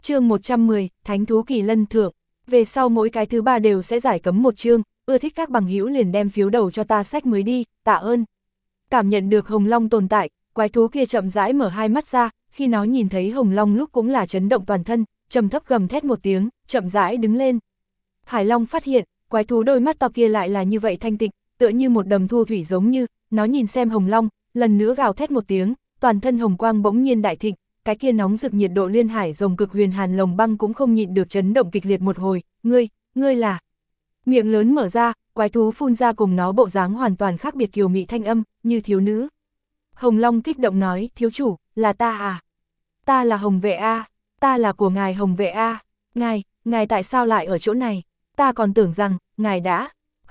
Chương 110, Thánh thú Kỳ Lân thượng. Về sau mỗi cái thứ 3 đều sẽ giải cấm một chương, ưa thích các bằng hữu liền đem phiếu đầu cho ta sách mới đi, tạ ơn. Cảm nhận được Hồng Long tồn tại, quái thú kia chậm rãi mở hai mắt ra, khi nó nhìn thấy Hồng Long lúc cũng là chấn động toàn thân, trầm thấp gầm thét một tiếng, chậm rãi đứng lên. Hải Long phát hiện, quái thú đôi mắt to kia lại là như vậy thanh tịnh, tựa như một đầm thu thủy giống như, nó nhìn xem Hồng Long, lần nữa gào thét một tiếng, toàn thân hồng quang bỗng nhiên đại thịnh, cái kia nóng rực nhiệt độ liên hải rồng cực huyền hàn lồng băng cũng không nhịn được chấn động kịch liệt một hồi, ngươi là. Miệng lớn mở ra, quái thú phun ra cùng nó bộ dáng hoàn toàn khác biệt kiều mị thanh âm, như thiếu nữ. Hồng Long kích động nói, thiếu chủ, là ta à? Ta là Hồng Vệ A, ta là của ngài Hồng Vệ A, ngài tại sao lại ở chỗ này? Ta còn tưởng rằng, ngài đã.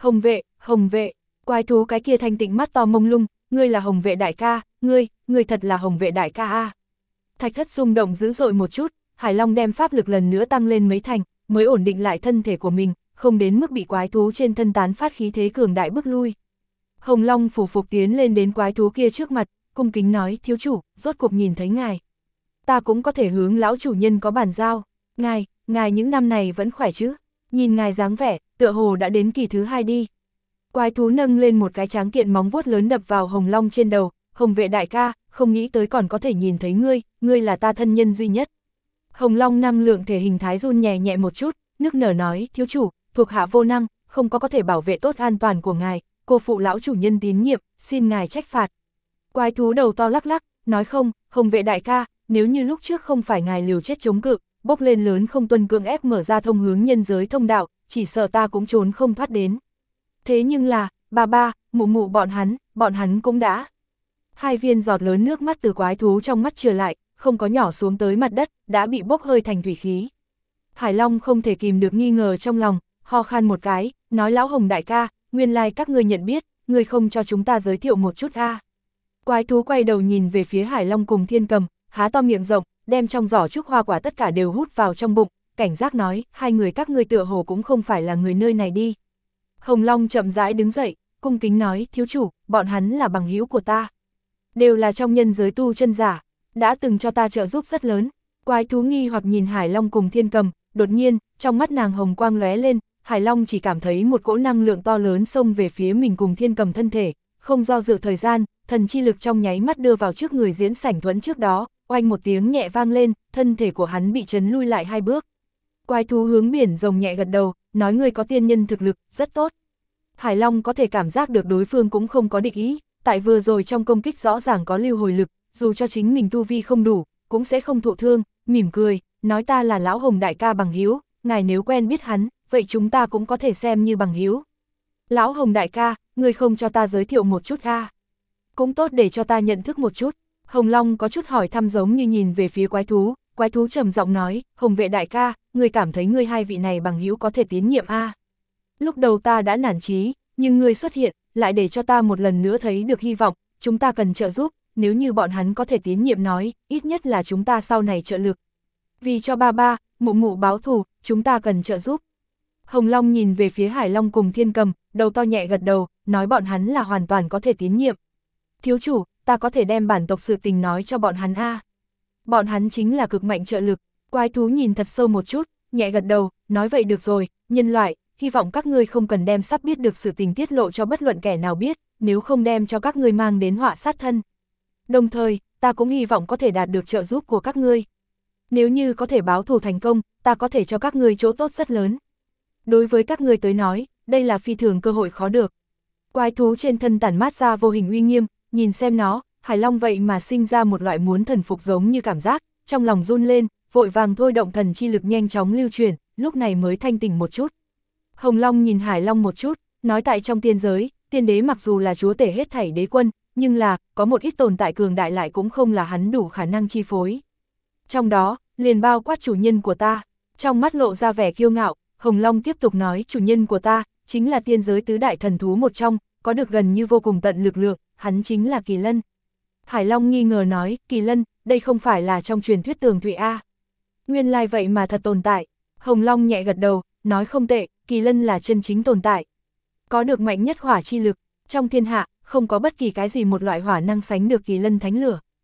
Hồng Vệ, quái thú cái kia thanh tịnh mắt to mông lung, ngươi là Hồng Vệ đại ca, ngươi thật là Hồng Vệ đại ca A. Thạch thất rung động dữ dội một chút, Hải Long đem pháp lực lần nữa tăng lên mấy thành, mới ổn định lại thân thể của mình, không đến mức bị quái thú trên thân tán phát khí thế cường đại bức lui. Hồng Long phủ phục tiến lên đến quái thú kia trước mặt, cung kính nói, thiếu chủ, rốt cuộc nhìn thấy ngài. Ta cũng có thể hướng lão chủ nhân có bàn giao, ngài những năm này vẫn khỏe chứ, nhìn ngài dáng vẻ, tựa hồ đã đến kỳ thứ 2 đi. Quái thú nâng lên một cái tráng kiện móng vuốt lớn đập vào Hồng Long trên đầu, Hồng Vệ đại ca, không nghĩ tới còn có thể nhìn thấy ngươi là ta thân nhân duy nhất. Hồng Long năng lượng thể hình thái run nhẹ nhẹ một chút, nức nở nói, thiếu chủ, thuộc hạ vô năng, không có thể bảo vệ tốt an toàn của ngài, cô phụ lão chủ nhân tín nhiệm, xin ngài trách phạt. Quái thú đầu to lắc lắc, nói không, Hồng Vệ đại ca, nếu như lúc trước không phải ngài liều chết chống cự, bốc lên lớn không tuân cưỡng ép mở ra thông hướng nhân giới thông đạo, chỉ sợ ta cũng trốn không thoát đến. Thế nhưng là, ba, mụ bọn hắn cũng đã. Hai viên giọt lớn nước mắt từ quái thú trong mắt trừa lại, không có nhỏ xuống tới mặt đất, đã bị bốc hơi thành thủy khí. Hải Long không thể kìm được nghi ngờ trong lòng, ho khan một cái, nói lão Hồng đại ca, nguyên lai các ngươi nhận biết, ngươi không cho chúng ta giới thiệu một chút a? Quái thú quay đầu nhìn về phía Hải Long cùng Thiên Cầm, há to miệng rộng, đem trong giỏ trúc hoa quả tất cả đều hút vào trong bụng, cảnh giác nói, hai người các ngươi tựa hồ cũng không phải là người nơi này đi. Hồng Long chậm rãi đứng dậy, cung kính nói, thiếu chủ, bọn hắn là bằng hữu của ta. Đều là trong nhân giới tu chân giả, đã từng cho ta trợ giúp rất lớn. Quái thú nghi hoặc nhìn Hải Long cùng Thiên Cầm, đột nhiên, trong mắt nàng hồng quang lóe lên, Hải Long chỉ cảm thấy một cỗ năng lượng to lớn xông về phía mình cùng Thiên Cầm thân thể, không do dự thời gian, thần chi lực trong nháy mắt đưa vào trước người diễn sảnh thuẫn trước đó, oanh một tiếng nhẹ vang lên, thân thể của hắn bị chấn lui lại 2 bước. Quái thú hướng biển rồng nhẹ gật đầu, nói người có tiên nhân thực lực, rất tốt. Hải Long có thể cảm giác được đối phương cũng không có địch ý, tại vừa rồi trong công kích rõ ràng có lưu hồi lực, dù cho chính mình tu vi không đủ, cũng sẽ không thụ thương, mỉm cười, nói ta là lão Hồng đại ca bằng hữu, ngài nếu quen biết hắn, vậy chúng ta cũng có thể xem như bằng hữu. Lão Hồng đại ca, ngươi không cho ta giới thiệu một chút a? Cũng tốt để cho ta nhận thức một chút. Hồng Long có chút hỏi thăm giống như nhìn về phía quái thú trầm giọng nói, Hồng Vệ đại ca, ngươi cảm thấy ngươi hai vị này bằng hữu có thể tín nhiệm a? Lúc đầu ta đã nản chí, nhưng ngươi xuất hiện, lại để cho ta một lần nữa thấy được hy vọng, chúng ta cần trợ giúp, nếu như bọn hắn có thể tín nhiệm nói, ít nhất là chúng ta sau này trợ lực. Vì cho ba, mụ báo thù, chúng ta cần trợ giúp. Hồng Long nhìn về phía Hải Long cùng Thiên Cầm, đầu to nhẹ gật đầu, nói bọn hắn là hoàn toàn có thể tín nhiệm. Thiếu chủ, ta có thể đem bản tộc sự tình nói cho bọn hắn a? Bọn hắn chính là cực mạnh trợ lực. Quái thú nhìn thật sâu một chút, nhẹ gật đầu, nói vậy được rồi, nhân loại, hy vọng các ngươi không cần đem sắp biết được sự tình tiết lộ cho bất luận kẻ nào biết, nếu không đem cho các ngươi mang đến họa sát thân. Đồng thời, ta cũng hy vọng có thể đạt được trợ giúp của các ngươi. Nếu như có thể báo thù thành công, ta có thể cho các ngươi chỗ tốt rất lớn. Đối với các ngươi tới nói, đây là phi thường cơ hội khó được. Quái thú trên thân tản mát ra vô hình uy nghiêm, nhìn xem nó, Hải Long vậy mà sinh ra một loại muốn thần phục giống như cảm giác, trong lòng run lên, vội vàng thôi động thần chi lực nhanh chóng lưu chuyển, lúc này mới thanh tỉnh một chút. Hồng Long nhìn Hải Long một chút, nói tại trong tiên giới, tiên đế mặc dù là chúa tể hết thảy đế quân, nhưng là, có một ít tồn tại cường đại lại cũng không là hắn đủ khả năng chi phối. Trong đó, liền bao quát chủ nhân của ta, trong mắt lộ ra vẻ kiêu ngạo, Hồng Long tiếp tục nói chủ nhân của ta, chính là tiên giới tứ đại thần thú một trong, có được gần như vô cùng tận lực lượng, hắn chính là Kỳ Lân. Hải Long nghi ngờ nói, Kỳ Lân, đây không phải là trong truyền thuyết tường thụy A. Nguyên lai vậy mà thật tồn tại. Hồng Long nhẹ gật đầu, nói không tệ, Kỳ Lân là chân chính tồn tại. Có được mạnh nhất hỏa chi lực, trong thiên hạ, không có bất kỳ cái gì một loại hỏa năng sánh được Kỳ Lân thánh lửa.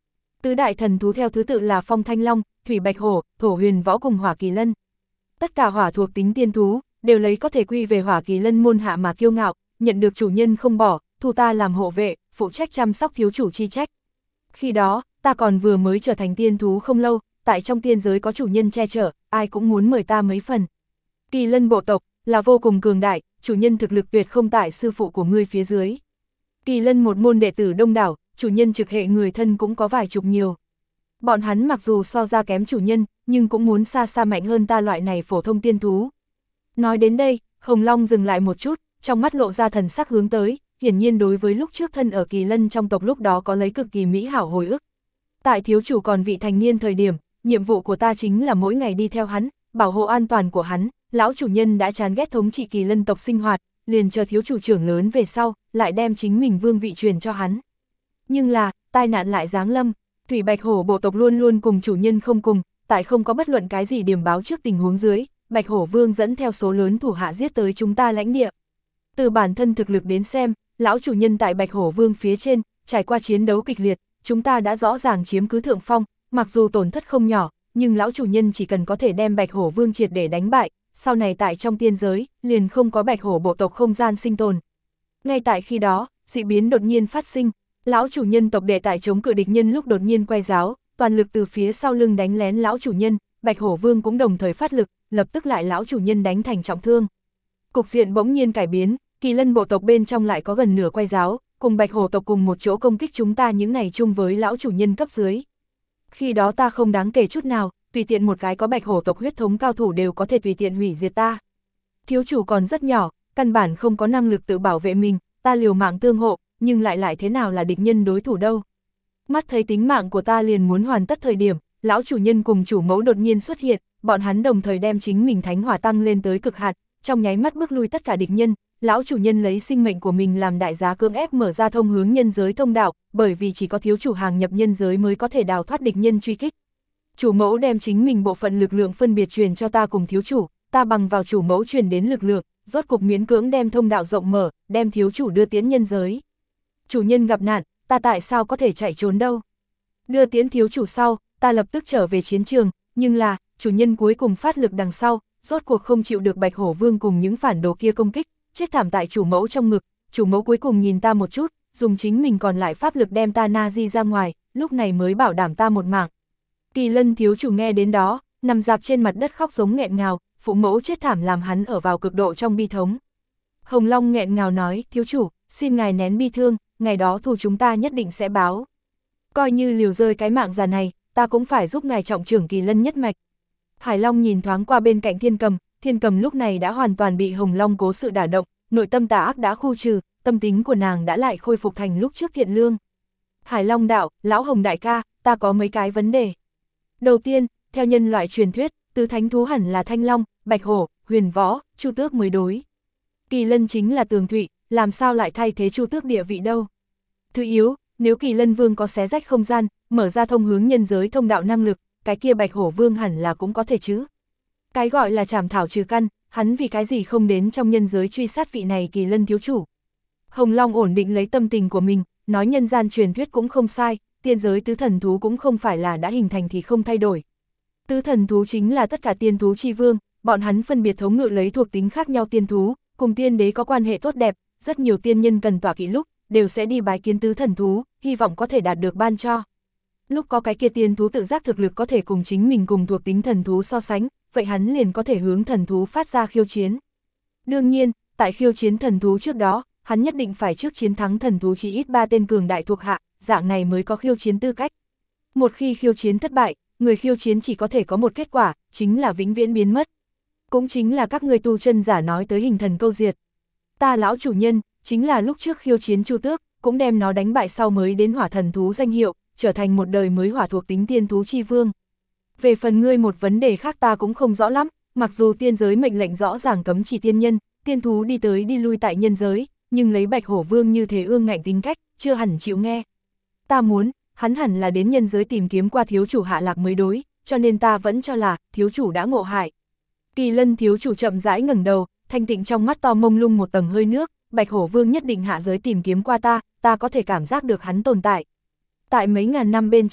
Tứ đại thần thú theo thứ tự là Phong Thanh Long, Thủy Bạch Hổ, Thổ Huyền Võ cùng Hỏa Kỳ Lân. Tất cả hỏa thuộc tính tiên thú, đều lấy có thể quy về Hỏa Kỳ Lân môn hạ mà kiêu ngạo, nhận được chủ nhân không bỏ, thu ta làm hộ vệ, phụ trách chăm sóc thiếu chủ chi trách. Khi đó, ta còn vừa mới trở thành tiên thú không lâu, tại trong tiên giới có chủ nhân che chở, ai cũng muốn mời ta mấy phần. Kỳ Lân bộ tộc là vô cùng cường đại, chủ nhân thực lực tuyệt không tại sư phụ của ngươi phía dưới. Kỳ Lân một môn đệ tử đông đảo, chủ nhân trực hệ người thân cũng có vài chục nhiều. Bọn hắn mặc dù so ra kém chủ nhân, nhưng cũng muốn xa xa mạnh hơn ta loại này phổ thông tiên thú. Nói đến đây, Hồng Long dừng lại một chút, trong mắt lộ ra thần sắc hướng tới, hiển nhiên đối với lúc trước thân ở Kỳ Lân trong tộc lúc đó có lấy cực kỳ mỹ hảo hồi ức. Tại thiếu chủ còn vị thành niên thời điểm, nhiệm vụ của ta chính là mỗi ngày đi theo hắn, bảo hộ an toàn của hắn, lão chủ nhân đã chán ghét thống trị Kỳ Lân tộc sinh hoạt, liền chờ thiếu chủ trưởng lớn về sau, lại đem chính mình vương vị truyền cho hắn. Nhưng là, tai nạn lại giáng lâm, Thủy Bạch Hổ bộ tộc luôn luôn cùng chủ nhân không cùng, tại không có bất luận cái gì điểm báo trước tình huống dưới, Bạch Hổ Vương dẫn theo số lớn thủ hạ giết tới chúng ta lãnh địa. Từ bản thân thực lực đến xem, lão chủ nhân tại Bạch Hổ Vương phía trên, trải qua chiến đấu kịch liệt, chúng ta đã rõ ràng chiếm cứ thượng phong, mặc dù tổn thất không nhỏ, nhưng lão chủ nhân chỉ cần có thể đem Bạch Hổ Vương triệt để đánh bại, sau này tại trong tiên giới, liền không có Bạch Hổ bộ tộc không gian sinh tồn. Ngay tại khi đó, dị biến đột nhiên phát sinh, lão chủ nhân tộc đệ tại chống cự địch nhân lúc đột nhiên quay giáo, toàn lực từ phía sau lưng đánh lén lão chủ nhân, Bạch Hổ Vương cũng đồng thời phát lực, lập tức lại lão chủ nhân đánh thành trọng thương. Cục diện bỗng nhiên cải biến, Kỳ Lân bộ tộc bên trong lại có gần nửa quay giáo, cùng Bạch Hổ tộc cùng một chỗ công kích chúng ta những này chung với lão chủ nhân cấp dưới. Khi đó ta không đáng kể chút nào, tùy tiện một cái có Bạch Hổ tộc huyết thống cao thủ đều có thể tùy tiện hủy diệt ta. Thiếu chủ còn rất nhỏ, căn bản không có năng lực tự bảo vệ mình, ta liều mạng tương hộ, nhưng lại thế nào là địch nhân đối thủ đâu. Mắt thấy tính mạng của ta liền muốn hoàn tất thời điểm, lão chủ nhân cùng chủ mẫu đột nhiên xuất hiện, bọn hắn đồng thời đem chính mình thánh hỏa tăng lên tới cực hạn, trong nháy mắt bước lui tất cả địch nhân, lão chủ nhân lấy sinh mệnh của mình làm đại giá cưỡng ép mở ra thông hướng nhân giới thông đạo, bởi vì chỉ có thiếu chủ hàng nhập nhân giới mới có thể đào thoát địch nhân truy kích. Chủ mẫu đem chính mình bộ phận lực lượng phân biệt truyền cho ta cùng thiếu chủ, ta bằng vào chủ mẫu truyền đến lực lượng, rốt cục miễn cưỡng đem thông đạo rộng mở, đem thiếu chủ đưa tiến nhân giới. Chủ nhân gặp nạn, ta tại sao có thể chạy trốn đâu? Đưa tiến thiếu chủ sau, ta lập tức trở về chiến trường, nhưng là, chủ nhân cuối cùng phát lực đằng sau, rốt cuộc không chịu được Bạch Hổ Vương cùng những phản đồ kia công kích, chết thảm tại chủ mẫu trong ngực, chủ mẫu cuối cùng nhìn ta một chút, dùng chính mình còn lại pháp lực đem ta na di ra ngoài, lúc này mới bảo đảm ta một mạng. Kỳ Lân thiếu chủ nghe đến đó, nằm dạp trên mặt đất khóc giống nghẹn ngào, phụ mẫu chết thảm làm hắn ở vào cực độ trong bi thống. Hồng Long nghẹn ngào nói, thiếu chủ, xin ngài nén bi thương, ngày đó thù chúng ta nhất định sẽ báo. Coi như liều rơi cái mạng già này, ta cũng phải giúp ngài trọng trưởng Kỳ Lân nhất mạch. Hải Long nhìn thoáng qua bên cạnh Thiên Cầm lúc này đã hoàn toàn bị Hồng Long cố sự đả động, nội tâm tà ác đã khu trừ, tâm tính của nàng đã lại khôi phục thành lúc trước thiện lương. Hải Long đạo, lão Hồng đại ca, ta có mấy cái vấn đề. Đầu tiên, theo nhân loại truyền thuyết, tứ thánh thú hẳn là Thanh Long, Bạch Hổ, Huyền Võ, Chu Tước mới đối. Kỳ Lân chính là Tường Thụy, làm sao lại thay thế Chu Tước địa vị đâu? Thứ yếu, nếu Kỳ Lân Vương có xé rách không gian, mở ra thông hướng nhân giới thông đạo năng lực, cái kia Bạch Hổ Vương hẳn là cũng có thể chứ. Cái gọi là trảm thảo trừ căn, hắn vì cái gì không đến trong nhân giới truy sát vị này Kỳ Lân thiếu chủ. Hồng Long ổn định lấy tâm tình của mình, nói nhân gian truyền thuyết cũng không sai, tiên giới tứ thần thú cũng không phải là đã hình thành thì không thay đổi. Tứ thần thú chính là tất cả tiên thú chi vương, bọn hắn phân biệt thống ngự lấy thuộc tính khác nhau tiên thú, cùng tiên đế có quan hệ tốt đẹp, rất nhiều tiên nhân cần tỏa kỵ lúc, đều sẽ đi bái kiến tứ thần thú, hy vọng có thể đạt được ban cho. Lúc có cái kia tiên thú tự giác thực lực có thể cùng chính mình cùng thuộc tính thần thú so sánh, vậy hắn liền có thể hướng thần thú phát ra khiêu chiến. Đương nhiên, tại khiêu chiến thần thú trước đó, hắn nhất định phải trước chiến thắng thần thú chỉ ít 3 tên cường đại thuộc hạ, dạng này mới có khiêu chiến tư cách. Một khi khiêu chiến thất bại, người khiêu chiến chỉ có thể có một kết quả, chính là vĩnh viễn biến mất. Cũng chính là các người tu chân giả nói tới hình thần câu diệt. Ta lão chủ nhân, chính là lúc trước khiêu chiến Chu Tước, cũng đem nó đánh bại sau mới đến hỏa thần thú danh hiệu, trở thành một đời mới hỏa thuộc tính tiên thú chi vương. Về phần ngươi một vấn đề khác ta cũng không rõ lắm, mặc dù tiên giới mệnh lệnh rõ ràng cấm chỉ tiên nhân, tiên thú đi tới đi lui tại nhân giới, nhưng lấy Bạch Hổ Vương như thế ương ngạnh tính cách, chưa hẳn chịu nghe. Ta muốn, hắn hẳn là đến nhân giới tìm kiếm qua thiếu chủ hạ lạc mới đối, cho nên ta vẫn cho là, thiếu chủ đã ngộ hại. Kỳ Lân thiếu chủ chậm rãi ngẩng đầu, thanh tịnh trong mắt to mông lung một tầng hơi nước, Bạch Hổ Vương nhất định hạ giới tìm kiếm qua ta có thể cảm giác được hắn tồn tại. Tại mấy ngàn năm bên trong,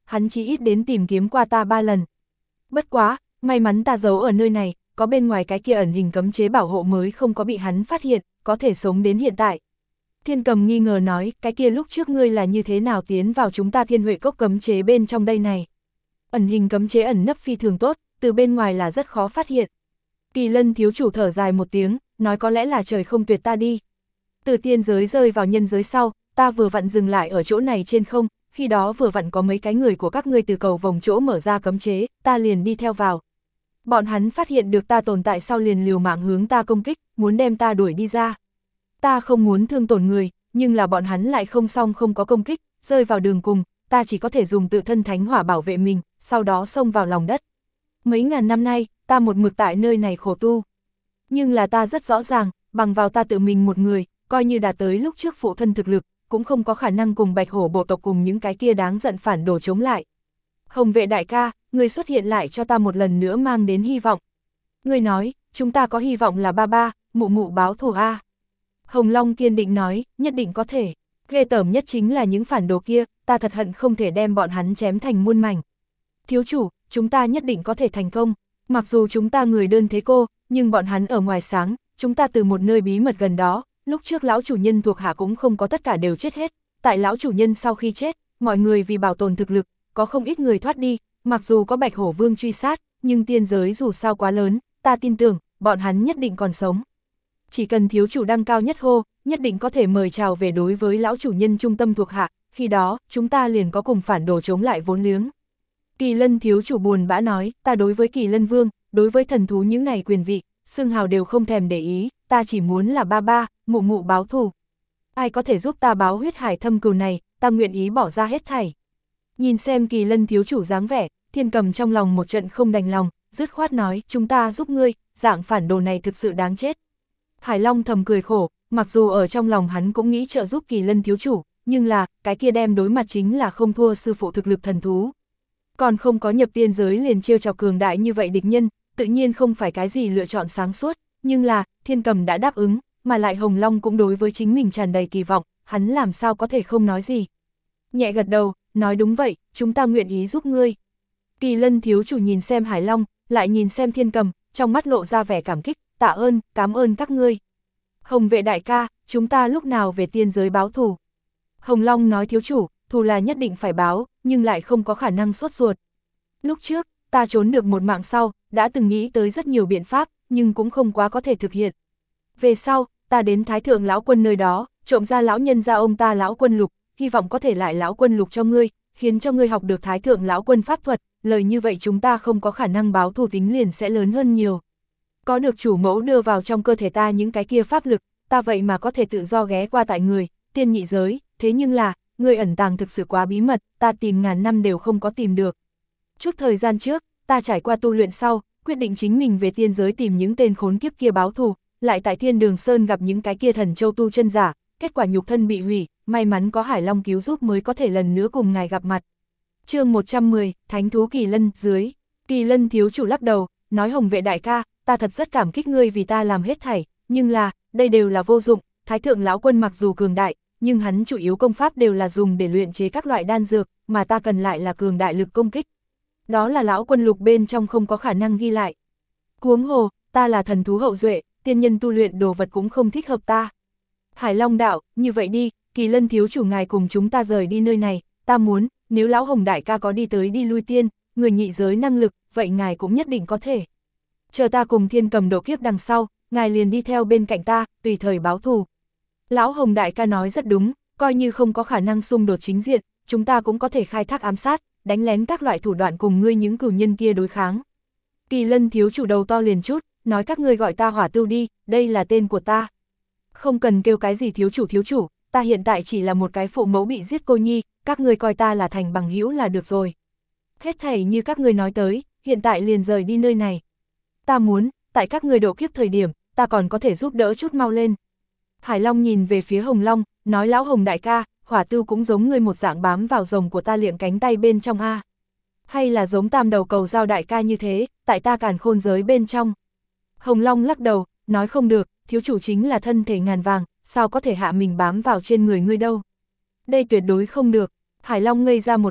hắn chỉ ít đến tìm kiếm qua ta 3 lần. Bất quá, may mắn ta giấu ở nơi này, có bên ngoài cái kia ẩn hình cấm chế bảo hộ mới không có bị hắn phát hiện, có thể sống đến hiện tại. Thiên Cầm nghi ngờ nói, cái kia lúc trước ngươi là như thế nào tiến vào chúng ta Thiên Huệ Cốc cấm chế bên trong đây này. Ẩn hình cấm chế ẩn nấp phi thường tốt, từ bên ngoài là rất khó phát hiện. Kỳ Lân thiếu chủ thở dài một tiếng, nói có lẽ là trời không tuyệt ta đi. Từ tiên giới rơi vào nhân giới sau, ta vừa vặn dừng lại ở chỗ này trên không, khi đó vừa vặn có mấy cái người của các ngươi từ cầu vòng chỗ mở ra cấm chế, ta liền đi theo vào. Bọn hắn phát hiện được ta tồn tại sau liền liều mạng hướng ta công kích, muốn đem ta đuổi đi ra. Ta không muốn thương tổn người, nhưng là bọn hắn lại không có công kích, rơi vào đường cùng, ta chỉ có thể dùng tự thân thánh hỏa bảo vệ mình, sau đó xông vào lòng đất. Mấy ngàn năm nay, ta một mực tại nơi này khổ tu. Nhưng là ta rất rõ ràng, bằng vào ta tự mình một người, coi như đạt tới lúc trước phụ thân thực lực, cũng không có khả năng cùng Bạch Hổ bộ tộc cùng những cái kia đáng giận phản đồ chống lại. Hồng vệ đại ca, người xuất hiện lại cho ta một lần nữa mang đến hy vọng. Người nói, chúng ta có hy vọng là ba ba, mụ mụ báo thù a. Hồng Long kiên định nói, nhất định có thể. Ghê tởm nhất chính là những phản đồ kia, ta thật hận không thể đem bọn hắn chém thành muôn mảnh. Thiếu chủ, chúng ta nhất định có thể thành công. Mặc dù chúng ta người đơn thế cô, nhưng bọn hắn ở ngoài sáng, chúng ta từ một nơi bí mật gần đó, lúc trước lão chủ nhân thuộc hạ cũng không có tất cả đều chết hết. Tại lão chủ nhân sau khi chết, mọi người vì bảo tồn thực lực, có không ít người thoát đi, mặc dù có Bạch Hổ Vương truy sát, nhưng tiên giới dù sao quá lớn, ta tin tưởng, bọn hắn nhất định còn sống. Chỉ cần thiếu chủ đăng cao nhất hô, nhất định có thể mời chào về đối với lão chủ nhân trung tâm thuộc hạ, khi đó, chúng ta liền có cùng phản đồ chống lại vốn liếng. Kỳ Lân thiếu chủ buồn bã nói, ta đối với Kỳ Lân Vương, đối với thần thú những này quyền vị, xưng hào đều không thèm để ý, ta chỉ muốn là ba ba, mụ mụ báo thù. Ai có thể giúp ta báo huyết hải thâm cừu này, ta nguyện ý bỏ ra hết thảy. Nhìn xem Kỳ Lân thiếu chủ dáng vẻ, Thiên Cầm trong lòng một trận không đành lòng, dứt khoát nói, chúng ta giúp ngươi, dạng phản đồ này thực sự đáng chết. Hải Long thầm cười khổ, mặc dù ở trong lòng hắn cũng nghĩ trợ giúp Kỳ Lân thiếu chủ, nhưng là, cái kia đem đối mặt chính là không thua sư phụ thực lực thần thú. Còn không có nhập tiên giới liền trêu chọc cường đại như vậy địch nhân, tự nhiên không phải cái gì lựa chọn sáng suốt, nhưng là, Thiên Cầm đã đáp ứng, mà lại Hồng Long cũng đối với chính mình tràn đầy kỳ vọng, hắn làm sao có thể không nói gì. Nhẹ gật đầu, nói đúng vậy, chúng ta nguyện ý giúp ngươi. Kỳ Lân thiếu chủ nhìn xem Hải Long, lại nhìn xem Thiên Cầm, trong mắt lộ ra vẻ cảm kích, tạ ơn, cảm ơn các ngươi. Hồng vệ đại ca, chúng ta lúc nào về tiên giới báo thù? Hồng Long nói thiếu chủ, thù là nhất định phải báo, nhưng lại không có khả năng sốt ruột. Lúc trước, ta trốn được một mạng sau, đã từng nghĩ tới rất nhiều biện pháp, nhưng cũng không quá có thể thực hiện. Về sau, ta đến Thái Thượng lão quân nơi đó, trộm ra lão nhân ra ông ta lão quân lục, hy vọng có thể lại lão quân lục cho ngươi, khiến cho ngươi học được Thái Thượng lão quân pháp thuật, lời như vậy chúng ta không có khả năng báo thù tính liền sẽ lớn hơn nhiều. Có được chủ mẫu đưa vào trong cơ thể ta những cái kia pháp lực, ta vậy mà có thể tự do ghé qua tại người, tiên nhị giới, thế nhưng là, người ẩn tàng thực sự quá bí mật, ta tìm ngàn năm đều không có tìm được. Chút thời gian trước, ta trải qua tu luyện sau, quyết định chính mình về tiên giới tìm những tên khốn kiếp kia báo thù, lại tại Thiên Đường Sơn gặp những cái kia thần châu tu chân giả, kết quả nhục thân bị hủy, may mắn có Hải Long cứu giúp mới có thể lần nữa cùng ngài gặp mặt. Chương 110, Thánh thú Kỳ Lân dưới. Kỳ Lân thiếu chủ lắc đầu, nói Hồng vệ đại ca, ta thật rất cảm kích ngươi vì ta làm hết thảy, nhưng là, đây đều là vô dụng, Thái Thượng lão quân mặc dù cường đại, nhưng hắn chủ yếu công pháp đều là dùng để luyện chế các loại đan dược, mà ta cần lại là cường đại lực công kích. Đó là lão quân lục bên trong không có khả năng ghi lại. Huống hồ, ta là thần thú hậu duệ, tiên nhân tu luyện đồ vật cũng không thích hợp ta. Hải Long đạo, như vậy đi, Kỳ Lân thiếu chủ ngài cùng chúng ta rời đi nơi này, ta muốn, nếu lão Hồng đại ca có đi tới đi lui tiên, người nhị giới năng lực, vậy ngài cũng nhất định có thể. Chờ ta cùng Thiên Cầm độ kiếp đằng sau, ngài liền đi theo bên cạnh ta, tùy thời báo thù. Lão Hồng đại ca nói rất đúng, coi như không có khả năng xung đột chính diện, chúng ta cũng có thể khai thác ám sát, đánh lén các loại thủ đoạn cùng ngươi những cửu nhân kia đối kháng. Kỳ Lân thiếu chủ đầu to liền chút, nói các ngươi gọi ta Hỏa Tưu đi, đây là tên của ta. Không cần kêu cái gì thiếu chủ, ta hiện tại chỉ là một cái phụ mẫu bị giết cô nhi, các ngươi coi ta là thành bằng hữu là được rồi. Hết thảy như các ngươi nói tới, hiện tại liền rời đi nơi này. Ta muốn, tại các ngươi độ kiếp thời điểm, ta còn có thể giúp đỡ chút mau lên. Hải Long nhìn về phía Hồng Long, nói lão Hồng đại ca, Hỏa Tưu cũng giống ngươi một dạng bám vào rồng của ta liệng cánh tay bên trong a. Hay là giống Tam đầu cầu giao đại ca như thế, tại ta Càn Khôn giới bên trong. Hồng Long lắc đầu, nói không được, thiếu chủ chính là thân thể ngàn vàng, sao có thể hạ mình bám vào trên người ngươi đâu. Đây tuyệt đối không được. Hải Long ngây ra một lúc,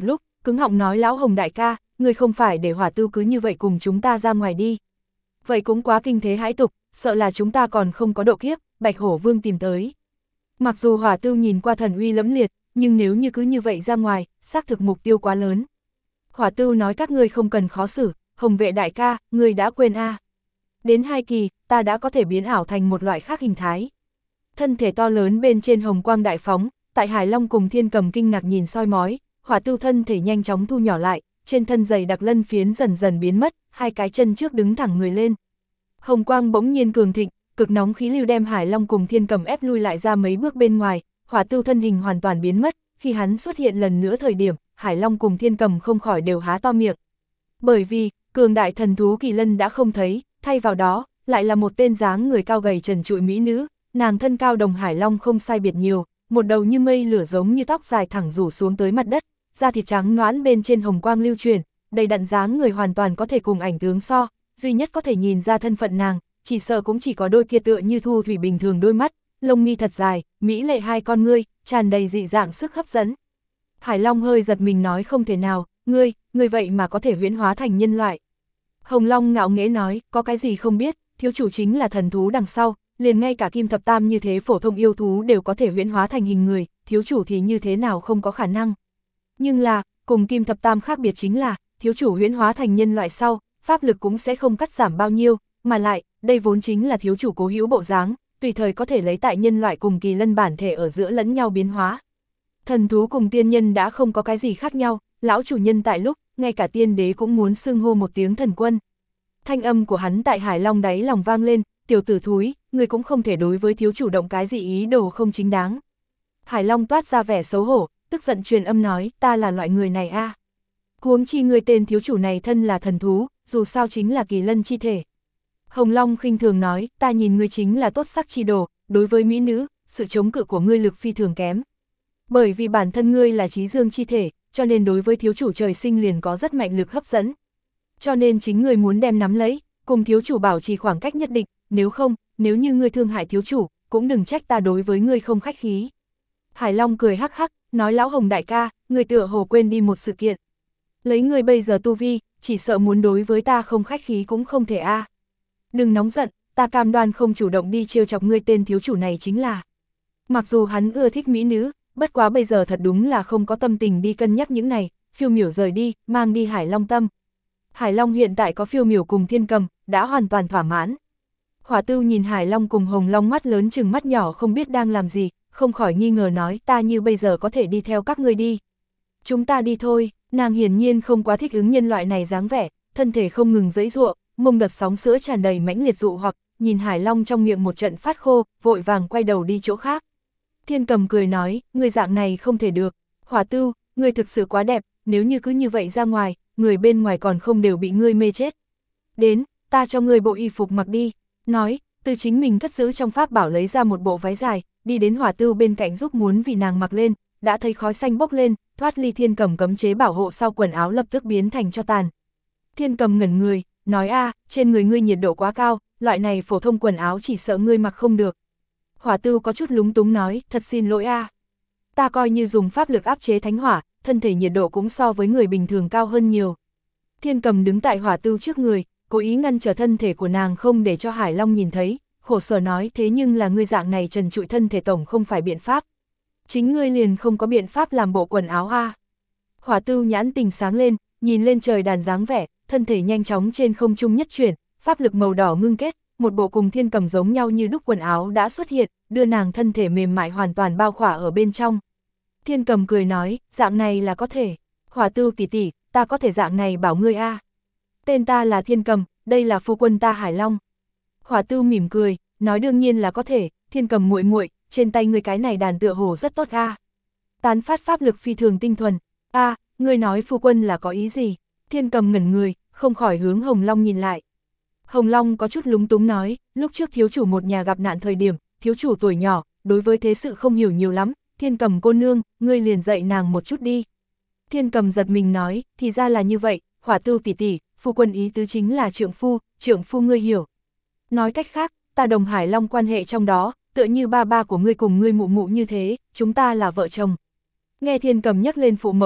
cứng họng nói lão Hồng đại ca, ngươi không phải để Hỏa Tư cứ như vậy cùng chúng ta ra ngoài đi. Vậy cũng quá kinh thế hãi tục, sợ là chúng ta còn không có độ kiếp, Bạch Hổ Vương tìm tới. Mặc dù Hỏa Tư nhìn qua thần uy lẫm liệt, nhưng nếu như cứ như vậy ra ngoài, xác thực mục tiêu quá lớn. Hỏa Tư nói các ngươi không cần khó xử, Hồng vệ đại ca, ngươi đã quên a. Đến 2 kỳ, ta đã có thể biến ảo thành một loại khác hình thái. Thân thể to lớn bên trên hồng quang đại phóng, tại Hải Long cùng Thiên Cầm kinh ngạc nhìn soi mói, Hỏa Tư thân thể nhanh chóng thu nhỏ lại, trên thân dày đặc lân phiến dần dần biến mất, 2 cái chân trước đứng thẳng người lên. Hồng quang bỗng nhiên cường thịnh, cực nóng khí lưu đem Hải Long cùng Thiên Cầm ép lui lại ra mấy bước bên ngoài, Hỏa Tư thân hình hoàn toàn biến mất, khi hắn xuất hiện lần nữa thời điểm, Hải Long cùng Thiên Cầm không khỏi đều há to miệng. Bởi vì, cường đại thần thú kỳ lân đã không thấy, thay vào đó, lại là một tên dáng người cao gầy trần trụi mỹ nữ, nàng thân cao đồng Hải Long không sai biệt nhiều, một đầu như mây lửa giống như tóc dài thẳng rủ xuống tới mặt đất, da thịt trắng nõn bên trên hồng quang lưu truyền, đầy đặn dáng người hoàn toàn có thể cùng ảnh tướng so, duy nhất có thể nhìn ra thân phận nàng, chỉ sợ cũng chỉ có đôi kia tựa như thu thủy bình thường đôi mắt, lông mi thật dài, mỹ lệ 2 con ngươi, tràn đầy dị dạng sức hấp dẫn. Hải Long hơi giật mình nói không thể nào, ngươi vậy mà có thể huyễn hóa thành nhân loại. Hồng Long ngạo nghễ nói, có cái gì không biết, thiếu chủ chính là thần thú đằng sau, liền ngay cả Kim Thập Tam như thế phổ thông yêu thú đều có thể huyễn hóa thành hình người, thiếu chủ thì như thế nào không có khả năng. Nhưng là, cùng Kim Thập Tam khác biệt chính là, thiếu chủ huyễn hóa thành nhân loại sau, pháp lực cũng sẽ không cắt giảm bao nhiêu, mà lại, đây vốn chính là thiếu chủ cố hữu bộ dáng, tùy thời có thể lấy tại nhân loại cùng kỳ lân bản thể ở giữa lẫn nhau biến hóa. Thần thú cùng tiên nhân đã không có cái gì khác nhau, lão chủ nhân tại lúc, ngay cả tiên đế cũng muốn xưng hô một tiếng thần quân. Thanh âm của hắn tại Hải Long đáy lòng vang lên, tiểu tử thúi, người cũng không thể đối với thiếu chủ động cái gì ý đồ không chính đáng. Hải Long toát ra vẻ xấu hổ, tức giận truyền âm nói, ta là loại người này a. Huống chi người tên thiếu chủ này thân là thần thú, dù sao chính là kỳ lân chi thể. Hồng Long khinh thường nói, ta nhìn ngươi chính là tốt sắc chi đồ, đối với mỹ nữ, sự chống cự của ngươi lực phi thường kém. Bởi vì bản thân ngươi là trí dương chi thể, cho nên đối với thiếu chủ trời sinh liền có rất mạnh lực hấp dẫn. Cho nên chính ngươi muốn đem nắm lấy, cùng thiếu chủ bảo trì khoảng cách nhất định, nếu không, nếu như ngươi thương hại thiếu chủ, cũng đừng trách ta đối với ngươi không khách khí. Hải Long cười hắc hắc, nói lão Hồng đại ca, ngươi tựa hồ quên đi một sự kiện. Lấy ngươi bây giờ tu vi, chỉ sợ muốn đối với ta không khách khí cũng không thể a. Đừng nóng giận, ta cam đoan không chủ động đi trêu chọc ngươi tên thiếu chủ này chính là. Mặc dù hắn ưa thích mỹ nữ, bất quá bây giờ thật đúng là không có tâm tình đi cân nhắc những này, phiêu miểu rời đi, mang đi Hải Long tâm. Hải Long hiện tại có phiêu miểu cùng Thiên Cầm, đã hoàn toàn thỏa mãn. Hỏa Tư nhìn Hải Long cùng Hồng Long mắt lớn chừng mắt nhỏ không biết đang làm gì, không khỏi nghi ngờ nói ta như bây giờ có thể đi theo các ngươi đi. Chúng ta đi thôi, nàng hiển nhiên không quá thích ứng nhân loại này dáng vẻ, thân thể không ngừng giãy giụa, mông đợt sóng sữa tràn đầy mãnh liệt dụ hoặc, nhìn Hải Long trong miệng một trận phát khô, vội vàng quay đầu đi chỗ khác. Thiên Cầm cười nói, người dạng này không thể được, Hỏa Tư, người thực sự quá đẹp, nếu như cứ như vậy ra ngoài, người bên ngoài còn không đều bị ngươi mê chết. Đến, ta cho ngươi bộ y phục mặc đi, nói, từ chính mình cất giữ trong pháp bảo lấy ra một bộ váy dài, đi đến Hỏa Tư bên cạnh giúp muốn vì nàng mặc lên, đã thấy khói xanh bốc lên, thoát ly Thiên Cầm cấm chế bảo hộ sau quần áo lập tức biến thành tro tàn. Thiên Cầm ngẩn người, nói a, trên người ngươi nhiệt độ quá cao, loại này phổ thông quần áo chỉ sợ ngươi mặc không được. Hỏa Tư có chút lúng túng nói, thật xin lỗi a. Ta coi như dùng pháp lực áp chế thánh hỏa, thân thể nhiệt độ cũng so với người bình thường cao hơn nhiều. Thiên Cầm đứng tại Hỏa Tư trước người, cố ý ngăn trở thân thể của nàng không để cho Hải Long nhìn thấy, khổ sở nói thế nhưng là ngươi dạng này trần trụi thân thể tổng không phải biện pháp. Chính ngươi liền không có biện pháp làm bộ quần áo a. Hỏa Tư nhãn tình sáng lên, nhìn lên trời đàn dáng vẻ, thân thể nhanh chóng trên không trung nhất chuyển, pháp lực màu đỏ ngưng kết, một bộ cùng Thiên Cầm giống nhau như đúc quần áo đã xuất hiện, đưa nàng thân thể mềm mại hoàn toàn bao khỏa ở bên trong. Thiên Cầm cười nói, dạng này là có thể. Hỏa Tư tỷ tỷ, ta có thể dạng này bảo ngươi a. Tên ta là Thiên Cầm, đây là phu quân ta Hải Long. Hỏa Tư mỉm cười, nói đương nhiên là có thể, Thiên Cầm muội muội, trên tay ngươi cái này đàn tựa hồ rất tốt a. Tán phát pháp lực phi thường tinh thuần. A, ngươi nói phu quân là có ý gì? Thiên Cầm ngẩn người, không khỏi hướng Hồng Long nhìn lại. Hồng Long có chút lúng túng nói, lúc trước thiếu chủ một nhà gặp nạn thời điểm, thiếu chủ tuổi nhỏ, đối với thế sự không hiểu nhiều lắm, Thiên Cầm cô nương, ngươi liền dạy nàng một chút đi. Thiên Cầm giật mình nói, thì ra là như vậy, Hỏa Tư tỷ tỷ, phu quân ý tứ chính là trượng phu ngươi hiểu. Nói cách khác, ta đồng Hải Long quan hệ trong đó, tựa như ba ba của ngươi cùng ngươi mụ mụ như thế, chúng ta là vợ chồng. Nghe Thiên Cầm nhắc lên phụ mẫu,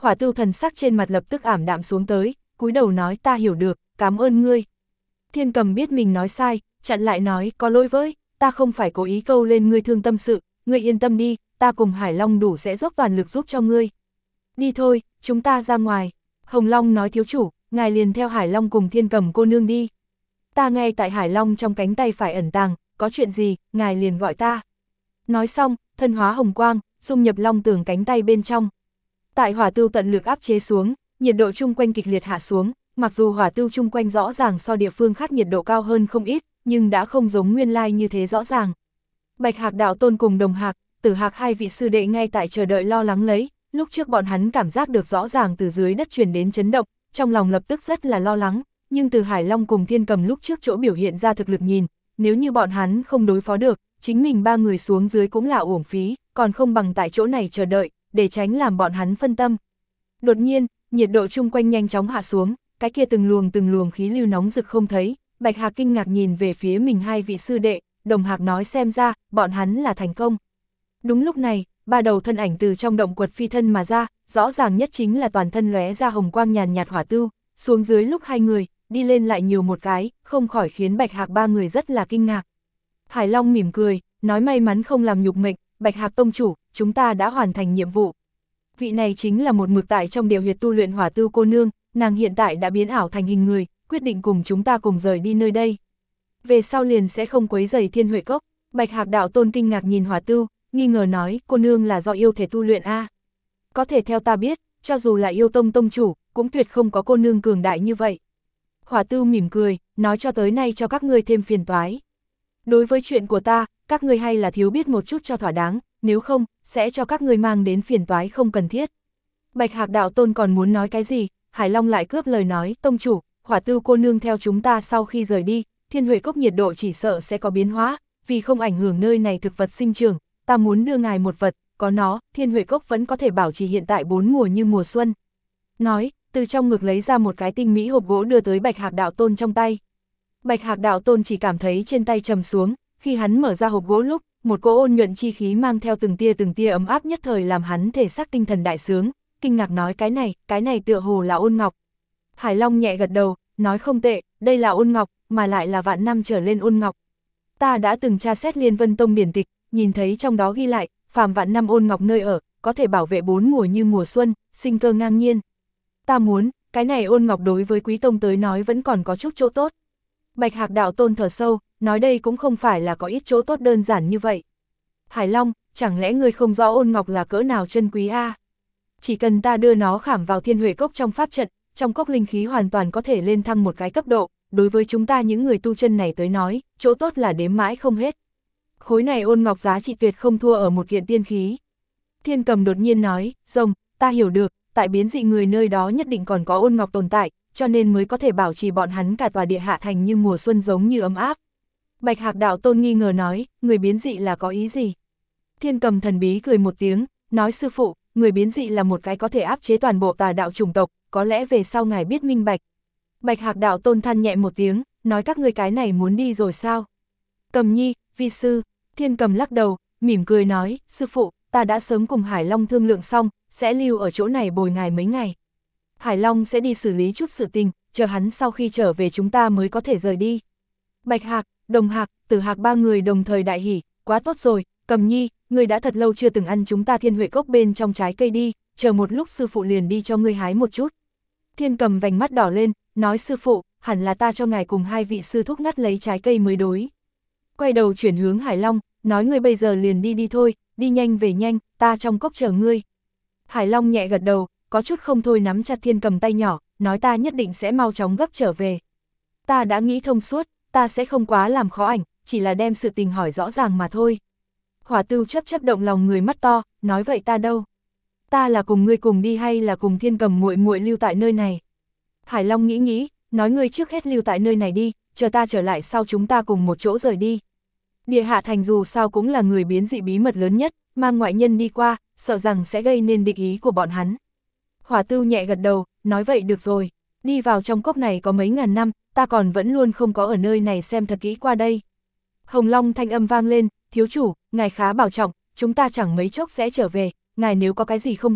Hỏa Tưu thần sắc trên mặt lập tức ảm đạm xuống tới, cúi đầu nói ta hiểu được, cảm ơn ngươi. Thiên Cầm biết mình nói sai, chặn lại nói có lỗi với, ta không phải cố ý câu lên ngươi thương tâm sự, ngươi yên tâm đi, ta cùng Hải Long đủ sẽ dốc toàn lực giúp cho ngươi. Đi thôi, chúng ta ra ngoài. Hồng Long nói thiếu chủ, ngài liền theo Hải Long cùng Thiên Cầm cô nương đi. Ta ngay tại Hải Long trong cánh tay phải ẩn tàng, có chuyện gì, ngài liền gọi ta. Nói xong, thân hóa hồng quang, dung nhập long tường cánh tay bên trong. Tại Hỏa Tưu tận lực áp chế xuống, nhiệt độ chung quanh kịch liệt hạ xuống, mặc dù Hỏa Tưu chung quanh rõ ràng so địa phương khác nhiệt độ cao hơn không ít, nhưng đã không giống nguyên lai như thế rõ ràng. Bạch Hạc đạo tôn cùng Đồng Hạc, Tử Hạc hai vị sư đệ ngay tại chờ đợi lo lắng lấy, lúc trước bọn hắn cảm giác được rõ ràng từ dưới đất truyền đến chấn động, trong lòng lập tức rất là lo lắng, nhưng từ Hải Long cùng Thiên Cầm lúc trước chỗ biểu hiện ra thực lực nhìn, nếu như bọn hắn không đối phó được, chính mình ba người xuống dưới cũng là uổng phí, còn không bằng tại chỗ này chờ đợi, để tránh làm bọn hắn phân tâm. Đột nhiên, nhiệt độ chung quanh nhanh chóng hạ xuống, cái kia từng luồng khí lưu nóng rực không thấy, Bạch Hạc kinh ngạc nhìn về phía mình hai vị sư đệ, Đồng Hạc nói xem ra, bọn hắn là thành công. Đúng lúc này, ba đầu thân ảnh từ trong động quật phi thân mà ra, rõ ràng nhất chính là toàn thân lóe ra hồng quang nhàn nhạt Hỏa Tưu, xuống dưới lúc hai người, đi lên lại nhiều một cái, không khỏi khiến Bạch Hạc ba người rất là kinh ngạc. Hải Long mỉm cười, nói may mắn không làm nhục mệnh, Bạch Hạc tông chủ, chúng ta đã hoàn thành nhiệm vụ. Vị này chính là một mực tại trong điều huyệt tu luyện Hỏa Tưu cô nương, nàng hiện tại đã biến ảo thành hình người, quyết định cùng chúng ta cùng rời đi nơi đây. Về sau liền sẽ không quấy rầy Thiên Huệ Cốc. Bạch Hạc đạo tôn kinh ngạc nhìn Hỏa Tưu, nghi ngờ nói, cô nương là do yêu thể tu luyện a? Có thể theo ta biết, cho dù là yêu tông tông chủ, cũng tuyệt không có cô nương cường đại như vậy. Hỏa Tưu mỉm cười, nói cho tới nay cho các ngươi thêm phiền toái. Đối với chuyện của ta, các ngươi hay là thiếu biết một chút cho thỏa đáng, nếu không, sẽ cho các ngươi mang đến phiền toái không cần thiết. Bạch Hạc đạo tôn còn muốn nói cái gì, Hải Long lại cướp lời nói, tông chủ, Hỏa Tưu cô nương theo chúng ta sau khi rời đi, Thiên Huệ Cốc nhiệt độ chỉ sợ sẽ có biến hóa, vì không ảnh hưởng nơi này thực vật sinh trưởng, ta muốn đưa ngài một vật, có nó, Thiên Huệ Cốc vẫn có thể bảo trì hiện tại 4 mùa như mùa xuân. Nói, từ trong ngực lấy ra một cái tinh mỹ hộp gỗ đưa tới Bạch Hạc đạo tôn trong tay. Bạch Hạc đạo tôn chỉ cảm thấy trên tay trầm xuống, khi hắn mở ra hộp gỗ lúc, một cỗ ôn nhuận chi khí mang theo từng tia ấm áp nhất thời làm hắn thể xác tinh thần đại sướng, kinh ngạc nói cái này tựa hồ là ôn ngọc. Hải Long nhẹ gật đầu, nói không tệ, đây là ôn ngọc, mà lại là vạn năm trở lên ôn ngọc. Ta đã từng tra xét Liên Vân Tông điển tịch, nhìn thấy trong đó ghi lại, phàm vạn năm ôn ngọc nơi ở, có thể bảo vệ 4 mùa như mùa xuân, sinh cơ ngang nhiên. Ta muốn, cái này ôn ngọc đối với quý tông tới nói vẫn còn có chút chỗ tốt. Bạch Hạc đạo tôn thở sâu, nói đây cũng không phải là có ít chỗ tốt đơn giản như vậy. Hải Long, chẳng lẽ ngươi không rõ ôn ngọc là cỡ nào chân quý a? Chỉ cần ta đưa nó khảm vào Thiên Huệ Cốc trong pháp trận, trong cốc linh khí hoàn toàn có thể lên thăng một cái cấp độ, đối với chúng ta những người tu chân này tới nói, chỗ tốt là đếm mãi không hết. Khối này ôn ngọc giá trị tuyệt không thua ở một kiện tiên khí. Thiên Cầm đột nhiên nói, rồng, ta hiểu được, tại biến dị người nơi đó nhất định còn có ôn ngọc tồn tại, cho nên mới có thể bảo trì bọn hắn cả tòa địa hạ thành như mùa xuân giống như ấm áp. Bạch Hạc đạo tôn nghi ngờ nói, người biến dị là có ý gì? Thiên Cầm thần bí cười một tiếng, nói sư phụ, người biến dị là một cái có thể áp chế toàn bộ tà đạo chủng tộc, có lẽ về sau ngài biết minh bạch. Bạch Hạc đạo tôn than nhẹ một tiếng, nói các ngươi cái này muốn đi rồi sao? Cầm nhi, vi sư. Thiên Cầm lắc đầu, mỉm cười nói, sư phụ, ta đã sớm cùng Hải Long thương lượng xong, sẽ lưu ở chỗ này bồi ngài mấy ngày. Hải Long sẽ đi xử lý chút sự tình, chờ hắn sau khi trở về chúng ta mới có thể rời đi. Bạch Hạc, Đồng Hạc, Tử Hạc ba người đồng thời đại hỉ, quá tốt rồi, Cầm nhi, ngươi đã thật lâu chưa từng ăn chúng ta Thiên Huệ Cốc bên trong trái cây đi, chờ một lúc sư phụ liền đi cho ngươi hái một chút. Thiên Cầm vành mắt đỏ lên, nói sư phụ, hẳn là ta cho ngài cùng hai vị sư thúc ngắt lấy trái cây mới đối. Quay đầu chuyển hướng Hải Long, nói ngươi bây giờ liền đi thôi, đi nhanh về nhanh, ta trong cốc chờ ngươi. Hải Long nhẹ gật đầu, có chút không thôi nắm chặt Thiên Cầm tay nhỏ, nói ta nhất định sẽ mau chóng gấp trở về. Ta đã nghĩ thông suốt, ta sẽ không quá làm khó ảnh, chỉ là đem sự tình hỏi rõ ràng mà thôi. Hỏa Tưu chấp động lòng người mắt to, nói vậy ta đâu? Ta là cùng ngươi cùng đi hay là cùng Thiên Cầm muội muội lưu tại nơi này? Hải Long nghĩ, nói ngươi trước hết lưu tại nơi này đi, chờ ta trở lại sau chúng ta cùng một chỗ rời đi. Địa hạ thành dù sao cũng là người biến dị bí mật lớn nhất, mang ngoại nhân đi qua, sợ rằng sẽ gây nên địch ý của bọn hắn. Hỏa Tưu nhẹ gật đầu, nói vậy được rồi, đi vào trong cốc này có mấy ngàn năm, ta còn vẫn luôn không có ở nơi này xem thật kỹ qua đây. Hồng Long thanh âm vang lên, thiếu chủ, ngài khá bảo trọng, chúng ta chẳng mấy chốc sẽ trở về, ngài nếu có cái gì không hiểu,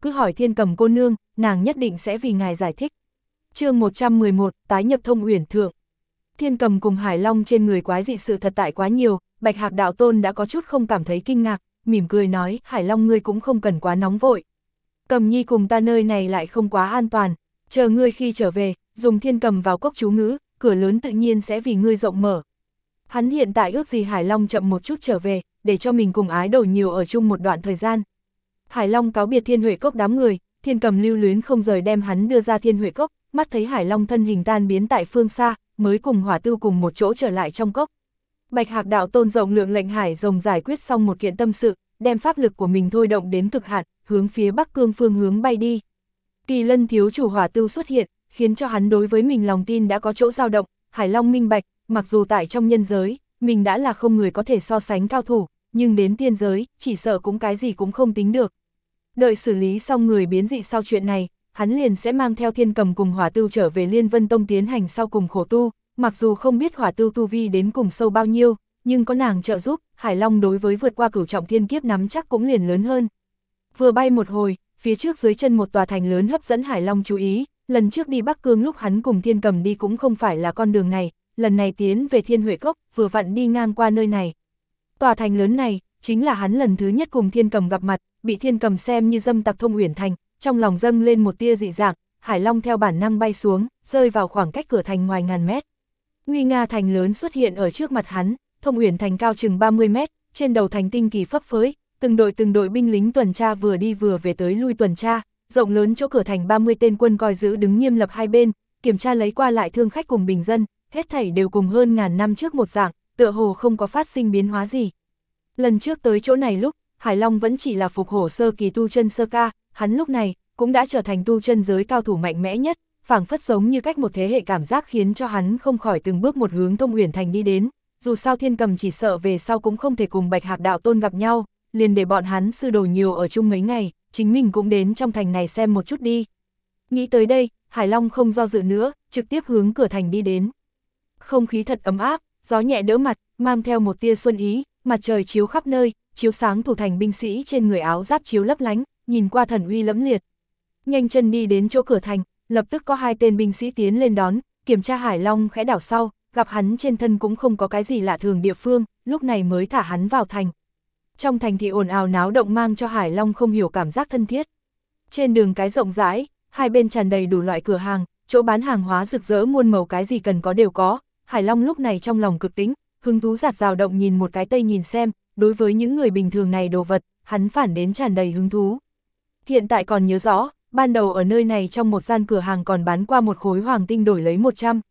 cứ hỏi Thiên Cầm cô nương, nàng nhất định sẽ vì ngài giải thích. Chương 111, tái nhập Thông Uyển Thượng. Thiên Cầm cùng Hải Long trên người quái dị sự thật tại quá nhiều, Bạch Hạc đạo tôn đã có chút không cảm thấy kinh ngạc, mỉm cười nói, Hải Long ngươi cũng không cần quá nóng vội. Cầm nhi cùng ta nơi này lại không quá an toàn, chờ ngươi khi trở về, dùng thiên cầm vào cốc chú ngữ, cửa lớn tự nhiên sẽ vì ngươi rộng mở. Hắn hiện tại ước gì Hải Long chậm một chút trở về, để cho mình cùng ái đồ nhiều ở chung một đoạn thời gian. Hải Long cáo biệt Thiên Huệ Cốc đám người, Thiên Cầm lưu luyến không rời đem hắn đưa ra Thiên Huệ Cốc, mắt thấy Hải Long thân hình tan biến tại phương xa, mới cùng Hỏa Tưu cùng một chỗ trở lại trong cốc. Bạch Hạc đạo tôn rộng lượng lệnh Hải Rồng giải quyết xong một kiện tâm sự, đem pháp lực của mình thôi động đến cực hạn, hướng phía Bắc Cương phương hướng bay đi. Kỳ Lân thiếu chủ Hỏa Tưu xuất hiện, khiến cho hắn đối với mình lòng tin đã có chỗ dao động. Hải Long minh bạch, mặc dù tại trong nhân giới, mình đã là không người có thể so sánh cao thủ, nhưng đến tiên giới, chỉ sợ cũng cái gì cũng không tính được. Đợi xử lý xong người biến dị sau chuyện này, hắn liền sẽ mang theo Thiên Cầm cùng Hỏa Tưu trở về Liên Vân Tông tiến hành sau cùng khổ tu, mặc dù không biết Hỏa Tưu tu vi đến cùng sâu bao nhiêu, nhưng có nàng trợ giúp, Hải Long đối với vượt qua cửu trọng thiên kiếp nắm chắc cũng liền lớn hơn. Vừa bay một hồi, phía trước dưới chân một tòa thành lớn hấp dẫn Hải Long chú ý, lần trước đi Bắc Cương lúc hắn cùng Thiên Cầm đi cũng không phải là con đường này, lần này tiến về Thiên Huệ Cốc, vừa vặn đi ngang qua nơi này. Tòa thành lớn này, chính là hắn lần thứ nhất cùng Thiên Cầm gặp mặt, bị Thiên Cầm xem như dâm tặc Thông Uyển Thành, trong lòng dâng lên một tia dị dạng, Hải Long theo bản năng bay xuống, rơi vào khoảng cách cửa thành ngoài ngàn mét. Nguy nga thành lớn xuất hiện ở trước mặt hắn, Thông Uyển Thành cao chừng 30 mét, trên đầu thành tinh kỳ phấp phới, từng đội binh lính tuần tra vừa đi vừa về tới lui tuần tra, rộng lớn chỗ cửa thành 30 tên quân coi giữ đứng nghiêm lập hai bên, kiểm tra lấy qua lại thương khách cùng bình dân, hết thảy đều cùng hơn ngàn năm trước một dạng, tựa hồ không có phát sinh biến hóa gì. Lần trước tới chỗ này lúc, Hải Long vẫn chỉ là phục hổ sơ kỳ tu chân sơ ca, hắn lúc này cũng đã trở thành tu chân giới cao thủ mạnh mẽ nhất, phảng phất giống như cách một thế hệ cảm giác khiến cho hắn không khỏi từng bước một hướng Thông Uyển Thành đi đến. Dù sao Thiên Cầm chỉ sợ về sau cũng không thể cùng Bạch Hạc đạo tôn gặp nhau, liền để bọn hắn sư đồ nhiều ở chung mấy ngày, chính mình cũng đến trong thành này xem một chút đi. Nghĩ tới đây, Hải Long không do dự nữa, trực tiếp hướng cửa thành đi đến. Không khí thật ấm áp, gió nhẹ đỡ mặt, mang theo một tia xuân ý, mặt trời chiếu khắp nơi, chiếu sáng thủ thành binh sĩ trên người áo giáp chiếu lấp lánh, nhìn qua thần uy lẫm liệt. Nhanh chân đi đến chỗ cửa thành, lập tức có hai tên binh sĩ tiến lên đón, kiểm tra Hải Long khẽ đảo sau, gặp hắn trên thân cũng không có cái gì lạ thường địa phương, lúc này mới thả hắn vào thành. Trong thành thì ồn ào náo động mang cho Hải Long không hiểu cảm giác thân thiết. Trên đường cái rộng rãi, hai bên tràn đầy đủ loại cửa hàng, chỗ bán hàng hóa rực rỡ muôn màu, cái gì cần có đều có. Hải Long lúc này trong lòng cực tĩnh, hứng thú dạt dào động nhìn một cái tây nhìn xem, đối với những người bình thường này đồ vật, hắn phản đến tràn đầy hứng thú. Hiện tại còn nhớ rõ, ban đầu ở nơi này trong một gian cửa hàng còn bán qua một khối hoàng tinh đổi lấy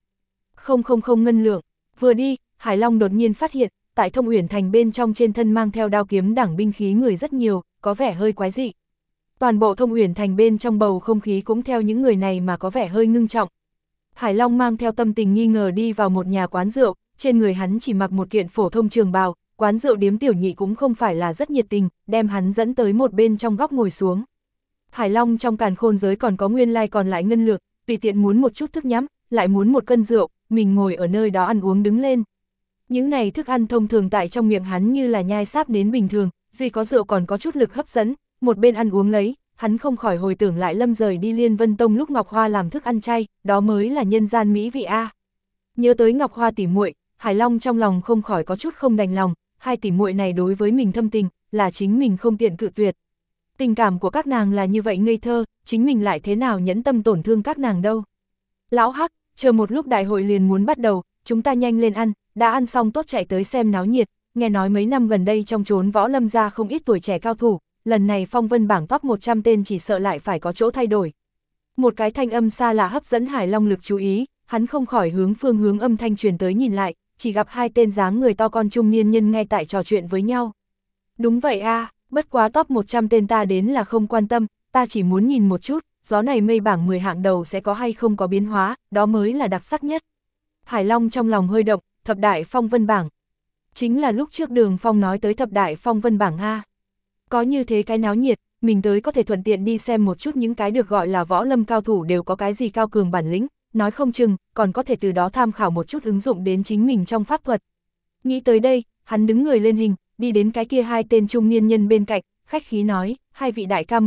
100,000 ngân lượng. Vừa đi, Hải Long đột nhiên phát hiện, tại Thông Uyển Thành bên trong trên thân mang theo đao kiếm đẳng binh khí người rất nhiều, có vẻ hơi quái dị. Toàn bộ Thông Uyển Thành bên trong bầu không khí cũng theo những người này mà có vẻ hơi ngưng trọng. Hải Long mang theo tâm tình nghi ngờ đi vào một nhà quán rượu, trên người hắn chỉ mặc một kiện phổ thông trường bào, quán rượu điếm tiểu nhị cũng không phải là rất nhiệt tình, đem hắn dẫn tới một bên trong góc ngồi xuống. Hải Long trong càn khôn giới còn có nguyên lai còn lại ngân lượng, tùy tiện muốn một chút thức nhắm, lại muốn một cân rượu, mình ngồi ở nơi đó ăn uống đứng lên. Những này thức ăn thông thường tại trong miệng hắn như là nhai sáp đến bình thường, duy có rượu còn có chút lực hấp dẫn, một bên ăn uống lấy, hắn không khỏi hồi tưởng lại Lâm rời đi Liên Vân Tông lúc Ngọc Hoa làm thức ăn chay, đó mới là nhân gian mỹ vị a. Nhớ tới Ngọc Hoa tỉ muội, Hải Long trong lòng không khỏi có chút không đành lòng, hai tỉ muội này đối với mình thâm tình, là chính mình không tiện cự tuyệt. Tình cảm của các nàng là như vậy ngây thơ, chính mình lại thế nào nhẫn tâm tổn thương các nàng đâu. Lão Hắc, chờ một lúc đại hội liền muốn bắt đầu, chúng ta nhanh lên ăn, đã ăn xong tốt chạy tới xem náo nhiệt, nghe nói mấy năm gần đây trong chốn võ lâm ra không ít tuổi trẻ cao thủ, lần này phong vân bảng top 100 tên chỉ sợ lại phải có chỗ thay đổi. Một cái thanh âm xa lạ hấp dẫn Hải Long lực chú ý, hắn không khỏi hướng phương hướng âm thanh truyền tới nhìn lại, chỉ gặp hai tên dáng người to con trung niên nhân ngay tại trò chuyện với nhau. Đúng vậy a, bất quá top 100 tên ta đến là không quan tâm, ta chỉ muốn nhìn một chút, gió này mây bảng 10 hạng đầu sẽ có hay không có biến hóa, đó mới là đặc sắc nhất. Hải Long trong lòng hơi động, thập đại phong vân bảng. Chính là lúc trước Đường Phong nói tới thập đại phong vân bảng ha. Có như thế cái náo nhiệt, mình tới có thể thuận tiện đi xem một chút những cái được gọi là võ lâm cao thủ đều có cái gì cao cường bản lĩnh, nói không chừng, còn có thể từ đó tham khảo một chút ứng dụng đến chính mình trong pháp thuật. Nghĩ tới đây, hắn đứng người lên hình, đi đến cái kia hai tên trung niên nhân bên cạnh, khách khí nói, hai vị đại ca mời,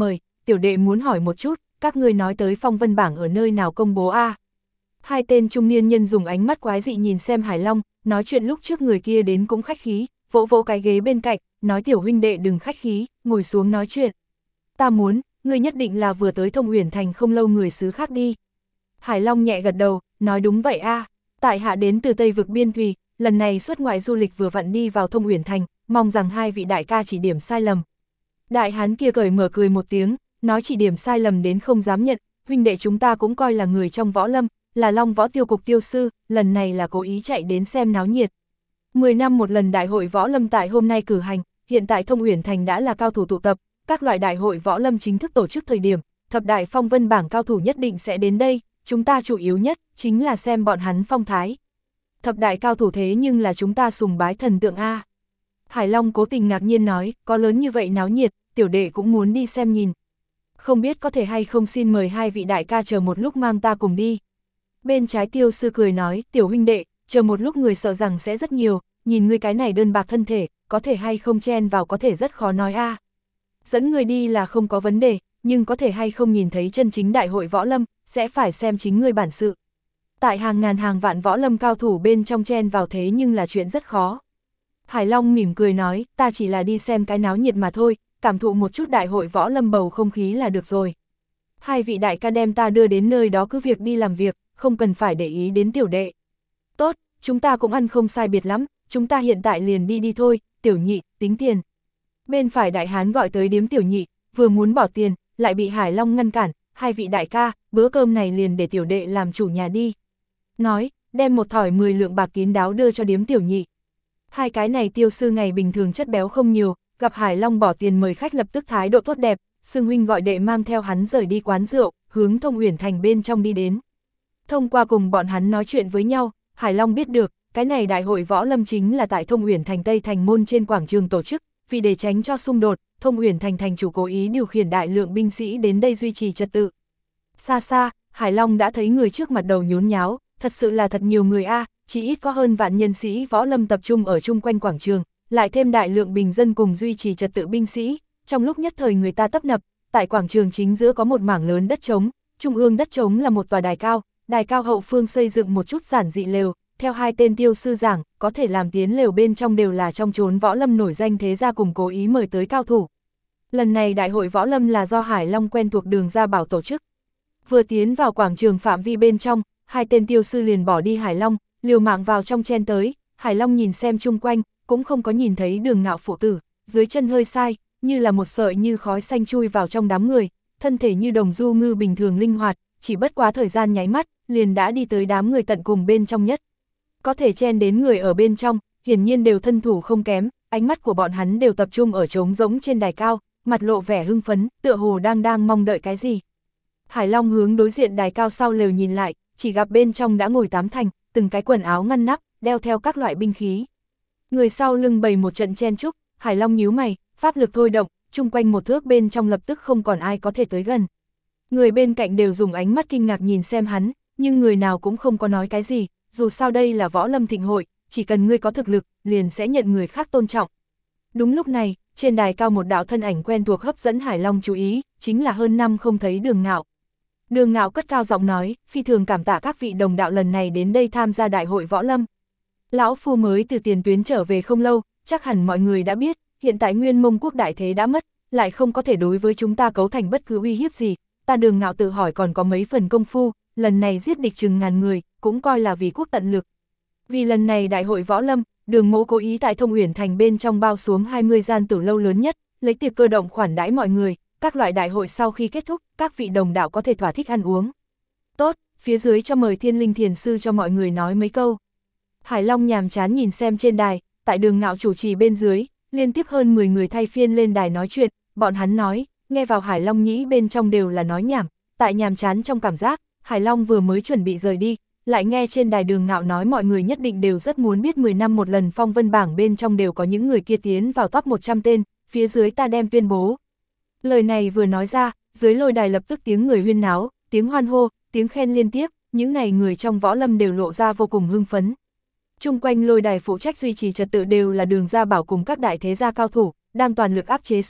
tiểu đệ muốn hỏi một chút, các ngươi nói tới phong vân bảng ở nơi nào công bố a? Hai tên trung niên nhân dùng ánh mắt quái dị nhìn xem Hải Long, nói chuyện lúc trước người kia đến cũng khách khí, vỗ vỗ cái ghế bên cạnh, nói tiểu huynh đệ đừng khách khí, ngồi xuống nói chuyện. Ta muốn, ngươi nhất định là vừa tới Thông Uyển Thành không lâu người xứ khác đi. Hải Long nhẹ gật đầu, nói đúng vậy a, tại hạ đến từ Tây vực biên thùy, lần này xuất ngoại du lịch vừa vặn đi vào Thông Uyển Thành, mong rằng hai vị đại ca chỉ điểm sai lầm. Đại hán kia cởi mở cười một tiếng, nói chỉ điểm sai lầm đến không dám nhận, huynh đệ chúng ta cũng coi là người trong võ lâm, là Long Võ Tiêu cục tiêu sư, lần này là cố ý chạy đến xem náo nhiệt. 10 năm một lần đại hội võ lâm tại hôm nay cử hành, hiện tại Thông Uyển Thành đã là cao thủ tụ tập, các loại đại hội võ lâm chính thức tổ chức thời điểm, thập đại phong vân bảng cao thủ nhất định sẽ đến đây, chúng ta chủ yếu nhất chính là xem bọn hắn phong thái. Thập đại cao thủ thế nhưng là chúng ta sùng bái thần tượng a. Hải Long cố tình ngạc nhiên nói, có lớn như vậy náo nhiệt, tiểu đệ cũng muốn đi xem nhìn. Không biết có thể hay không xin mời hai vị đại ca chờ một lúc mang ta cùng đi. Bên trái tiêu sư cười nói, tiểu huynh đệ, chờ một lúc người sợ rằng sẽ rất nhiều, nhìn ngươi cái này đơn bạc thân thể, có thể hay không chen vào có thể rất khó nói a. Dẫn người đi là không có vấn đề, nhưng có thể hay không nhìn thấy chân chính đại hội võ lâm, sẽ phải xem chính ngươi bản sự. Tại hàng ngàn hàng vạn võ lâm cao thủ bên trong chen vào thế nhưng là chuyện rất khó. Hải Long mỉm cười nói, ta chỉ là đi xem cái náo nhiệt mà thôi, cảm thụ một chút đại hội võ lâm bầu không khí là được rồi. Hai vị đại ca đem ta đưa đến nơi đó cứ việc đi làm việc, không cần phải để ý đến tiểu đệ. Tốt, chúng ta cũng ăn không sai biệt lắm, chúng ta hiện tại liền đi đi thôi, tiểu nhị, tính tiền. Bên phải đại hán gọi tới điếm tiểu nhị, vừa muốn bỏ tiền, lại bị Hải Long ngăn cản, hai vị đại ca, bữa cơm này liền để tiểu đệ làm chủ nhà đi. Nói, đem một thỏi 10 lượng bạc kín đáo đưa cho điếm tiểu nhị. Hai cái này tiêu sư ngày bình thường chất béo không nhiều, gặp Hải Long bỏ tiền mời khách lập tức thái độ tốt đẹp, xưng huynh gọi đệ mang theo hắn rời đi quán rượu, hướng Thông Uyển Thành bên trong đi đến. Thông qua cùng bọn hắn nói chuyện với nhau, Hải Long biết được, cái này đại hội võ lâm chính là tại Thông Uyển Thành Tây Thành môn trên quảng trường tổ chức, vì để tránh cho xung đột, Thông Uyển Thành thành chủ cố ý điều khiển đại lượng binh sĩ đến đây duy trì trật tự. Xa xa, Hải Long đã thấy người trước mặt đầu nhốn nháo, thật sự là thật nhiều người a, chỉ ít có hơn vạn nhân sĩ võ lâm tập trung ở chung quanh quảng trường, lại thêm đại lượng bình dân cùng duy trì trật tự binh sĩ, trong lúc nhất thời người ta tấp nập, tại quảng trường chính giữa có một mảng lớn đất trống, trung ương đất trống là một tòa đài cao hậu phương xây dựng một chút giản dị lều, theo hai tên tiêu sư giảng, có thể làm tiến lều bên trong đều là trong chốn võ lâm nổi danh thế gia cùng cố ý mời tới cao thủ. Lần này đại hội võ lâm là do Hải Long quen thuộc Đường Gia Bảo tổ chức. Vừa tiến vào quảng trường phạm vi bên trong, hai tên tiêu sư liền bỏ đi Hải Long, liều mạng vào trong chen tới, Hải Long nhìn xem chung quanh, cũng không có nhìn thấy Đường Ngạo phụ tử, dưới chân hơi sai, như là một sợi như khói xanh chui vào trong đám người, thân thể như đồng du ngư bình thường linh hoạt, chỉ bất quá thời gian nháy mắt, liền đã đi tới đám người tận cùng bên trong nhất. Có thể chen đến người ở bên trong, hiển nhiên đều thân thủ không kém, ánh mắt của bọn hắn đều tập trung ở trống rỗng trên đài cao, mặt lộ vẻ hưng phấn, tựa hồ đang mong đợi cái gì. Hải Long hướng đối diện đài cao sau lều nhìn lại, chỉ gặp bên trong đã ngồi 8 thành, từng cái quần áo ngăn nắp, đeo theo các loại binh khí. Người sau lưng bày một trận chen chúc, Hải Long nhíu mày, pháp lực thôi động, chung quanh một thước bên trong lập tức không còn ai có thể tới gần. Người bên cạnh đều dùng ánh mắt kinh ngạc nhìn xem hắn, nhưng người nào cũng không có nói cái gì, dù sao đây là võ lâm thịnh hội, chỉ cần ngươi có thực lực, liền sẽ nhận người khác tôn trọng. Đúng lúc này, trên đài cao một đạo thân ảnh quen thuộc hấp dẫn Hải Long chú ý, chính là hơn năm không thấy Đường Ngạo. Đường Ngạo cất cao giọng nói, phi thường cảm tạ các vị đồng đạo lần này đến đây tham gia đại hội võ lâm. Lão phu mới từ tiền tuyến trở về không lâu, chắc hẳn mọi người đã biết, hiện tại Nguyên Mông quốc đại thế đã mất, lại không có thể đối với chúng ta cấu thành bất cứ uy hiếp gì, ta Đường Ngạo tự hỏi còn có mấy phần công phu, lần này giết địch chừng ngàn người, cũng coi là vì quốc tận lực. Vì lần này đại hội võ lâm, Đường Mỗ cố ý tại Thông Uyển Thành bên trong bao xuống 20 gian tử lâu lớn nhất, lấy tiệc cơ động khoản đãi mọi người, các loại đại hội sau khi kết thúc, các vị đồng đạo có thể thỏa thích ăn uống. Tốt, phía dưới cho mời Thiên Linh Thiền Sư cho mọi người nói mấy câu. Hải Long nhàm chán nhìn xem trên đài, tại Đường Ngạo chủ trì bên dưới, liên tiếp hơn 10 người thay phiên lên đài nói chuyện, bọn hắn nói, nghe vào Hải Long nhĩ bên trong đều là nói nhảm, tại nhàm chán trong cảm giác, Hải Long vừa mới chuẩn bị rời đi, lại nghe trên đài Đường Ngạo nói mọi người nhất định đều rất muốn biết 10 năm một lần phong vân bảng bên trong đều có những người kia tiến vào top 100 tên, phía dưới ta đem tuyên bố. Lời này vừa nói ra, dưới lôi đài lập tức tiếng người huyên náo, tiếng hoan hô, tiếng khen liên tiếp, những này người trong võ lâm đều lộ ra vô cùng hưng phấn. Chung quanh lôi đài phụ trách duy trì trật tự đều là Đường Gia Bảo cùng các đại thế gia cao thủ, đang toàn lực áp chế xuống,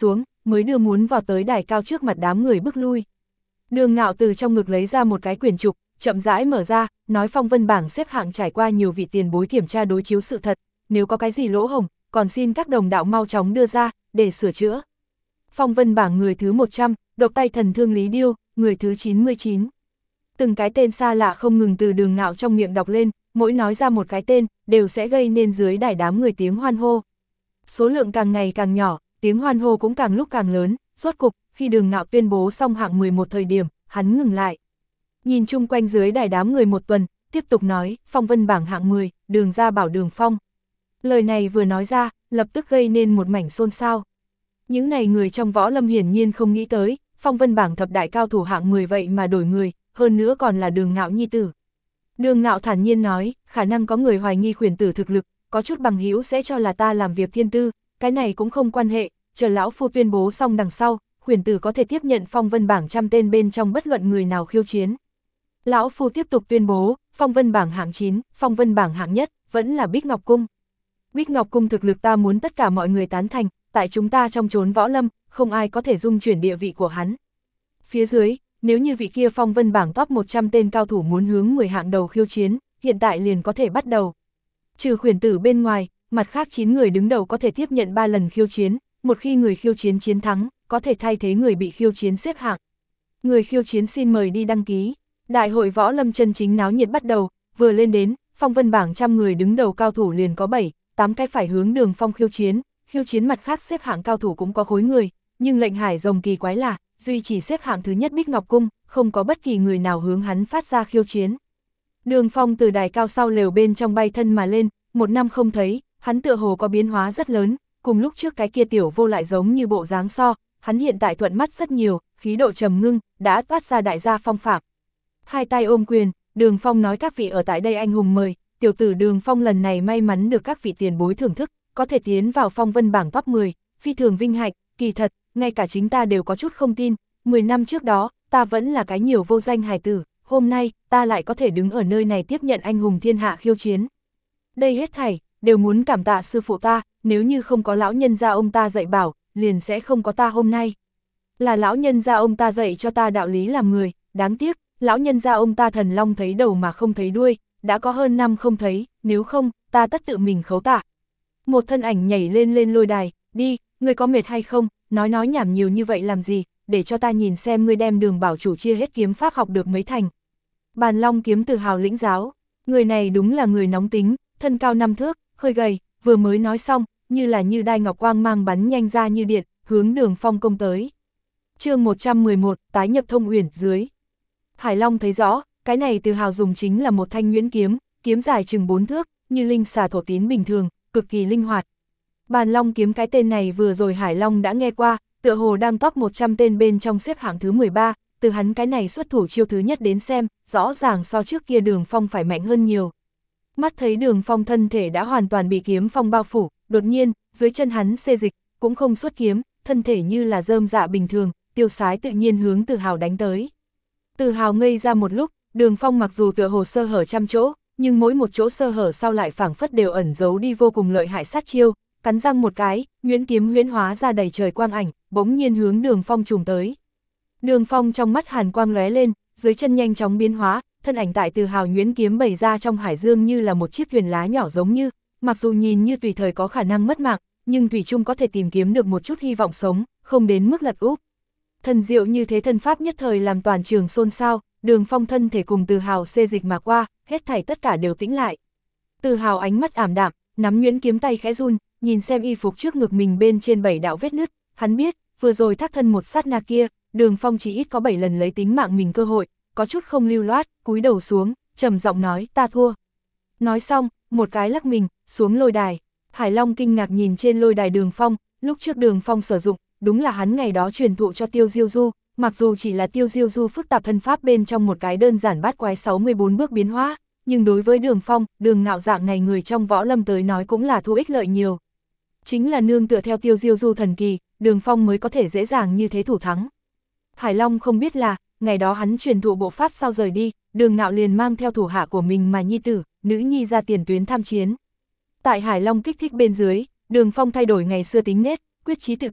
mới đưa muốn vào tới đài cao trước mặt đám người bước lui. Đường Ngạo từ trong ngực lấy ra một cái quyển trục, chậm rãi mở ra, nói phong vân bảng xếp hạng trải qua nhiều vị tiền bối kiểm tra đối chiếu sự thật, nếu có cái gì lỗ hổng, còn xin các đồng đạo mau chóng đưa ra, để sửa chữa. Phong vân bảng người thứ 100, độc tay thần thương Lý Điêu, người thứ 99. Từng cái tên xa lạ không ngừng từ Đường Ngạo trong miệng đọc lên, mỗi nói ra một cái tên, đều sẽ gây nên dưới đài đám người tiếng hoan hô. Số lượng càng ngày càng nhỏ, tiếng hoan hô cũng càng lúc càng lớn, rốt cục, khi Đường Ngạo tuyên bố xong hạng 11 thời điểm, hắn ngừng lại. Nhìn chung quanh dưới đài đám người một tuần, tiếp tục nói, phong vân bảng hạng 10, Đường gia bảo Đường Phong. Lời này vừa nói ra, lập tức gây nên một mảnh xôn xao. Những này người trong võ lâm hiển nhiên không nghĩ tới, phong vân bảng thập đại cao thủ hạng 10 vậy mà đổi người, hơn nữa còn là Đường Ngạo nhi tử. Đường Ngạo thản nhiên nói, khả năng có người hoài nghi khuyển tử thực lực, có chút bằng hữu sẽ cho là ta làm việc thiên tư, cái này cũng không quan hệ, chờ lão phu tuyên bố xong đằng sau, khuyển tử có thể tiếp nhận phong vân bảng 100 tên bên trong bất luận người nào khiêu chiến. Lão phu tiếp tục tuyên bố, phong vân bảng hạng 9, phong vân bảng hạng nhất, vẫn là Bích Ngọc Cung. Bích Ngọc Cung thực lực ta muốn tất cả mọi người tán thành, tại chúng ta trong chốn võ lâm, không ai có thể dung chuyển địa vị của hắn. Phía dưới, nếu như vị kia phong vân bảng top 100 tên cao thủ muốn hướng 10 hạng đầu khiêu chiến, hiện tại liền có thể bắt đầu. Trừ khuyển tử bên ngoài, mặt khác 9 người đứng đầu có thể tiếp nhận 3 lần khiêu chiến, một khi người khiêu chiến chiến thắng, có thể thay thế người bị khiêu chiến xếp hạng. Người khiêu chiến xin mời đi đăng ký. Đại hội võ lâm chân chính náo nhiệt bắt đầu, vừa lên đến, phong vân bảng 100 người đứng đầu cao thủ liền có 7, 8 cái phải hướng Đường Phong khiêu chiến mặt khác xếp hạng cao thủ cũng có khối người, nhưng lệnh hải rồng kỳ quái là, duy chỉ xếp hạng thứ nhất Bích Ngọc Cung, không có bất kỳ người nào hướng hắn phát ra khiêu chiến. Đường Phong từ đài cao sau lều bên trong bay thân mà lên, một năm không thấy, hắn tựa hồ có biến hóa rất lớn, cùng lúc trước cái kia tiểu vô lại giống như bộ dáng so, hắn hiện tại thuận mắt rất nhiều, khí độ trầm ngưng, đã toát ra đại gia phong phạm. Hai tay ôm quyền, Đường Phong nói các vị ở tại đây anh hùng mời, tiểu tử Đường Phong lần này may mắn được các vị tiền bối thưởng thức, có thể tiến vào phong vân bảng top 10, phi thường vinh hạnh, kỳ thật, ngay cả chính ta đều có chút không tin, 10 năm trước đó, ta vẫn là cái nhiều vô danh hài tử, hôm nay, ta lại có thể đứng ở nơi này tiếp nhận anh hùng thiên hạ khiêu chiến. Đây hết thảy, đều muốn cảm tạ sư phụ ta, nếu như không có lão nhân gia ông ta dạy bảo, liền sẽ không có ta hôm nay. Là lão nhân gia ông ta dạy cho ta đạo lý làm người, đáng tiếc, lão nhân gia ông ta thần long thấy đầu mà không thấy đuôi, đã có hơn năm không thấy, nếu không, ta tất tự mình khấu tạ. Một thân ảnh nhảy lên lôi đài, đi, ngươi có mệt hay không, nói nhảm nhiều như vậy làm gì, để cho ta nhìn xem ngươi đem Đường bảo chủ chia hết kiếm pháp học được mấy thành. Bàn Long kiếm tự hào lĩnh giáo, người này đúng là người nóng tính, thân cao 5 thước, hơi gầy, vừa mới nói xong, như đai ngọc quang mang bắn nhanh ra như điện, hướng Đường Phong công tới. Chương 111, tái nhập Thông Uyển dưới. Hải Long thấy rõ, cái này tự hào dùng chính là một thanh nhuyễn kiếm, kiếm dài chừng 4 thước, như linh xà thổ tín bình thường, cực kỳ linh hoạt. Bàn Long kiếm cái tên này vừa rồi Hải Long đã nghe qua, tựa hồ đang top 100 tên bên trong xếp hạng thứ 13, từ hắn cái này xuất thủ chiêu thứ nhất đến xem, rõ ràng so trước kia Đường Phong phải mạnh hơn nhiều. Mắt thấy Đường Phong thân thể đã hoàn toàn bị kiếm phong bao phủ, đột nhiên, dưới chân hắn xê dịch, cũng không xuất kiếm, thân thể như là rơm dạ bình thường, tiêu sái tự nhiên hướng Từ Hào đánh tới. Từ Hào ngây ra một lúc, Đường Phong mặc dù tựa hồ sơ hở trăm chỗ, nhưng mỗi một chỗ sơ hở sau lại phảng phất đều ẩn giấu đi vô cùng lợi hại sát chiêu, cắn răng một cái, nhuyễn kiếm huyễn hóa ra đầy trời quang ảnh, bỗng nhiên hướng Đường Phong trùng tới. Đường Phong trong mắt hàn quang lóe lên, dưới chân nhanh chóng biến hóa, thân ảnh tại Từ Hào nhuyễn kiếm bày ra trong hải dương như là một chiếc thuyền lá nhỏ giống như, mặc dù nhìn như tùy thời có khả năng mất mạng, nhưng thủy chung có thể tìm kiếm được một chút hy vọng sống, không đến mức lật úp. Thần diệu như thế thân pháp nhất thời làm toàn trường xôn xao, Đường Phong thân thể cùng Từ Hào xê dịch mà qua, hết thảy tất cả đều tĩnh lại. Từ Hào ánh mắt ảm đạm, nắm nhuyễn kiếm tay khẽ run, nhìn xem y phục trước ngực mình bên trên 7 đạo vết nứt, hắn biết, vừa rồi thác thân một sát na kia, Đường Phong chỉ ít có 7 lần lấy tính mạng mình cơ hội, có chút không lưu loát, cúi đầu xuống, trầm giọng nói, ta thua. Nói xong, một cái lắc mình, xuống lôi đài. Hải Long kinh ngạc nhìn trên lôi đài Đường Phong, lúc trước Đường Phong sử dụng, đúng là hắn ngày đó truyền thụ cho Tiêu Diêu Du, mặc dù chỉ là Tiêu Diêu Du phức tạp thân pháp bên trong một cái đơn giản bát quái 64 bước biến hóa, nhưng đối với Đường Phong, Đường Ngạo dạng này người trong võ lâm tới nói cũng là thu ích lợi nhiều. Chính là nương tựa theo Tiêu Diêu Du thần kỳ, Đường Phong mới có thể dễ dàng như thế thủ thắng. Hải Long không biết là, ngày đó hắn truyền thụ bộ pháp sau rời đi, Đường Ngạo liền mang theo thủ hạ của mình mà nhi tử, nữ nhi ra tiền tuyến tham chiến. Tại Hải Long kích thích bên dưới, Đường Phong thay đổi ngày xưa tính nết, quyết chí tự cường,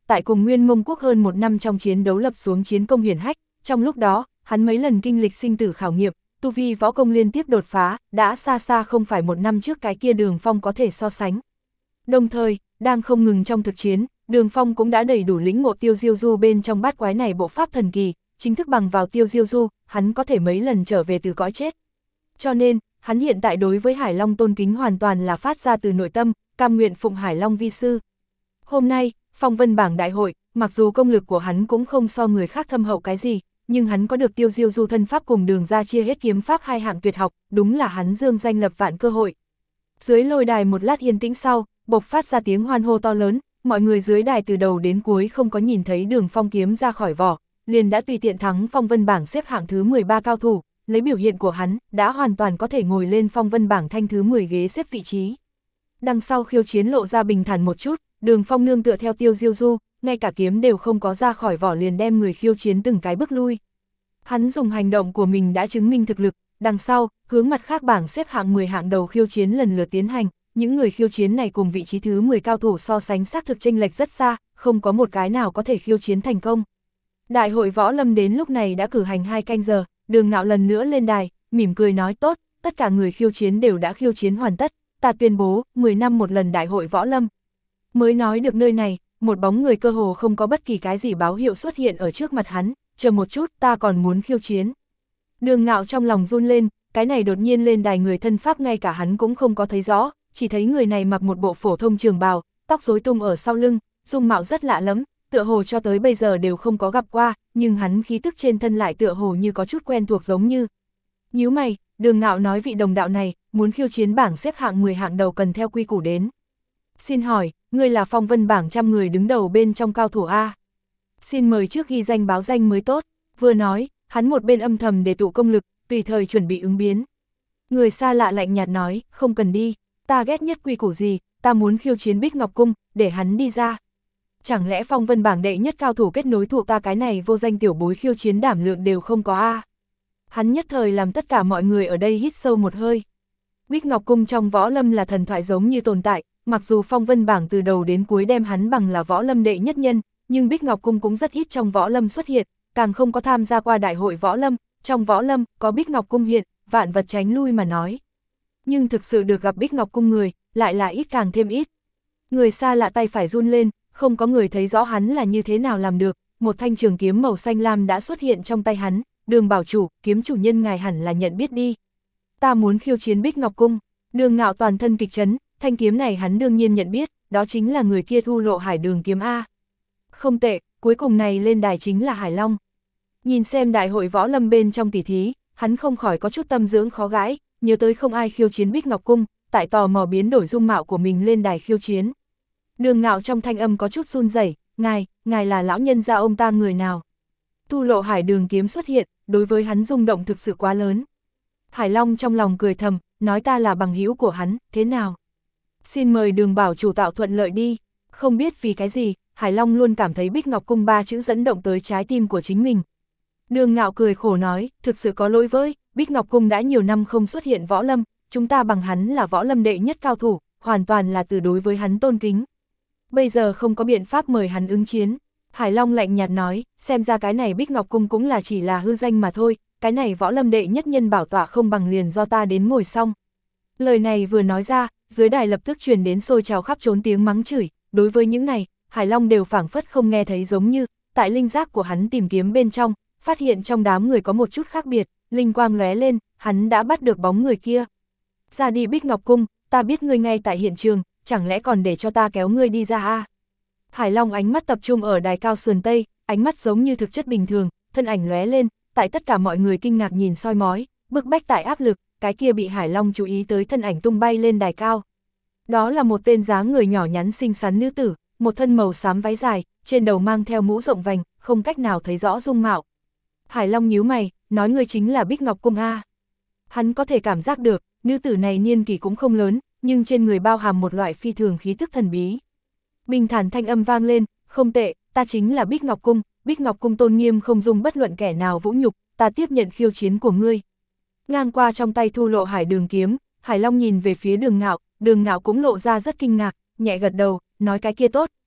tại cùng Nguyên Mông Quốc hơn 1 năm trong chiến đấu lập xuống chiến công hiển hách, trong lúc đó, hắn mấy lần kinh lịch sinh tử khảo nghiệm, tu vi võ công liên tiếp đột phá, đã xa xa không phải 1 năm trước cái kia Đường Phong có thể so sánh. Đồng thời, đang không ngừng trong thực chiến, Đường Phong cũng đã đầy đủ lĩnh ngộ Tiêu Diêu Du bên trong bát quái này bộ pháp thần kỳ, chính thức bằng vào Tiêu Diêu Du, hắn có thể mấy lần trở về từ cõi chết. Cho nên, hắn hiện tại đối với Hải Long tôn kính hoàn toàn là phát ra từ nội tâm, cam nguyện phụng Hải Long vi sư. Hôm nay, phong vân bảng đại hội, mặc dù công lực của hắn cũng không so người khác thâm hậu cái gì, nhưng hắn có được Tiêu Diêu Du thân pháp cùng Đường ra chia hết kiếm pháp 2 hạng tuyệt học, đúng là hắn dương danh lập vạn cơ hội. Dưới lôi đài một lát yên tĩnh sau, bộc phát ra tiếng hoan hô to lớn, mọi người dưới đài từ đầu đến cuối không có nhìn thấy Đường Phong kiếm ra khỏi vỏ, liền đã tùy tiện thắng phong vân bảng xếp hạng thứ 13 cao thủ, lấy biểu hiện của hắn, đã hoàn toàn có thể ngồi lên phong vân bảng thanh thứ 10 ghế xếp vị trí. Đằng sau khiêu chiến lộ ra bình thản một chút, Đường Phong nương tựa theo Tiêu Diêu Du, ngay cả kiếm đều không có ra khỏi vỏ liền đem người khiêu chiến từng cái bước lui. Hắn dùng hành động của mình đã chứng minh thực lực, đằng sau, hướng mặt khác bảng xếp hạng 10 hạng đầu khiêu chiến lần lượt tiến hành, những người khiêu chiến này cùng vị trí thứ 10 cao thủ so sánh xác thực chênh lệch rất xa, không có một cái nào có thể khiêu chiến thành công. Đại hội võ lâm đến lúc này đã cử hành 2 canh giờ, Đường Ngạo lần nữa lên đài, mỉm cười nói tốt, tất cả người khiêu chiến đều đã khiêu chiến hoàn tất, ta tuyên bố, 10 năm một lần đại hội võ lâm. Mới nói được nơi này, một bóng người cơ hồ không có bất kỳ cái gì báo hiệu xuất hiện ở trước mặt hắn, chờ một chút, ta còn muốn khiêu chiến. Đường Ngạo trong lòng run lên, cái này đột nhiên lên đài người thân pháp ngay cả hắn cũng không có thấy rõ, chỉ thấy người này mặc một bộ phổ thông trường bào, tóc rối tung ở sau lưng, dung mạo rất lạ lắm, tựa hồ cho tới bây giờ đều không có gặp qua, nhưng hắn khí tức trên thân lại tựa hồ như có chút quen thuộc giống như. Nhíu mày, Đường Ngạo nói vị đồng đạo này, muốn khiêu chiến bảng xếp hạng 10 hạng đầu cần theo quy củ đến. Xin hỏi, ngươi là phong vân bảng 100 người đứng đầu bên trong cao thủ A. Xin mời trước ghi danh báo danh mới tốt, vừa nói, hắn một bên âm thầm để tụ công lực, tùy thời chuẩn bị ứng biến. Người xa lạ lạnh nhạt nói, không cần đi, ta ghét nhất quy củ gì, ta muốn khiêu chiến Bích Ngọc Cung, để hắn đi ra. Chẳng lẽ phong vân bảng đệ nhất cao thủ kết nối thuộc ta cái này vô danh tiểu bối khiêu chiến đảm lượng đều không có A. Hắn nhất thời làm tất cả mọi người ở đây hít sâu một hơi. Bích Ngọc Cung trong võ lâm là thần thoại giống như tồn tại, mặc dù phong vân bảng từ đầu đến cuối đem hắn bằng là võ lâm đệ nhất nhân, nhưng Bích Ngọc Cung cũng rất ít trong võ lâm xuất hiện, càng không có tham gia qua đại hội võ lâm, trong võ lâm có Bích Ngọc Cung hiện, vạn vật tránh lui mà nói. Nhưng thực sự được gặp Bích Ngọc Cung người, lại là ít càng thêm ít. Người xa lạ tay phải run lên, không có người thấy rõ hắn là như thế nào làm được, một thanh trường kiếm màu xanh lam đã xuất hiện trong tay hắn, Đường bảo chủ, kiếm chủ nhân ngài hẳn là nhận biết đi. Ta muốn khiêu chiến Bích Ngọc Cung. Đường Ngạo toàn thân kịch chấn, thanh kiếm này hắn đương nhiên nhận biết, đó chính là người kia Thu Lộ Hải Đường kiếm A. Không tệ, cuối cùng này lên đài chính là Hải Long. Nhìn xem đại hội võ lâm bên trong tỷ thí, hắn không khỏi có chút tâm dưỡng khó gãi, nhớ tới không ai khiêu chiến Bích Ngọc Cung, tại tò mò biến đổi dung mạo của mình lên đài khiêu chiến. Đường Ngạo trong thanh âm có chút run rẩy, ngài là lão nhân gia ông ta người nào? Thu Lộ Hải Đường kiếm xuất hiện, đối với hắn rung động thực sự quá lớn. Hải Long trong lòng cười thầm, nói ta là bằng hữu của hắn, thế nào? Xin mời Đường bảo chủ tạo thuận lợi đi. Không biết vì cái gì, Hải Long luôn cảm thấy Bích Ngọc Cung 3 chữ dẫn động tới trái tim của chính mình. Đường Ngạo cười khổ nói, thực sự có lỗi với, Bích Ngọc Cung đã nhiều năm không xuất hiện võ lâm, chúng ta bằng hắn là võ lâm đệ nhất cao thủ, hoàn toàn là từ đối với hắn tôn kính. Bây giờ không có biện pháp mời hắn ứng chiến. Hải Long lạnh nhạt nói, xem ra cái này Bích Ngọc Cung cũng là chỉ là hư danh mà thôi, cái này võ lâm đệ nhất nhân bảo tọa không bằng liền do ta đến ngồi xong. Lời này vừa nói ra, dưới đài lập tức truyền đến sôi trào khắp trốn tiếng mắng chửi, đối với những này, Hải Long đều phảng phất không nghe thấy giống như, tại linh giác của hắn tìm kiếm bên trong, phát hiện trong đám người có một chút khác biệt, linh quang lóe lên, hắn đã bắt được bóng người kia. Ra đi Bích Ngọc Cung, ta biết ngươi ngay tại hiện trường, chẳng lẽ còn để cho ta kéo ngươi đi ra à? Hải Long ánh mắt tập trung ở đài cao sườn Tây, ánh mắt giống như thực chất bình thường, thân ảnh lóe lên, tại tất cả mọi người kinh ngạc nhìn soi mói, bức bách tại áp lực, cái kia bị Hải Long chú ý tới thân ảnh tung bay lên đài cao. Đó là một tên dáng người nhỏ nhắn xinh xắn nữ tử, một thân màu xám váy dài, trên đầu mang theo mũ rộng vành, không cách nào thấy rõ dung mạo. Hải Long nhíu mày, nói người chính là Bích Ngọc Cung A. Hắn có thể cảm giác được, nữ tử này niên kỷ cũng không lớn, nhưng trên người bao hàm một loại phi thường khí tức thần bí. Bình thản thanh âm vang lên, không tệ, ta chính là Bích Ngọc Cung, Bích Ngọc Cung tôn nghiêm không dung bất luận kẻ nào vũ nhục, ta tiếp nhận khiêu chiến của ngươi. Ngang qua trong tay Thu Lộ Hải Đường kiếm, Hải Long nhìn về phía Đường Ngạo cũng lộ ra rất kinh ngạc, nhẹ gật đầu, nói cái kia tốt,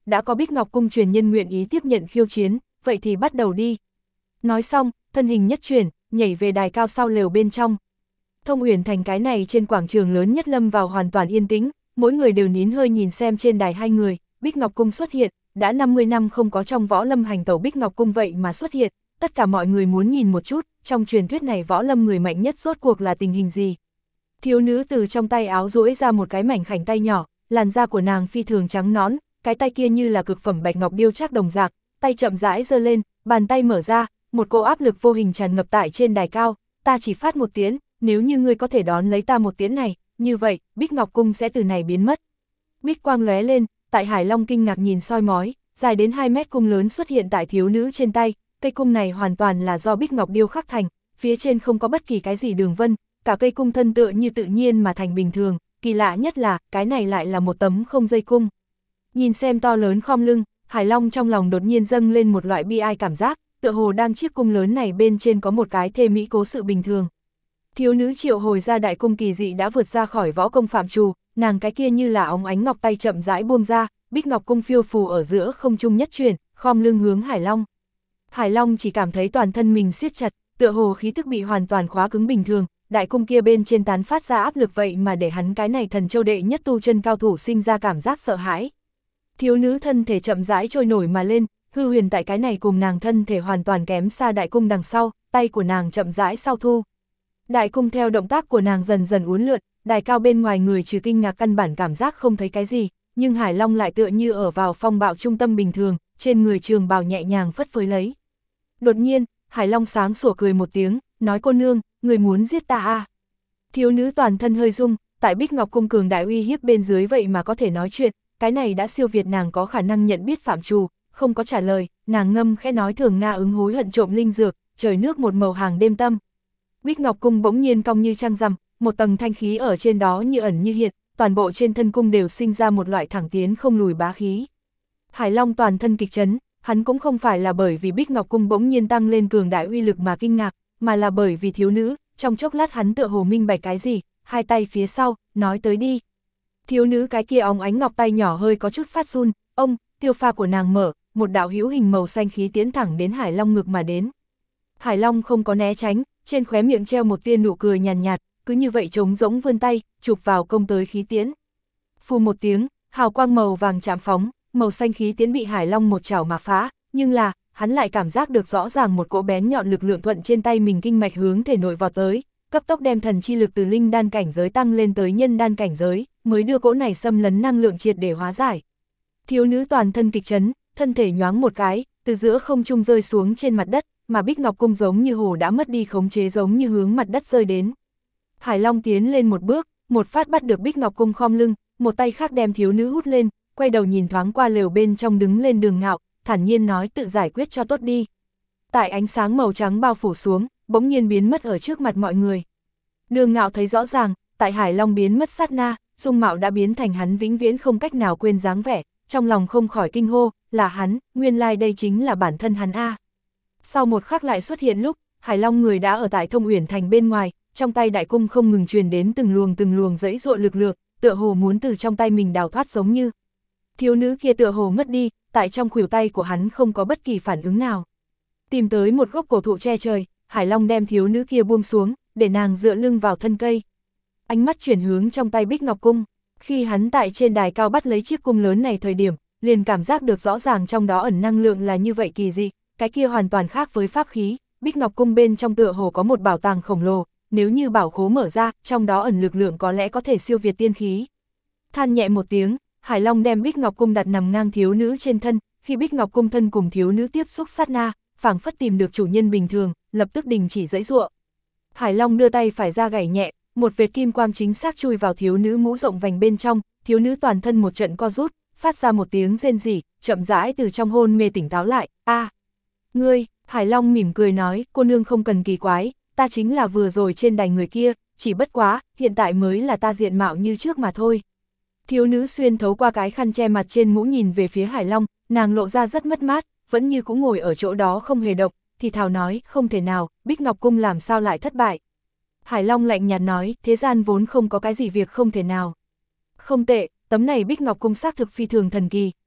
đã có Bích Ngọc Cung truyền nhân nguyện ý tiếp nhận khiêu chiến, vậy thì bắt đầu đi. Nói xong, thân hình nhất chuyển, nhảy về đài cao sau lều bên trong. Thông Uyển Thành cái này trên quảng trường lớn nhất lâm vào hoàn toàn yên tĩnh, mỗi người đều nín hơi nhìn xem trên đài hai người, Bích Ngọc Cung xuất hiện, đã 50 năm không có trong võ lâm hành tẩu Bích Ngọc Cung vậy mà xuất hiện, tất cả mọi người muốn nhìn một chút, trong truyền thuyết này võ lâm người mạnh nhất rốt cuộc là tình hình gì. Thiếu nữ từ trong tay áo duỗi ra một cái mảnh khảnh tay nhỏ, làn da của nàng phi thường trắng nõn, cái tay kia như là cực phẩm bạch ngọc điêu chắc đồng dạng, tay chậm rãi giơ lên, bàn tay mở ra, một cỗ áp lực vô hình tràn ngập tại trên đài cao, ta chỉ phát một tiễn, nếu như ngươi có thể đón lấy ta một tiễn này, như vậy, Bích Ngọc Cung sẽ từ này biến mất. Bích quang lóe lên, tại Hải Long kinh ngạc nhìn soi mói, dài đến 2 mét cung lớn xuất hiện tại thiếu nữ trên tay, cây cung này hoàn toàn là do Bích Ngọc điêu khắc thành, phía trên không có bất kỳ cái gì đường vân, cả cây cung thân tựa như tự nhiên mà thành bình thường, kỳ lạ nhất là, cái này lại là một tấm không dây cung. Nhìn xem to lớn khom lưng, Hải Long trong lòng đột nhiên dâng lên một loại bi ai cảm giác, tựa hồ đang chiếc cung lớn này bên trên có một cái thê mỹ cố sự bình thường. Thiếu nữ triệu hồi ra đại cung kỳ dị đã vượt ra khỏi võ công phạm trù, nàng cái kia như là óng ánh ngọc tay chậm rãi buông ra, Bích Ngọc Cung phiêu phù ở giữa không trung nhất chuyển, khom lưng hướng Hải Long. Hải Long chỉ cảm thấy toàn thân mình siết chặt, tựa hồ khí thức bị hoàn toàn khóa cứng bình thường, đại cung kia bên trên tán phát ra áp lực vậy mà để hắn cái này thần châu đệ nhất tu chân cao thủ sinh ra cảm giác sợ hãi. Thiếu nữ thân thể chậm rãi trôi nổi mà lên, hư huyền tại cái này cùng nàng thân thể hoàn toàn kém xa đại cung đằng sau, tay của nàng chậm rãi sau thu. Đại cung theo động tác của nàng dần dần uốn lượn, đài cao bên ngoài người trừ kinh ngạc căn bản cảm giác không thấy cái gì, nhưng Hải Long lại tựa như ở vào phong bạo trung tâm bình thường, trên người trường bào nhẹ nhàng phất phới lấy. Đột nhiên, Hải Long sáng sủa cười một tiếng, nói cô nương, người muốn giết ta à? Thiếu nữ toàn thân hơi rung, tại Bích Ngọc Cung cường đại uy hiếp bên dưới vậy mà có thể nói chuyện, cái này đã siêu việt nàng có khả năng nhận biết phạm trù, không có trả lời, nàng ngâm khẽ nói thường Nga ứng hối hận trộm linh dược, trời nước một màu hàng đêm tâm. Bích Ngọc Cung bỗng nhiên cong như trăng rằm, một tầng thanh khí ở trên đó như ẩn như hiện, toàn bộ trên thân cung đều sinh ra một loại thẳng tiến không lùi bá khí. Hải Long toàn thân kịch chấn, hắn cũng không phải là bởi vì Bích Ngọc Cung bỗng nhiên tăng lên cường đại uy lực mà kinh ngạc, mà là bởi vì thiếu nữ, trong chốc lát hắn tựa hồ minh bạch cái gì, hai tay phía sau, nói tới đi. Thiếu nữ cái kia óng ánh ngọc tay nhỏ hơi có chút phát run, ông, tiêu pha của nàng mở, một đạo hữu hình màu xanh khí tiến thẳng đến Hải Long ngực mà đến. Hải Long không có né tránh, trên khóe miệng treo một tia nụ cười nhàn nhạt, cứ như vậy trống rỗng vươn tay, chụp vào công tới khí tiến. Phù một tiếng, hào quang màu vàng chạm phóng, màu xanh khí tiến bị Hải Long một chảo mà phá, nhưng là, hắn lại cảm giác được rõ ràng một cỗ bén nhọn lực lượng thuận trên tay mình kinh mạch hướng thể nội vào tới, cấp tốc đem thần chi lực từ linh đan cảnh giới tăng lên tới nhân đan cảnh giới, mới đưa cỗ này xâm lấn năng lượng triệt để hóa giải. Thiếu nữ toàn thân kịch chấn, thân thể nhoáng một cái, từ giữa không trung rơi xuống trên mặt đất, mà Bích Ngọc Cung giống như hồ đã mất đi khống chế giống như hướng mặt đất rơi đến. Hải Long tiến lên một bước, một phát bắt được Bích Ngọc Cung khom lưng, một tay khác đem thiếu nữ hút lên, quay đầu nhìn thoáng qua lều bên trong đứng lên Đường Ngạo, thản nhiên nói tự giải quyết cho tốt đi. Tại ánh sáng màu trắng bao phủ xuống, bỗng nhiên biến mất ở trước mặt mọi người. Đường Ngạo thấy rõ ràng, tại Hải Long biến mất sát na, dung mạo đã biến thành hắn vĩnh viễn không cách nào quên dáng vẻ, trong lòng không khỏi kinh hô, là hắn, nguyên lai đây chính là bản thân hắn a. Sau một khắc lại xuất hiện lúc, Hải Long người đã ở tại Thông Uyển Thành bên ngoài, trong tay đại cung không ngừng truyền đến từng luồng dẫy dụa lực lượng, tựa hồ muốn từ trong tay mình đào thoát giống như. Thiếu nữ kia tựa hồ mất đi, tại trong khuỷu tay của hắn không có bất kỳ phản ứng nào. Tìm tới một gốc cổ thụ che trời, Hải Long đem thiếu nữ kia buông xuống, để nàng dựa lưng vào thân cây. Ánh mắt chuyển hướng trong tay Bích Ngọc Cung, khi hắn tại trên đài cao bắt lấy chiếc cung lớn này thời điểm, liền cảm giác được rõ ràng trong đó ẩn năng lượng là như vậy kỳ dị, cái kia hoàn toàn khác với pháp khí, Bích Ngọc Cung bên trong tựa hồ có một bảo tàng khổng lồ, nếu như bảo khố mở ra, trong đó ẩn lực lượng có lẽ có thể siêu việt tiên khí. Than nhẹ một tiếng, Hải Long đem Bích Ngọc Cung đặt nằm ngang thiếu nữ trên thân, khi Bích Ngọc Cung thân cùng thiếu nữ tiếp xúc sát na, phảng phất tìm được chủ nhân bình thường, lập tức đình chỉ giãy giụa. Hải Long đưa tay phải ra gảy nhẹ, một vệt kim quang chính xác chui vào thiếu nữ mũ rộng vành bên trong, thiếu nữ toàn thân một trận co rút, phát ra một tiếng rên rỉ, chậm rãi từ trong hôn mê tỉnh táo lại. A, ngươi, Hải Long mỉm cười nói, cô nương không cần kỳ quái, ta chính là vừa rồi trên đài người kia, chỉ bất quá, hiện tại mới là ta diện mạo như trước mà thôi. Thiếu nữ xuyên thấu qua cái khăn che mặt trên mũ nhìn về phía Hải Long, nàng lộ ra rất mất mát, vẫn như cũng ngồi ở chỗ đó không hề động, thì thào nói, không thể nào, Bích Ngọc Cung làm sao lại thất bại. Hải Long lạnh nhạt nói, thế gian vốn không có cái gì việc không thể nào. Không tệ, tấm này Bích Ngọc Cung xác thực phi thường thần kỳ,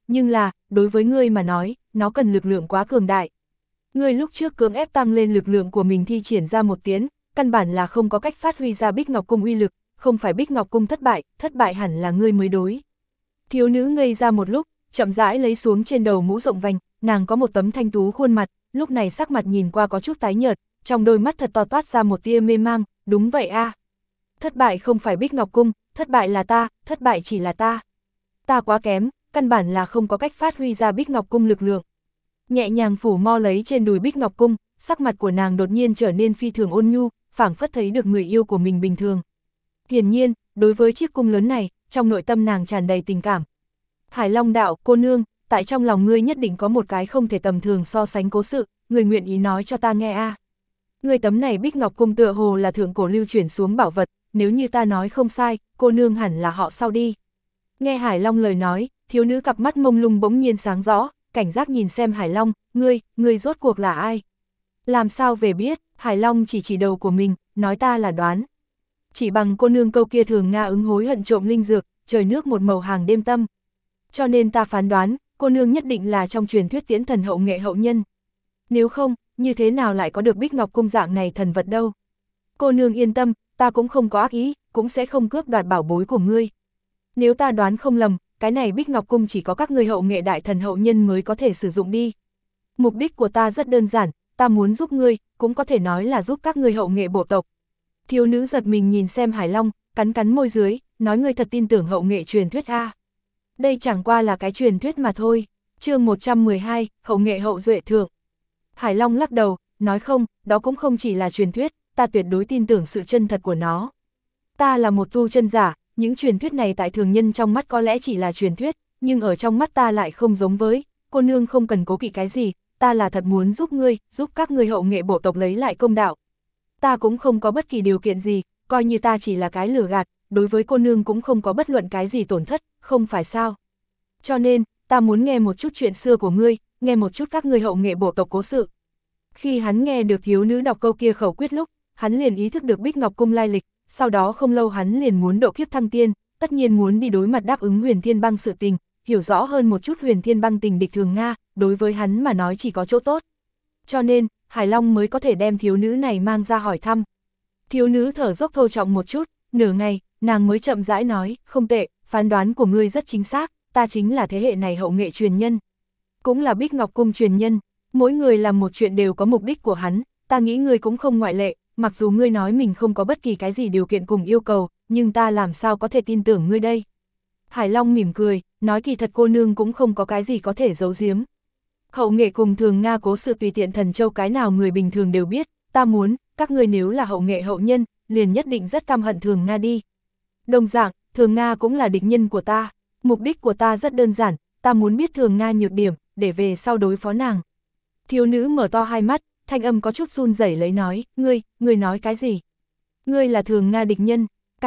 nhưng là, đối với ngươi mà nói, nó cần lực lượng quá cường đại. Ngươi lúc trước cưỡng ép tăng lên lực lượng của mình thi triển ra một tiến, căn bản là không có cách phát huy ra Bích Ngọc Cung uy lực, không phải Bích Ngọc Cung thất bại hẳn là ngươi mới đối. Thiếu nữ ngây ra một lúc, chậm rãi lấy xuống trên đầu mũ rộng vành, nàng có một tấm thanh tú khuôn mặt, lúc này sắc mặt nhìn qua có chút tái nhợt, trong đôi mắt thật to toát ra một tia mê mang, đúng vậy a. Thất bại không phải Bích Ngọc Cung, thất bại là ta, thất bại chỉ là ta. Ta quá kém, căn bản là không có cách phát huy ra Bích Ngọc Cung lực lượng. Nhẹ nhàng phủ mo lấy trên đùi Bích Ngọc Cung, sắc mặt của nàng đột nhiên trở nên phi thường ôn nhu, phảng phất thấy được người yêu của mình bình thường. Hiển nhiên, đối với chiếc cung lớn này, trong nội tâm nàng tràn đầy tình cảm. Hải Long đạo, cô nương, tại trong lòng ngươi nhất định có một cái không thể tầm thường so sánh cố sự, người nguyện ý nói cho ta nghe a. Người tấm này Bích Ngọc Cung tựa hồ là thượng cổ lưu chuyển xuống bảo vật, nếu như ta nói không sai, cô nương hẳn là họ sau đi. Nghe Hải Long lời nói, thiếu nữ cặp mắt mông lung bỗng nhiên sáng rõ, cảnh giác nhìn xem Hải Long, ngươi rốt cuộc là ai? Làm sao về biết? Hải Long chỉ đầu của mình, nói ta là đoán. Chỉ bằng cô nương câu kia thường Nga ứng hối hận trộm linh dược, trời nước một màu hàng đêm tâm. Cho nên ta phán đoán, cô nương nhất định là trong truyền thuyết Tiễn Thần hậu nghệ hậu nhân. Nếu không, như thế nào lại có được Bích Ngọc Cung dạng này thần vật đâu? Cô nương yên tâm, ta cũng không có ác ý, cũng sẽ không cướp đoạt bảo bối của ngươi. Nếu ta đoán không lầm, cái này Bích Ngọc Cung chỉ có các ngươi hậu nghệ đại thần hậu nhân mới có thể sử dụng đi. Mục đích của ta rất đơn giản, ta muốn giúp ngươi, cũng có thể nói là giúp các ngươi hậu nghệ bộ tộc. Thiếu nữ giật mình nhìn xem Hải Long, cắn môi dưới, nói ngươi thật tin tưởng hậu nghệ truyền thuyết a. Đây chẳng qua là cái truyền thuyết mà thôi. Chương 112, hậu nghệ hậu duệ thượng. Hải Long lắc đầu, nói không, đó cũng không chỉ là truyền thuyết, ta tuyệt đối tin tưởng sự chân thật của nó. Ta là một tu chân giả, những truyền thuyết này tại thường nhân trong mắt có lẽ chỉ là truyền thuyết, nhưng ở trong mắt ta lại không giống với, cô nương không cần cố kỵ cái gì, ta là thật muốn giúp ngươi, giúp các ngươi hậu nghệ bộ tộc lấy lại công đạo. Ta cũng không có bất kỳ điều kiện gì, coi như ta chỉ là cái lừa gạt, đối với cô nương cũng không có bất luận cái gì tổn thất, không phải sao. Cho nên, ta muốn nghe một chút chuyện xưa của ngươi, nghe một chút các ngươi hậu nghệ bộ tộc cố sự. Khi hắn nghe được thiếu nữ đọc câu kia khẩu quyết lúc, hắn liền ý thức được Bích Ngọc Cung lai lịch, sau đó không lâu hắn liền muốn độ kiếp thăng tiên, tất nhiên muốn đi đối mặt đáp ứng Huyền Thiên Băng sự tình, hiểu rõ hơn một chút Huyền Thiên Băng tình địch thường Nga, đối với hắn mà nói chỉ có chỗ tốt. Cho nên, Hải Long mới có thể đem thiếu nữ này mang ra hỏi thăm. Thiếu nữ thở dốc thô trọng một chút, nửa ngày, nàng mới chậm rãi nói, không tệ, phán đoán của ngươi rất chính xác, ta chính là thế hệ này hậu nghệ truyền nhân. Cũng là Bích Ngọc Cung truyền nhân, mỗi người làm một chuyện đều có mục đích của hắn, ta nghĩ ngươi cũng không ngoại lệ, mặc dù ngươi nói mình không có bất kỳ cái gì điều kiện cùng yêu cầu, nhưng ta làm sao có thể tin tưởng ngươi đây. Hải Long mỉm cười, nói kỳ thật cô nương cũng không có cái gì có thể giấu giếm. Hậu nghệ cùng thường Nga cố sự tùy tiện thần châu cái nào người bình thường đều biết, ta muốn, các ngươi nếu là hậu nghệ hậu nhân, liền nhất định rất căm hận thường Nga đi. Đồng dạng, thường Nga cũng là địch nhân của ta, mục đích của ta rất đơn giản, ta muốn biết thường Nga nhược điểm, để về sau đối phó nàng. Thiếu nữ mở to hai mắt, thanh âm có chút run rẩy lấy nói, ngươi nói cái gì? Ngươi là thường Nga địch nhân,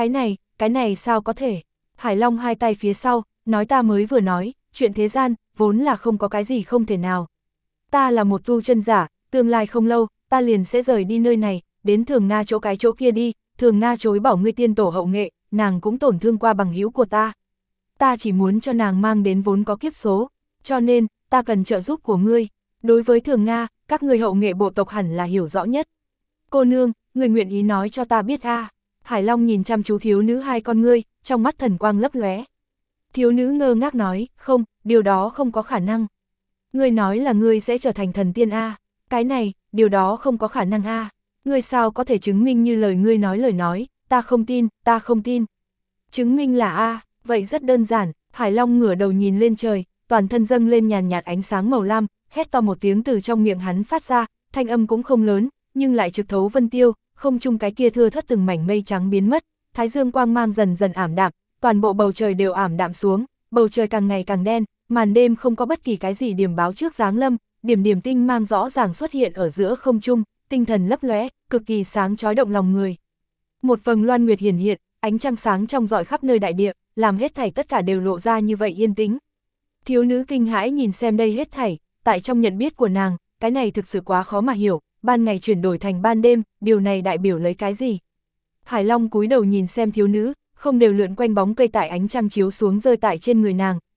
cái này sao có thể? Hải Long hai tay phía sau, nói ta mới vừa nói, chuyện thế gian, vốn là không có cái gì không thể nào. Ta là một tu chân giả, tương lai không lâu, ta liền sẽ rời đi nơi này, đến thường Nga chỗ kia đi, thường Nga chối bỏ ngươi tiên tổ hậu nghệ, nàng cũng tổn thương qua bằng hữu của ta. Ta chỉ muốn cho nàng mang đến vốn có kiếp số, cho nên, ta cần trợ giúp của ngươi. Đối với thường Nga, các người hậu nghệ bộ tộc hẳn là hiểu rõ nhất. Cô nương, người nguyện ý nói cho ta biết a. Hải Long nhìn chăm chú thiếu nữ hai con ngươi, trong mắt thần quang lấp lóe. Thiếu nữ ngơ ngác nói, không, điều đó không có khả năng. Ngươi nói là ngươi sẽ trở thành thần tiên a. Cái này, điều đó không có khả năng a. Ngươi sao có thể chứng minh như lời ngươi nói lời nói, ta không tin. Chứng minh là a, vậy rất đơn giản. Hải Long ngửa đầu nhìn lên trời, toàn thân dâng lên nhàn nhạt ánh sáng màu lam, hét to một tiếng từ trong miệng hắn phát ra, thanh âm cũng không lớn, nhưng lại trực thấu vân tiêu, không trung cái kia thưa thớt từng mảnh mây trắng biến mất, thái dương quang mang dần dần ảm đạm, toàn bộ bầu trời đều ảm đạm xuống, bầu trời càng ngày càng đen, màn đêm không có bất kỳ cái gì điểm báo trước giáng lâm, điểm tinh mang rõ ràng xuất hiện ở giữa không trung, tinh thần lấp lóe, cực kỳ sáng chói động lòng người. Một vầng loan nguyệt hiển hiện, ánh trăng sáng trong rọi khắp nơi đại địa, làm hết thảy tất cả đều lộ ra như vậy yên tĩnh. Thiếu nữ kinh hãi nhìn xem đây hết thảy, tại trong nhận biết của nàng, cái này thực sự quá khó mà hiểu, ban ngày chuyển đổi thành ban đêm, điều này đại biểu lấy cái gì? Hải Long cúi đầu nhìn xem thiếu nữ, không đều lượn quanh bóng cây tại ánh trăng chiếu xuống rơi tại trên người nàng,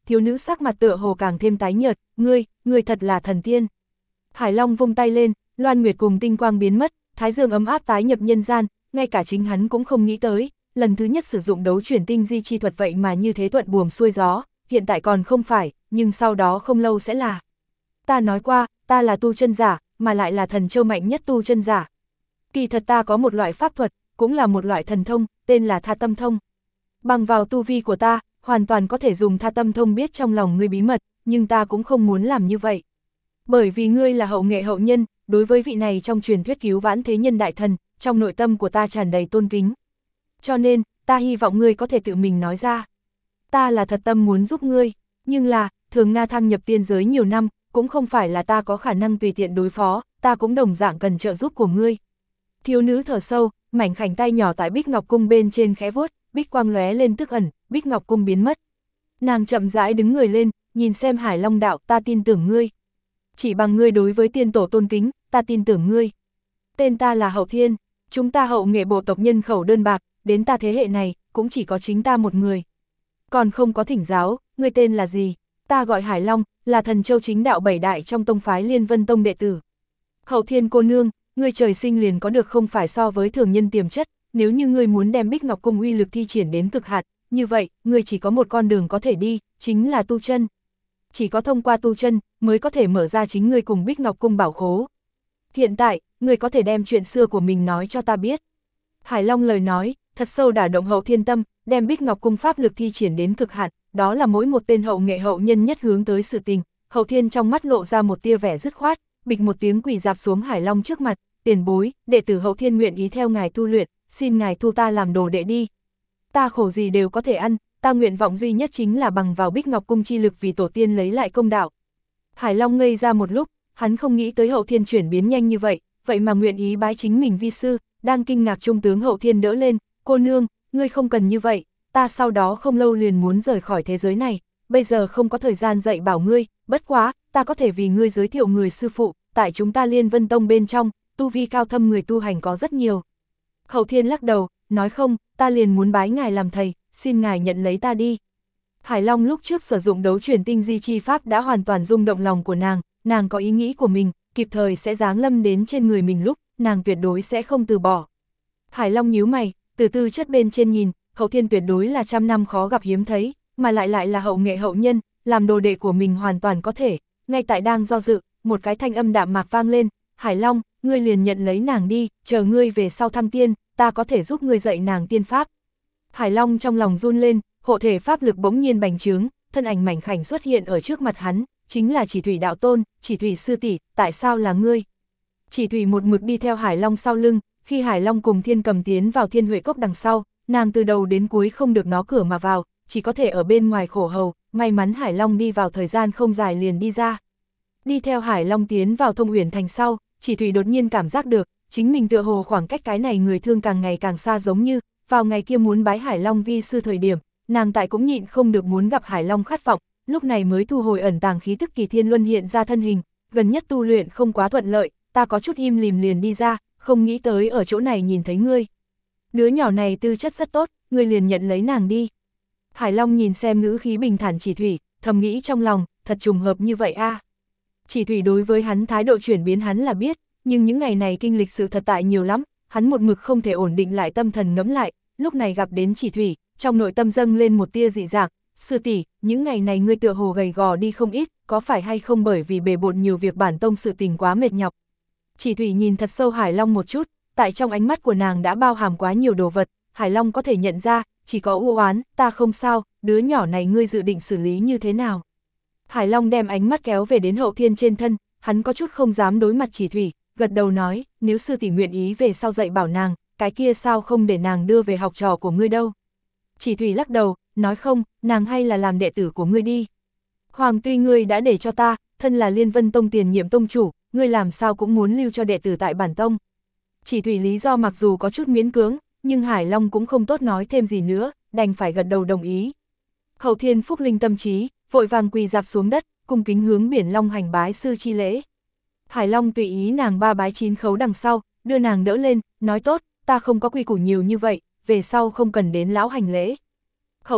thiếu nữ sắc mặt tựa hồ càng thêm tái nhợt, ngươi thật là thần tiên. Hải Long vung tay lên, loan nguyệt cùng tinh quang biến mất, thái dương ấm áp tái nhập nhân gian, ngay cả chính hắn cũng không nghĩ tới, lần thứ nhất sử dụng đấu chuyển tinh di chi thuật vậy mà như thế thuận buồm xuôi gió, hiện tại còn không phải, nhưng sau đó không lâu sẽ là. Ta nói qua, ta là tu chân giả, mà lại là thần châu mạnh nhất tu chân giả. Kỳ thật ta có một loại pháp thuật, cũng là một loại thần thông, tên là Tha Tâm Thông. Bằng vào tu vi của ta, hoàn toàn có thể dùng Tha Tâm Thông biết trong lòng ngươi bí mật, nhưng ta cũng không muốn làm như vậy. Bởi vì ngươi là hậu nghệ hậu nhân, đối với vị này trong truyền thuyết cứu vãn thế nhân đại thần, trong nội tâm của ta tràn đầy tôn kính. Cho nên, ta hy vọng ngươi có thể tự mình nói ra. Ta là thật tâm muốn giúp ngươi, nhưng là, Thường Nga thăng nhập tiên giới nhiều năm, cũng không phải là ta có khả năng tùy tiện đối phó, ta cũng đồng dạng cần trợ giúp của ngươi. Thiếu nữ thở sâu, mảnh khảnh tay nhỏ tại Bích Ngọc Cung bên trên khẽ vuốt, bích quang lóe lên tức ẩn, Bích Ngọc Cung biến mất. Nàng chậm rãi đứng người lên, nhìn xem Hải Long đạo, ta tin tưởng ngươi. Chỉ bằng ngươi đối với tiên tổ tôn kính, ta tin tưởng ngươi. Tên ta là Hậu Thiên, chúng ta hậu nghệ bộ tộc nhân khẩu đơn bạc, đến ta thế hệ này, cũng chỉ có chính ta một người. Còn không có thỉnh giáo, ngươi tên là gì? Ta gọi Hải Long, là thần châu chính đạo 7 đại trong tông phái Liên Vân Tông đệ tử. Hậu Thiên cô nương, ngươi trời sinh liền có được không phải so với thường nhân tiềm chất, nếu như ngươi muốn đem Bích Ngọc Cung uy lực thi triển đến cực hạn, như vậy, ngươi chỉ có một con đường có thể đi, chính là tu chân. Chỉ có thông qua tu chân, mới có thể mở ra chính ngươi cùng Bích Ngọc Cung bảo khố. Hiện tại, ngươi có thể đem chuyện xưa của mình nói cho ta biết. Hải Long lời nói, thật sâu đả động Hậu Thiên tâm, đem Bích Ngọc Cung pháp lực thi triển đến cực hạn, đó là mỗi một tên hậu nghệ hậu nhân nhất hướng tới sự tình. Hậu Thiên trong mắt lộ ra một tia vẻ dứt khoát, bịch một tiếng quỳ dạp xuống Hải Long trước mặt, tiền bối, đệ tử Hậu Thiên nguyện ý theo ngài tu luyện, xin ngài thu ta làm đồ đệ đi. Ta khổ gì đều có thể ăn, ta nguyện vọng duy nhất chính là bằng vào Bích Ngọc Cung chi lực vì tổ tiên lấy lại công đạo. Hải Long ngây ra một lúc, hắn không nghĩ tới Hậu Thiên chuyển biến nhanh như vậy, vậy mà nguyện ý bái chính mình vi sư, đang kinh ngạc trung tướng Hậu Thiên đỡ lên, cô nương, ngươi không cần như vậy, ta sau đó không lâu liền muốn rời khỏi thế giới này, bây giờ không có thời gian dạy bảo ngươi, bất quá, ta có thể vì ngươi giới thiệu người sư phụ, tại chúng ta Liên Vân Tông bên trong, tu vi cao thâm người tu hành có rất nhiều. Hậu Thiên lắc đầu, nói không, ta liền muốn bái ngài làm thầy, xin ngài nhận lấy ta đi. Hải Long lúc trước sử dụng đấu chuyển tinh di chi pháp đã hoàn toàn rung động lòng của nàng có ý nghĩ của mình, kịp thời sẽ giáng lâm đến trên người mình lúc, nàng tuyệt đối sẽ không từ bỏ. Hải Long nhíu mày, từ tư chất bên trên nhìn, Hậu Thiên tuyệt đối là trăm năm khó gặp hiếm thấy, mà lại là hậu nghệ hậu nhân, làm đồ đệ của mình hoàn toàn có thể. Ngay tại đang do dự, một cái thanh âm đạm mạc vang lên, Hải Long, ngươi liền nhận lấy nàng đi, chờ ngươi về sau thăng tiên, ta có thể giúp ngươi dạy nàng tiên pháp. Hải Long trong lòng run lên, hộ thể pháp lực bỗng nhiên bành trướng, thân ảnh mảnh khảnh xuất hiện ở trước mặt hắn, chính là Chỉ Thủy đạo tôn, Chỉ Thủy sư tỷ, tại sao là ngươi? Chỉ Thủy một mực đi theo Hải Long sau lưng, khi Hải Long cùng Thiên Cầm tiến vào Thiên Huệ Cốc đằng sau, nàng từ đầu đến cuối không được nó cửa mà vào, chỉ có thể ở bên ngoài khổ hầu, may mắn Hải Long đi vào thời gian không dài liền đi ra. Đi theo Hải Long tiến vào Thông Uyển Thành sau, Chỉ Thủy đột nhiên cảm giác được, chính mình tựa hồ khoảng cách cái này người thương càng ngày càng xa, giống như, vào ngày kia muốn bái Hải Long vi sư thời điểm, nàng tại cũng nhịn không được muốn gặp Hải Long khát vọng, lúc này mới thu hồi ẩn tàng khí tức Kỳ Thiên Luân hiện ra thân hình, gần nhất tu luyện không quá thuận lợi, ta có chút im lìm liền đi ra, không nghĩ tới ở chỗ này nhìn thấy ngươi. Đứa nhỏ này tư chất rất tốt, ngươi liền nhận lấy nàng đi. Hải Long nhìn xem ngữ khí bình thản Chỉ Thủy, thầm nghĩ trong lòng, thật trùng hợp như vậy a. Chỉ Thủy đối với hắn thái độ chuyển biến hắn là biết, nhưng những ngày này kinh lịch sự thật tại nhiều lắm, hắn một mực không thể ổn định lại tâm thần ngẫm lại, lúc này gặp đến Chỉ Thủy, trong nội tâm dâng lên một tia dị dạng, sư tỷ, những ngày này ngươi tựa hồ gầy gò đi không ít, có phải hay không bởi vì bề bộn nhiều việc bản tông sự tình quá mệt nhọc. Chỉ Thủy nhìn thật sâu Hải Long một chút, tại trong ánh mắt của nàng đã bao hàm quá nhiều đồ vật, Hải Long có thể nhận ra, chỉ có u oán, ta không sao, đứa nhỏ này ngươi dự định xử lý như thế nào? Hải Long đem ánh mắt kéo về đến Hậu Thiên trên thân, hắn có chút không dám đối mặt Chỉ Thủy, gật đầu nói, nếu sư tỷ nguyện ý về sau dạy bảo nàng, cái kia sao không để nàng đưa về học trò của ngươi đâu? Chỉ Thủy lắc đầu, nói không, nàng hay là làm đệ tử của ngươi đi. Hoàng tuy ngươi đã để cho ta, thân là Liên Vân Tông tiền nhiệm tông chủ, ngươi làm sao cũng muốn lưu cho đệ tử tại bản tông. Chỉ Thủy lý do mặc dù có chút miễn cưỡng, nhưng Hải Long cũng không tốt nói thêm gì nữa, đành phải gật đầu đồng ý. Hậu Thiên phúc linh tâm trí, vội vàng quỳ dạp xuống đất, cung kính hướng Biển Long hành bái sư chi lễ. Hải Long tùy ý nàng 3 bái 9 khấu đằng sau, đưa nàng đỡ lên, nói tốt, ta không có quy củ nhiều như vậy, về sau không cần đến lão hành lễ. Hậu Thiên,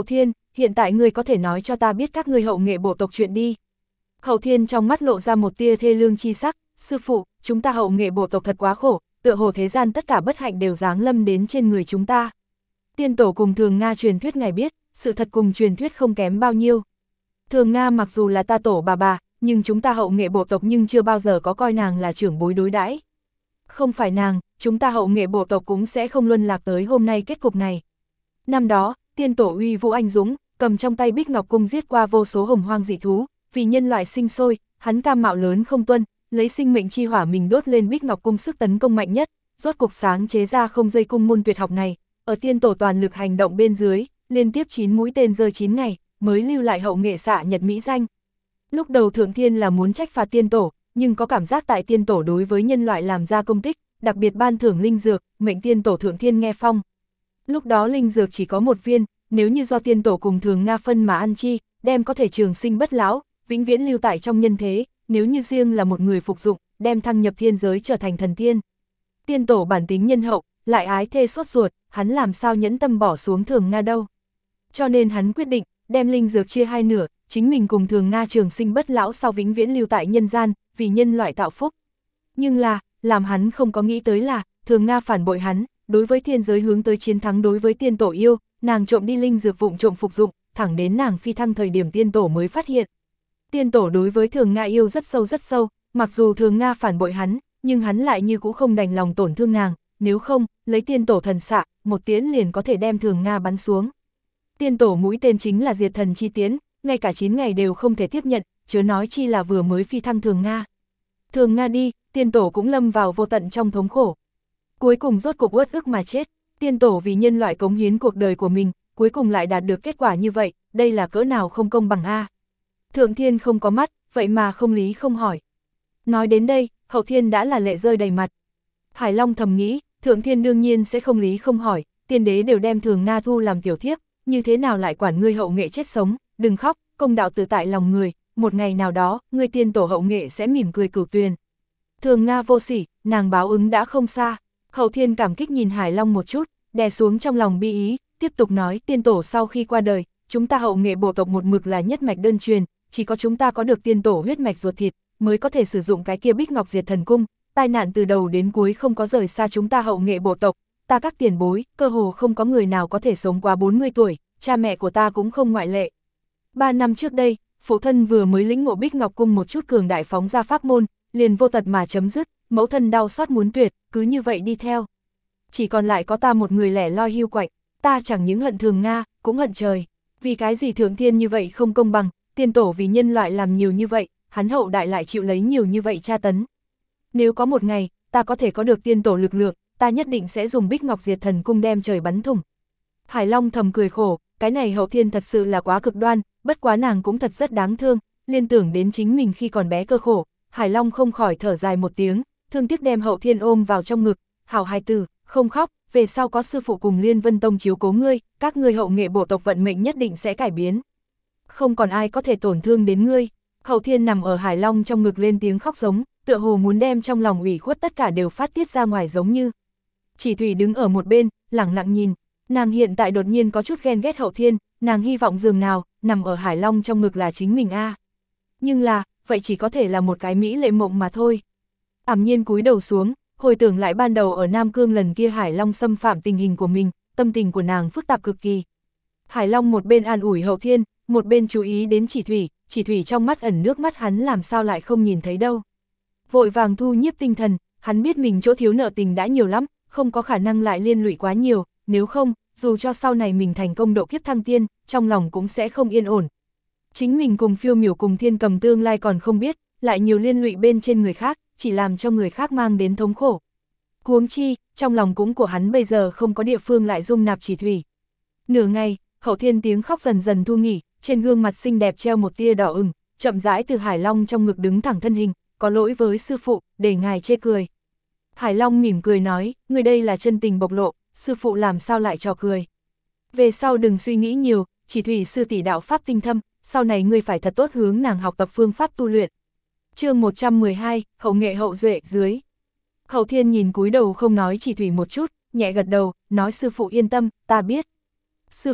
hiện tại ngươi có thể nói cho ta biết các ngươi hậu nghệ bộ tộc chuyện đi. Hậu Thiên trong mắt lộ ra một tia thê lương chi sắc, sư phụ, chúng ta hậu nghệ bộ tộc thật quá khổ, tựa hồ thế gian tất cả bất hạnh đều giáng lâm đến trên người chúng ta. Tiên tổ cùng Thường Nga truyền thuyết ngài biết, sự thật cùng truyền thuyết không kém bao nhiêu. Thường Nga mặc dù là ta tổ bà, nhưng chúng ta hậu nghệ bộ tộc nhưng chưa bao giờ có coi nàng là trưởng bối đối đãi. Không phải nàng, chúng ta hậu nghệ bộ tộc cũng sẽ không luân lạc tới hôm nay kết cục này. Năm đó, tiên tổ uy vũ anh dũng, cầm trong tay Bích Ngọc Cung giết qua vô số hồng hoang dị thú, vì nhân loại sinh sôi, hắn cam mạo lớn không tuân, lấy sinh mệnh chi hỏa mình đốt lên Bích Ngọc Cung sức tấn công mạnh nhất, rốt cục sáng chế ra không dây cung môn tuyệt học này, ở tiên tổ toàn lực hành động bên dưới, liên tiếp 9 mũi tên rơi 9 ngày, mới lưu lại hậu nghệ xạ nhật mỹ danh. Lúc đầu Thượng Thiên là muốn trách phạt tiên tổ, nhưng có cảm giác tại tiên tổ đối với nhân loại làm ra công tích, đặc biệt ban thưởng linh dược, mệnh tiên tổ Thượng Thiên nghe phong. Lúc đó linh dược chỉ có một viên, nếu như do tiên tổ cùng Thường Nga phân mà ăn chi, đem có thể trường sinh bất lão, vĩnh viễn lưu tại trong nhân thế, nếu như riêng là một người phục dụng, đem thăng nhập thiên giới trở thành thần tiên. Tiên tổ bản tính nhân hậu, lại ái thê sốt ruột, hắn làm sao nhẫn tâm bỏ xuống Thường Nga đâu. Cho nên hắn quyết định, đem linh dược chia hai nửa, chính mình cùng Thường Nga trường sinh bất lão sau vĩnh viễn lưu tại nhân gian, vì nhân loại tạo phúc. Nhưng là, làm hắn không có nghĩ tới là, Thường Nga phản bội hắn, đối với thiên giới hướng tới chiến thắng đối với tiên tổ yêu, nàng trộm đi linh dược vụng trộm phục dụng, thẳng đến nàng phi thăng thời điểm tiên tổ mới phát hiện. Tiên tổ đối với Thường Nga yêu rất sâu, mặc dù Thường Nga phản bội hắn, nhưng hắn lại như cũ không đành lòng tổn thương nàng, nếu không, lấy tiên tổ thần xạ, một tiễn liền có thể đem Thường Nga bắn xuống. Tiên tổ mũi tên chính là diệt thần chi tiễn, ngay cả 9 ngày đều không thể tiếp nhận, chớ nói chi là vừa mới phi thăng Thường Nga. Thường Nga đi, tiên tổ cũng lâm vào vô tận trong thống khổ. Cuối cùng rốt cục uất ức mà chết, tiên tổ vì nhân loại cống hiến cuộc đời của mình, cuối cùng lại đạt được kết quả như vậy, đây là cỡ nào không công bằng a. Thượng Thiên không có mắt, vậy mà không lý không hỏi. Nói đến đây, Hậu Thiên đã là lệ rơi đầy mặt. Hải Long thầm nghĩ, Thượng Thiên đương nhiên sẽ không lý không hỏi, tiên đế đều đem Thường Nga thu làm tiểu thiếp, như thế nào lại quản ngươi hậu nghệ chết sống, đừng khóc, công đạo tự tại lòng người, một ngày nào đó, ngươi tiên tổ hậu nghệ sẽ mỉm cười cửu tuyền. Thường Nga vô sỉ, nàng báo ứng đã không xa. Hậu Thiên cảm kích nhìn Hải Long một chút, đè xuống trong lòng bi ý, tiếp tục nói tiên tổ sau khi qua đời, chúng ta hậu nghệ bộ tộc một mực là nhất mạch đơn truyền, chỉ có chúng ta có được tiên tổ huyết mạch ruột thịt, mới có thể sử dụng cái kia Bích Ngọc Diệt Thần Cung, tai nạn từ đầu đến cuối không có rời xa chúng ta hậu nghệ bộ tộc, ta các tiền bối, cơ hồ không có người nào có thể sống qua 40 tuổi, cha mẹ của ta cũng không ngoại lệ. 3 năm trước đây, phụ thân vừa mới lĩnh ngộ Bích Ngọc Cung một chút cường đại phóng ra pháp môn, liền vô tật mà chấm dứt, mẫu thân đau xót muốn tuyệt, cứ như vậy đi theo. Chỉ còn lại có ta một người lẻ loi hưu quạnh, ta chẳng những hận Thường Nga, cũng hận trời. Vì cái gì Thượng Thiên như vậy không công bằng, tiên tổ vì nhân loại làm nhiều như vậy, hắn hậu đại lại chịu lấy nhiều như vậy tra tấn. Nếu có một ngày, ta có thể có được tiên tổ lực lượng, ta nhất định sẽ dùng Bích Ngọc Diệt Thần Cung đem trời bắn thủng. Hải Long thầm cười khổ, cái này Hậu Thiên thật sự là quá cực đoan, bất quá nàng cũng thật rất đáng thương, liên tưởng đến chính mình khi còn bé cơ khổ, Hải Long không khỏi thở dài một tiếng, thương tiếc đem Hậu Thiên ôm vào trong ngực, hảo hài tử, không khóc, về sau có sư phụ cùng Liên Vân Tông chiếu cố ngươi, các ngươi hậu nghệ bộ tộc vận mệnh nhất định sẽ cải biến. Không còn ai có thể tổn thương đến ngươi. Hậu Thiên nằm ở Hải Long trong ngực lên tiếng khóc giống, tựa hồ muốn đem trong lòng ủy khuất tất cả đều phát tiết ra ngoài giống như. Chỉ Thủy đứng ở một bên, lẳng lặng nhìn, nàng hiện tại đột nhiên có chút ghen ghét Hậu Thiên, nàng hy vọng giường nào, nằm ở Hải Long trong ngực là chính mình a. Nhưng là, vậy chỉ có thể là một cái mỹ lệ mộng mà thôi. Ảm Nhiên cúi đầu xuống, hồi tưởng lại ban đầu ở Nam Cương lần kia Hải Long xâm phạm tình hình của mình, tâm tình của nàng phức tạp cực kỳ. Hải Long một bên an ủi Hậu Thiên, một bên chú ý đến Chỉ Thủy trong mắt ẩn nước mắt hắn làm sao lại không nhìn thấy đâu. Vội vàng thu nhiếp tinh thần, hắn biết mình chỗ thiếu nợ tình đã nhiều lắm, không có khả năng lại liên lụy quá nhiều, nếu không, dù cho sau này mình thành công độ kiếp thăng tiên, trong lòng cũng sẽ không yên ổn. Chính mình cùng Phiêu Miểu cùng Thiên Cầm tương lai còn không biết, lại nhiều liên lụy bên trên người khác, chỉ làm cho người khác mang đến thống khổ. Huống chi, trong lòng cũng của hắn bây giờ không có địa phương lại dung nạp Chỉ Thủy. Nửa ngày, Hậu Thiên tiếng khóc dần dần thu nghỉ, trên gương mặt xinh đẹp treo một tia đỏ ửng, chậm rãi từ Hải Long trong ngực đứng thẳng thân hình, có lỗi với sư phụ, để ngài chê cười. Hải Long mỉm cười nói, người đây là chân tình bộc lộ, sư phụ làm sao lại trò cười. Về sau đừng suy nghĩ nhiều, Chỉ Thủy sư tỷ đạo pháp tinh thâm, sau này ngươi phải thật tốt hướng nàng học tập phương pháp tu luyện. Chương 112, hậu nghệ hậu duệ dưới. Hậu Thiên nhìn cúi đầu không nói Chỉ Thủy một chút, nhẹ gật đầu, nói sư phụ yên tâm, ta biết. Sư phụ,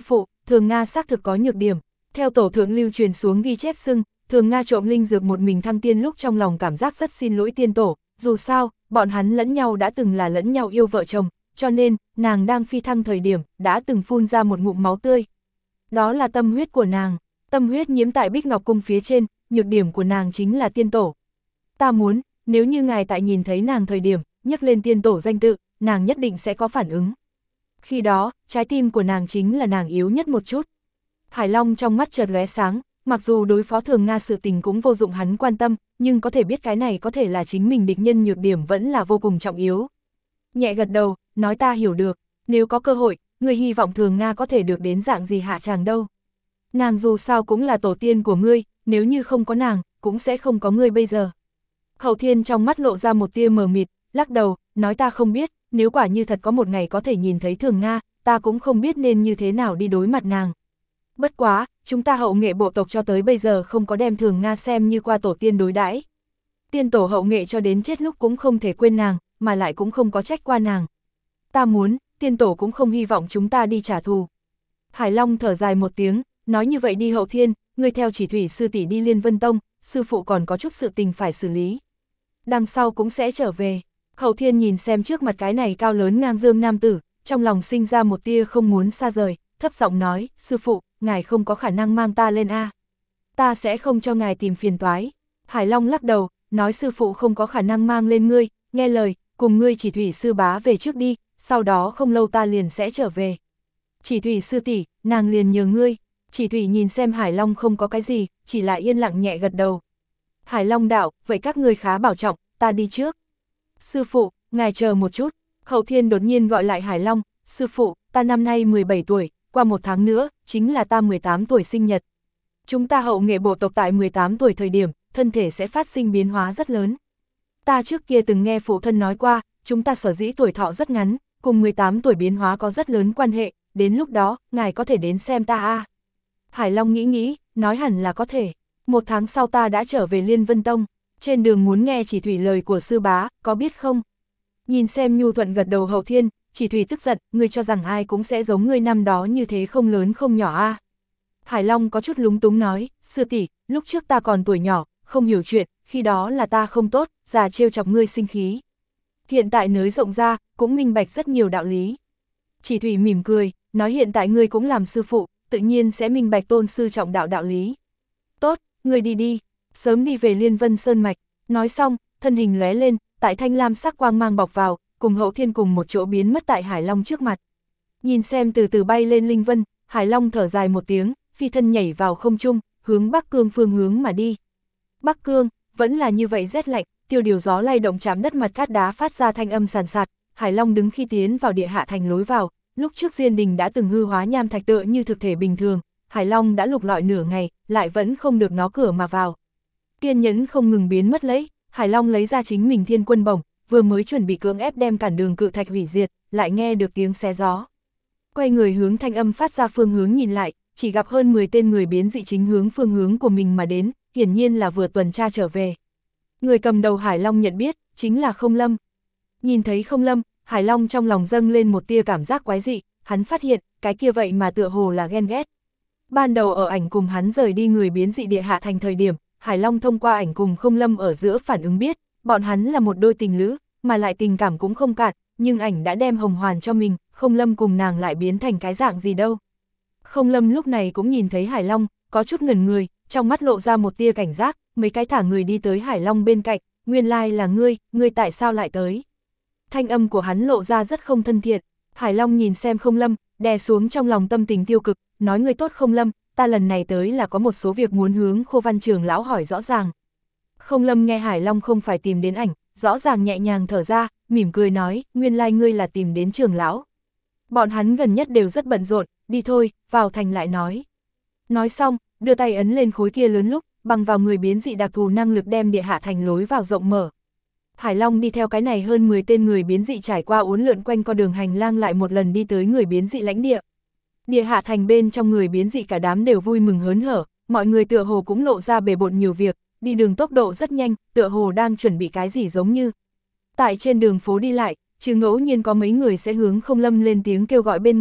Thường Nga xác thực có nhược điểm. Theo tổ thượng lưu truyền xuống ghi chép xưng, Thường Nga trộm linh dược một mình thăng tiên lúc trong lòng cảm giác rất xin lỗi tiên tổ, dù sao, bọn hắn lẫn nhau đã từng là lẫn nhau yêu vợ chồng, cho nên, nàng đang phi thăng thời điểm, đã từng phun ra một ngụm máu tươi. Đó là tâm huyết của nàng, tâm huyết nhiễm tại Bích Ngọc Cung phía trên, nhược điểm của nàng chính là tiên tổ. Ta muốn, nếu như ngài tại nhìn thấy nàng thời điểm, nhắc lên tiên tổ danh tự, nàng nhất định sẽ có phản ứng. Khi đó, trái tim của nàng chính là nàng yếu nhất một chút. Hải Long trong mắt chợt lóe sáng, mặc dù đối phó Thường Nga sự tình cũng vô dụng hắn quan tâm, nhưng có thể biết cái này có thể là chính mình địch nhân nhược điểm vẫn là vô cùng trọng yếu. Nhẹ gật đầu, nói ta hiểu được, nếu có cơ hội, ngươi hy vọng Thường Nga có thể được đến dạng gì hạ tràng đâu. Nàng dù sao cũng là tổ tiên của ngươi, nếu như không có nàng, cũng sẽ không có ngươi bây giờ. Hậu Thiên trong mắt lộ ra một tia mờ mịt, lắc đầu, nói ta không biết, nếu quả như thật có một ngày có thể nhìn thấy Thường Nga, ta cũng không biết nên như thế nào đi đối mặt nàng. Bất quá, chúng ta hậu nghệ bộ tộc cho tới bây giờ không có đem Thường Nga xem như qua tổ tiên đối đãi. Tiên tổ hậu nghệ cho đến chết lúc cũng không thể quên nàng, mà lại cũng không có trách qua nàng. Ta muốn, tiên tổ cũng không hy vọng chúng ta đi trả thù. Hải Long thở dài một tiếng, nói như vậy đi Hậu Thiên, ngươi theo Chỉ Thủy sư tỷ đi Liên Vân Tông, sư phụ còn có chút sự tình phải xử lý. Đằng sau cũng sẽ trở về. Hậu Thiên nhìn xem trước mặt cái này cao lớn ngang dương nam tử, trong lòng sinh ra một tia không muốn xa rời, thấp giọng nói, sư phụ, ngài không có khả năng mang ta lên a. Ta sẽ không cho ngài tìm phiền toái. Hải Long lắc đầu, nói sư phụ không có khả năng mang lên ngươi, nghe lời, cùng ngươi Chỉ Thủy sư bá về trước đi, sau đó không lâu ta liền sẽ trở về. Chỉ Thủy sư tỷ, nàng liền nhờ ngươi. Chỉ Thủy nhìn xem Hải Long không có cái gì, chỉ là yên lặng nhẹ gật đầu. Hải Long đạo, vậy các ngươi khá bảo trọng, ta đi trước. Sư phụ, ngài chờ một chút. Hậu Thiên đột nhiên gọi lại Hải Long, sư phụ, ta năm nay 17 tuổi, qua một tháng nữa, chính là ta 18 tuổi sinh nhật. Chúng ta hậu nghệ bộ tộc tại 18 tuổi thời điểm, thân thể sẽ phát sinh biến hóa rất lớn. Ta trước kia từng nghe phụ thân nói qua, chúng ta sở dĩ tuổi thọ rất ngắn, cùng 18 tuổi biến hóa có rất lớn quan hệ, đến lúc đó, ngài có thể đến xem ta a. Hải Long nghĩ, nói hẳn là có thể. Một tháng sau ta đã trở về Liên Vân Tông, trên đường muốn nghe Chỉ Thủy lời của sư bá, có biết không? Nhìn xem nhu thuận gật đầu Hậu Thiên, Chỉ Thủy tức giận, ngươi cho rằng ai cũng sẽ giống ngươi năm đó như thế không lớn không nhỏ a. Hải Long có chút lúng túng nói, sư tỷ, lúc trước ta còn tuổi nhỏ, không hiểu chuyện, khi đó là ta không tốt, già trêu chọc ngươi sinh khí. Hiện tại nới rộng ra, cũng minh bạch rất nhiều đạo lý. Chỉ Thủy mỉm cười, nói hiện tại ngươi cũng làm sư phụ, tự nhiên sẽ minh bạch tôn sư trọng đạo đạo lý. Tốt, ngươi đi đi, sớm đi về Liên Vân Sơn Mạch. Nói xong, thân hình lóe lên, tại thanh lam sắc quang mang bọc vào, cùng Hậu Thiên cùng một chỗ biến mất tại Hải Long trước mặt. Nhìn xem từ từ bay lên linh vân, Hải Long thở dài một tiếng, phi thân nhảy vào không trung, hướng Bắc Cương phương hướng mà đi. Bắc Cương, vẫn là như vậy rét lạnh, tiêu điều gió lay động chạm đất mặt cát đá phát ra thanh âm sàn sạt. Hải Long đứng khi tiến vào địa hạ thành lối vào, lúc trước Diên Đình đã từng hư hóa nham thạch tựa như thực thể bình thường, Hải Long đã lục lọi nửa ngày, lại vẫn không được nó cửa mà vào. Kiên nhẫn không ngừng biến mất lấy, Hải Long lấy ra chính mình thiên quân bổng, vừa mới chuẩn bị cưỡng ép đem cản đường cự thạch hủy diệt, lại nghe được tiếng xé gió. Quay người hướng thanh âm phát ra phương hướng nhìn lại, chỉ gặp hơn 10 tên người biến dị chính hướng phương hướng của mình mà đến, hiển nhiên là vừa tuần tra trở về. Người cầm đầu Hải Long nhận biết, chính là Không Lâm. Nhìn thấy Không Lâm, Hải Long trong lòng dâng lên một tia cảm giác quái dị, hắn phát hiện, cái kia vậy mà tựa hồ là ghen ghét. Ban đầu ở ảnh cùng hắn rời đi người biến dị địa hạ thành thời điểm, Hải Long thông qua ảnh cùng Không Lâm ở giữa phản ứng biết, bọn hắn là một đôi tình lữ, mà lại tình cảm cũng không cạn, nhưng ảnh đã đem hồng hoàn cho mình, Không Lâm cùng nàng lại biến thành cái dạng gì đâu. Không Lâm lúc này cũng nhìn thấy Hải Long, có chút ngẩn người, trong mắt lộ ra một tia cảnh giác, mấy cái thả người đi tới Hải Long bên cạnh, nguyên lai là ngươi tại sao lại tới? Thanh âm của hắn lộ ra rất không thân thiện, Hải Long nhìn xem Không Lâm, đè xuống trong lòng tâm tình tiêu cực, nói ngươi tốt Không Lâm, ta lần này tới là có một số việc muốn hướng Khô Văn Trường lão hỏi rõ ràng. Không Lâm nghe Hải Long không phải tìm đến ảnh, rõ ràng nhẹ nhàng thở ra, mỉm cười nói, nguyên lai ngươi là tìm đến Trường lão. Bọn hắn gần nhất đều rất bận rộn, đi thôi, vào thành lại nói. Nói xong, đưa tay ấn lên khối kia lớn lúc, bằng vào người biến dị đặc thù năng lực đem địa hạ thành lối vào rộng mở. Hải Long đi theo cái này hơn 10 tên người biến dị trải qua uốn lượn quanh con đường hành lang lại một lần đi tới người biến dị lãnh địa. Địa hạ thành bên trong người biến dị cả đám đều vui mừng hớn hở, mọi người tựa hồ cũng lộ ra bề bộn nhiều việc, đi đường tốc độ rất nhanh, tựa hồ đang chuẩn bị cái gì giống như. Tại trên đường phố đi lại, trừ ngẫu nhiên có mấy người sẽ hướng Không Lâm lên tiếng kêu gọi bên ngoài,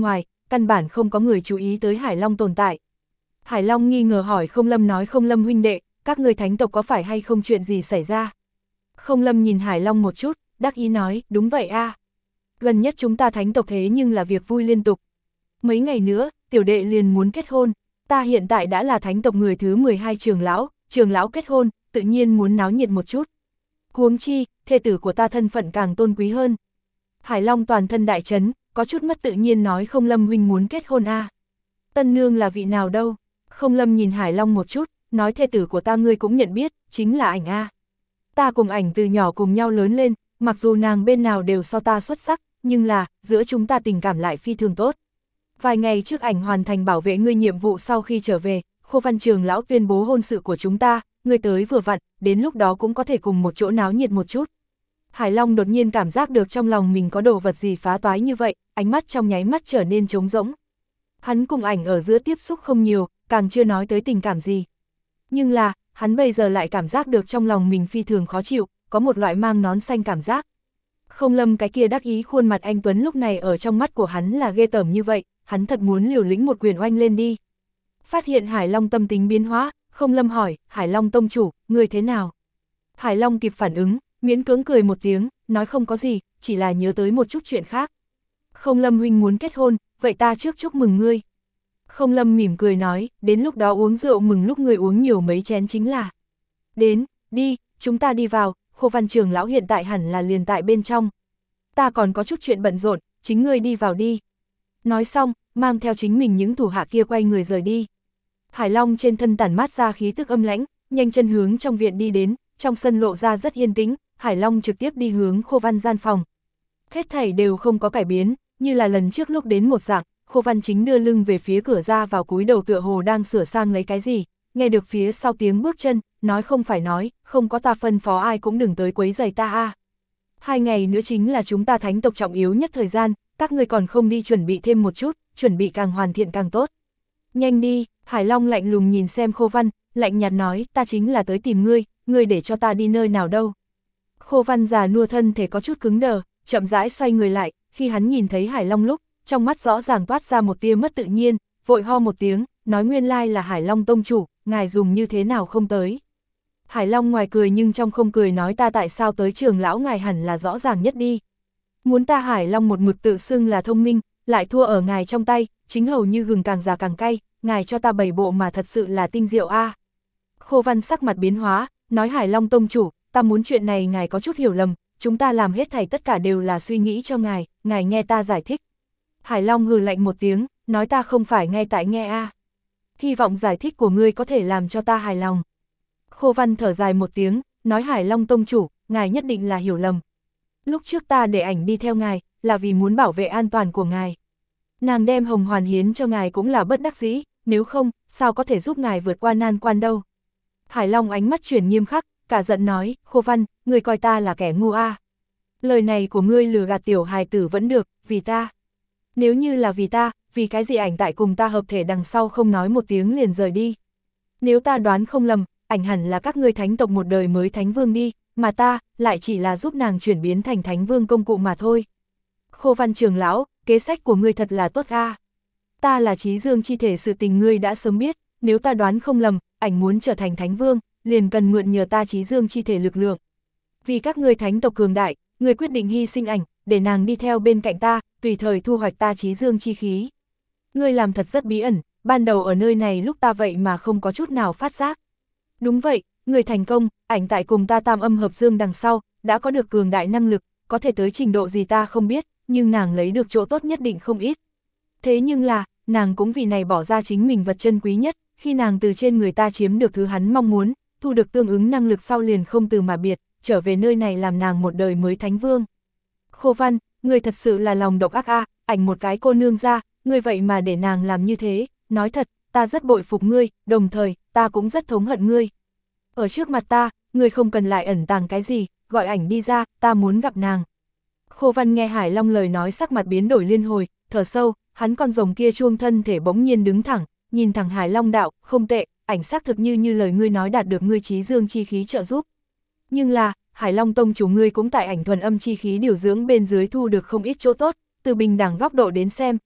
căn bản không có người chú ý tới Hải Long tồn tại. Hải Long nghi ngờ hỏi Không Lâm, nói Không Lâm huynh đệ, các người thánh tộc có phải hay không chuyện gì xảy ra? Không Lâm nhìn Hải Long một chút, đắc ý nói, đúng vậy a. Gần nhất chúng ta thánh tộc thế nhưng là việc vui liên tục. Mấy ngày nữa, tiểu đệ liền muốn kết hôn, ta hiện tại đã là thánh tộc người thứ 12 trường lão kết hôn, tự nhiên muốn náo nhiệt một chút. Huống chi, thê tử của ta thân phận càng tôn quý hơn. Hải Long toàn thân đại chấn, có chút mất tự nhiên nói Không Lâm huynh muốn kết hôn a. Tân nương là vị nào đâu? Không Lâm nhìn Hải Long một chút, nói thê tử của ta ngươi cũng nhận biết, chính là ảnh a. Ta cùng ảnh từ nhỏ cùng nhau lớn lên, mặc dù nàng bên nào đều so ta xuất sắc, nhưng là, giữa chúng ta tình cảm lại phi thường tốt. Vài ngày trước ảnh hoàn thành bảo vệ ngươi nhiệm vụ sau khi trở về, Khô Văn trường lão tuyên bố hôn sự của chúng ta, ngươi tới vừa vặn, đến lúc đó cũng có thể cùng một chỗ náo nhiệt một chút. Hải Long đột nhiên cảm giác được trong lòng mình có đồ vật gì phá toái như vậy, ánh mắt trong nháy mắt trở nên trống rỗng. Hắn cùng ảnh ở giữa tiếp xúc không nhiều, càng chưa nói tới tình cảm gì. Nhưng là, hắn bây giờ lại cảm giác được trong lòng mình phi thường khó chịu, có một loại mang nón xanh cảm giác. Không Lâm cái kia đắc ý khuôn mặt anh Tuấn lúc này ở trong mắt của hắn là ghê tởm như vậy, hắn thật muốn liều lĩnh một quyền oanh lên đi. Phát hiện Hải Long tâm tính biến hóa, Không Lâm hỏi, Hải Long tông chủ, người thế nào? Hải Long kịp phản ứng, miễn cưỡng cười một tiếng, nói không có gì, chỉ là nhớ tới một chút chuyện khác. Không Lâm huynh muốn kết hôn, vậy ta trước chúc mừng ngươi. Không Lâm mỉm cười nói, đến lúc đó uống rượu mừng lúc ngươi uống nhiều mấy chén chính là. Đến, đi, chúng ta đi vào, Khô Văn trường lão hiện tại hẳn là liền tại bên trong. Ta còn có chút chuyện bận rộn, chính ngươi đi vào đi. Nói xong, mang theo chính mình những thủ hạ kia quay người rời đi. Hải Long trên thân tản mát ra khí tức âm lãnh, nhanh chân hướng trong viện đi đến, trong sân lộ ra rất yên tĩnh, Hải Long trực tiếp đi hướng Khô Văn gian phòng. Hết thảy đều không có cải biến, như là lần trước lúc đến một dạng, Khô Văn chính đưa lưng về phía cửa ra vào cúi đầu tựa hồ đang sửa sang lấy cái gì, nghe được phía sau tiếng bước chân, nói không phải nói, không có ta phân phó ai cũng đừng tới quấy rầy ta a. 2 ngày nữa chính là chúng ta thánh tộc trọng yếu nhất thời gian, các ngươi còn không đi chuẩn bị thêm một chút, chuẩn bị càng hoàn thiện càng tốt. Nhanh đi, Hải Long lạnh lùng nhìn xem Khô Văn, lạnh nhạt nói, ta chính là tới tìm ngươi để cho ta đi nơi nào đâu. Khô Văn già nua thân thể có chút cứng đờ, chậm rãi xoay người lại, khi hắn nhìn thấy Hải Long lúc, trong mắt rõ ràng toát ra một tia mất tự nhiên, vội ho một tiếng, nói nguyên lai là Hải Long tông chủ, ngài dùng như thế nào không tới. Hải Long ngoài cười nhưng trong không cười nói ta tại sao tới trường lão ngài hẳn là rõ ràng nhất đi. Muốn ta Hải Long một mực tự xưng là thông minh, lại thua ở ngài trong tay, chính hầu như gừng càng già càng cay, ngài cho ta 7 bộ mà thật sự là tinh diệu a. Khô Văn sắc mặt biến hóa, nói Hải Long tông chủ, ta muốn chuyện này ngài có chút hiểu lầm, chúng ta làm hết thảy tất cả đều là suy nghĩ cho ngài nghe ta giải thích. Hải Long hừ lạnh một tiếng, nói ta không phải ngay tại nghe a. Hy vọng giải thích của ngươi có thể làm cho ta hài lòng. Khô Văn thở dài một tiếng, nói Hải Long tông chủ, ngài nhất định là hiểu lầm. Lúc trước ta để ảnh đi theo ngài, là vì muốn bảo vệ an toàn của ngài. Nàng đem hồng hoàn hiến cho ngài cũng là bất đắc dĩ, nếu không, sao có thể giúp ngài vượt qua nan quan đâu. Hải Long ánh mắt chuyển nghiêm khắc, cả giận nói, Khô Văn, ngươi coi ta là kẻ ngu a. Lời này của ngươi lừa gạt tiểu hài tử vẫn được, vì ta. Nếu như là vì ta, vì cái gì ảnh tại cùng ta hợp thể đằng sau không nói một tiếng liền rời đi. Nếu ta đoán không lầm, ảnh hẳn là các ngươi thánh tộc một đời mới thánh vương đi, mà ta, lại chỉ là giúp nàng chuyển biến thành thánh vương công cụ mà thôi. Khô Văn trường lão, kế sách của ngươi thật là tốt a. Ta là Chí Dương chi thể sự tình ngươi đã sớm biết, nếu ta đoán không lầm, ảnh muốn trở thành thánh vương, liền cần mượn nhờ ta Chí Dương chi thể lực lượng. Vì các ngươi thánh tộc cường đại, ngươi quyết định hy sinh ảnh, để nàng đi theo bên cạnh ta, tùy thời thu hoạch ta Chí Dương chi khí. Ngươi làm thật rất bí ẩn, ban đầu ở nơi này lúc ta vậy mà không có chút nào phát giác. Đúng vậy, ngươi thành công, ảnh tại cùng ta tam âm hợp dương đằng sau, đã có được cường đại năng lực, có thể tới trình độ gì ta không biết, nhưng nàng lấy được chỗ tốt nhất định không ít. Thế nhưng là, nàng cũng vì này bỏ ra chính mình vật chân quý nhất, khi nàng từ trên người ta chiếm được thứ hắn mong muốn, thu được tương ứng năng lực sau liền không từ mà biệt, trở về nơi này làm nàng một đời mới thánh vương. Khô Văn, ngươi thật sự là lòng độc ác a, ảnh một cái cô nương ra, ngươi vậy mà để nàng làm như thế, nói thật, ta rất bội phục ngươi, đồng thời, ta cũng rất thống hận ngươi. Ở trước mặt ta, ngươi không cần lại ẩn tàng cái gì, gọi ảnh đi ra, ta muốn gặp nàng. Khô Văn nghe Hải Long lời nói sắc mặt biến đổi liên hồi, thở sâu, hắn con rồng kia chuông thân thể bỗng nhiên đứng thẳng, nhìn thẳng Hải Long đạo, không tệ, ảnh xác thực như lời ngươi nói đạt được ngươi Chí Dương chi khí trợ giúp. Nhưng là, Hải Long tông chủ ngươi cũng tại ảnh thuần âm chi khí điều dưỡng bên dưới thu được không ít chỗ tốt, từ bình đẳng góc độ đến xem,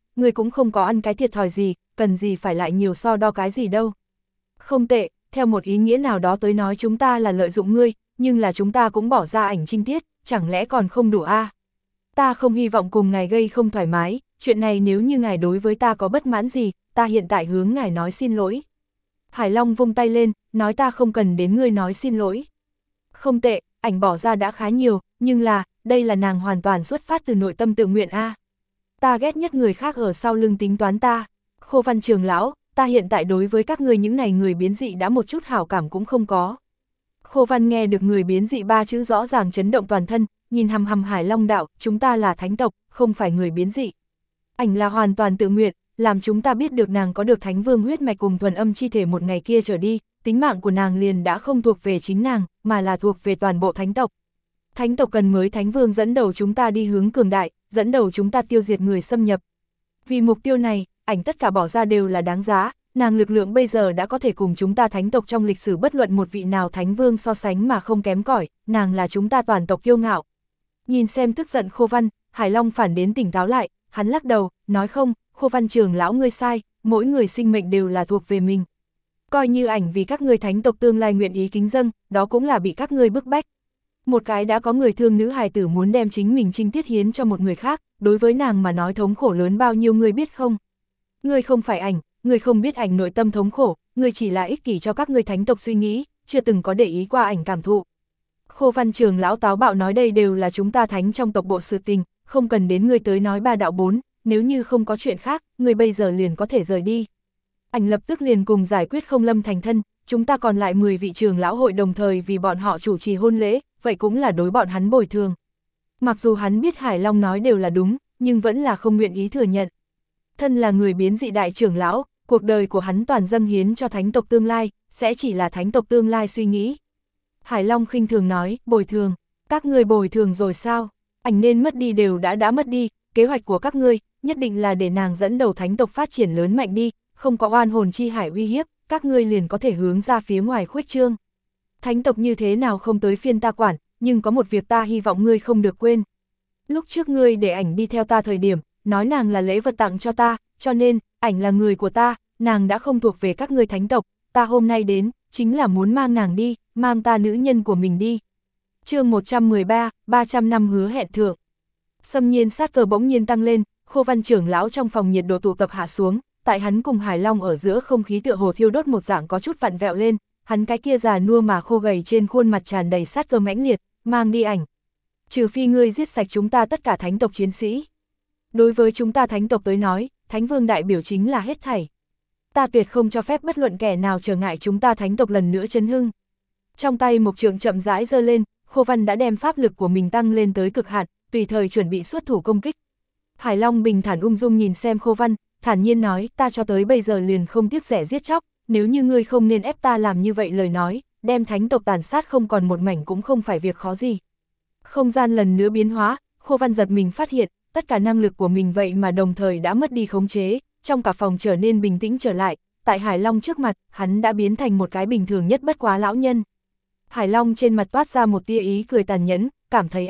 ngươi cũng không có ăn cái thiệt thòi gì, cần gì phải lại nhiều so đo cái gì đâu. Không tệ, theo một ý nghĩa nào đó tới nói chúng ta là lợi dụng ngươi, nhưng là chúng ta cũng bỏ ra ảnh trinh tiết, chẳng lẽ còn không đủ a? Ta không hy vọng cùng ngài gây không thoải mái, chuyện này nếu như ngài đối với ta có bất mãn gì, ta hiện tại hướng ngài nói xin lỗi. Hải Long vung tay lên, nói ta không cần đến ngươi nói xin lỗi. Không tệ, ảnh bỏ ra đã khá nhiều, nhưng là, đây là nàng hoàn toàn xuất phát từ nội tâm tự nguyện a. Ta ghét nhất người khác ở sau lưng tính toán ta. Khô Văn trưởng lão, ta hiện tại đối với các ngươi những này người biến dị đã một chút hảo cảm cũng không có. Khô Văn nghe được người biến dị ba chữ rõ ràng chấn động toàn thân, nhìn hằm hằm Hải Long đạo, chúng ta là thánh tộc, không phải người biến dị. Ảnh là hoàn toàn tự nguyện, làm chúng ta biết được nàng có được thánh vương huyết mạch cùng thuần âm chi thể một ngày kia trở đi, tính mạng của nàng liền đã không thuộc về chính nàng, mà là thuộc về toàn bộ thánh tộc. Thánh tộc cần mới thánh vương dẫn đầu chúng ta đi hướng cường đại, dẫn đầu chúng ta tiêu diệt người xâm nhập. Vì mục tiêu này, ảnh tất cả bỏ ra đều là đáng giá, nàng lực lượng bây giờ đã có thể cùng chúng ta thánh tộc trong lịch sử bất luận một vị nào thánh vương so sánh mà không kém cỏi, nàng là chúng ta toàn tộc kiêu ngạo. Nhìn xem tức giận Khô Văn, Hải Long phản đến tỉnh táo lại, hắn lắc đầu, nói không, Khô Văn trưởng lão ngươi sai, mỗi người sinh mệnh đều là thuộc về mình. Coi như ảnh vì các ngươi thánh tộc tương lai nguyện ý kính dâng, đó cũng là bị các ngươi bức bách. Một cái đã có người thương nữ hài tử muốn đem chính mình trinh tiết hiến cho một người khác, đối với nàng mà nói thống khổ lớn bao nhiêu ngươi biết không? Ngươi không phải ảnh, ngươi không biết ảnh nội tâm thống khổ, ngươi chỉ là ích kỷ cho các ngươi thánh tộc suy nghĩ, chưa từng có để ý qua ảnh cảm thụ. Khô Văn trưởng lão táo bạo nói đây đều là chúng ta thánh trong tộc bộ sự tình, không cần đến ngươi tới nói ba đạo bốn, nếu như không có chuyện khác, ngươi bây giờ liền có thể rời đi. Ảnh lập tức liền cùng giải quyết Không Lâm thành thân, chúng ta còn lại 10 vị trưởng lão hội đồng thời vì bọn họ chủ trì hôn lễ, vậy cũng là đối bọn hắn bồi thường. Mặc dù hắn biết Hải Long nói đều là đúng, nhưng vẫn là không nguyện ý thừa nhận. Thân là người biến dị đại trưởng lão, cuộc đời của hắn toàn dâng hiến cho thánh tộc tương lai, sẽ chỉ là thánh tộc tương lai suy nghĩ. Hải Long khinh thường nói, bồi thường, các ngươi bồi thường rồi sao? Ảnh nên mất đi đều đã mất đi, kế hoạch của các ngươi, nhất định là để nàng dẫn đầu thánh tộc phát triển lớn mạnh đi, không có oan hồn chi hải uy hiếp, các ngươi liền có thể hướng ra phía ngoài khuếch trương. Thánh tộc như thế nào không tới phiên ta quản, nhưng có một việc ta hy vọng ngươi không được quên. Lúc trước ngươi để ảnh đi theo ta thời điểm, nói nàng là lễ vật tặng cho ta, cho nên, ảnh là người của ta, nàng đã không thuộc về các ngươi thánh tộc, ta hôm nay đến, chính là muốn mang nàng đi, mang ta nữ nhân của mình đi. Chương 113, 300 năm hứa hẹn thượng. Xâm nhiên sát cơ bỗng nhiên tăng lên, Khô Văn trưởng lão trong phòng nhiệt độ tụ tập hạ xuống, tại hắn cùng Hải Long ở giữa không khí tựa hồ thiêu đốt một dạng có chút vặn vẹo lên, hắn cái kia già nua mà khô gầy trên khuôn mặt tràn đầy sát cơ mãnh liệt, mang đi ảnh. Trừ phi ngươi giết sạch chúng ta tất cả thánh tộc chiến sĩ. Đối với chúng ta thánh tộc tới nói, thánh vương đại biểu chính là hết thảy. Ta tuyệt không cho phép bất luận kẻ nào trở ngại chúng ta thánh tộc lần nữa chấn hưng. Trong tay mục trượng chậm rãi giơ lên, Khô Văn đã đem pháp lực của mình tăng lên tới cực hạn, tùy thời chuẩn bị xuất thủ công kích. Hải Long bình thản ung dung nhìn xem Khô Văn, thản nhiên nói, ta cho tới bây giờ liền không tiếc rẻ giết chóc, nếu như ngươi không nên ép ta làm như vậy lời nói, đem thánh tộc tàn sát không còn một mảnh cũng không phải việc khó gì. Không gian lần nữa biến hóa, Khô Văn giật mình phát hiện, tất cả năng lực của mình vậy mà đồng thời đã mất đi khống chế, trong cả phòng trở nên bình tĩnh trở lại, tại Hải Long trước mặt, hắn đã biến thành một cái bình thường nhất bất quá lão nhân. Hải Long trên mặt toát ra một tia ý cười tàn nhẫn, cảm thấy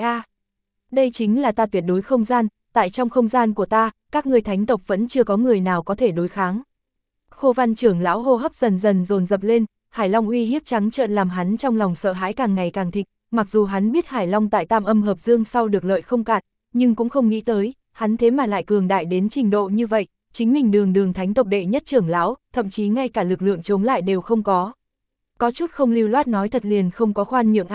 đây chính là ta tuyệt đối không gian, tại trong không gian của ta, các ngươi thánh tộc vẫn chưa có người nào có thể đối kháng. Khô Văn trưởng lão hô hấp dần dần dồn dập lên, Hải Long uy hiếp trắng trợn làm hắn trong lòng sợ hãi càng ngày càng thịnh, mặc dù hắn biết Hải Long tại Tam Âm Hợp Dương sau được lợi không cạn, nhưng cũng không nghĩ tới, hắn thế mà lại cường đại đến trình độ như vậy, chính mình đường thánh tộc đệ nhất trưởng lão, thậm chí ngay cả lực lượng chống lại đều không có. Có chút không lưu loát nói thật liền không có khoan nhượng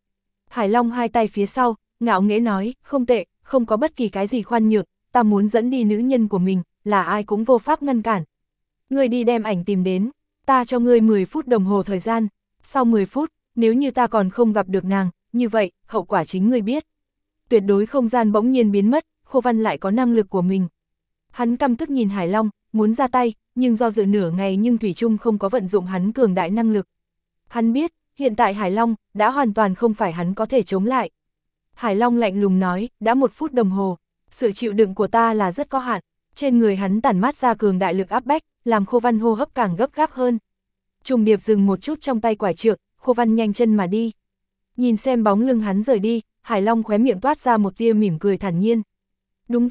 Hải Long hai tay phía sau, ngạo nghễ nói, không tệ, không có bất kỳ cái gì khoan nhượng, ta muốn dẫn đi nữ nhân của mình, là ai cũng vô pháp ngăn cản. Ngươi đi đem ảnh tìm đến, ta cho ngươi 10 phút đồng hồ thời gian, sau 10 phút, nếu như ta còn không gặp được nàng, như vậy, hậu quả chính ngươi biết. Tuyệt đối không gian bỗng nhiên biến mất, Khô Văn lại có năng lực của mình. Hắn căm tức nhìn Hải Long, muốn ra tay, nhưng do dự nửa ngày nhưng thủy chung không có vận dụng hắn cường đại năng lực. Hắn biết, hiện tại Hải Long đã hoàn toàn không phải hắn có thể chống lại. Hải Long lạnh lùng nói, đã 1 phút đồng hồ, sự chịu đựng của ta là rất có hạn. Trên người hắn tản mát ra cường đại lực áp bách, làm Khô Văn hô hấp càng gấp gáp hơn. Trùng điệp dừng một chút trong tay quải trượng, Khô Văn nhanh chân mà đi. Nhìn xem bóng lưng hắn rời đi, Hải Long khóe miệng toát ra một tia mỉm cười thản nhiên. Đúng vậy,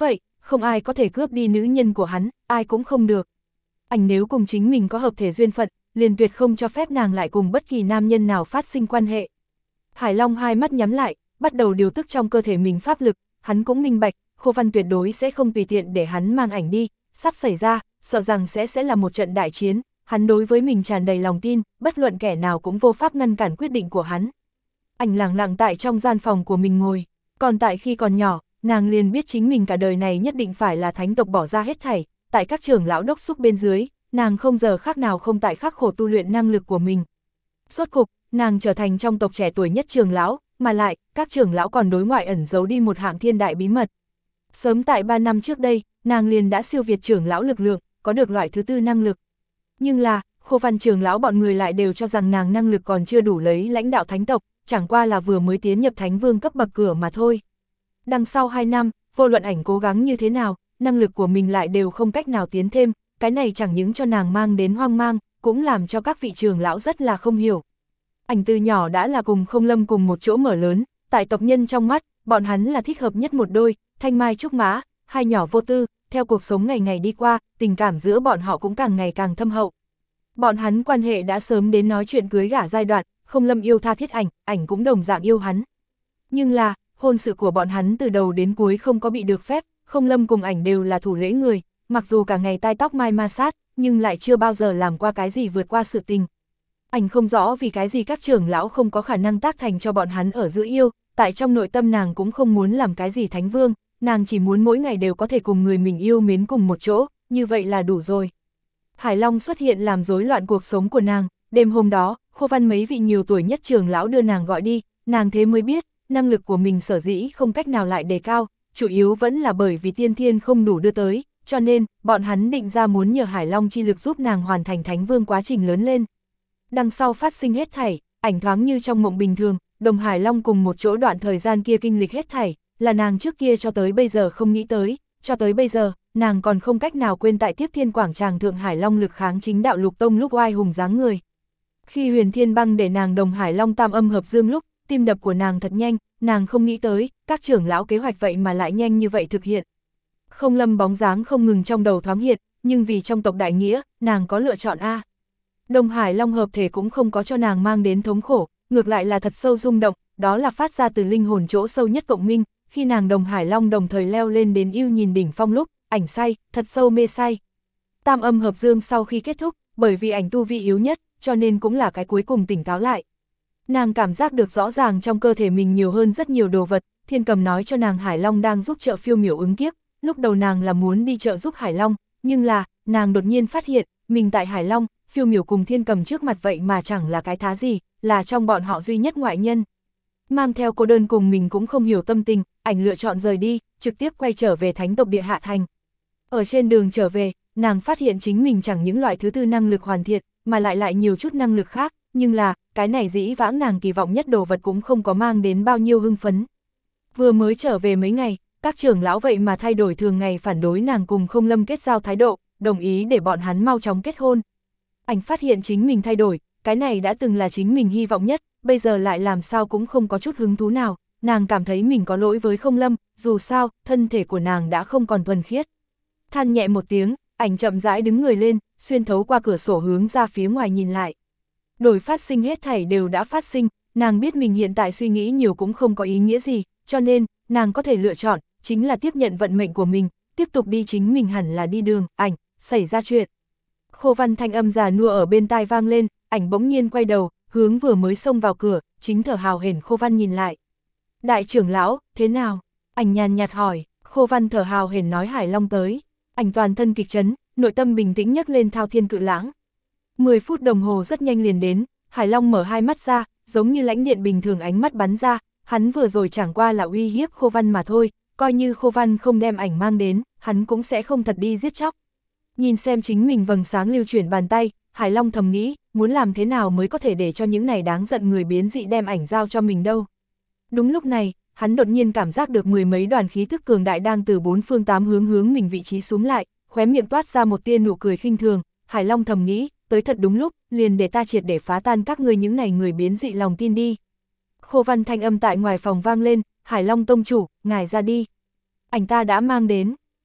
không ai có thể cướp đi nữ nhân của hắn, ai cũng không được. Ảnh nếu cùng chính mình có hợp thể duyên phận, liền tuyệt không cho phép nàng lại cùng bất kỳ nam nhân nào phát sinh quan hệ. Hải Long hai mắt nhắm lại, bắt đầu điều tức trong cơ thể mình pháp lực, hắn cũng minh bạch, Khô Văn tuyệt đối sẽ không tùy tiện để hắn mang ảnh đi, sắp xảy ra, sợ rằng sẽ là một trận đại chiến, hắn đối với mình tràn đầy lòng tin, bất luận kẻ nào cũng vô pháp ngăn cản quyết định của hắn. Ảnh lặng lặng tại trong gian phòng của mình ngồi, còn tại khi còn nhỏ, nàng liền biết chính mình cả đời này nhất định phải là thánh tộc bỏ ra hết thảy, tại các trưởng lão đốc xúc bên dưới, nàng không giờ khác nào không tại khắc khổ tu luyện năng lực của mình. Rốt cục, nàng trở thành trong tộc trẻ tuổi nhất trưởng lão, mà lại, các trưởng lão còn đối ngoại ẩn giấu đi một hạng thiên đại bí mật. Sớm tại 3 năm trước đây, nàng liền đã siêu việt trưởng lão lực lượng, có được loại thứ tư năng lực. Nhưng là, Khô Văn trưởng lão bọn người lại đều cho rằng nàng năng lực còn chưa đủ lấy lãnh đạo thánh tộc, chẳng qua là vừa mới tiến nhập thánh vương cấp bậc cửa mà thôi. Đằng sau 2 năm, vô luận ảnh cố gắng như thế nào, năng lực của mình lại đều không cách nào tiến thêm, cái này chẳng những cho nàng mang đến hoang mang, cũng làm cho các vị trưởng lão rất là không hiểu. Ảnh từ nhỏ đã là cùng Không Lâm cùng một chỗ mở lớn, tại tộc nhân trong mắt, bọn hắn là thích hợp nhất một đôi, thanh mai trúc mã, hai nhỏ vô tư, theo cuộc sống ngày ngày đi qua, tình cảm giữa bọn họ cũng càng ngày càng thâm hậu. Bọn hắn quan hệ đã sớm đến nói chuyện cưới gả giai đoạn, Không Lâm yêu tha thiết ảnh, ảnh cũng đồng dạng yêu hắn. Nhưng là, hôn sự của bọn hắn từ đầu đến cuối không có bị được phép, Không Lâm cùng ảnh đều là thủ lễ người, mặc dù cả ngày tai tóc mai ma sát, nhưng lại chưa bao giờ làm qua cái gì vượt qua sự tình. Ảnh không rõ vì cái gì các trưởng lão không có khả năng tác thành cho bọn hắn ở giữa yêu, tại trong nội tâm nàng cũng không muốn làm cái gì thánh vương, nàng chỉ muốn mỗi ngày đều có thể cùng người mình yêu mến cùng một chỗ, như vậy là đủ rồi. Hải Long xuất hiện làm rối loạn cuộc sống của nàng, đêm hôm đó, Khô Văn mấy vị nhiều tuổi nhất trưởng lão đưa nàng gọi đi, nàng thế mới biết, năng lực của mình sở dĩ không cách nào lại đề cao, chủ yếu vẫn là bởi vì tiên thiên không đủ đưa tới, cho nên, bọn hắn định ra muốn nhờ Hải Long chi lực giúp nàng hoàn thành thánh vương quá trình lớn lên. Đằng sau phát sinh hết thảy, ảnh thoáng như trong mộng bình thường, đồng Hải Long cùng một chỗ đoạn thời gian kia kinh lịch hết thảy, là nàng trước kia cho tới bây giờ không nghĩ tới, cho tới bây giờ, nàng còn không cách nào quên tại Tiếp Thiên Quảng Tràng Thượng Hải Long lực kháng chính đạo Lục Tông lúc oai hùng dáng người. Khi Huyền Thiên Băng để nàng đồng Hải Long tam âm hợp dương lúc, tim đập của nàng thật nhanh, nàng không nghĩ tới, các trưởng lão kế hoạch vậy mà lại nhanh như vậy thực hiện. Không Lâm bóng dáng không ngừng trong đầu thoáng hiện, nhưng vì trong tộc đại nghĩa, nàng có lựa chọn A. Đồng Hải Long hợp thể cũng không có cho nàng mang đến thống khổ, ngược lại là thật sâu rung động, đó là phát ra từ linh hồn chỗ sâu nhất cộng minh, khi nàng đồng Hải Long đồng thời leo lên đến yêu nhìn đỉnh phong lúc, ảnh say, thật sâu mê say. Tam âm hợp dương sau khi kết thúc, bởi vì ảnh tu vi yếu nhất, cho nên cũng là cái cuối cùng tỉnh táo lại. Nàng cảm giác được rõ ràng trong cơ thể mình nhiều hơn rất nhiều đồ vật, Thiên Cầm nói cho nàng Hải Long đang giúp trợ Phiêu Miểu ứng kiếp, lúc đầu nàng là muốn đi trợ giúp Hải Long, nhưng là, nàng đột nhiên phát hiện, mình tại Hải Long, Phiêu Miểu cùng Thiên Cầm trước mặt vậy mà chẳng là cái thá gì, là trong bọn họ duy nhất ngoại nhân. Mang theo cô đơn cùng mình cũng không hiểu tâm tình, ảnh lựa chọn rời đi, trực tiếp quay trở về thánh tộc Địa Hạ Thành. Ở trên đường trở về, nàng phát hiện chính mình chẳng những loại thứ tư năng lực hoàn thiện, mà lại nhiều chút năng lực khác, nhưng là, cái này dĩ vãng nàng kỳ vọng nhất đồ vật cũng không có mang đến bao nhiêu hưng phấn. Vừa mới trở về mấy ngày, các trưởng lão vậy mà thay đổi thường ngày phản đối nàng cùng Không Lâm kết giao thái độ, đồng ý để bọn hắn mau chóng kết hôn. Ảnh phát hiện chính mình thay đổi, cái này đã từng là chính mình hy vọng nhất, bây giờ lại làm sao cũng không có chút hứng thú nào, nàng cảm thấy mình có lỗi với Không Lâm, dù sao, thân thể của nàng đã không còn thuần khiết. Than nhẹ một tiếng, ảnh chậm rãi đứng người lên, xuyên thấu qua cửa sổ hướng ra phía ngoài nhìn lại. Đổi phát sinh hết thảy đều đã phát sinh, nàng biết mình hiện tại suy nghĩ nhiều cũng không có ý nghĩa gì, cho nên, nàng có thể lựa chọn, chính là tiếp nhận vận mệnh của mình, tiếp tục đi chính mình hẳn là đi đường, ảnh, xảy ra chuyện. Khô Văn thanh âm già nua ở bên tai vang lên, ảnh bỗng nhiên quay đầu, hướng vừa mới xông vào cửa, chính thở hào hển Khô Văn nhìn lại. Đại trưởng lão, thế nào? Ảnh nhàn nhạt hỏi, Khô Văn thở hào hển nói Hải Long tới. Ảnh toàn thân kịch chấn, nội tâm bình tĩnh nhấc lên thao thiên cự lãng. 10 phút đồng hồ rất nhanh liền đến, Hải Long mở hai mắt ra, giống như lãnh điện bình thường ánh mắt bắn ra, hắn vừa rồi chẳng qua là uy hiếp Khô Văn mà thôi, coi như Khô Văn không đem ảnh mang đến, hắn cũng sẽ không thật đi giết chóc. Nhìn xem chính mình vầng sáng lưu chuyển bàn tay, Hải Long thầm nghĩ, muốn làm thế nào mới có thể để cho những này đáng giận người biến dị đem ảnh giao cho mình đâu. Đúng lúc này, hắn đột nhiên cảm giác được 10 mấy đoàn khí thức cường đại đang từ 4 phương 8 hướng mình vị trí xuống lại, khóe miệng toát ra một tia nụ cười khinh thường, Hải Long thầm nghĩ, tới thật đúng lúc, liền để ta triệt để phá tan các ngươi những này người biến dị lòng tin đi. Khô Văn thanh âm tại ngoài phòng vang lên, Hải Long tông chủ, ngài ra đi. Ảnh ta đã mang đến.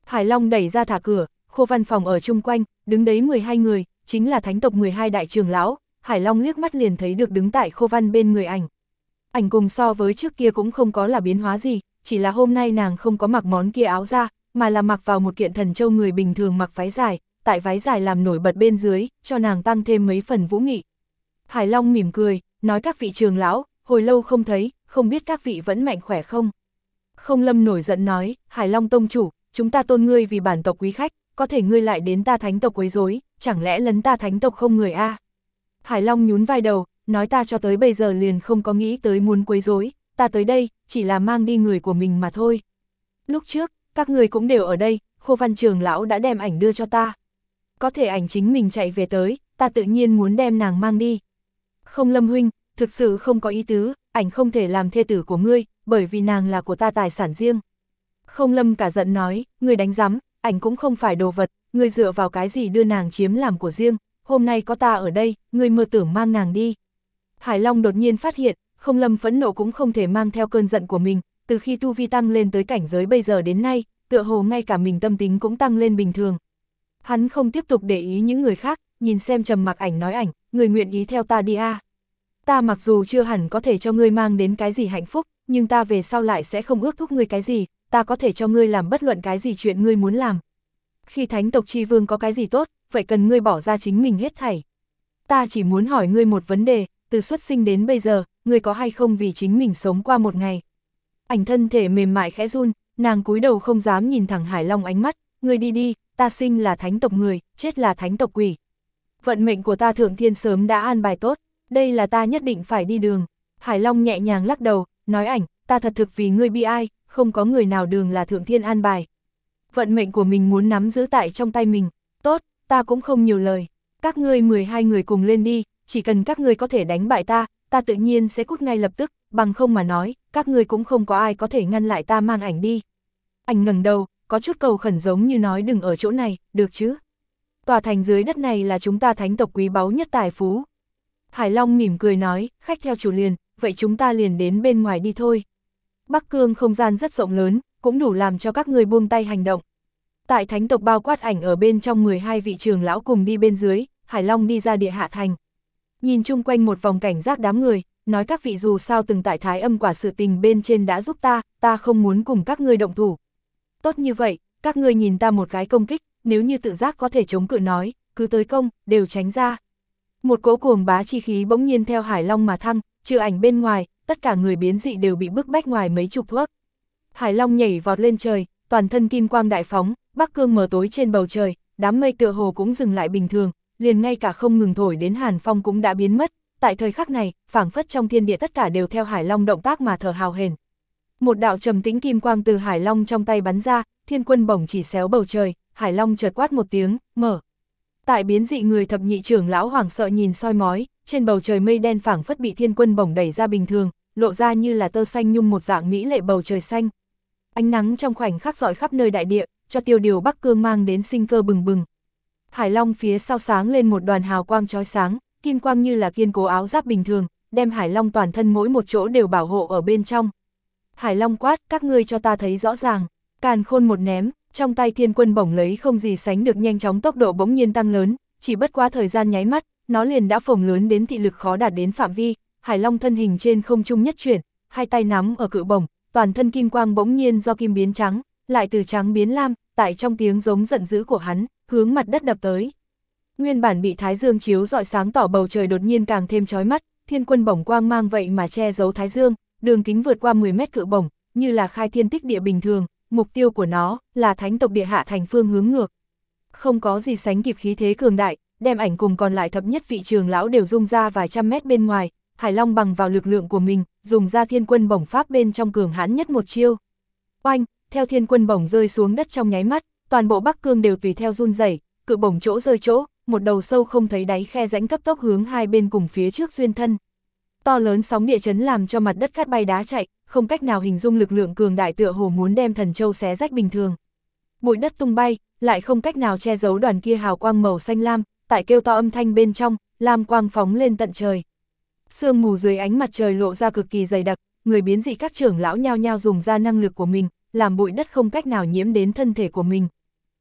Hải Long đẩy ra thả cửa, Khô văn phòng ở chung quanh, đứng đấy 12 người, chính là thánh tộc 12 đại trưởng lão. Hải Long liếc mắt liền thấy được đứng tại Khô văn bên người ảnh. Ảnh cùng so với trước kia cũng không có là biến hóa gì, chỉ là hôm nay nàng không có mặc món kia áo ra, mà là mặc vào một kiện thần châu người bình thường mặc váy dài, tại váy dài làm nổi bật bên dưới, cho nàng tăng thêm mấy phần vũ nghị. Hải Long mỉm cười, nói các vị trưởng lão, hồi lâu không thấy, không biết các vị vẫn mạnh khỏe không? Không Lâm nổi giận nói, Hải Long tông chủ, chúng ta tôn ngươi vì bản tộc quý khách, có thể ngươi lại đến ta thánh tộc quấy rối, chẳng lẽ lấn ta thánh tộc không người a? Hải Long nhún vai đầu, nói ta cho tới bây giờ liền không có nghĩ tới muốn quấy rối, ta tới đây, chỉ là mang đi người của mình mà thôi. Lúc trước, các người cũng đều ở đây, Khô văn trưởng lão đã đem ảnh đưa cho ta. Có thể ảnh chính mình chạy về tới, ta tự nhiên muốn đem nàng mang đi. Không Lâm huynh, thực sự không có ý tứ, ảnh không thể làm thê tử của ngươi, bởi vì nàng là của ta tài sản riêng. Không Lâm cả giận nói, ngươi đánh rắm, ảnh cũng không phải đồ vật, ngươi dựa vào cái gì đưa nàng chiếm làm của riêng, hôm nay có ta ở đây, ngươi mơ tưởng mang nàng đi. Hải Long đột nhiên phát hiện, Không Lâm phẫn nộ cũng không thể mang theo cơn giận của mình, từ khi tu vi tăng lên tới cảnh giới bây giờ đến nay, tựa hồ ngay cả mình tâm tính cũng tăng lên bình thường. Hắn không tiếp tục để ý những người khác, nhìn xem Trầm Mặc Ảnh nói ảnh, người nguyện ý theo ta đi a. Ta mặc dù chưa hẳn có thể cho ngươi mang đến cái gì hạnh phúc, nhưng ta về sau lại sẽ không ước thúc ngươi cái gì, ta có thể cho ngươi làm bất luận cái gì chuyện ngươi muốn làm. Khi thánh tộc chi vương có cái gì tốt, vậy cần ngươi bỏ ra chính mình hết thảy. Ta chỉ muốn hỏi ngươi một vấn đề, từ xuất sinh đến bây giờ, ngươi có hay không vì chính mình sống qua một ngày? Ảnh thân thể mềm mại khẽ run, nàng cúi đầu không dám nhìn thẳng Hải Long ánh mắt, ngươi đi đi, ta sinh là thánh tộc người, chết là thánh tộc quỷ. Vận mệnh của ta thượng thiên sớm đã an bài tốt, đây là ta nhất định phải đi đường. Hải Long nhẹ nhàng lắc đầu, nói ảnh, ta thật thực vì ngươi bi ai, không có người nào đường là thượng thiên an bài. Vận mệnh của mình muốn nắm giữ tại trong tay mình, tốt, ta cũng không nhiều lời. Các ngươi 12 người cùng lên đi, chỉ cần các ngươi có thể đánh bại ta, ta tự nhiên sẽ cút ngay lập tức, bằng không mà nói, các ngươi cũng không có ai có thể ngăn lại ta mang ảnh đi. Ảnh ngẩng đầu, có chút cầu khẩn giống như nói đừng ở chỗ này, được chứ? Tòa thành dưới đất này là chúng ta thánh tộc quý báu nhất tài phú. Hải Long mỉm cười nói, khách theo chủ liền, vậy chúng ta liền đến bên ngoài đi thôi. Bắc Cương không gian rất rộng lớn, cũng đủ làm cho các người buông tay hành động. Tại thánh tộc bao quát ảnh ở bên trong 12 vị trưởng lão cùng đi bên dưới, Hải Long đi ra địa hạ thành. Nhìn chung quanh một vòng cảnh giác đám người, nói các vị dù sao từng tại Thái Âm quả sự tình bên trên đã giúp ta không muốn cùng các ngươi động thủ. Tốt như vậy, các ngươi nhìn ta một cái công kích, nếu như tự giác có thể chống cự nói, cứ tới công, đều tránh ra. Một cỗ cuồng bá chi khí bỗng nhiên theo Hải Long mà thăng, trừ ảnh bên ngoài, tất cả người biến dị đều bị bức bách ngoài mấy chục thước. Hải Long nhảy vọt lên trời, toàn thân kim quang đại phóng, Bắc Cương mờ tối trên bầu trời, đám mây tựa hồ cũng dừng lại bình thường, liền ngay cả không ngừng thổi đến hàn phong cũng đã biến mất. Tại thời khắc này, phảng phất trong thiên địa tất cả đều theo Hải Long động tác mà thở hào hển. Một đạo trầm tĩnh kim quang từ Hải Long trong tay bắn ra, thiên quân bổng chỉ xéo bầu trời, Hải Long chợt quát một tiếng, mở. Tại biến dị người thập nhị trưởng lão hoảng sợ nhìn soi mói, trên bầu trời mây đen phảng phất bị thiên quân bổng đẩy ra bình thường, lộ ra như là tơ xanh nhung một dạng mỹ lệ bầu trời xanh. Ánh nắng trong khoảnh khắc rọi khắp nơi đại địa, cho tiêu điều Bắc Cương mang đến sinh cơ bừng bừng. Hải Long phía sau sáng lên một đoàn hào quang chói sáng, kim quang như là kiên cố áo giáp bình thường, đem Hải Long toàn thân mỗi một chỗ đều bảo hộ ở bên trong. Hải Long quát, các ngươi cho ta thấy rõ ràng, càn khôn một ném, trong tay thiên quân bổng lấy không gì sánh được nhanh chóng tốc độ bỗng nhiên tăng lớn, chỉ bất quá thời gian nháy mắt, nó liền đã phồng lớn đến thị lực khó đạt đến phạm vi. Hải Long thân hình trên không trung nhất chuyển, hai tay nắm ở cự bổng, toàn thân kim quang bỗng nhiên do kim biến trắng, lại từ trắng biến lam, tại trong tiếng giống giận dữ của hắn, hướng mặt đất đập tới. Nguyên bản bị thái dương chiếu rọi sáng tỏ bầu trời đột nhiên càng thêm chói mắt, thiên quân bổng quang mang vậy mà che giấu thái dương, đường kính vượt qua 10 mét cự bổng, như là khai thiên tích địa bình thường, mục tiêu của nó là thánh tộc địa hạ thành phương hướng ngược. Không có gì sánh kịp khí thế cường đại, đem ảnh cùng còn lại thập nhất vị trưởng lão đều rung ra vài trăm mét bên ngoài. Hải Long bằng vào lực lượng của mình, dùng ra thiên quân bổng pháp bên trong cường hãn nhất một chiêu. Oanh, theo thiên quân bổng rơi xuống đất trong nháy mắt, toàn bộ Bắc Cương đều tùy theo run rẩy, cự bổng chỗ rơi chỗ, một đầu sâu không thấy đáy khe rãnh cấp tốc hướng hai bên cùng phía trước xuyên thân. To lớn sóng địa chấn làm cho mặt đất cát bay đá chạy, không cách nào hình dung lực lượng cường đại tựa hồ muốn đem thần châu xé rách bình thường. Bụi đất tung bay, lại không cách nào che giấu đoàn kia hào quang màu xanh lam, tại kêu to âm thanh bên trong, lam quang phóng lên tận trời. Sương mù dưới ánh mặt trời lộ ra cực kỳ dày đặc, người biến dị các trưởng lão nhao nhao dùng ra năng lực của mình, làm bụi đất không cách nào nhiễm đến thân thể của mình,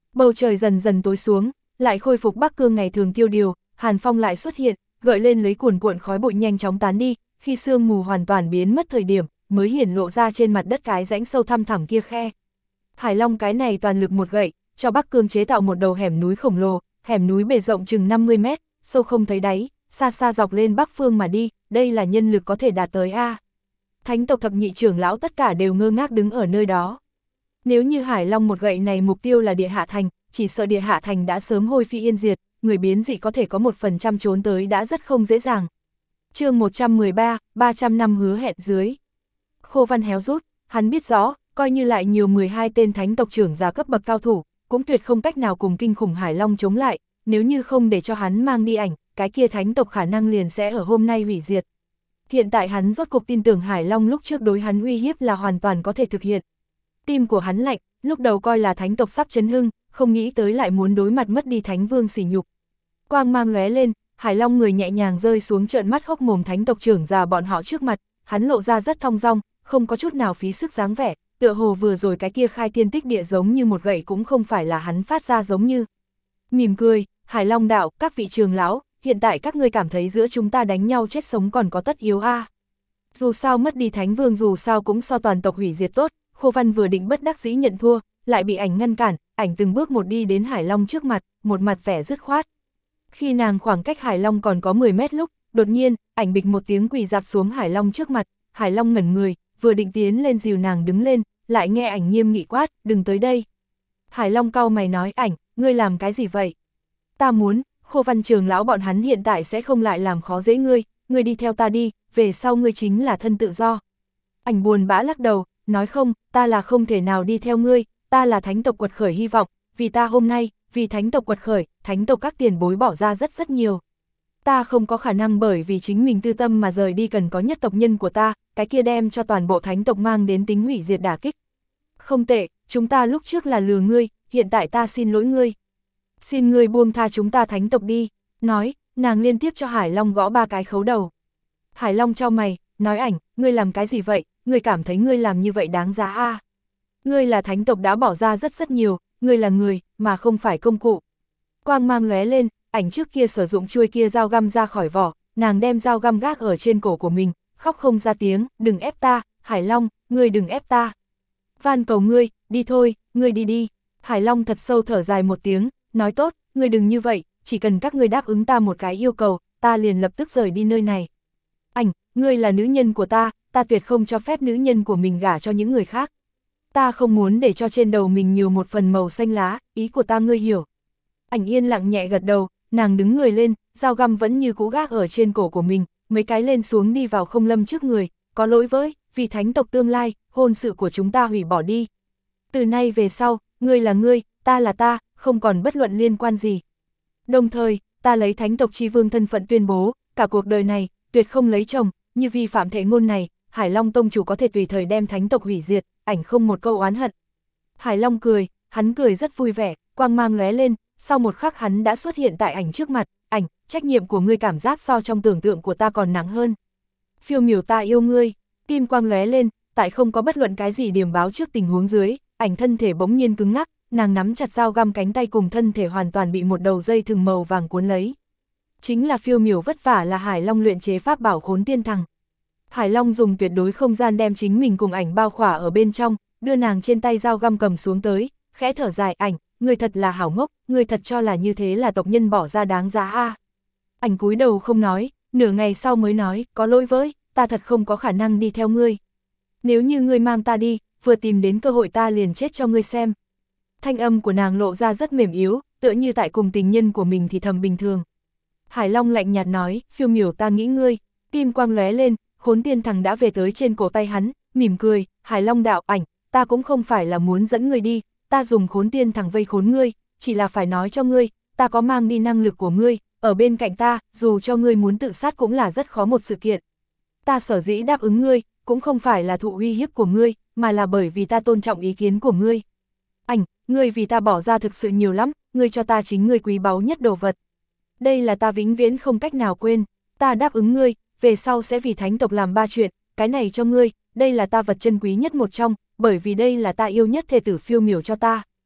Bầu trời dần dần tối xuống, lại khôi phục Bắc Cương ngày thường tiêu điều, hàn phong lại xuất hiện, gợi lên lấy cuồn cuộn khói bụi nhanh chóng tán đi, khi sương mù hoàn toàn biến mất thời điểm, mới hiển lộ ra trên mặt đất cái rãnh sâu thăm thẳm kia khe. Hải Long cái này toàn lực một gậy, cho Bắc Cương chế tạo một đầu hẻm núi khổng lồ, hẻm núi bề rộng chừng 50 mét, sâu không thấy đáy, xa xa dọc lên Bắc Phương mà đi, đây là nhân lực có thể đạt tới a. Thánh tộc thập nhị trưởng lão tất cả đều ngơ ngác đứng ở nơi đó. Nếu như Hải Long một gậy này mục tiêu là địa hạ thành, chỉ sợ địa hạ thành đã sớm hôi phi yên diệt, người biến dị có thể có 1% trốn tới đã rất không dễ dàng. Chương 113, 300 năm hứa hẹn dưới. Khô Văn héo rút, hắn biết rõ, coi như lại nhiều 12 tên thánh tộc trưởng giả cấp bậc cao thủ, cũng tuyệt không cách nào cùng kinh khủng Hải Long chống lại, nếu như không để cho hắn mang đi ảnh, cái kia thánh tộc khả năng liền sẽ ở hôm nay hủy diệt. Hiện tại hắn rốt cuộc tin tưởng Hải Long lúc trước đối hắn uy hiếp là hoàn toàn có thể thực hiện. Tim của hắn lạnh, lúc đầu coi là thánh tộc sắp chấn hưng, không nghĩ tới lại muốn đối mặt mất đi thánh vương sỉ nhục. Quang mang lóe lên, Hải Long người nhẹ nhàng rơi xuống trợn mắt hốc mồm thánh tộc trưởng già bọn họ trước mặt, hắn lộ ra rất thong dong, không có chút nào phí sức dáng vẻ, tựa hồ vừa rồi cái kia khai thiên tích địa giống như một gậy cũng không phải là hắn phát ra giống như. Mỉm cười, Hải Long đạo, các vị trưởng lão, hiện tại các ngươi cảm thấy giữa chúng ta đánh nhau chết sống còn có tất yếu a. Dù sao mất đi thánh vương dù sao cũng so toàn tộc hủy diệt tốt. Khô Văn vừa định bất đắc dĩ nhận thua, lại bị ảnh ngăn cản, ảnh từng bước một đi đến Hải Long trước mặt, một mặt vẻ dứt khoát. Khi nàng khoảng cách Hải Long còn có 10 mét lúc, đột nhiên, ảnh bịch một tiếng quỳ dạp xuống Hải Long trước mặt, Hải Long ngẩn người, vừa định tiến lên dìu nàng đứng lên, lại nghe ảnh nghiêm nghị quát, đừng tới đây. Hải Long cau mày nói, ảnh, ngươi làm cái gì vậy? Ta muốn, Khô Văn trưởng lão bọn hắn hiện tại sẽ không lại làm khó dễ ngươi đi theo ta đi, về sau ngươi chính là thân tự do. Ảnh buồn bã lắc đầu, nói không, ta là không thể nào đi theo ngươi, ta là thánh tộc quật khởi hy vọng, vì ta hôm nay, vì thánh tộc quật khởi, thánh tộc các tiền bối bỏ ra rất nhiều. Ta không có khả năng bởi vì chính mình tư tâm mà rời đi, cần có nhất tộc nhân của ta, cái kia đem cho toàn bộ thánh tộc mang đến tính hủy diệt đả kích. Không tệ, chúng ta lúc trước là lừa ngươi, hiện tại ta xin lỗi ngươi. Xin ngươi buông tha chúng ta thánh tộc đi, nói, nàng liên tiếp cho Hải Long gõ 3 cái khấu đầu. Hải Long chau mày, nói ảnh, ngươi làm cái gì vậy, ngươi cảm thấy ngươi làm như vậy đáng giá a? Ngươi là thánh tộc đã bỏ ra rất nhiều, ngươi là người, mà không phải công cụ. Quang mang lóe lên, ảnh trước kia sử dụng chuôi kia dao găm ra khỏi vỏ, nàng đem dao găm gác ở trên cổ của mình, khóc không ra tiếng, đừng ép ta, Hải Long, ngươi đừng ép ta. Van cầu ngươi, đi thôi, ngươi đi đi. Hải Long thật sâu thở dài một tiếng, nói tốt, ngươi đừng như vậy, chỉ cần các ngươi đáp ứng ta một cái yêu cầu, ta liền lập tức rời đi nơi này. Ảnh, ngươi là nữ nhân của ta tuyệt không cho phép nữ nhân của mình gả cho những người khác. Ta không muốn để cho trên đầu mình nhiều một phần màu xanh lá, ý của ta ngươi hiểu. Ảnh yên lặng nhẹ gật đầu, nàng đứng người lên, dao găm vẫn như cũ gác ở trên cổ của mình, mấy cái lên xuống đi vào Không Lâm trước người, có lỗi với, vì thánh tộc tương lai, hôn sự của chúng ta hủy bỏ đi. Từ nay về sau, ngươi là ngươi, ta là ta, không còn bất luận liên quan gì. Đồng thời, ta lấy thánh tộc chi vương thân phận tuyên bố, cả cuộc đời này, tuyệt không lấy chồng, như vi phạm thệ ngôn này, Hải Long tông chủ có thể tùy thời đem thánh tộc hủy diệt, ảnh không một câu oán hận. Hải Long cười, hắn cười rất vui vẻ, quang mang lóe lên, sau một khắc hắn đã xuất hiện tại ảnh trước mặt, ảnh, trách nhiệm của ngươi cảm giác so trong tưởng tượng của ta còn nặng hơn. Phiêu miểu ta yêu ngươi, kim quang lóe lên, tại không có bất luận cái gì điểm báo trước tình huống dưới, ảnh thân thể bỗng nhiên cứng ngắc, nàng nắm chặt dao găm cánh tay cùng thân thể hoàn toàn bị một đầu dây thừng màu vàng cuốn lấy. Chính là phiêu miểu vất vả là Hải Long luyện chế pháp bảo Khốn Tiên Thằng. Hải Long dùng tuyệt đối không gian đem chính mình cùng ảnh bao khỏa ở bên trong, đưa nàng trên tay dao găm cầm xuống tới, khẽ thở dài, ảnh, người thật là hảo ngốc, người thật cho là như thế là tộc nhân bỏ ra đáng giá a. Ảnh cúi đầu không nói, nửa ngày sau mới nói, có lỗi với, ta thật không có khả năng đi theo ngươi. Nếu như ngươi mang ta đi, vừa tìm đến cơ hội ta liền chết cho ngươi xem. Thanh âm của nàng lộ ra rất mềm yếu, tựa như tại cùng tình nhân của mình thì thầm bình thường. Hải Long lạnh nhạt nói, phiêu miểu ta nghĩ ngươi, kim quang lóe lên, Khốn Tiên Thằng đã về tới trên cổ tay hắn, mỉm cười, Hải Long đạo, ảnh, ta cũng không phải là muốn dẫn ngươi đi, ta dùng Khốn Tiên Thằng vây khốn ngươi, chỉ là phải nói cho ngươi, ta có mang đi năng lực của ngươi, ở bên cạnh ta, dù cho ngươi muốn tự sát cũng là rất khó một sự kiện. Ta sở dĩ đáp ứng ngươi, cũng không phải là thụ uy hiếp của ngươi, mà là bởi vì ta tôn trọng ý kiến của ngươi. Ảnh, ngươi vì ta bỏ ra thực sự nhiều lắm, ngươi cho ta chính ngươi quý báu nhất đồ vật. Đây là ta vĩnh viễn không cách nào quên, ta đáp ứng ngươi, về sau sẽ vì thánh tộc làm 3 chuyện, cái này cho ngươi, đây là ta vật chân quý nhất một trong, bởi vì đây là ta yêu nhất thê tử phiêu miểu cho ta.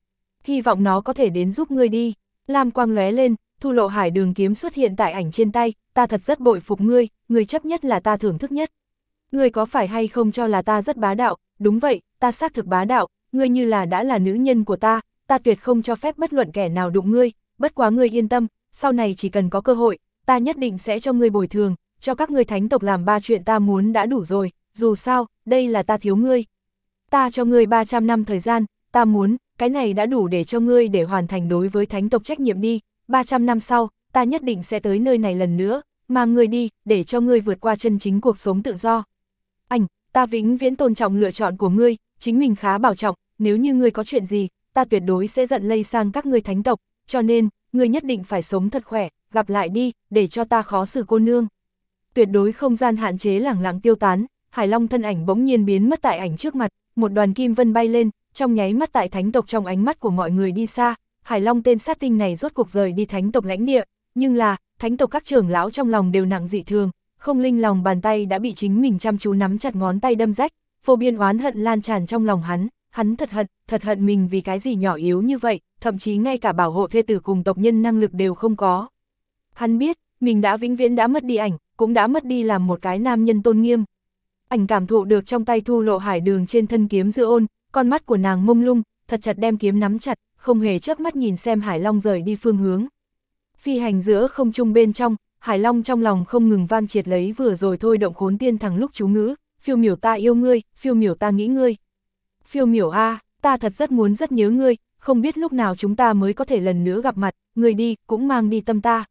Hy vọng nó có thể đến giúp ngươi đi. Lam quang lóe lên, Thu Lộ Hải Đường kiếm xuất hiện tại ảnh trên tay, ta thật rất bội phục ngươi, ngươi chấp nhất là ta thưởng thức nhất. Ngươi có phải hay không cho là ta rất bá đạo? Đúng vậy, ta xác thực bá đạo, ngươi như là đã là nữ nhân của ta tuyệt không cho phép bất luận kẻ nào đụng ngươi, bất quá ngươi yên tâm, sau này chỉ cần có cơ hội, ta nhất định sẽ cho ngươi bồi thường, cho các ngươi thánh tộc làm 3 chuyện ta muốn đã đủ rồi, dù sao, đây là ta thiếu ngươi. Ta cho ngươi 300 năm thời gian, ta muốn, cái này đã đủ để cho ngươi để hoàn thành đối với thánh tộc trách nhiệm đi, 300 năm sau, ta nhất định sẽ tới nơi này lần nữa, mà ngươi đi, để cho ngươi vượt qua chân chính cuộc sống tự do. Ta vĩnh viễn tôn trọng lựa chọn của ngươi, chính mình khá bảo trọng, nếu như ngươi có chuyện gì, ta tuyệt đối sẽ giận lây sang các ngươi thánh tộc, cho nên, ngươi nhất định phải sống thật khỏe, gặp lại đi, để cho ta khó xử cô nương. Tuyệt đối không gian hạn chế lẳng lặng tiêu tán, Hải Long thân ảnh bỗng nhiên biến mất tại ảnh trước mặt, một đoàn kim vân bay lên, trong nháy mắt tại thánh tộc trong ánh mắt của mọi người đi xa, Hải Long tên sát tinh này rốt cuộc rời đi thánh tộc lãnh địa, nhưng là, thánh tộc các trưởng lão trong lòng đều nặng dị thường, không linh lòng bàn tay đã bị chính mình chăm chú nắm chặt ngón tay đâm rách, vô biên oán hận lan tràn trong lòng hắn thật hận mình vì cái gì nhỏ yếu như vậy, thậm chí ngay cả bảo hộ thê tử cùng tộc nhân năng lực đều không có. Hắn biết, mình đã vĩnh viễn đã mất đi ảnh, cũng đã mất đi làm một cái nam nhân tôn nghiêm. Ảnh cảm thụ được trong tay Thu Lộ Hải Đường trên thân kiếm Dư Ôn, con mắt của nàng mông lung, thật chặt đem kiếm nắm chặt, không hề chớp mắt nhìn xem Hải Long rời đi phương hướng. Phi hành giữa không trung bên trong, Hải Long trong lòng không ngừng vang triệt lấy vừa rồi thôi động Khốn Tiên Thằng lúc chú ngữ, phiêu miểu ta yêu ngươi, phiêu miểu ta nghĩ ngươi. Phiêu miểu a, ta thật rất muốn rất nhớ ngươi, không biết lúc nào chúng ta mới có thể lần nữa gặp mặt, ngươi đi, cũng mang đi tâm ta.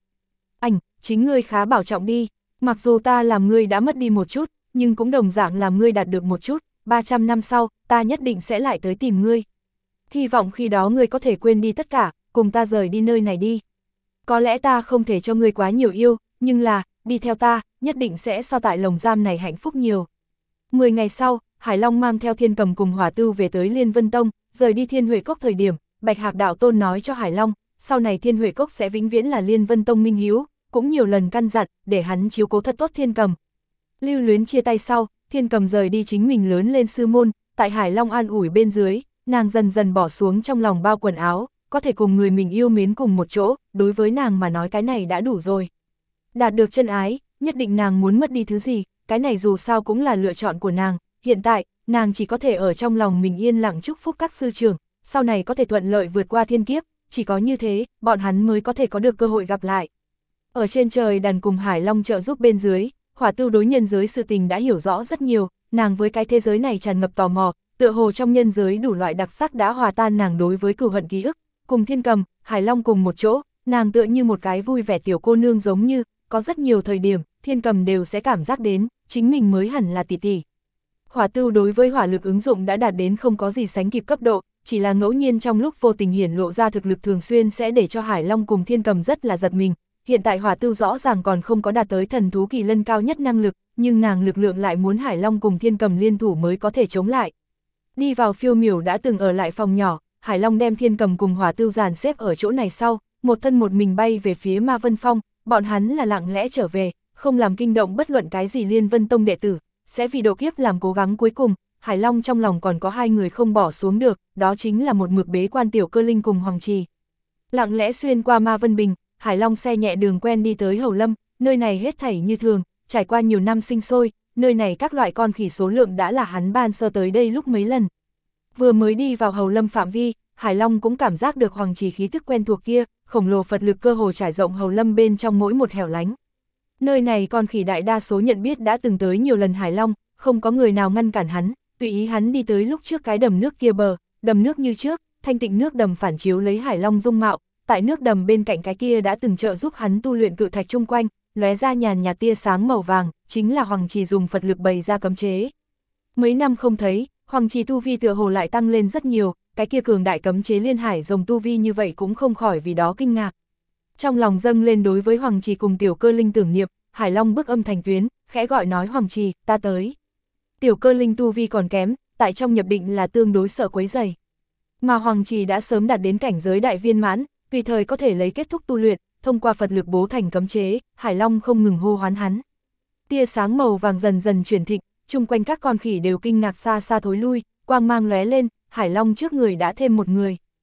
Chính ngươi khá bảo trọng đi, mặc dù ta làm ngươi đã mất đi một chút, nhưng cũng đồng dạng làm ngươi đạt được một chút, 300 năm sau, ta nhất định sẽ lại tới tìm ngươi. Hy vọng khi đó ngươi có thể quên đi tất cả, cùng ta rời đi nơi này đi. Có lẽ ta không thể cho ngươi quá nhiều yêu, nhưng là, đi theo ta, nhất định sẽ so tại lồng giam này hạnh phúc nhiều. 10 ngày sau, Hải Long mang theo Thiên Cầm cùng Hỏa Tưu về tới Liên Vân Tông, rời đi Thiên Huệ Cốc thời điểm, Bạch Hạc Đạo Tôn nói cho Hải Long, sau này Thiên Huệ Cốc sẽ vĩnh viễn là Liên Vân Tông minh hữu, cũng nhiều lần căn dặn, để hắn chiếu cố thật tốt Thiên Cầm. Lưu luyến chia tay sau, Thiên Cầm rời đi chính mình lớn lên sư môn, tại Hải Long an ủi bên dưới, nàng dần dần bỏ xuống trong lòng bao quần áo, có thể cùng người mình yêu mến cùng một chỗ, đối với nàng mà nói cái này đã đủ rồi. Đạt được chân ái, nhất định nàng muốn mất đi thứ gì, cái này dù sao cũng là lựa chọn của nàng, hiện tại, nàng chỉ có thể ở trong lòng mình yên lặng chúc phúc các sư trưởng, sau này có thể thuận lợi vượt qua thiên kiếp, chỉ có như thế, bọn hắn mới có thể có được cơ hội gặp lại. Ở trên trời đàn cùng Hải Long trợ giúp bên dưới, Hỏa Tưu đối nhân giới sự tình đã hiểu rõ rất nhiều, nàng với cái thế giới này tràn ngập tò mò, tựa hồ trong nhân giới đủ loại đặc sắc đã hòa tan nàng đối với cừu hận ký ức, cùng Thiên Cầm, Hải Long cùng một chỗ, nàng tựa như một cái vui vẻ tiểu cô nương giống như, có rất nhiều thời điểm, Thiên Cầm đều sẽ cảm giác đến, chính mình mới hẳn là tỷ tỷ. Hỏa Tưu đối với hỏa lực ứng dụng đã đạt đến không có gì sánh kịp cấp độ, chỉ là ngẫu nhiên trong lúc vô tình hiển lộ ra thực lực thường xuyên sẽ để cho Hải Long cùng Thiên Cầm rất là giật mình. Hiện tại Hỏa Tưu rõ ràng còn không có đạt tới thần thú kỳ lân cao nhất năng lực, nhưng nàng lực lượng lại muốn Hải Long cùng Thiên Cầm liên thủ mới có thể chống lại. Đi vào phiêu miểu đã từng ở lại phòng nhỏ, Hải Long đem Thiên Cầm cùng Hỏa Tưu dàn xếp ở chỗ này sau, một thân một mình bay về phía Ma Vân Phong, bọn hắn là lặng lẽ trở về, không làm kinh động bất luận cái gì Liên Vân Tông đệ tử, sẽ vì độ kiếp làm cố gắng cuối cùng. Hải Long trong lòng còn có hai người không bỏ xuống được, đó chính là một mực bế quan Tiểu Cơ Linh cùng Hoàng Trì. Lặng lẽ xuyên qua Ma Vân Bình, Hải Long xe nhẹ đường quen đi tới Hầu Lâm, nơi này hết thảy như thường, trải qua nhiều năm sinh sôi, nơi này các loại con khỉ số lượng đã là hắn ban sơ tới đây lúc mấy lần. Vừa mới đi vào Hầu Lâm phạm vi, Hải Long cũng cảm giác được Hoàng Trì khí thức quen thuộc kia, khổng lồ Phật lực cơ hồ trải rộng Hầu Lâm bên trong mỗi một hẻo lánh. Nơi này con khỉ đại đa số nhận biết đã từng tới nhiều lần Hải Long, không có người nào ngăn cản hắn, tùy ý hắn đi tới lúc trước cái đầm nước kia bờ, đầm nước như trước, thanh tịnh nước đầm phản chiếu lấy Hải Long dung mạo, tại nước đầm bên cạnh cái kia đã từng trợ giúp hắn tu luyện cự thạch chung quanh, lóe ra nhàn nhạt tia sáng màu vàng, chính là Hoàng Trì dùng Phật lực bày ra cấm chế. Mấy năm không thấy, Hoàng Trì tu vi tựa hồ lại tăng lên rất nhiều, cái kia cường đại cấm chế liên hải rồng tu vi như vậy cũng không khỏi vì đó kinh ngạc. Trong lòng dâng lên đối với Hoàng Trì cùng Tiểu Cơ Linh tưởng niệm, Hải Long bức âm thành tuyến, khẽ gọi nói Hoàng Trì, ta tới. Tiểu Cơ Linh tu vi còn kém, tại trong nhập định là tương đối sợ quấy rầy. Mà Hoàng Trì đã sớm đạt đến cảnh giới đại viên mãn, tùy thời có thể lấy kết thúc tu luyện, thông qua Phật lực bố thành cấm chế, Hải Long không ngừng hô hoán hắn. Tia sáng màu vàng dần dần chuyển thịnh, chung quanh các con khỉ đều kinh ngạc xa xa thối lui, quang mang lóe lên, Hải Long trước người đã thêm một người.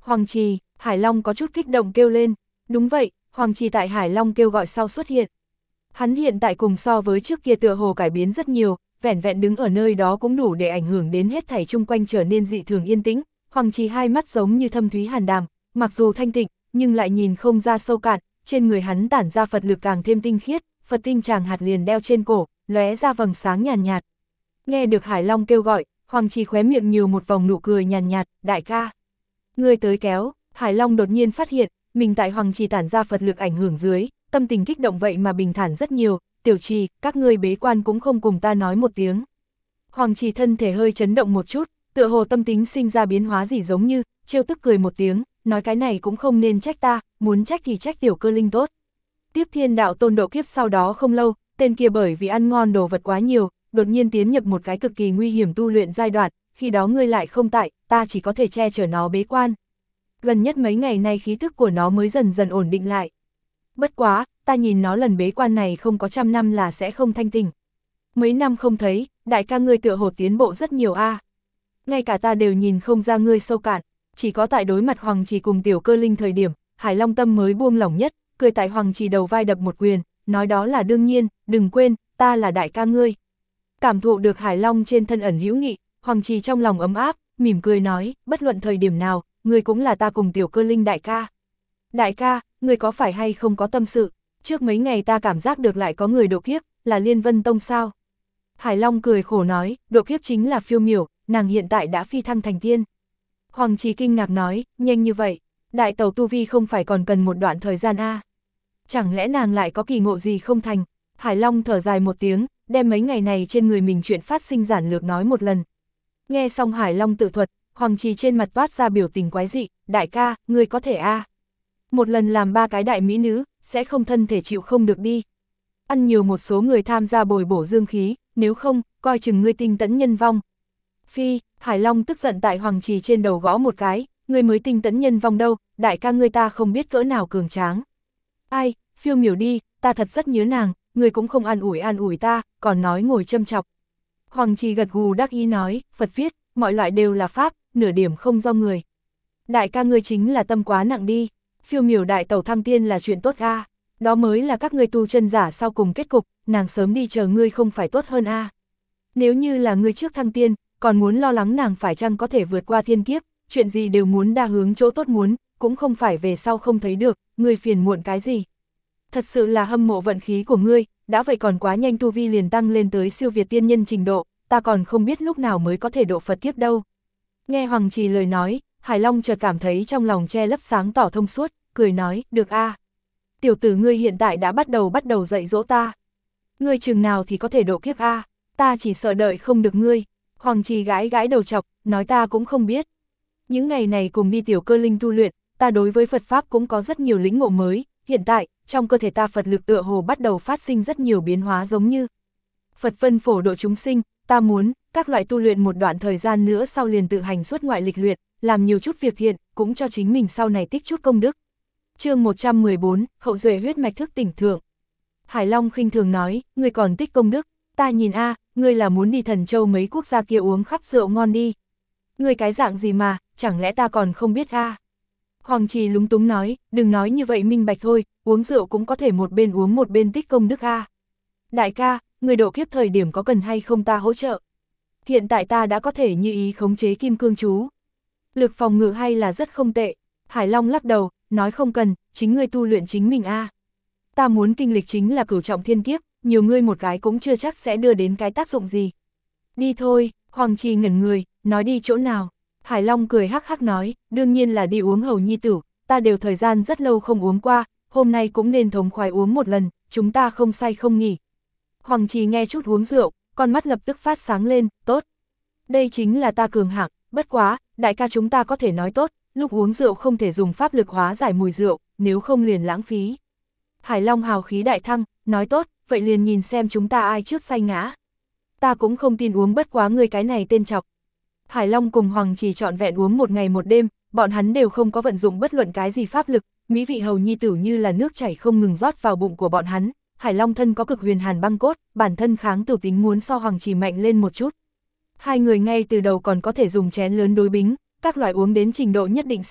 Hoàng Trì, Hải Long có chút kích động kêu lên. Đúng vậy, Hoàng Trì tại Hải Long kêu gọi sau xuất hiện. Hắn hiện tại cùng so với trước kia tựa hồ cải biến rất nhiều, vẻn vẹn đứng ở nơi đó cũng đủ để ảnh hưởng đến hết thảy chung quanh trở nên dị thường yên tĩnh. Hoàng Trì hai mắt giống như thâm thúy hàn đàm, mặc dù thanh tịnh, nhưng lại nhìn không ra sâu cạn, trên người hắn tản ra Phật lực càng thêm tinh khiết, Phật tinh tràng hạt liền đeo trên cổ, lóe ra vầng sáng nhàn nhạt. Nghe được Hải Long kêu gọi, Hoàng Trì khóe miệng nhiều một vòng nụ cười nhàn nhạt, đại ca. Ngươi tới kéo, Hải Long đột nhiên phát hiện, mình tại Hoàng Trì tản ra Phật lực ảnh hưởng dưới, tâm tình kích động vậy mà bình thản rất nhiều, Tiểu Trì, các ngươi bế quan cũng không cùng ta nói một tiếng. Hoàng Trì thân thể hơi chấn động một chút, tựa hồ tâm tính sinh ra biến hóa gì giống như, trêu tức cười một tiếng, nói cái này cũng không nên trách ta, muốn trách thì trách Tiểu Cơ Linh tốt. Tiếp Thiên Đạo Tôn độ kiếp sau đó không lâu, tên kia bởi vì ăn ngon đồ vật quá nhiều, đột nhiên tiến nhập một cái cực kỳ nguy hiểm tu luyện giai đoạn, khi đó ngươi lại không tại, ta chỉ có thể che chở nó bế quan. Gần nhất mấy ngày nay khí thức của nó mới dần dần ổn định lại. Bất quá, ta nhìn nó lần bế quan này không có 100 năm là sẽ không thanh tỉnh. Mấy năm không thấy, đại ca ngươi tựa hồ tiến bộ rất nhiều a. Ngay cả ta đều nhìn không ra ngươi sâu cạn, chỉ có tại đối mặt Hoàng Trì cùng Tiểu Cơ Linh thời điểm, Hải Long tâm mới buông lỏng nhất, cười tại Hoàng Trì đầu vai đập một quyền, nói đó là đương nhiên, đừng quên, ta là đại ca ngươi. Cảm thụ được Hải Long trên thân ẩn hữu nghị, Hoàng Trì trong lòng ấm áp, mỉm cười nói, bất luận thời điểm nào, ngươi cũng là ta cùng Tiểu Cơ Linh đại ca. Đại ca, ngươi có phải hay không có tâm sự, trước mấy ngày ta cảm giác được lại có người độ kiếp, là Liên Vân Tông sao? Hải Long cười khổ nói, độ kiếp chính là Phiêu Miểu, nàng hiện tại đã phi thăng thành tiên. Hoàng Trì kinh ngạc nói, nhanh như vậy, đại tẩu tu vi không phải còn cần một đoạn thời gian a? Chẳng lẽ nàng lại có kỳ ngộ gì không thành? Hải Long thở dài một tiếng, đem mấy ngày này trên người mình chuyện phát sinh giản lược nói một lần. Nghe xong Hải Long tự thuật, Hoàng Trì trên mặt toát ra biểu tình quái dị, đại ca, ngươi có thể a? Một lần làm 3 cái đại mỹ nữ, sẽ không thân thể chịu không được đi. Ăn nhiều một số người tham gia bồi bổ dương khí, nếu không, coi chừng ngươi tinh tấn nhân vong. Phi, Hải Long tức giận tại Hoàng Trì trên đầu gõ một cái, ngươi mới tinh tấn nhân vong đâu, đại ca ngươi ta không biết cỡ nào cường tráng. Ai, Phiêu Miểu đi, ta thật rất nhớ nàng, ngươi cũng không an ủi ta, còn nói ngồi châm chọc. Hoàng Trì gật gù đắc ý nói, Phật viết, mọi loại đều là pháp, nửa điểm không do người. Đại ca ngươi chính là tâm quá nặng đi, Phiêu Miểu đại tẩu thăng tiên là chuyện tốt a, đó mới là các ngươi tu chân giả sau cùng kết cục, nàng sớm đi chờ ngươi không phải tốt hơn a. Nếu như là ngươi trước thăng tiên, còn muốn lo lắng nàng phải chăng có thể vượt qua thiên kiếp, chuyện gì đều muốn đa hướng chỗ tốt muốn, cũng không phải về sau không thấy được, ngươi phiền muộn cái gì. Thật sự là hâm mộ vận khí của ngươi, đã vậy còn quá nhanh tu vi liền tăng lên tới siêu việt tiên nhân trình độ, ta còn không biết lúc nào mới có thể độ Phật kiếp đâu. Nghe Hoàng Trì lời nói, Hải Long chợt cảm thấy trong lòng che lấp sáng tỏ thông suốt, cười nói, được a. Tiểu tử ngươi hiện tại đã bắt đầu dạy dỗ ta. Ngươi chừng nào thì có thể độ kiếp a, ta chỉ sợ đợi không được ngươi. Hoàng Trì gãi gãi đầu chọc, nói ta cũng không biết. Những ngày này cùng đi Tiểu Cơ Linh tu luyện, ta đối với Phật Pháp cũng có rất nhiều lĩnh ngộ mới, hiện tại, trong cơ thể ta Phật lực tựa hồ bắt đầu phát sinh rất nhiều biến hóa giống như Phật vân phổ độ chúng sinh, ta muốn, các loại tu luyện một đoạn thời gian nữa sau liền tự hành xuất ngoại lịch luyện, làm nhiều chút việc thiện, cũng cho chính mình sau này tích chút công đức. Chương 114, hậu duệ huyết mạch thức tỉnh thượng. Hải Long khinh thường nói, ngươi còn tích công đức, ta nhìn a, ngươi là muốn đi Thần Châu mấy quốc gia kia uống khắp rượu ngon đi. Ngươi cái dạng gì mà, chẳng lẽ ta còn không biết a? Hoàng Trì lúng túng nói, đừng nói như vậy minh bạch thôi, uống rượu cũng có thể một bên uống một bên tích công đức a. Đại ca, người độ kiếp thời điểm có cần hay không ta hỗ trợ? Hiện tại ta đã có thể như ý khống chế kim cương chú. Lực phòng ngự hay là rất không tệ. Hải Long lắc đầu, nói không cần, chính ngươi tu luyện chính mình a. Ta muốn kinh lịch chính là cửu trọng thiên kiếp, nhiều ngươi một cái cũng chưa chắc sẽ đưa đến cái tác dụng gì. Đi thôi, Hoàng Trì ngẩn người, nói đi chỗ nào? Hải Long cười hắc hắc nói, đương nhiên là đi uống hầu nhi tử, ta đều thời gian rất lâu không uống qua, hôm nay cũng nên thống khoái uống một lần, chúng ta không say không nghỉ. Hoàng Trì nghe chút uống rượu, con mắt lập tức phát sáng lên, tốt. Đây chính là ta cường hạng, bất quá, đại ca chúng ta có thể nói tốt, lúc uống rượu không thể dùng pháp lực hóa giải mùi rượu, nếu không liền lãng phí. Hải Long hào khí đại thăng, nói tốt, vậy liền nhìn xem chúng ta ai trước say ngã. Ta cũng không tin uống bất quá người cái này tên chọc. Hải Long cùng Hoàng Trì trọn vẹn uống một ngày một đêm, bọn hắn đều không có vận dụng bất luận cái gì pháp lực, mỹ vị hầu nhi tử như là nước chảy không ngừng rót vào bụng của bọn hắn. Hải Long thân có cực huyền hàn băng cốt, bản thân kháng tử tính muốn so Hoàng Trì mạnh lên một chút. Hai người ngay từ đầu còn có thể dùng chén lớn đối bính, các loại uống đến trình độ nhất định sau,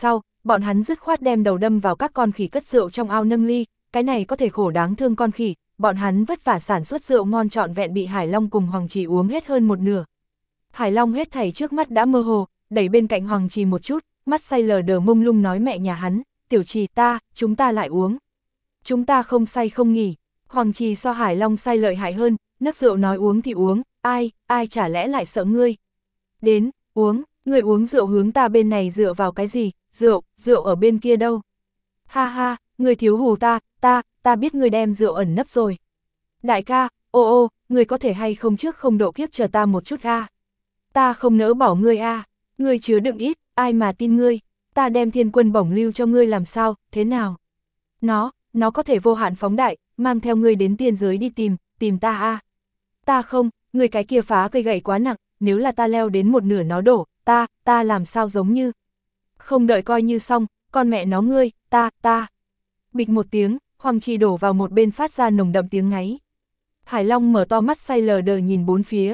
bọn hắn dứt khoát đem đầu đâm vào các con khỉ cất rượu trong ao nâng ly, cái này có thể khổ đáng thương con khỉ, bọn hắn vất vả sản xuất rượu ngon trọn vẹn bị Hải Long cùng Hoàng Trì uống hết hơn một nửa. Hải Long hết thảy trước mắt đã mơ hồ, đẩy bên cạnh Hoàng Trì một chút, mắt say lờ đờ mông lung nói mẹ nhà hắn, tiểu Trì chúng ta lại uống. Chúng ta không say không nghỉ. Hoàng Trì so Hải Long say lợi hại hơn, nấc rượu nói uống thì uống, ai chả lẽ lại sợ ngươi. Đến, uống, ngươi uống rượu hướng ta bên này dựa vào cái gì, rượu ở bên kia đâu. Ha ha, ngươi thiếu hù ta biết ngươi đem rượu ẩn nấp rồi. Đại ca, ô, ngươi có thể hay không trước không độ kiếp chờ ta một chút a. Ta không nỡ bỏ ngươi a, ngươi chứa đựng ít, ai mà tin ngươi, ta đem thiên quân bổng lưu cho ngươi làm sao, thế nào? Nó có thể vô hạn phóng đại, mang theo ngươi đến tiên giới đi tìm ta a. Ta không, ngươi cái kia phá cây gậy quá nặng, nếu là ta leo đến một nửa nó đổ, ta làm sao giống như. Không đợi coi như xong, con mẹ nó ngươi, ta. Bịch một tiếng, Hoàng Trì đổ vào một bên phát ra nồng đậm tiếng ngáy. Hải Long mở to mắt say lờ đờ nhìn bốn phía,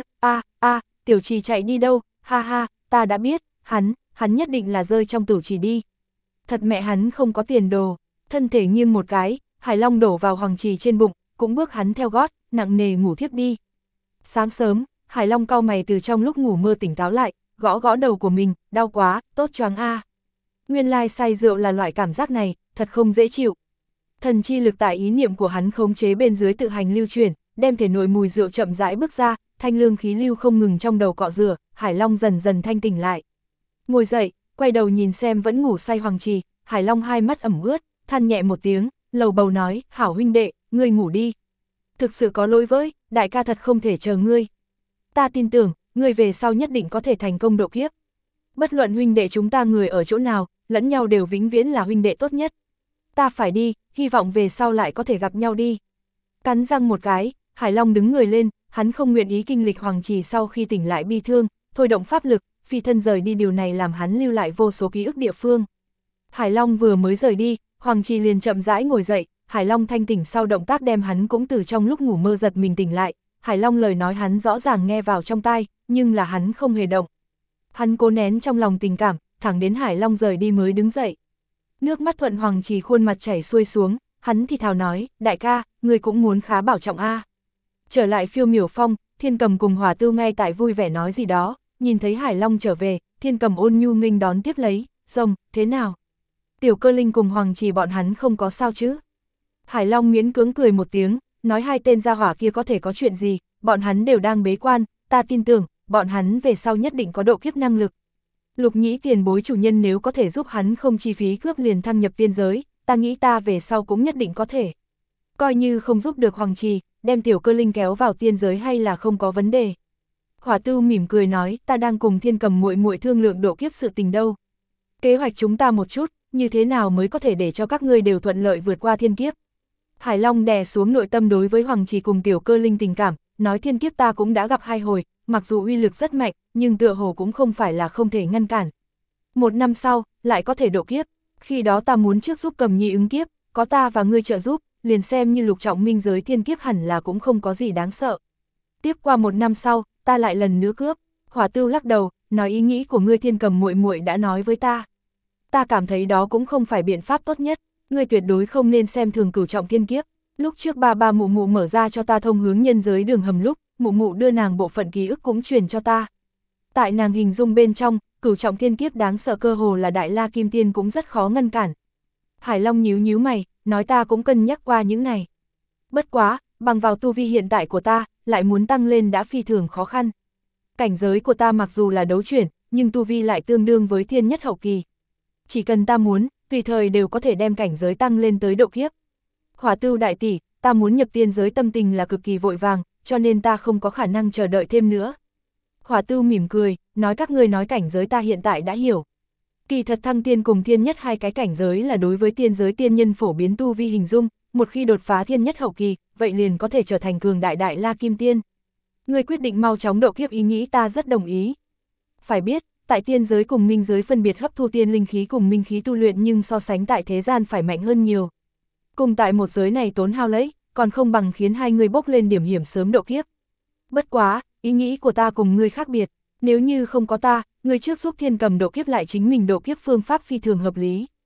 tiểu Trì chạy đi đâu, ha, ta đã biết, hắn nhất định là rơi trong tủ trì đi. Thật mẹ hắn không có tiền đồ, thân thể nghiêng một cái, Hải Long đổ vào Hoàng Trì trên bụng, cũng bước hắn theo gót, nặng nề ngủ thiếp đi. Sáng sớm, Hải Long cau mày từ trong lúc ngủ mơ tỉnh táo lại, gõ đầu của mình, đau quá, tốt choáng a. Nguyên lai say rượu là loại cảm giác này, thật không dễ chịu. Thần chi lực tại ý niệm của hắn khống chế bên dưới tự hành lưu chuyển, đem thể nội mùi rượu chậm rãi bước ra, thanh lương khí lưu không ngừng trong đầu cọ rửa, Hải Long dần dần thanh tỉnh lại. Ngồi dậy, quay đầu nhìn xem vẫn ngủ say Hoàng Trì, Hải Long hai mắt ẩm ướt, than nhẹ một tiếng, lầu bầu nói, hảo huynh đệ, ngươi ngủ đi. Thực sự có lỗi với, đại ca thật không thể chờ ngươi. Ta tin tưởng, ngươi về sau nhất định có thể thành công độ kiếp. Bất luận huynh đệ chúng ta người ở chỗ nào, lẫn nhau đều vĩnh viễn là huynh đệ tốt nhất. Ta phải đi, hy vọng về sau lại có thể gặp nhau đi. Cắn răng một cái, Hải Long đứng người lên, hắn không nguyện ý kinh lịch Hoàng Trì sau khi tỉnh lại bi thương, thôi động pháp lực, phi thân rời đi, điều này làm hắn lưu lại vô số ký ức địa phương. Hải Long vừa mới rời đi, Hoàng Trì liền chậm rãi ngồi dậy, Hải Long thanh tỉnh sau động tác đem hắn cũng từ trong lúc ngủ mơ giật mình tỉnh lại, Hải Long lời nói hắn rõ ràng nghe vào trong tai, nhưng là hắn không hề động. Hắn cố nén trong lòng tình cảm, thẳng đến Hải Long rời đi mới đứng dậy. Nước mắt thuận Hoàng Trì khuôn mặt chảy xuôi xuống, hắn thì thào nói, đại ca, ngươi cũng muốn khá bảo trọng a. Trở lại Phiêu Miểu Phong, Thiên Cầm cùng Hỏa Tưu ngay tại vui vẻ nói gì đó, nhìn thấy Hải Long trở về, Thiên Cầm ôn nhu nghênh đón tiếp lấy, rồng, thế nào? Tiểu Cơ Linh cùng Hoàng Trì bọn hắn không có sao chứ? Hải Long miễn cưỡng cười một tiếng, nói hai tên gia hỏa kia có thể có chuyện gì, bọn hắn đều đang bế quan, ta tin tưởng, bọn hắn về sau nhất định có độ kiếp năng lực. Lục Nhĩ tiền bối chủ nhân nếu có thể giúp hắn không chi phí cướp liền thăng nhập tiên giới, ta nghĩ ta về sau cũng nhất định có thể. Coi như không giúp được Hoàng Trì, đem Tiểu Cơ Linh kéo vào tiên giới hay là không có vấn đề. Hỏa Tưu mỉm cười nói, ta đang cùng Thiên Cầm muội muội thương lượng độ kiếp sự tình đâu. Kế hoạch chúng ta một chút, như thế nào mới có thể để cho các ngươi đều thuận lợi vượt qua thiên kiếp. Hải Long đè xuống nội tâm đối với Hoàng Trì cùng Tiểu Cơ Linh tình cảm, nói thiên kiếp ta cũng đã gặp 2 hồi, mặc dù uy lực rất mạnh, nhưng tựa hồ cũng không phải là không thể ngăn cản. 1 năm sau, lại có thể độ kiếp, khi đó ta muốn trước giúp Cầm Nhi ứng kiếp, có ta và ngươi trợ giúp, liền xem như lục trọng minh giới thiên kiếp hẳn là cũng không có gì đáng sợ. Tiếp qua 1 năm sau, ta lại lần nữa cướp. Hỏa Tưu lắc đầu, nói ý nghĩ của ngươi Thiên Cầm muội muội đã nói với ta. Ta cảm thấy đó cũng không phải biện pháp tốt nhất, ngươi tuyệt đối không nên xem thường cửu trọng thiên kiếp. Lúc trước ba mụ mụ mở ra cho ta thông hướng nhân giới đường hầm lúc, mụ mụ đưa nàng bộ phận ký ức cũng truyền cho ta. Tại nàng hình dung bên trong, cửu trọng thiên kiếp đáng sợ cơ hồ là Đại La Kim Tiên cũng rất khó ngăn cản. Hải Long nhíu mày, nói ta cũng cân nhắc qua những này. Bất quá, bằng vào tu vi hiện tại của ta, lại muốn tăng lên đã phi thường khó khăn. Cảnh giới của ta mặc dù là đấu chuyển, nhưng tu vi lại tương đương với thiên nhất hậu kỳ. Chỉ cần ta muốn, tùy thời đều có thể đem cảnh giới tăng lên tới độ kiếp. Hỏa Tưu đại tỷ, ta muốn nhập tiên giới tâm tình là cực kỳ vội vàng, cho nên ta không có khả năng chờ đợi thêm nữa. Hỏa Tưu mỉm cười, nói các ngươi nói cảnh giới ta hiện tại đã hiểu. Kỳ thật thăng tiên cùng thiên nhất hai cái cảnh giới là đối với tiên giới tiên nhân phổ biến tu vi hình dung, một khi đột phá thiên nhất hậu kỳ, vậy liền có thể trở thành cường đại Đại La Kim Tiên. Ngươi quyết định mau chóng độ kiếp ý nghĩ ta rất đồng ý. Phải biết, tại tiên giới cùng minh giới phân biệt hấp thu tiên linh khí cùng minh khí tu luyện nhưng so sánh tại thế gian phải mạnh hơn nhiều. Cùng tại một giới này tốn hao lấy, còn không bằng khiến hai người bốc lên điểm hiểm sớm độ kiếp. Bất quá, ý nghĩ của ta cùng ngươi khác biệt, nếu như không có ta, ngươi trước giúp Thiên Cầm độ kiếp lại chính mình độ kiếp phương pháp phi thường hợp lý.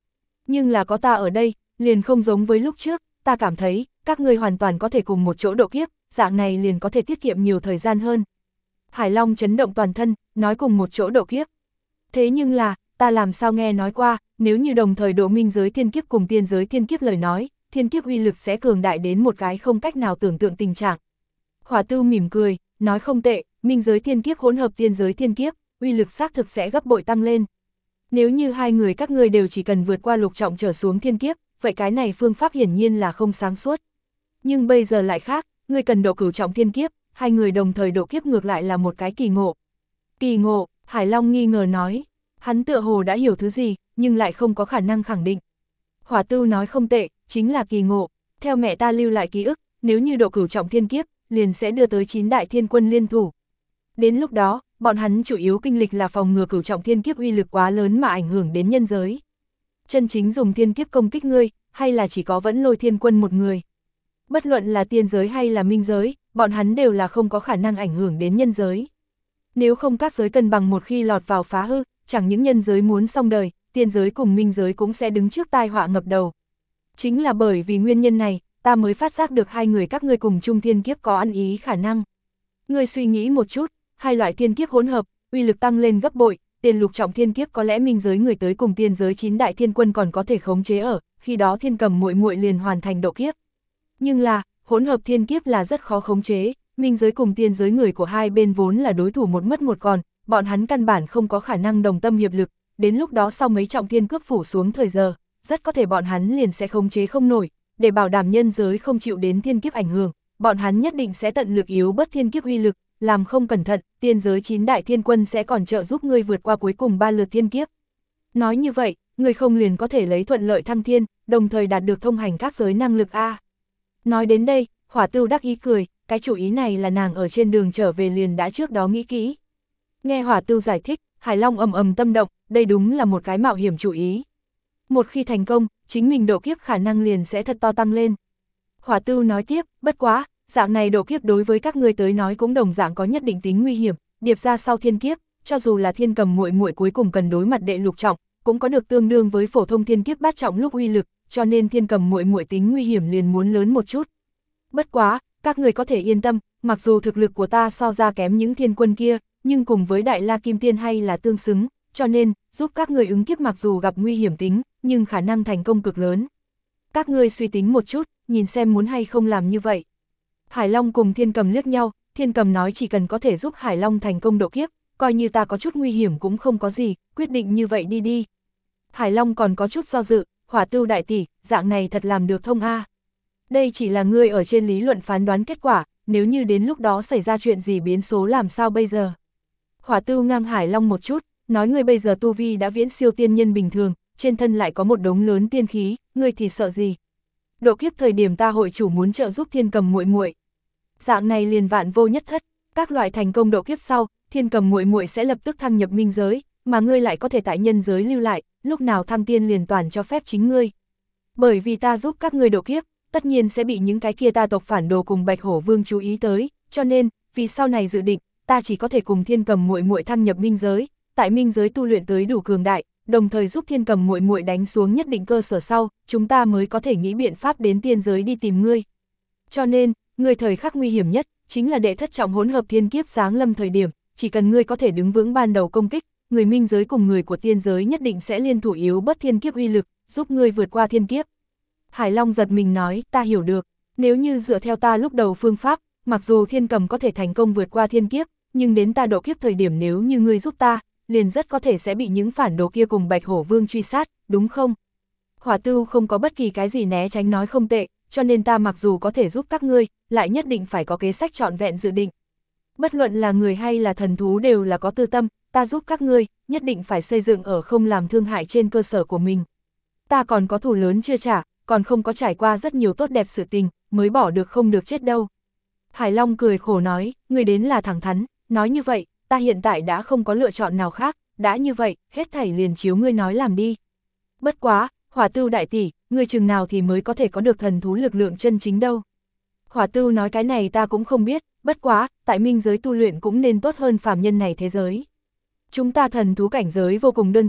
Nhưng là có ta ở đây, liền không giống với lúc trước, ta cảm thấy, các ngươi hoàn toàn có thể cùng một chỗ độ kiếp, dạng này liền có thể tiết kiệm nhiều thời gian hơn. Hải Long chấn động toàn thân, nói cùng một chỗ độ kiếp. Thế nhưng là, ta làm sao nghe nói qua, nếu như đồng thời độ minh giới thiên kiếp cùng tiên giới thiên kiếp lời nói, thiên kiếp uy lực sẽ cường đại đến một cái không cách nào tưởng tượng tình trạng. Hỏa Tư mỉm cười, nói không tệ, minh giới thiên kiếp hỗn hợp tiên giới thiên kiếp, uy lực xác thực sẽ gấp bội tăng lên. Nếu như hai người các ngươi đều chỉ cần vượt qua lục trọng trở xuống thiên kiếp, vậy cái này phương pháp hiển nhiên là không sáng suốt. Nhưng bây giờ lại khác, ngươi cần độ cửu trọng thiên kiếp, hai người đồng thời độ kiếp ngược lại là một cái kỳ ngộ. Kỳ ngộ, Hải Long nghi ngờ nói, hắn tựa hồ đã hiểu thứ gì, nhưng lại không có khả năng khẳng định. Hỏa Tư nói không tệ, chính là kỳ ngộ, theo mẹ ta lưu lại ký ức, nếu như độ cửu trọng thiên kiếp, liền sẽ đưa tới 9 đại thiên quân liên thủ. Đến lúc đó, bọn hắn chủ yếu kinh lịch là phòng ngừa cửu trọng thiên kiếp uy lực quá lớn mà ảnh hưởng đến nhân giới. Chân chính dùng thiên kiếp công kích ngươi, hay là chỉ có Vẫn Lôi Thiên Quân một người. Bất luận là tiên giới hay là minh giới, bọn hắn đều là không có khả năng ảnh hưởng đến nhân giới. Nếu không các giới cân bằng một khi lọt vào phá hư, chẳng những nhân giới muốn xong đời, tiên giới cùng minh giới cũng sẽ đứng trước tai họa ngập đầu. Chính là bởi vì nguyên nhân này, ta mới phát giác được hai người các ngươi cùng chung thiên kiếp có ăn ý khả năng. Ngươi suy nghĩ một chút, hai loại thiên kiếp hỗn hợp, uy lực tăng lên gấp bội, tiền lục trọng thiên kiếp có lẽ minh giới người tới cùng tiên giới 9 đại thiên quân còn có thể khống chế ở, khi đó Thiên Cầm muội muội liền hoàn thành độ kiếp. Nhưng là, hỗn hợp thiên kiếp là rất khó khống chế, minh giới cùng tiên giới người của hai bên vốn là đối thủ một mất một còn, bọn hắn căn bản không có khả năng đồng tâm hiệp lực, đến lúc đó sau mấy trọng thiên cướp phủ xuống thời giờ, rất có thể bọn hắn liền sẽ khống chế không nổi, để bảo đảm nhân giới không chịu đến thiên kiếp ảnh hưởng, bọn hắn nhất định sẽ tận lực yếu bớt thiên kiếp uy lực, làm không cẩn thận, tiên giới 9 đại thiên quân sẽ còn trợ giúp ngươi vượt qua cuối cùng 3 lượt thiên kiếp. Nói như vậy, ngươi không liền có thể lấy thuận lợi thăng thiên, đồng thời đạt được thông hành các giới năng lực a. Nói đến đây, Hỏa Tư đắc ý cười, cái chủ ý này là nàng ở trên đường trở về liền đã trước đó nghĩ kỹ. Nghe Hỏa Tư giải thích, Hải Long ầm ầm tâm động, đây đúng là một cái mạo hiểm chủ ý. Một khi thành công, chính mình độ kiếp khả năng liền sẽ thật to tăng lên. Hỏa Tư nói tiếp, bất quá, dạng này độ kiếp đối với các ngươi tới nói cũng đồng dạng có nhất định tính nguy hiểm, điệp ra sau thiên kiếp, cho dù là Thiên Cầm muội muội cuối cùng cần đối mặt đệ lục trọng, cũng có được tương đương với phổ thông thiên kiếp bát trọng lúc uy lực, cho nên Thiên Cầm muội muội tính nguy hiểm liền muốn lớn một chút. Bất quá, các người có thể yên tâm, mặc dù thực lực của ta so ra kém những thiên quân kia, nhưng cùng với Đại La Kim Tiên hay là tương xứng, cho nên, giúp các người ứng kiếp mặc dù gặp nguy hiểm tính, nhưng khả năng thành công cực lớn. Các ngươi suy tính một chút, nhìn xem muốn hay không làm như vậy. Hải Long cùng Thiên Cầm liếc nhau, Thiên Cầm nói chỉ cần có thể giúp Hải Long thành công độ kiếp, coi như ta có chút nguy hiểm cũng không có gì, quyết định như vậy đi đi. Hải Long còn có chút do dự, Hỏa Tư đại tỷ, dạng này thật làm được thông a. Đây chỉ là ngươi ở trên lý luận phán đoán kết quả, nếu như đến lúc đó xảy ra chuyện gì biến số làm sao bây giờ. Hỏa Tư ngang Hải Long một chút, nói ngươi bây giờ tu vi đã viễn siêu tiên nhân bình thường, trên thân lại có một đống lớn tiên khí, ngươi thì sợ gì. Độ kiếp thời điểm ta hội chủ muốn trợ giúp Thiên Cầm muội muội. Dạng này liền vạn vô nhất thất, các loại thành công độ kiếp sau, Thiên Cầm muội muội sẽ lập tức thăng nhập minh giới, mà ngươi lại có thể tại nhân giới lưu lại, lúc nào thăng tiên liền toàn cho phép chính ngươi. Bởi vì ta giúp các ngươi độ kiếp, tất nhiên sẽ bị những cái kia ta tộc phản đồ cùng Bạch Hổ Vương chú ý tới, cho nên, vì sau này dự định, ta chỉ có thể cùng Thiên Cầm muội muội thăng nhập minh giới, tại minh giới tu luyện tới đủ cường đại, đồng thời giúp Thiên Cầm muội muội đánh xuống nhất định cơ sở sau, chúng ta mới có thể nghĩ biện pháp đến tiên giới đi tìm ngươi. Cho nên, ngươi thời khắc nguy hiểm nhất, chính là đệ thất trọng hỗn hợp thiên kiếp giáng lâm thời điểm, chỉ cần ngươi có thể đứng vững ban đầu công kích, người minh giới cùng người của tiên giới nhất định sẽ liên thủ yếu bớt thiên kiếp uy lực, giúp ngươi vượt qua thiên kiếp. Hải Long giật mình nói, ta hiểu được, nếu như dựa theo ta lúc đầu phương pháp, mặc dù Thiên Cầm có thể thành công vượt qua thiên kiếp, nhưng đến ta độ kiếp thời điểm nếu như ngươi giúp ta, liền rất có thể sẽ bị những phản đồ kia cùng Bạch Hổ Vương truy sát, đúng không? Hỏa Tư không có bất kỳ cái gì né tránh nói không tệ, cho nên ta mặc dù có thể giúp các ngươi, lại nhất định phải có kế sách trọn vẹn dự định. Bất luận là người hay là thần thú đều là có tư tâm, ta giúp các ngươi, nhất định phải xây dựng ở không làm thương hại trên cơ sở của mình. Ta còn có thù lớn chưa trả, còn không có trải qua rất nhiều tốt đẹp sự tình, mới bỏ được không được chết đâu. Hải Long cười khổ nói, ngươi đến là thẳng thắn, nói như vậy, ta hiện tại đã không có lựa chọn nào khác, đã như vậy, hết thảy liền chiếu ngươi nói làm đi. Bất quá, Hỏa Tư đại tỷ, ngươi chừng nào thì mới có thể có được thần thú lực lượng chân chính đâu. Hỏa Tư nói cái này ta cũng không biết, bất quá, tại minh giới tu luyện cũng nên tốt hơn phàm nhân này thế giới. Chúng ta thần thú cảnh giới vô cùng đơn giản,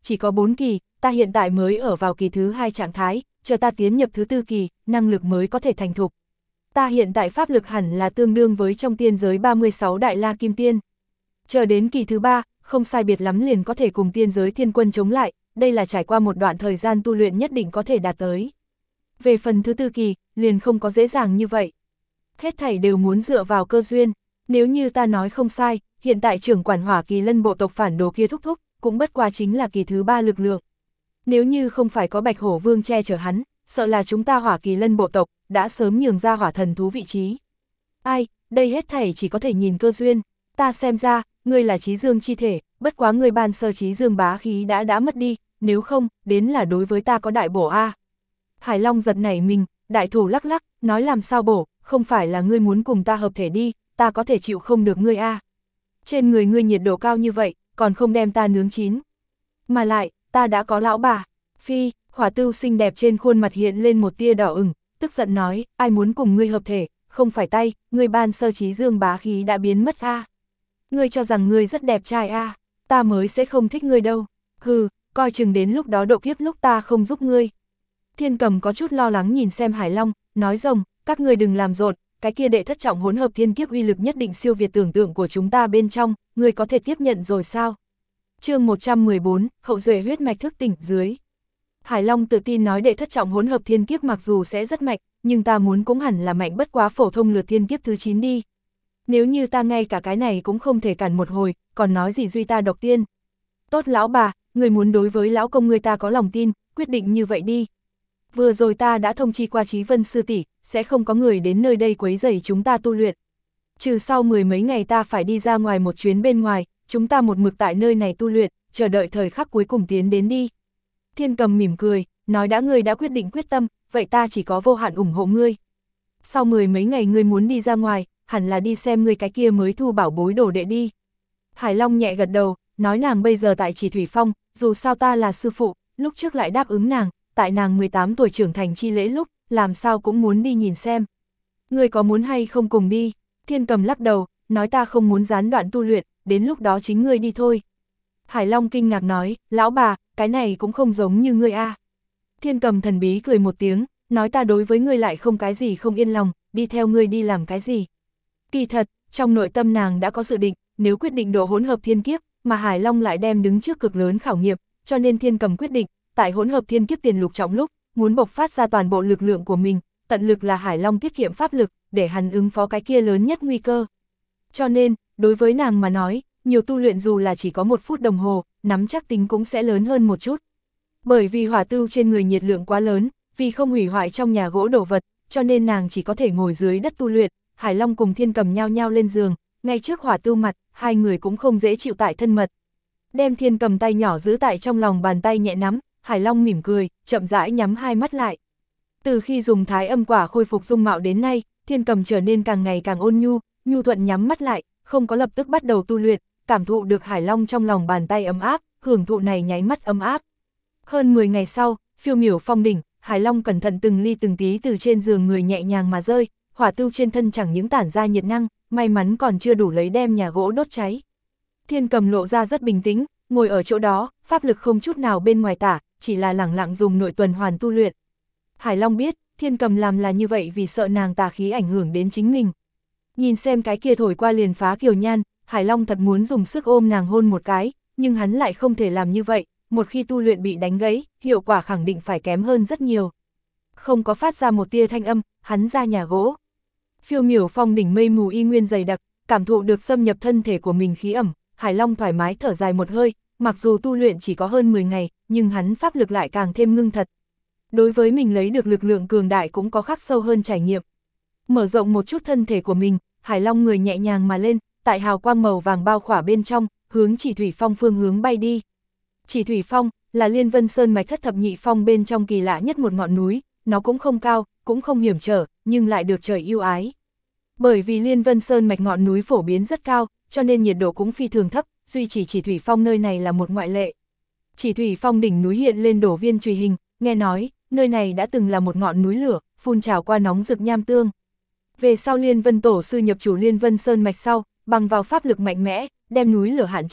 chỉ có 4 kỳ, ta hiện tại mới ở vào kỳ thứ 2 trạng thái, chờ ta tiến nhập thứ 4 kỳ, năng lực mới có thể thành thục. Ta hiện tại pháp lực hẳn là tương đương với trong tiên giới 36 đại la kim tiên. Chờ đến kỳ thứ 3, không sai biệt lắm liền có thể cùng tiên giới thiên quân chống lại, đây là trải qua một đoạn thời gian tu luyện nhất định có thể đạt tới. Về phần thứ 4 kỳ, liền không có dễ dàng như vậy. Hết thảy đều muốn dựa vào cơ duyên, nếu như ta nói không sai, hiện tại trưởng quản Hỏa Kỳ Lân bộ tộc phản đồ kia thúc thúc, cũng bất quá chính là kỳ thứ 3 lực lượng. Nếu như không phải có Bạch Hổ Vương che chở hắn, sợ là chúng ta Hỏa Kỳ Lân bộ tộc đã sớm nhường ra hỏa thần thú vị trí. Ai, đây hết thảy chỉ có thể nhìn cơ duyên, ta xem ra, ngươi là trí dương chi thể, bất quá ngươi ban sơ trí dương bá khí đã mất đi, nếu không, đến là đối với ta có đại bổ a. Hải Long giật nảy mình, đại thủ lắc lắc, nói làm sao bổ, không phải là ngươi muốn cùng ta hợp thể đi, ta có thể chịu không được ngươi a. Trên người ngươi nhiệt độ cao như vậy, còn không đem ta nướng chín. Mà lại, ta đã có lão bà. Phi, Hỏa Tưu xinh đẹp trên khuôn mặt hiện lên một tia đỏ ửng, tức giận nói, ai muốn cùng ngươi hợp thể, không phải tay, ngươi ban sơ trí dương bá khí đã biến mất a. Ngươi cho rằng ngươi rất đẹp trai a, ta mới sẽ không thích ngươi đâu. Hừ, coi chừng đến lúc đó độ kiếp lúc ta không giúp ngươi. Thiên Cầm có chút lo lắng nhìn xem Hải Long, nói rồng, các ngươi đừng làm rộn, cái kia đệ thất trọng hỗn hợp thiên kiếp uy lực nhất định siêu việt tưởng tượng của chúng ta bên trong, ngươi có thể tiếp nhận rồi sao? Chương 114, hậu duệ huyết mạch thức tỉnh dưới. Hải Long tự tin nói đệ thất trọng hỗn hợp thiên kiếp mặc dù sẽ rất mạnh, nhưng ta muốn cũng hẳn là mạnh bất quá phổ thông lượt thiên kiếp thứ 9 đi. Nếu như ta ngay cả cái này cũng không thể cản một hồi, còn nói gì duy ta độc tiên. Tốt lão bà, người muốn đối với lão công người ta có lòng tin, quyết định như vậy đi. Vừa rồi ta đã thông chi qua Chí Vân sư tỷ, sẽ không có người đến nơi đây quấy rầy chúng ta tu luyện. Trừ sau 10 mấy ngày ta phải đi ra ngoài một chuyến bên ngoài, chúng ta một mực tại nơi này tu luyện, chờ đợi thời khắc cuối cùng tiến đến đi. Thiên Cầm mỉm cười, nói đã ngươi đã quyết định quyết tâm, vậy ta chỉ có vô hạn ủng hộ ngươi. Sau 10 mấy ngày ngươi muốn đi ra ngoài, hẳn là đi xem ngươi cái kia mới thu bảo bối đồ đệ đi. Hải Long nhẹ gật đầu, nói nàng bây giờ tại Chỉ Thủy Phong, dù sao ta là sư phụ, lúc trước lại đáp ứng nàng, tại nàng 18 tuổi trưởng thành chi lễ lúc, làm sao cũng muốn đi nhìn xem. Ngươi có muốn hay không cùng đi? Thiên Cầm lắc đầu, nói ta không muốn gián đoạn tu luyện, đến lúc đó chính ngươi đi thôi. Hải Long kinh ngạc nói, lão bà, cái này cũng không giống như ngươi a. Thiên Cầm thần bí cười một tiếng, nói ta đối với ngươi lại không cái gì không yên lòng, đi theo ngươi đi làm cái gì. Kỳ thật, trong nội tâm nàng đã có dự định, nếu quyết định độ hỗn hợp thiên kiếp, mà Hải Long lại đem đứng trước cực lớn khảo nghiệm, cho nên Thiên Cầm quyết định, tại hỗn hợp thiên kiếp tiền lục trọng lúc, muốn bộc phát ra toàn bộ lực lượng của mình, tận lực là Hải Long tiết kiệm pháp lực, để hắn ứng phó cái kia lớn nhất nguy cơ. Cho nên, đối với nàng mà nói, nhiều tu luyện dù là chỉ có 1 phút đồng hồ, nắm chắc tính cũng sẽ lớn hơn một chút. Bởi vì hỏa tưu trên người nhiệt lượng quá lớn, vì không hủy hoại trong nhà gỗ đồ vật, cho nên nàng chỉ có thể ngồi dưới đất tu luyện. Hải Long cùng Thiên Cầm nhao nhao lên giường, ngay trước hỏa tưu mặt, hai người cũng không dễ chịu tại thân mật. Đem Thiên Cầm tay nhỏ giữ tại trong lòng bàn tay nhẹ nắm, Hải Long mỉm cười, chậm rãi nhắm hai mắt lại. Từ khi dùng thái âm quả khôi phục dung mạo đến nay, Thiên Cầm trở nên càng ngày càng ôn nhu, nhu thuận nhắm mắt lại, không có lập tức bắt đầu tu luyện, cảm thụ được Hải Long trong lòng bàn tay ấm áp, hưởng thụ này nháy mắt ấm áp. Hơn 10 ngày sau, phiêu miểu phong đỉnh, Hải Long cẩn thận từng ly từng tí từ trên giường người nhẹ nhàng mà rơi, hỏa tưu trên thân chẳng những tản ra nhiệt năng, may mắn còn chưa đủ lấy đem nhà gỗ đốt cháy. Thiên Cầm lộ ra rất bình tĩnh, ngồi ở chỗ đó, pháp lực không chút nào bên ngoài tả, chỉ là lẳng lặng dùng nội tuần hoàn tu luyện. Hải Long biết, Thiên Cầm làm là như vậy vì sợ nàng tà khí ảnh hưởng đến chính mình. Nhìn xem cái kia thổi qua liền phá kiều nhan, Hải Long thật muốn dùng sức ôm nàng hôn một cái, nhưng hắn lại không thể làm như vậy, một khi tu luyện bị đánh gãy, hiệu quả khẳng định phải kém hơn rất nhiều. Không có phát ra một tia thanh âm, hắn ra nhà gỗ. Phiêu miểu phong đỉnh mây mù y nguyên dày đặc, cảm thụ được xâm nhập thân thể của mình khí ẩm, Hải Long thoải mái thở dài một hơi, mặc dù tu luyện chỉ có hơn 10 ngày, nhưng hắn pháp lực lại càng thêm ngưng thật. Đối với mình lấy được lực lượng cường đại cũng có khắc sâu hơn trải nghiệm. Mở rộng một chút thân thể của mình, Hải Long người nhẹ nhàng mà lên, tại hào quang màu vàng bao khỏa bên trong, hướng Chỉ Thủy Phong phương hướng bay đi. Chỉ Thủy Phong là Liên Vân Sơn mạch thất thập nhị phong bên trong kỳ lạ nhất một ngọn núi, nó cũng không cao, cũng không hiểm trở, nhưng lại được trời yêu ái. Bởi vì Liên Vân Sơn mạch ngọn núi phổ biến rất cao, cho nên nhiệt độ cũng phi thường thấp, duy chỉ Thủy Phong nơi này là một ngoại lệ. Chỉ Thủy Phong đỉnh núi hiện lên đổ viên chùy hình, nghe nói, nơi này đã từng là một ngọn núi lửa, phun trào qua nóng rực nham tương. Về sau Liên Vân Tổ sư nhập chủ Liên Vân Sơn mạch sau, bằng vào pháp lực mạnh mẽ, đem núi lửa hạn chế lại,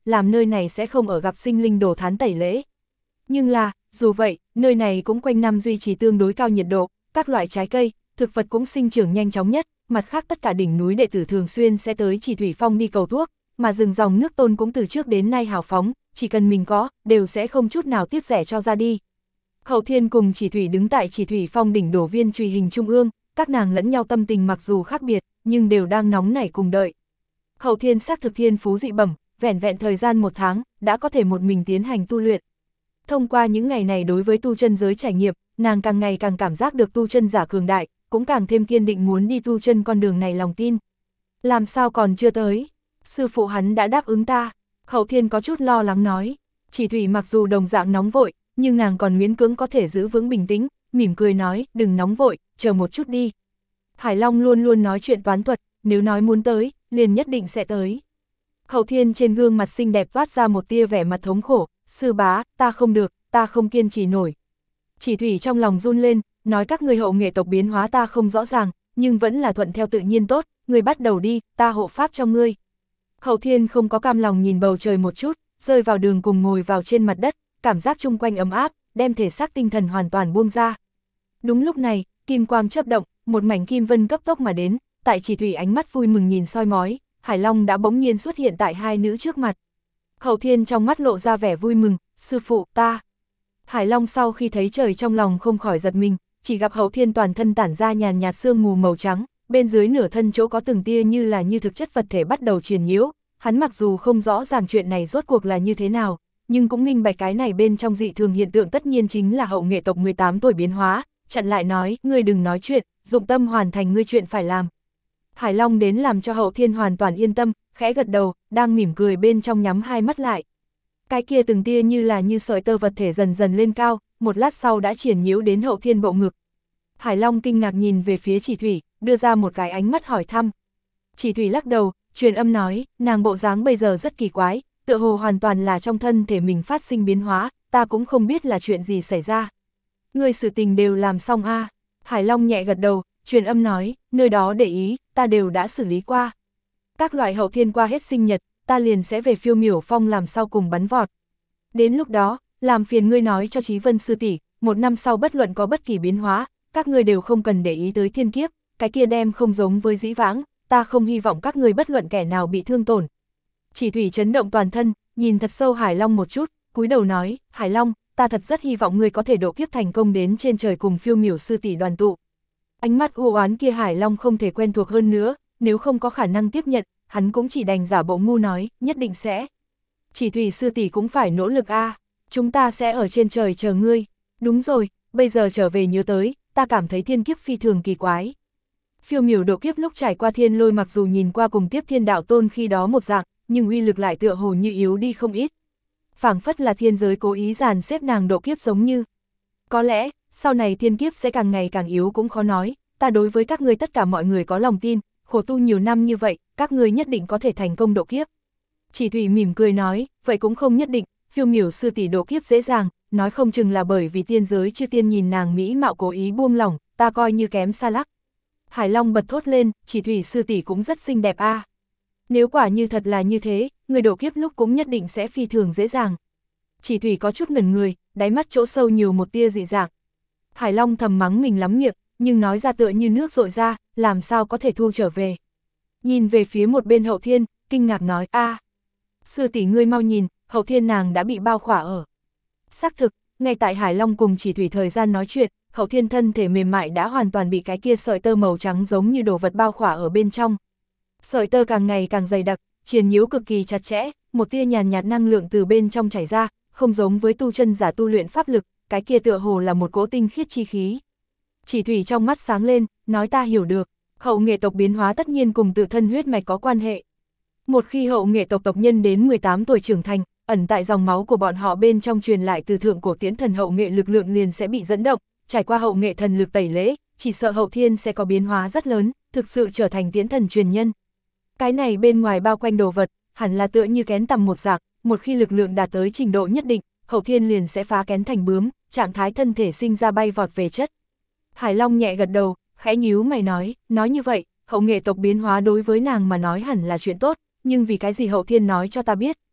làm nơi này sẽ không ở gặp sinh linh đổ thán tẩy lễ. Nhưng là, dù vậy, nơi này cũng quanh năm duy trì tương đối cao nhiệt độ, các loại trái cây, thực vật cũng sinh trưởng nhanh chóng nhất, mặt khác tất cả đỉnh núi đệ tử thường xuyên sẽ tới Chỉ Thủy Phong đi cầu thuốc, mà rừng dòng nước Tôn cũng từ trước đến nay hào phóng, chỉ cần mình có, đều sẽ không chút nào tiếc rẻ cho ra đi. Hậu Thiên cùng Chỉ Thủy đứng tại Chỉ Thủy Phong đỉnh đổ viên truy hình trung ương, các nàng lẫn nhau tâm tình mặc dù khác biệt, nhưng đều đang nóng nảy cùng đợi. Hậu Thiên xác thực thiên phú dị bẩm, vẻn vẹn thời gian 1 tháng, đã có thể một mình tiến hành tu luyện. Thông qua những ngày này đối với tu chân giới trải nghiệm, nàng càng ngày càng cảm giác được tu chân giả cường đại, cũng càng thêm kiên định muốn đi tu chân con đường này lòng tin. Làm sao còn chưa tới? Sư phụ hắn đã đáp ứng ta. Hậu Thiên có chút lo lắng nói. Chỉ Thủy mặc dù đồng dạng nóng vội, nhưng nàng còn miễn cưỡng có thể giữ vững bình tĩnh, mỉm cười nói, đừng nóng vội, chờ một chút đi. Hải Long luôn luôn nói chuyện toán thuật, nếu nói muốn tới, liền nhất định sẽ tới. Hậu Thiên trên gương mặt xinh đẹp toát ra một tia vẻ mặt thống khổ, sư bá, ta không được, ta không kiên trì nổi. Chỉ Thủy trong lòng run lên, nói các người hậu nghệ tộc biến hóa ta không rõ ràng, nhưng vẫn là thuận theo tự nhiên tốt, người bắt đầu đi, ta hộ pháp cho ngươi. Hậu Thiên không có cam lòng nhìn bầu trời một chút, rơi vào đường cùng ngồi vào trên mặt đất, cảm giác chung quanh ấm áp, đem thể xác tinh thần hoàn toàn buông ra. Đúng lúc này, kim quang chớp động, một mảnh kim vân cấp tốc mà đến, tại Chỉ Thủy ánh mắt vui mừng nhìn soi mói, Hải Long đã bỗng nhiên xuất hiện tại hai nữ trước mặt. Hậu Thiên trong mắt lộ ra vẻ vui mừng, sư phụ, ta. Hải Long sau khi thấy trời trong lòng không khỏi giật mình, chỉ gặp Hậu Thiên toàn thân tản ra nhàn nhạt sương mù màu trắng, bên dưới nửa thân chỗ có từng tia như thực chất vật thể bắt đầu triền nhiễu, hắn mặc dù không rõ ràng chuyện này rốt cuộc là như thế nào, nhưng cũng minh bạch cái này bên trong dị thường hiện tượng tất nhiên chính là hậu nghệ tộc 18 tuổi biến hóa, chặn lại nói, ngươi đừng nói chuyện, dụng tâm hoàn thành ngươi chuyện phải làm. Hải Long đến làm cho Hậu Thiên hoàn toàn yên tâm, khẽ gật đầu, đang mỉm cười bên trong nhắm hai mắt lại. Cái kia từng tia như sợi tơ vật thể dần dần lên cao, một lát sau đã triển nhiễu đến Hậu Thiên bộ ngực. Hải Long kinh ngạc nhìn về phía Chỉ Thủy, đưa ra một cái ánh mắt hỏi thăm. Chỉ Thủy lắc đầu, truyền âm nói, nàng bộ dáng bây giờ rất kỳ quái, tựa hồ hoàn toàn là trong thân thể mình phát sinh biến hóa, ta cũng không biết là chuyện gì xảy ra. Ngươi sự tình đều làm xong a? Hải Long nhẹ gật đầu, truyền âm nói, nơi đó để ý, ta đều đã xử lý qua. Các loại Hậu Thiên qua hết sinh nhật, ta liền sẽ về Phiêu Miểu Phong làm sau cùng bắn vọt. Đến lúc đó, làm phiền ngươi nói cho Chí Vân sư tỷ, 1 năm sau bất luận có bất kỳ biến hóa, các ngươi đều không cần để ý tới thiên kiếp, cái kia đem không giống với dĩ vãng, ta không hy vọng các ngươi bất luận kẻ nào bị thương tổn. Chỉ Thủy chấn động toàn thân, nhìn thật sâu Hải Long một chút, cúi đầu nói, Hải Long, ta thật rất hy vọng ngươi có thể độ kiếp thành công đến trên trời cùng Phiêu Miểu sư tỷ đoàn tụ. Ánh mắt u oán kia Hải Long không thể quen thuộc hơn nữa, nếu không có khả năng tiếp nhận, hắn cũng chỉ đành giả bộ ngu nói, nhất định sẽ. Chỉ Thủy sư tỷ cũng phải nỗ lực a, chúng ta sẽ ở trên trời chờ ngươi. Đúng rồi, bây giờ trở về nhớ tới, ta cảm thấy thiên kiếp phi thường kỳ quái. Phiêu Miểu độ kiếp lúc trải qua thiên lôi mặc dù nhìn qua cùng tiếp Thiên Đạo Tôn khi đó một dạng, nhưng uy lực lại tựa hồ như yếu đi không ít. Phảng phất là thiên giới cố ý dàn xếp nàng độ kiếp giống như. Có lẽ, sau này thiên kiếp sẽ càng ngày càng yếu cũng khó nói, ta đối với các ngươi tất cả mọi người có lòng tin, khổ tu nhiều năm như vậy, các ngươi nhất định có thể thành công độ kiếp. Chỉ Thủy mỉm cười nói, vậy cũng không nhất định, Phiêu Miểu sư tỷ độ kiếp dễ dàng, nói không chừng là bởi vì tiên giới chư tiên nhìn nàng mỹ mạo cố ý buông lỏng, ta coi như kém xa lắc. Hải Long bật thốt lên, Chỉ Thủy sư tỷ cũng rất xinh đẹp a. Nếu quả như thật là như thế, người độ kiếp lúc cũng nhất định sẽ phi thường dễ dàng. Chỉ Thủy có chút ngẩn người, đáy mắt chỗ sâu nhiều một tia dị dạng. Hải Long thầm mắng mình lắm miệng, nhưng nói ra tựa như nước dội ra, làm sao có thể thu trở về. Nhìn về phía một bên Hậu Thiên, kinh ngạc nói, a, sư tỷ ngươi mau nhìn, Hậu Thiên nàng đã bị bao khỏa ở. Xác thực, ngay tại Hải Long cùng Chỉ Thủy thời gian nói chuyện, Hậu Thiên thân thể mềm mại đã hoàn toàn bị cái kia sợi tơ màu trắng giống như đồ vật bao khỏa ở bên trong. Sợi tơ càng ngày càng dày đặc, triền nhiễu cực kỳ chặt chẽ, một tia nhàn nhạt năng lượng từ bên trong chảy ra, không giống với tu chân giả tu luyện pháp lực, cái kia tựa hồ là một cỗ tinh khiết chi khí. Chỉ Thủy trong mắt sáng lên, nói ta hiểu được, hậu nghệ tộc biến hóa tất nhiên cùng tự thân huyết mạch có quan hệ. Một khi hậu nghệ tộc tộc nhân đến 18 tuổi trưởng thành, ẩn tại dòng máu của bọn họ bên trong truyền lại từ thượng cổ tiễn thần hậu nghệ lực lượng liền sẽ bị dẫn động, trải qua hậu nghệ thần lực tẩy lễ, chỉ sợ Hậu Thiên sẽ có biến hóa rất lớn, thực sự trở thành tiễn thần truyền nhân. Cái này bên ngoài bao quanh đồ vật, hẳn là tựa như kén tầm một dạng, một khi lực lượng đạt tới trình độ nhất định, Hậu Thiên liền sẽ phá kén thành bướm, trạng thái thân thể sinh ra bay vọt về chất. Hải Long nhẹ gật đầu, khẽ nhíu mày nói như vậy, hậu nghệ tộc biến hóa đối với nàng mà nói hẳn là chuyện tốt, nhưng vì cái gì Hậu Thiên nói cho ta biết,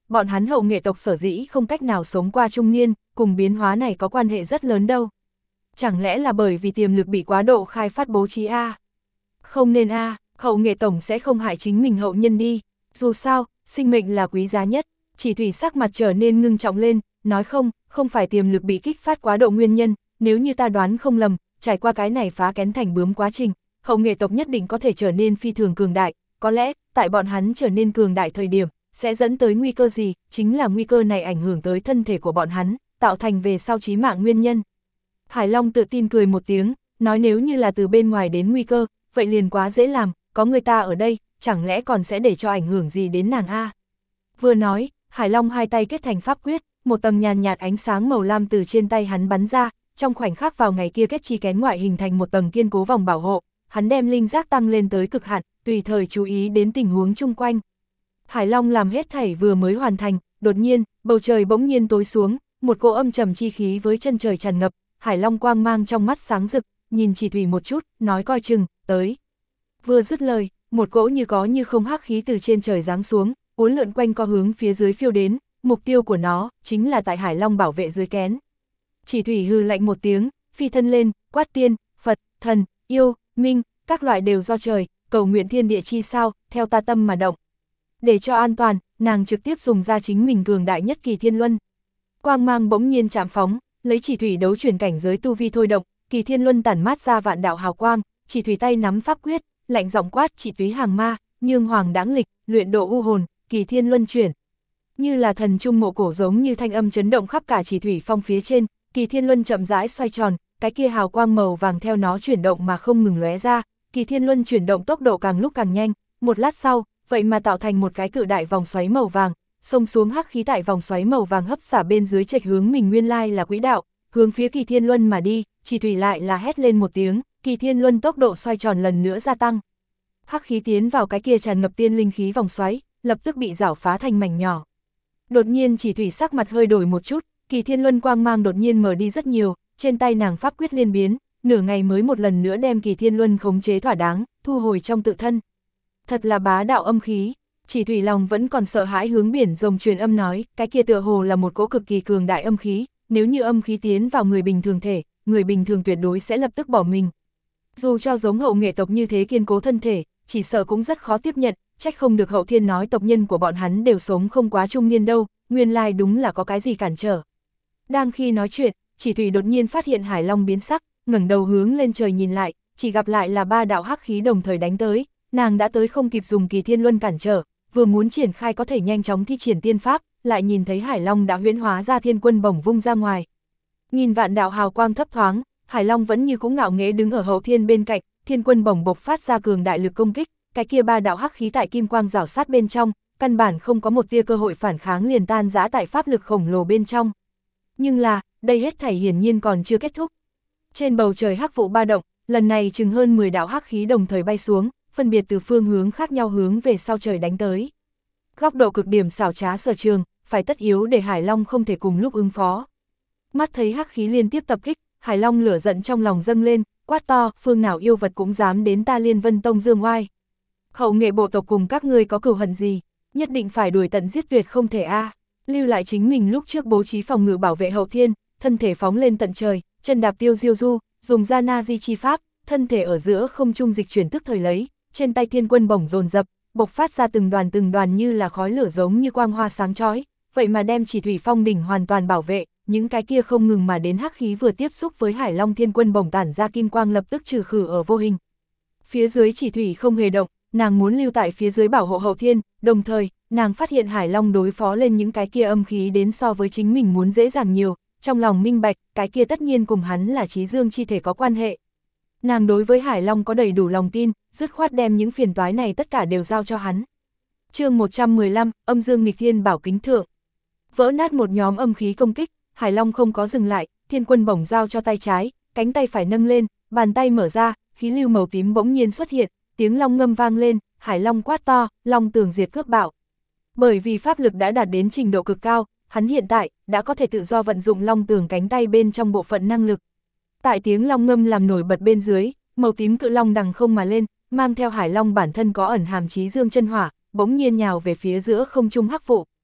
bọn hắn Hậu Nghệ tộc sở dĩ không cách nào sống qua trung niên, cùng biến hóa này có quan hệ rất lớn đâu. Chẳng lẽ là bởi vì tiềm lực bị quá độ khai phát bố trí a? Không nên a, Hậu Nghệ tổng sẽ không hại chính mình hậu nhân đi, dù sao, sinh mệnh là quý giá nhất. Chỉ Thủy sắc mặt trở nên ngưng trọng lên, nói không phải tiềm lực bị kích phát quá độ nguyên nhân, nếu như ta đoán không lầm, trải qua cái này phá kén thành bướm quá trình, Hậu Nghệ tộc nhất định có thể trở nên phi thường cường đại, có lẽ, tại bọn hắn trở nên cường đại thời điểm, sẽ dẫn tới nguy cơ gì, chính là nguy cơ này ảnh hưởng tới thân thể của bọn hắn, tạo thành về sau chí mạng nguyên nhân. Hải Long tự tin cười một tiếng, nói nếu như là từ bên ngoài đến nguy cơ, vậy liền quá dễ làm, có người ta ở đây, chẳng lẽ còn sẽ để cho ảnh hưởng gì đến nàng a? Vừa nói, Hải Long hai tay kết thành pháp quyết, một tầng nhàn nhạt ánh sáng màu lam từ trên tay hắn bắn ra, trong khoảnh khắc vào ngày kia kết chi kén ngoại hình thành một tầng kiên cố vòng bảo hộ, hắn đem linh giác tăng lên tới cực hạn, tùy thời chú ý đến tình huống chung quanh. Hải Long làm hết thảy vừa mới hoàn thành, đột nhiên, bầu trời bỗng nhiên tối xuống, một cỗ âm trầm chi khí với chân trời tràn ngập, Hải Long quang mang trong mắt sáng rực, nhìn Chỉ Thủy một chút, nói coi chừng, tới. Vừa dứt lời, một cỗ như có như không hắc khí từ trên trời giáng xuống, uốn lượn quanh co hướng phía dưới phiêu đến, mục tiêu của nó chính là tại Hải Long bảo vệ dưới kén. Chỉ Thủy hừ lạnh một tiếng, phi thân lên, quát tiên, Phật, thần, yêu, minh, các loại đều do trời, cầu nguyện thiên địa chi sao, theo ta tâm mà động. Để cho an toàn, nàng trực tiếp dùng ra chính mình cường đại nhất Kỳ Thiên Luân. Quang mang bỗng nhiên chạm phóng, lấy Chỉ Thủy đấu chuyển cảnh giới tu vi thôi động, Kỳ Thiên Luân tản mát ra vạn đạo hào quang, Chỉ Thủy tay nắm pháp quyết, lạnh giọng quát Chỉ túy hàng ma, nhương hoàng đáng lịch, luyện độ u hồn, Kỳ Thiên Luân chuyển. Như là thần trung mộ cổ giống như thanh âm chấn động khắp cả Chỉ Thủy phong phía trên, Kỳ Thiên Luân chậm rãi xoay tròn, cái kia hào quang màu vàng theo nó chuyển động mà không ngừng lóe ra, Kỳ Thiên Luân chuyển động tốc độ càng lúc càng nhanh, một lát sau, vậy mà tạo thành một cái cự đại vòng xoáy màu vàng, xông xuống hắc khí tại vòng xoáy màu vàng hấp xả bên dưới chệch hướng mình nguyên lai là quỹ đạo, hướng phía Kỳ Thiên Luân mà đi, Chỉ Thủy lại là hét lên một tiếng, Kỳ Thiên Luân tốc độ xoay tròn lần nữa gia tăng. Hắc khí tiến vào cái kia tràn ngập tiên linh khí vòng xoáy, lập tức bị rảo phá thành mảnh nhỏ. Đột nhiên Chỉ Thủy sắc mặt hơi đổi một chút, Kỳ Thiên Luân quang mang đột nhiên mở đi rất nhiều, trên tay nàng pháp quyết liên biến, nửa ngày mới một lần nữa đem Kỳ Thiên Luân khống chế thỏa đáng, thu hồi trong tự thân. Thật là bá đạo âm khí, Chỉ Thủy lòng vẫn còn sợ hãi hướng biển rồng truyền âm nói, cái kia tựa hồ là một cỗ cực kỳ cường đại âm khí, nếu như âm khí tiến vào người bình thường thể, người bình thường tuyệt đối sẽ lập tức bỏ mình. Dù cho giống Hậu Nghệ tộc như thế kiên cố thân thể, chỉ sợ cũng rất khó tiếp nhận, trách không được Hậu Thiên nói tộc nhân của bọn hắn đều sống không quá trung niên đâu, nguyên lai đúng là có cái gì cản trở. Đang khi nói chuyện, Chỉ Thủy đột nhiên phát hiện Hải Long biến sắc, ngẩng đầu hướng lên trời nhìn lại, chỉ gặp lại là ba đạo hắc khí đồng thời đánh tới, nàng đã tới không kịp dùng Kỳ Thiên Luân cản trở, vừa muốn triển khai có thể nhanh chóng thi triển tiên pháp, lại nhìn thấy Hải Long đã huyễn hóa ra thiên quân bổng vung ra ngoài. Nhìn vạn đạo hào quang thấp thoáng, Hải Long vẫn như cũng ngạo nghễ đứng ở Hậu Thiên bên cạnh, thiên quân bổng bộc phát ra cường đại lực công kích, cái kia ba đạo hắc khí tại kim quang rảo sát bên trong, căn bản không có một tia cơ hội phản kháng liền tan rã tại pháp lực khổng lồ bên trong. Nhưng là, đây hết thảy hiển nhiên còn chưa kết thúc. Trên bầu trời hắc vụ ba động, lần này chừng hơn 10 đạo hắc khí đồng thời bay xuống, phân biệt từ phương hướng khác nhau hướng về sau trời đánh tới. Góc độ cực điểm xảo trá sở trường, phải tất yếu để Hải Long không thể cùng lúc ứng phó. Mắt thấy hắc khí liên tiếp tập kích, Hải Long lửa giận trong lòng dâng lên, quát to, phương nào yêu vật cũng dám đến ta Liên Vân Tông dương oai. Hậu Nghệ bộ tộc cùng các ngươi có cừu hận gì, nhất định phải đuổi tận giết tuyệt không thể a. Lưu lại chính mình lúc trước bố trí phòng ngự bảo vệ Hậu Thiên, thân thể phóng lên tận trời, chân đạp tiêu diêu du, dùng ra na di chi pháp, thân thể ở giữa không trung dịch chuyển tức thời lấy, trên tay thiên quân bổng dồn dập, bộc phát ra từng đoàn như là khói lửa giống như quang hoa sáng chói, vậy mà đem Chỉ Thủy phong đỉnh hoàn toàn bảo vệ, những cái kia không ngừng mà đến hắc khí vừa tiếp xúc với Hải Long thiên quân bổng tản ra kim quang lập tức trừ khử ở vô hình. Phía dưới Chỉ Thủy không hề động, nàng muốn lưu tại phía dưới bảo hộ Hậu Thiên, đồng thời, nàng phát hiện Hải Long đối phó lên những cái kia âm khí đến so với chính mình muốn dễ dàng nhiều, trong lòng minh bạch, cái kia tất nhiên cùng hắn là trí dương chi thể có quan hệ. Nàng đối với Hải Long có đầy đủ lòng tin, dứt khoát đem những phiền toái này tất cả đều giao cho hắn. Chương 115, âm dương nghịch thiên bảo kính thượng. Vỡ nát một nhóm âm khí công kích, Hải Long không có dừng lại, thiên quân bổng giao cho tay trái, cánh tay phải nâng lên, bàn tay mở ra, khí lưu màu tím bỗng nhiên xuất hiện, tiếng long ngâm vang lên, Hải Long quát to, long tường diệt cướp bạo. Bởi vì pháp lực đã đạt đến trình độ cực cao, hắn hiện tại đã có thể tự do vận dụng long tường cánh tay bên trong bộ phận năng lực. Tại tiếng long ngâm làm nổi bật bên dưới, màu tím cự long đằng không mà lên, mang theo Hải Long bản thân có ẩn hàm chí dương chân hỏa, bỗng nhiên nhào về phía giữa không trung hắc vụ.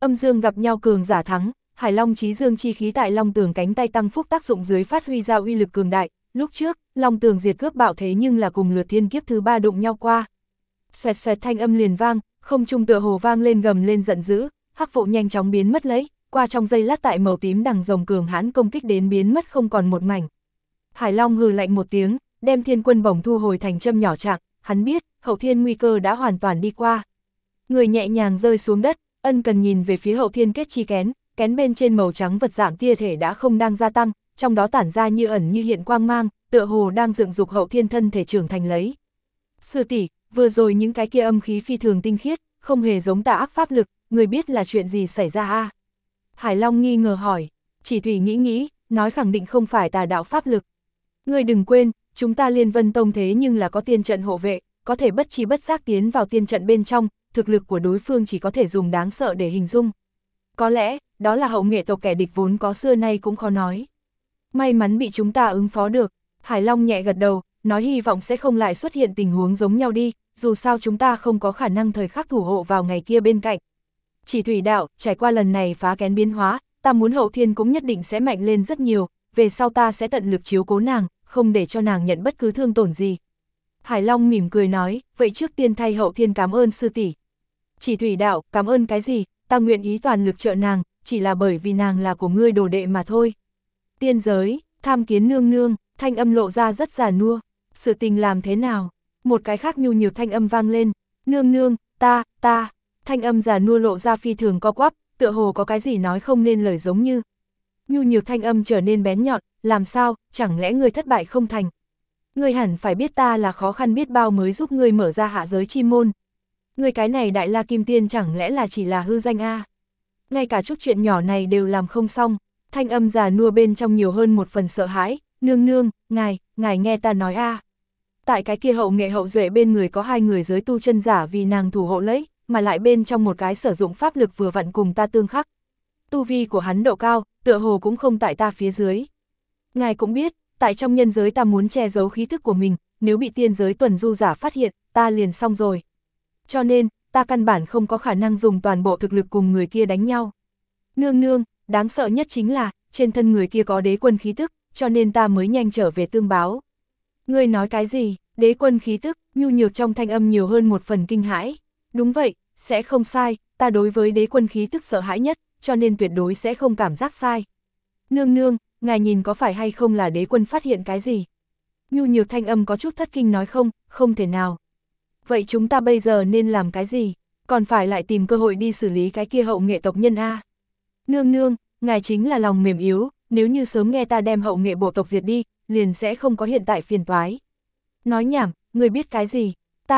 Âm dương gặp nhau cường giả thắng, Hải Long chí dương chi khí tại Long Tường cánh tay tăng phúc tác dụng dưới phát huy ra uy lực cường đại, lúc trước, Long Tường diệt cướp bạo thế nhưng là cùng lượt thiên kiếp thứ 3 đụng nhau qua. Xoẹt xoẹt thanh âm liền vang, không trung tựa hồ vang lên gầm lên giận dữ, hắc vụ nhanh chóng biến mất lấy, qua trong giây lát tại màu tím đằng rồng cường hãn công kích đến biến mất không còn một mảnh. Hải Long hừ lạnh một tiếng, đem thiên quân bổng thu hồi thành châm nhỏ trạng, hắn biết, hậu thiên nguy cơ đã hoàn toàn đi qua. Người nhẹ nhàng rơi xuống đất, ân cần nhìn về phía hậu thiên kết chi kén, kén bên trên màu trắng vật dạng tia thể đã không đang gia tăng, trong đó tản ra như ẩn như hiện quang mang, tựa hồ đang dựng dục hậu thiên thân thể trưởng thành lấy. Sư tỷ, vừa rồi những cái kia âm khí phi thường tinh khiết, không hề giống tà ác pháp lực, người biết là chuyện gì xảy ra a? Hải Long nghi ngờ hỏi, Chỉ Thủy nghĩ, nói khẳng định không phải tà đạo pháp lực. Người đừng quên, chúng ta Liên Vân Tông thế nhưng là có tiên trận hộ vệ, có thể bất chi bất giác tiến vào tiên trận bên trong, thực lực của đối phương chỉ có thể dùng đáng sợ để hình dung. Có lẽ, đó là hậu nghệ tộc kẻ địch vốn có xưa nay cũng khó nói. May mắn bị chúng ta ứng phó được, Hải Long nhẹ gật đầu, nói hy vọng sẽ không lại xuất hiện tình huống giống nhau đi, dù sao chúng ta không có khả năng thời khắc thủ hộ vào ngày kia bên cạnh. Chỉ Thủy đạo, trải qua lần này phá kén biến hóa, ta muốn hậu thiên cũng nhất định sẽ mạnh lên rất nhiều, về sau ta sẽ tận lực chiếu cố nàng, không để cho nàng nhận bất cứ thương tổn gì. Hải Long mỉm cười nói, vậy trước tiên thay hậu thiên cảm ơn sư tỷ. Chỉ Thủy đạo, cảm ơn cái gì, ta nguyện ý toàn lực trợ nàng, chỉ là bởi vì nàng là của ngươi đồ đệ mà thôi. Tiên giới, tham kiến nương nương, thanh âm lộ ra rất già nua, sự tình làm thế nào? Một cái khác nhu nhược thanh âm vang lên, nương nương, ta, thanh âm già nua lộ ra phi thường co quắp, tựa hồ có cái gì nói không nên lời giống như. Nhu nhược thanh âm trở nên bén nhọn, làm sao, chẳng lẽ ngươi thất bại không thành? Ngươi hẳn phải biết ta là khó khăn biết bao mới giúp ngươi mở ra hạ giới chi môn. Ngươi cái này đại la kim tiên chẳng lẽ là chỉ là hư danh a? Ngay cả chút chuyện nhỏ này đều làm không xong, thanh âm già nua bên trong nhiều hơn một phần sợ hãi, nương nương, ngài nghe ta nói a. Tại cái kia hậu nghệ hậu duệ bên người có 2 người giới tu chân giả vì nàng thủ hộ lấy, mà lại bên trong một cái sử dụng pháp lực vừa vặn cùng ta tương khắc. Tu vi của hắn độ cao, tựa hồ cũng không tại ta phía dưới. Ngài cũng biết, tại trong nhân giới ta muốn che giấu khí thức của mình, nếu bị tiên giới tuần du giả phát hiện, ta liền xong rồi. Cho nên, ta căn bản không có khả năng dùng toàn bộ thực lực cùng người kia đánh nhau. Nương, đáng sợ nhất chính là, trên thân người kia có đế quân khí tức, cho nên ta mới nhanh trở về tương báo. Ngươi nói cái gì, đế quân khí tức, nhu nhược trong thanh âm nhiều hơn một phần kinh hãi. Đúng vậy, sẽ không sai, ta đối với đế quân khí tức sợ hãi nhất, cho nên tuyệt đối sẽ không cảm giác sai. Nương, ngài nhìn có phải hay không là đế quân phát hiện cái gì? Nhu nhược thanh âm có chút thất kinh nói không thể nào. Vậy chúng ta bây giờ nên làm cái gì? Còn phải lại tìm cơ hội đi xử lý cái kia hậu nghệ tộc nhân a. Nương, ngài chính là lòng mềm yếu, nếu như sớm nghe ta đem hậu nghệ bộ tộc diệt đi, liền sẽ không có hiện tại phiền toái. Nói nhảm, người biết cái gì?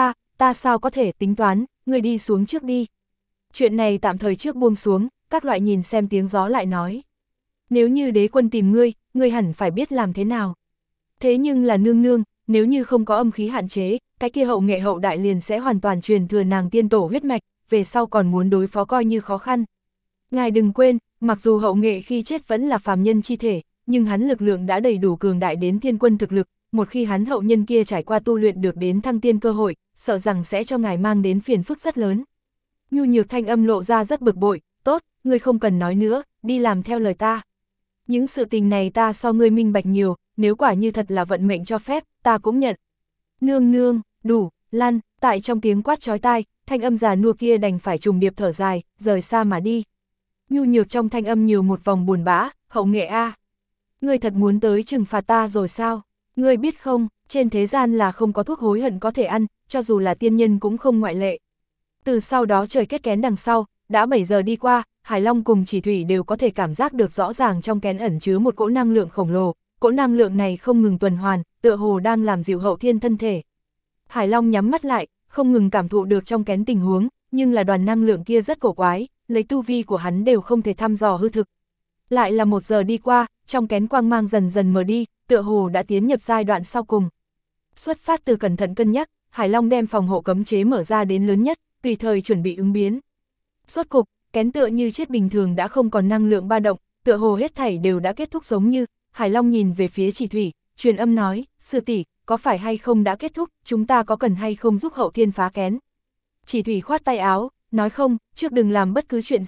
Ta sao có thể tính toán, người đi xuống trước đi. Chuyện này tạm thời trước buông xuống, các loại nhìn xem tiếng gió lại nói. Nếu như đế quân tìm ngươi hẳn phải biết làm thế nào. Thế nhưng là nương, nếu như không có âm khí hạn chế, cái kia hậu nghệ hậu đại liền sẽ hoàn toàn truyền thừa nàng tiên tổ huyết mạch, về sau còn muốn đối phó coi như khó khăn. Ngài đừng quên, mặc dù hậu nghệ khi chết vẫn là phàm nhân chi thể, nhưng hắn lực lượng đã đầy đủ cường đại đến thiên quân thực lực, một khi hắn hậu nhân kia trải qua tu luyện được đến thăng tiên cơ hội, sợ rằng sẽ cho ngài mang đến phiền phức rất lớn. Nhu nhược thanh âm lộ ra rất bực bội, tốt, ngươi không cần nói nữa, đi làm theo lời ta. Những sự tình này ta so ngươi minh bạch nhiều, nếu quả như thật là vận mệnh cho phép, ta cũng nhận. Nương, đủ, lăn, tại trong tiếng quát chói tai, thanh âm già nua kia đành phải trùng điệp thở dài, rời xa mà đi. Nhu nhược trong thanh âm nhiều một vòng buồn bã, hậu nghệ a. Ngươi thật muốn tới trừng phạt ta rồi sao? Ngươi biết không, trên thế gian là không có thuốc hối hận có thể ăn, cho dù là tiên nhân cũng không ngoại lệ. Từ sau đó trời kết kén đằng sau, đã 7 giờ đi qua, Hải Long cùng Chỉ Thủy đều có thể cảm giác được rõ ràng trong kén ẩn chứa một cỗ năng lượng khổng lồ, cỗ năng lượng này không ngừng tuần hoàn, tựa hồ đang làm dịu hậu thiên thân thể. Hải Long nhắm mắt lại, không ngừng cảm thụ được trong kén tình huống, nhưng là đoàn năng lượng kia rất cổ quái, lấy tu vi của hắn đều không thể thăm dò hư thực. Lại là 1 giờ đi qua, trong kén quang mang dần dần mờ đi, tựa hồ đã tiến nhập giai đoạn sau cùng. Xuất phát từ cẩn thận cân nhắc, Hải Long đem phòng hộ cấm chế mở ra đến lớn nhất, tùy thời chuẩn bị ứng biến. Rốt cục, kén tựa như chết bình thường đã không còn năng lượng ba động, tựa hồ hết thảy đều đã kết thúc giống như. Hải Long nhìn về phía Chỉ Thủy, truyền âm nói, sư tỷ, có phải hay không đã kết thúc, chúng ta có cần hay không giúp hậu thiên phá kén? Chỉ Thủy khoát tay áo, nói không, trước đừng làm bất cứ chuyện gì,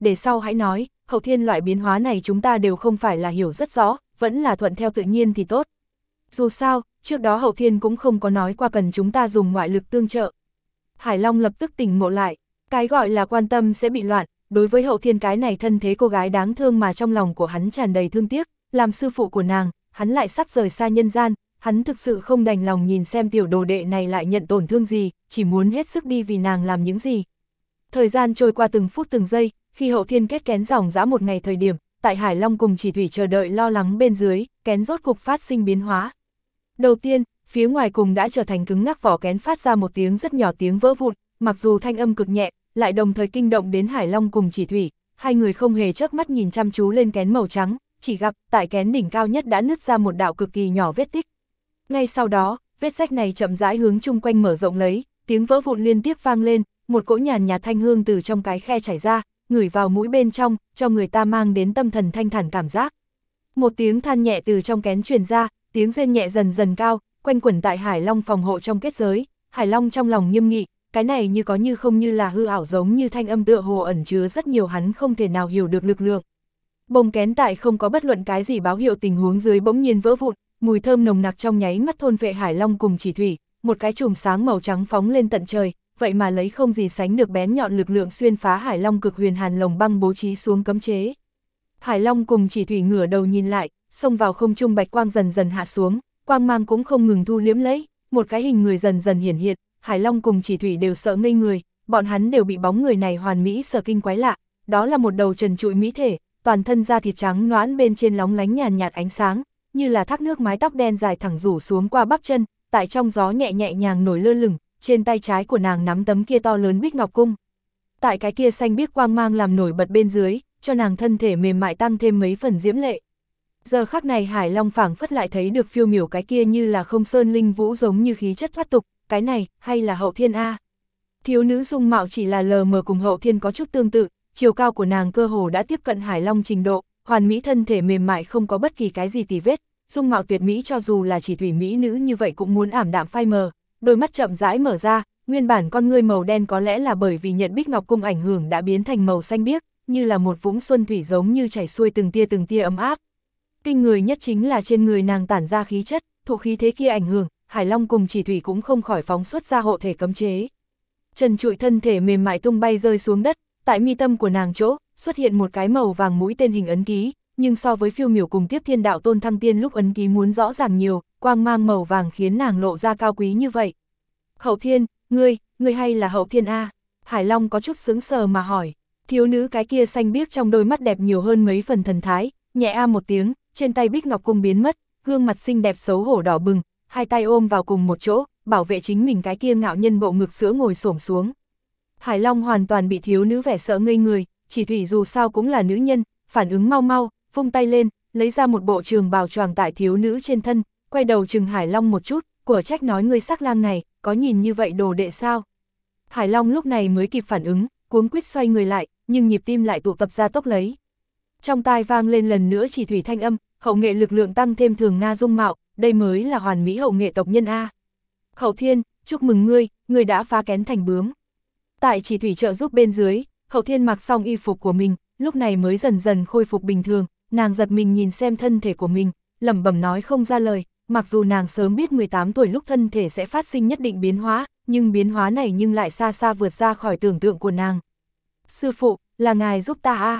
để sau hãy nói, hậu thiên loại biến hóa này chúng ta đều không phải là hiểu rất rõ, vẫn là thuận theo tự nhiên thì tốt. Dù sao, trước đó hậu thiên cũng không có nói qua cần chúng ta dùng ngoại lực tương trợ. Hải Long lập tức tỉnh ngộ lại, cái gọi là quan tâm sẽ bị loạn, đối với hậu thiên cái này thân thế cô gái đáng thương mà trong lòng của hắn tràn đầy thương tiếc, làm sư phụ của nàng, hắn lại sắp rời xa nhân gian, hắn thực sự không đành lòng nhìn xem tiểu đồ đệ này lại nhận tổn thương gì, chỉ muốn hết sức đi vì nàng làm những gì. Thời gian trôi qua từng phút từng giây, khi hậu thiên kết kén dòng dã một ngày thời điểm, tại Hải Long cùng Chỉ Thủy chờ đợi lo lắng bên dưới, kén rốt cục phát sinh biến hóa. Đầu tiên, phía ngoài cùng đã trở thành cứng ngắc vỏ kén phát ra một tiếng rất nhỏ tiếng vỡ vụn, mặc dù thanh âm cực nhẹ, lại đồng thời kinh động đến Hải Long cùng Chỉ Thủy, hai người không hề chớp mắt nhìn chăm chú lên kén màu trắng, chỉ gặp tại kén đỉnh cao nhất đã nứt ra một đạo cực kỳ nhỏ vết tích. Ngay sau đó, vết rách này chậm rãi hướng chung quanh mở rộng lấy, tiếng vỡ vụn liên tiếp vang lên, một cỗ nhàn nhạt thanh hương từ trong cái khe chảy ra, ngửi vào mũi bên trong, cho người ta mang đến tâm thần thanh thản cảm giác. Một tiếng than nhẹ từ trong kén truyền ra, tiếng rên nhẹ dần dần cao, quanh quẩn tại Hải Long phòng hộ trong kết giới. Hải Long trong lòng nghiêm nghị, cái này như có như không như là hư ảo, giống như thanh âm tựa hồ ẩn chứa rất nhiều hắn không thể nào hiểu được lực lượng. Bông kén tại không có bất luận cái gì báo hiệu tình huống dưới bỗng nhiên vỡ vụn, mùi thơm nồng nặc trong nháy mắt thôn vệ Hải Long cùng Chỉ Thủy, một cái chùm sáng màu trắng phóng lên tận trời, vậy mà lấy không gì sánh được bén nhọn lực lượng xuyên phá Hải Long cực huyền hàn lồng băng bố trí xuống cấm chế. Hải Long cùng Chỉ Thủy ngửa đầu nhìn lại, xông vào không trung bạch quang dần dần hạ xuống, quang mang cũng không ngừng thu liếm lấy, một cái hình người dần dần hiển hiện, Hải Long cùng Chỉ Thủy đều sợ ngây người, bọn hắn đều bị bóng người này hoàn mỹ sở kinh quái lạ, đó là một đầu trần trụi mỹ thể, toàn thân da thịt trắng nõn bên trên lóng lánh nhàn nhạt ánh sáng, như là thác nước, mái tóc đen dài thẳng rủ xuống qua bắp chân, tại trong gió nhẹ nhàng nổi lơ lửng, trên tay trái của nàng nắm tấm kia to lớn bích ngọc cung. Tại cái kia xanh biếc quang mang làm nổi bật bên dưới, cho nàng thân thể mềm mại tăng thêm mấy phần diễm lệ. Giờ khắc này Hải Long phảng phất lại thấy được phiêu miểu cái kia như là không sơn linh vũ giống như khí chất thoát tục, cái này, hay là hậu thiên A. Thiếu nữ dung mạo chỉ là lờ mờ cùng hậu thiên có chút tương tự, chiều cao của nàng cơ hồ đã tiếp cận Hải Long trình độ, hoàn mỹ thân thể mềm mại không có bất kỳ cái gì tì vết, dung mạo tuyệt mỹ cho dù là Chỉ Thủy mỹ nữ như vậy cũng muốn ảm đạm phai mờ, đôi mắt chậm rãi mở ra, nguyên bản con ngươi màu đen có lẽ là bởi vì nhận bích ngọc cung ảnh hưởng đã biến thành màu xanh biếc, như là một vũng xuân thủy giống như chảy xuôi từng tia ấm áp. Kinh người nhất chính là trên người nàng tản ra khí chất, thụ khí thế kia ảnh hưởng, Hải Long cùng Chỉ Thủy cũng không khỏi phóng xuất ra hộ thể cấm chế. Trần trụi thân thể mềm mại tung bay rơi xuống đất, tại mi tâm của nàng chỗ, xuất hiện một cái màu vàng mũi tên hình ấn ký, nhưng so với phiêu miểu cùng tiếp thiên đạo tôn thăng tiên lúc ấn ký muốn rõ ràng nhiều, quang mang màu vàng khiến nàng lộ ra cao quý như vậy. Hậu thiên, ngươi hay là hậu thiên A? Hải Long có chút sững sờ mà hỏi. Thiếu nữ cái kia xanh biếc trong đôi mắt đẹp nhiều hơn mấy phần thần thái, nhẹ a một tiếng, trên tay bích ngọc cung biến mất, gương mặt xinh đẹp xấu hổ đỏ bừng, hai tay ôm vào cùng một chỗ, bảo vệ chính mình cái kia ngạo nhân bộ ngực sữa ngồi xổm xuống. Hải Long hoàn toàn bị thiếu nữ vẻ sợ ngây người, Chỉ Thủy dù sao cũng là nữ nhân, phản ứng mau mau, vung tay lên, lấy ra một bộ trường bào choàng tại thiếu nữ trên thân, quay đầu chừng Hải Long một chút, của trách nói ngươi sắc lang này, có nhìn như vậy đồ đệ sao? Hải Long lúc này mới kịp phản ứng, cuống quýt xoay người lại, nhưng nhịp tim lại tụ tập ra tốc lấy. Trong tai vang lên lần nữa Chỉ Thủy thanh âm, hậu nghệ lực lượng tăng thêm thường Nga dung mạo, đây mới là hoàn mỹ hậu nghệ tộc nhân A. Hậu thiên, chúc mừng ngươi đã phá kén thành bướm. Tại Chỉ Thủy trợ giúp bên dưới, hậu thiên mặc xong y phục của mình, lúc này mới dần dần khôi phục bình thường, nàng giật mình nhìn xem thân thể của mình, lẩm bẩm nói không ra lời, mặc dù nàng sớm biết 18 tuổi lúc thân thể sẽ phát sinh nhất định biến hóa, nhưng biến hóa này nhưng lại xa xa vượt ra khỏi tưởng tượng của nàng. Sư phụ, là ngài giúp ta A,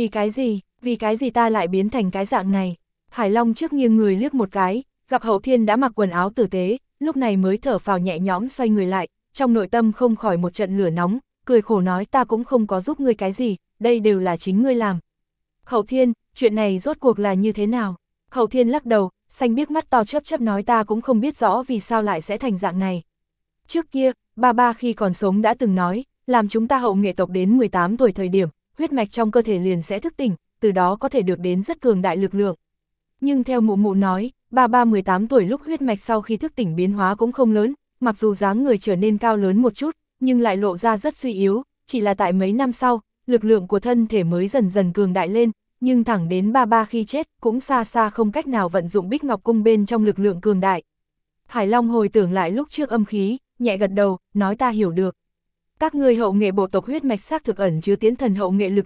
vì cái gì ta lại biến thành cái dạng này? Hải Long trước nghiêng người liếc một cái, gặp hậu thiên đã mặc quần áo tử tế, lúc này mới thở phào nhẹ nhõm xoay người lại, trong nội tâm không khỏi một trận lửa nóng, cười khổ nói ta cũng không có giúp ngươi cái gì, đây đều là chính ngươi làm. Hậu thiên, chuyện này rốt cuộc là như thế nào? Hậu thiên lắc đầu, xanh biếc mắt to chớp chớp nói ta cũng không biết rõ vì sao lại sẽ thành dạng này. Trước kia, ba khi còn sống đã từng nói, làm chúng ta hậu nghệ tộc đến 18 tuổi thời điểm, huyết mạch trong cơ thể liền sẽ thức tỉnh, từ đó có thể được đến rất cường đại lực lượng. Nhưng theo mụ nói, ba 18 tuổi lúc huyết mạch sau khi thức tỉnh biến hóa cũng không lớn, mặc dù dáng người trở nên cao lớn một chút, nhưng lại lộ ra rất suy yếu, chỉ là tại mấy năm sau, lực lượng của thân thể mới dần dần cường đại lên, nhưng thẳng đến ba khi chết cũng xa xa không cách nào vận dụng bích ngọc cung bên trong lực lượng cường đại. Hải Long hồi tưởng lại lúc trước âm khí, nhẹ gật đầu, nói ta hiểu được. Các ngươi hậu nghệ bộ tộc huyết mạch xác thực ẩn chứa tiến thần hậu nghệ lực lượng,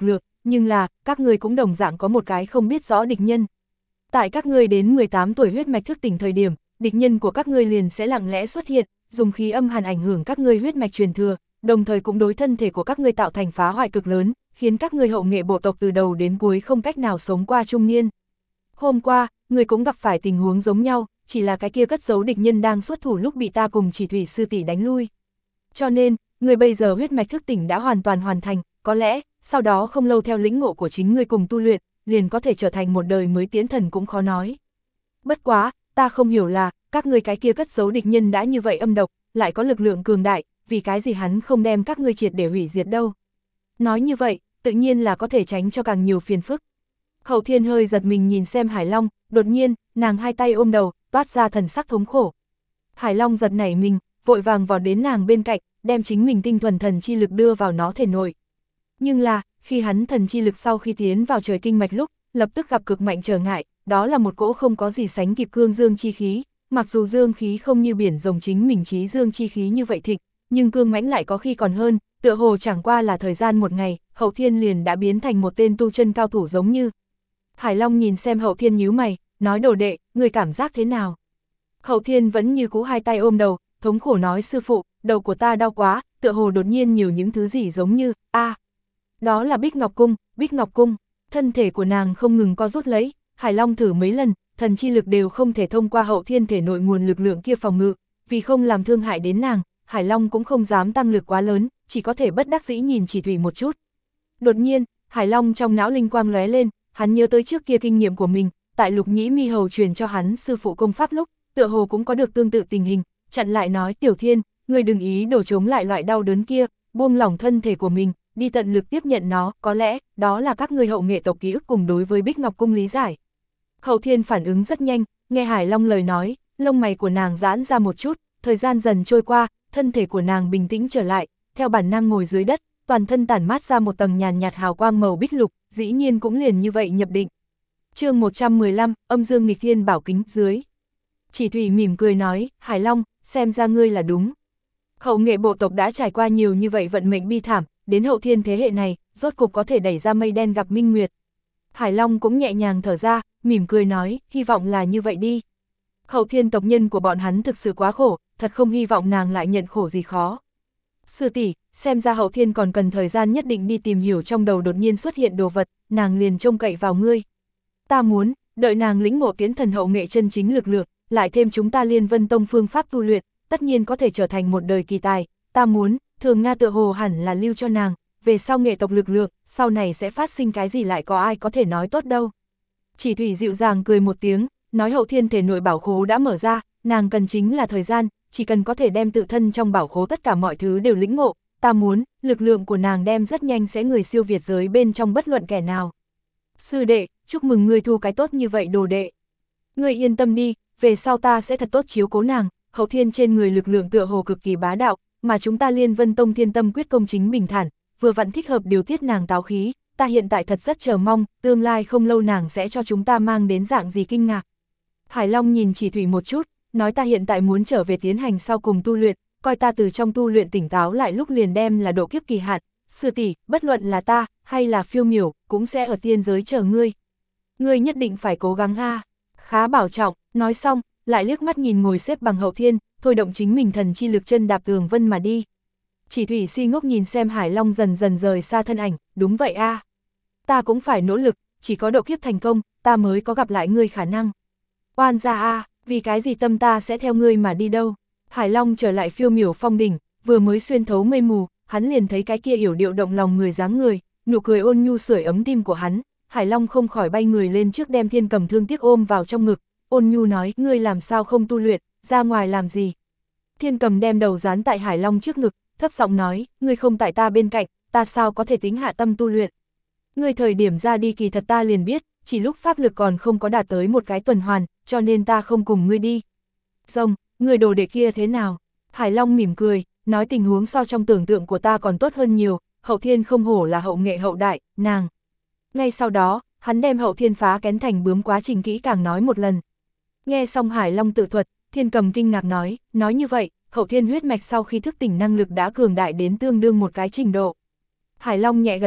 nhưng là, các ngươi cũng đồng dạng có một cái không biết rõ địch nhân. Tại các ngươi đến 18 tuổi huyết mạch thức tỉnh thời điểm, địch nhân của các ngươi liền sẽ lặng lẽ xuất hiện, dùng khí âm hàn ảnh hưởng các ngươi huyết mạch truyền thừa, đồng thời cũng đối thân thể của các ngươi tạo thành phá hoại cực lớn, khiến các ngươi hậu nghệ bộ tộc từ đầu đến cuối không cách nào sống qua trung niên. Hôm qua, ngươi cũng gặp phải tình huống giống nhau, chỉ là cái kia cất giấu địch nhân đang xuất thủ lúc bị ta cùng Chỉ Thủy sư tỷ đánh lui. Cho nên, ngươi bây giờ huyết mạch thức tỉnh đã hoàn toàn hoàn thành, có lẽ, sau đó không lâu theo lĩnh ngộ của chính ngươi cùng tu luyện, liền có thể trở thành một đời mới tiễn thần cũng khó nói. Bất quá, ta không hiểu là, các ngươi cái kia cất giấu địch nhân đã như vậy âm độc, lại có lực lượng cường đại, vì cái gì hắn không đem các ngươi triệt để hủy diệt đâu. Nói như vậy, tự nhiên là có thể tránh cho càng nhiều phiền phức. Hậu Thiên hơi giật mình nhìn xem Hải Long, đột nhiên, nàng hai tay ôm đầu, toát ra thần sắc thống khổ. Hải Long giật nảy mình, vội vàng vào đến nàng bên cạnh, đem chính mình tinh thuần thần chi lực đưa vào nó thể nội. Nhưng là, khi hắn thần chi lực sau khi tiến vào trời kinh mạch lúc, lập tức gặp cực mạnh trở ngại, đó là một cỗ không có gì sánh kịp cương dương chi khí, mặc dù dương khí không như biển rồng chính mình trí dương chi khí như vậy thịnh, nhưng cương mãnh lại có khi còn hơn, tựa hồ chẳng qua là thời gian một ngày, Hậu Thiên liền đã biến thành một tên tu chân cao thủ giống như. Hải Long nhìn xem Hậu Thiên nhíu mày, nói đồ đệ, người cảm giác thế nào? Hậu Thiên vẫn như cũ hai tay ôm đầu, thống khổ nói sư phụ, đầu của ta đau quá, tựa hồ đột nhiên nhiều những thứ gì giống như, đó là Bích Ngọc Cung, thân thể của nàng không ngừng co rút lấy, Hải Long thử mấy lần, thần chi lực đều không thể thông qua Hậu Thiên thể nội nguồn lực lượng kia phòng ngự, vì không làm thương hại đến nàng, Hải Long cũng không dám tăng lực quá lớn, chỉ có thể bất đắc dĩ nhìn Chỉ Thủy một chút. Đột nhiên, Hải Long trong não linh quang lóe lên, hắn nhớ tới trước kia kinh nghiệm của mình, tại Lục Nhĩ Mi Hầu truyền cho hắn sư phụ công pháp lúc, tựa hồ cũng có được tương tự tình hình, chặn lại nói Tiểu Thiên, ngươi đừng ý đồ chống lại loại đau đớn kia, buông lỏng thân thể của mình, đi tận lực tiếp nhận nó, có lẽ, đó là các ngươi hậu nghệ tộc ký ức cùng đối với Bích Ngọc Cung lý giải. Hậu Thiên phản ứng rất nhanh, nghe Hải Long lời nói, lông mày của nàng giãn ra một chút, thời gian dần trôi qua, thân thể của nàng bình tĩnh trở lại, theo bản năng ngồi dưới đất, toàn thân tản mát ra một tầng nhàn nhạt hào quang màu bích lục, dĩ nhiên cũng liền như vậy nhập định. Chương 115, âm dương nghịch thiên bảo kính dưới. Chỉ Thủy mỉm cười nói, Hải Long, xem ra ngươi là đúng. Hậu nghệ bộ tộc đã trải qua nhiều như vậy vận mệnh bi thảm, đến Hậu Thiên thế hệ này, rốt cục có thể đẩy ra mây đen gặp minh nguyệt. Hải Long cũng nhẹ nhàng thở ra, mỉm cười nói, hy vọng là như vậy đi. Hậu Thiên tộc nhân của bọn hắn thực sự quá khổ, thật không hy vọng nàng lại nhận khổ gì khó. Sư tỷ, xem ra Hậu Thiên còn cần thời gian nhất định đi tìm hiểu trong đầu đột nhiên xuất hiện đồ vật, nàng liền trông cậy vào ngươi. Ta muốn, đợi nàng lĩnh ngộ tiến thần hậu nghệ chân chính lực lượng, lại thêm chúng ta Liên Vân Tông phương pháp tu luyện, tất nhiên có thể trở thành một đời kỳ tài. Ta muốn, Thường Nga tựa hồ hẳn là lưu cho nàng, về sau nghệ tộc lực lượng, sau này sẽ phát sinh cái gì lại có ai có thể nói tốt đâu. Chỉ Thủy dịu dàng cười một tiếng, nói Hậu Thiên thể nội bảo khố đã mở ra, nàng cần chính là thời gian, chỉ cần có thể đem tự thân trong bảo khố tất cả mọi thứ đều lĩnh ngộ, ta muốn, lực lượng của nàng đem rất nhanh sẽ người siêu việt giới bên trong bất luận kẻ nào. Sư đệ, chúc mừng ngươi thu cái tốt như vậy đồ đệ. Ngươi yên tâm đi, về sau ta sẽ thật tốt chiếu cố nàng, Hậu Thiên trên người lực lượng tựa hồ cực kỳ bá đạo, mà chúng ta Liên Vân Tông thiên tâm quyết công chính bình thản, vừa vặn thích hợp điều tiết nàng táo khí, ta hiện tại thật rất chờ mong, tương lai không lâu nàng sẽ cho chúng ta mang đến dạng gì kinh ngạc. Hải Long nhìn Chỉ Thủy một chút, nói ta hiện tại muốn trở về tiến hành sau cùng tu luyện, coi ta từ trong tu luyện tỉnh táo lại lúc liền đem là độ kiếp kỳ hạn, sư tỷ, bất luận là ta, hay là Phiêu Miểu, cũng sẽ ở tiên giới chờ ngươi. Ngươi nhất định phải cố gắng a. Khá bảo trọng, nói xong, lại liếc mắt nhìn ngồi xếp bằng Hậu Thiên, thôi động chính mình thần chi lực chân đạp tường vân mà đi. Chỉ Thủy si ngốc nhìn xem Hải Long dần dần rời xa thân ảnh, đúng vậy a. Ta cũng phải nỗ lực, chỉ có độ kiếp thành công, ta mới có gặp lại ngươi khả năng. Oan gia a, vì cái gì tâm ta sẽ theo ngươi mà đi đâu. Hải Long trở lại Phiêu Miểu phong đỉnh, vừa mới xuyên thấu mây mù, hắn liền thấy cái kia yểu điệu động lòng người dáng người, nụ cười ôn nhu sưởi ấm tim của hắn. Hải Long không khỏi bay người lên trước đem Thiên Cầm thương tiếc ôm vào trong ngực, ôn nhu nói, ngươi làm sao không tu luyện, ra ngoài làm gì. Thiên Cầm đem đầu dán tại Hải Long trước ngực, thấp giọng nói, ngươi không tại ta bên cạnh, ta sao có thể tính hạ tâm tu luyện. Ngươi thời điểm ra đi kỳ thật ta liền biết, chỉ lúc pháp lực còn không có đạt tới một cái tuần hoàn, cho nên ta không cùng ngươi đi. Rồng, người đồ đệ kia thế nào? Hải Long mỉm cười, nói tình huống so trong tưởng tượng của ta còn tốt hơn nhiều, Hậu Thiên không hổ là hậu nghệ hậu đại, nàng. Ngay sau đó, hắn đem Hậu Thiên phá kén thành bướm quá trình kỹ càng nói một lần. Nghe xong Hải Long tự thuật, Thiên Cầm kinh ngạc nói như vậy, Hậu Thiên huyết mạch sau khi thức tỉnh năng lực đã cường đại đến tương đương một cái trình độ. Hải Long nhẹ gật đầu,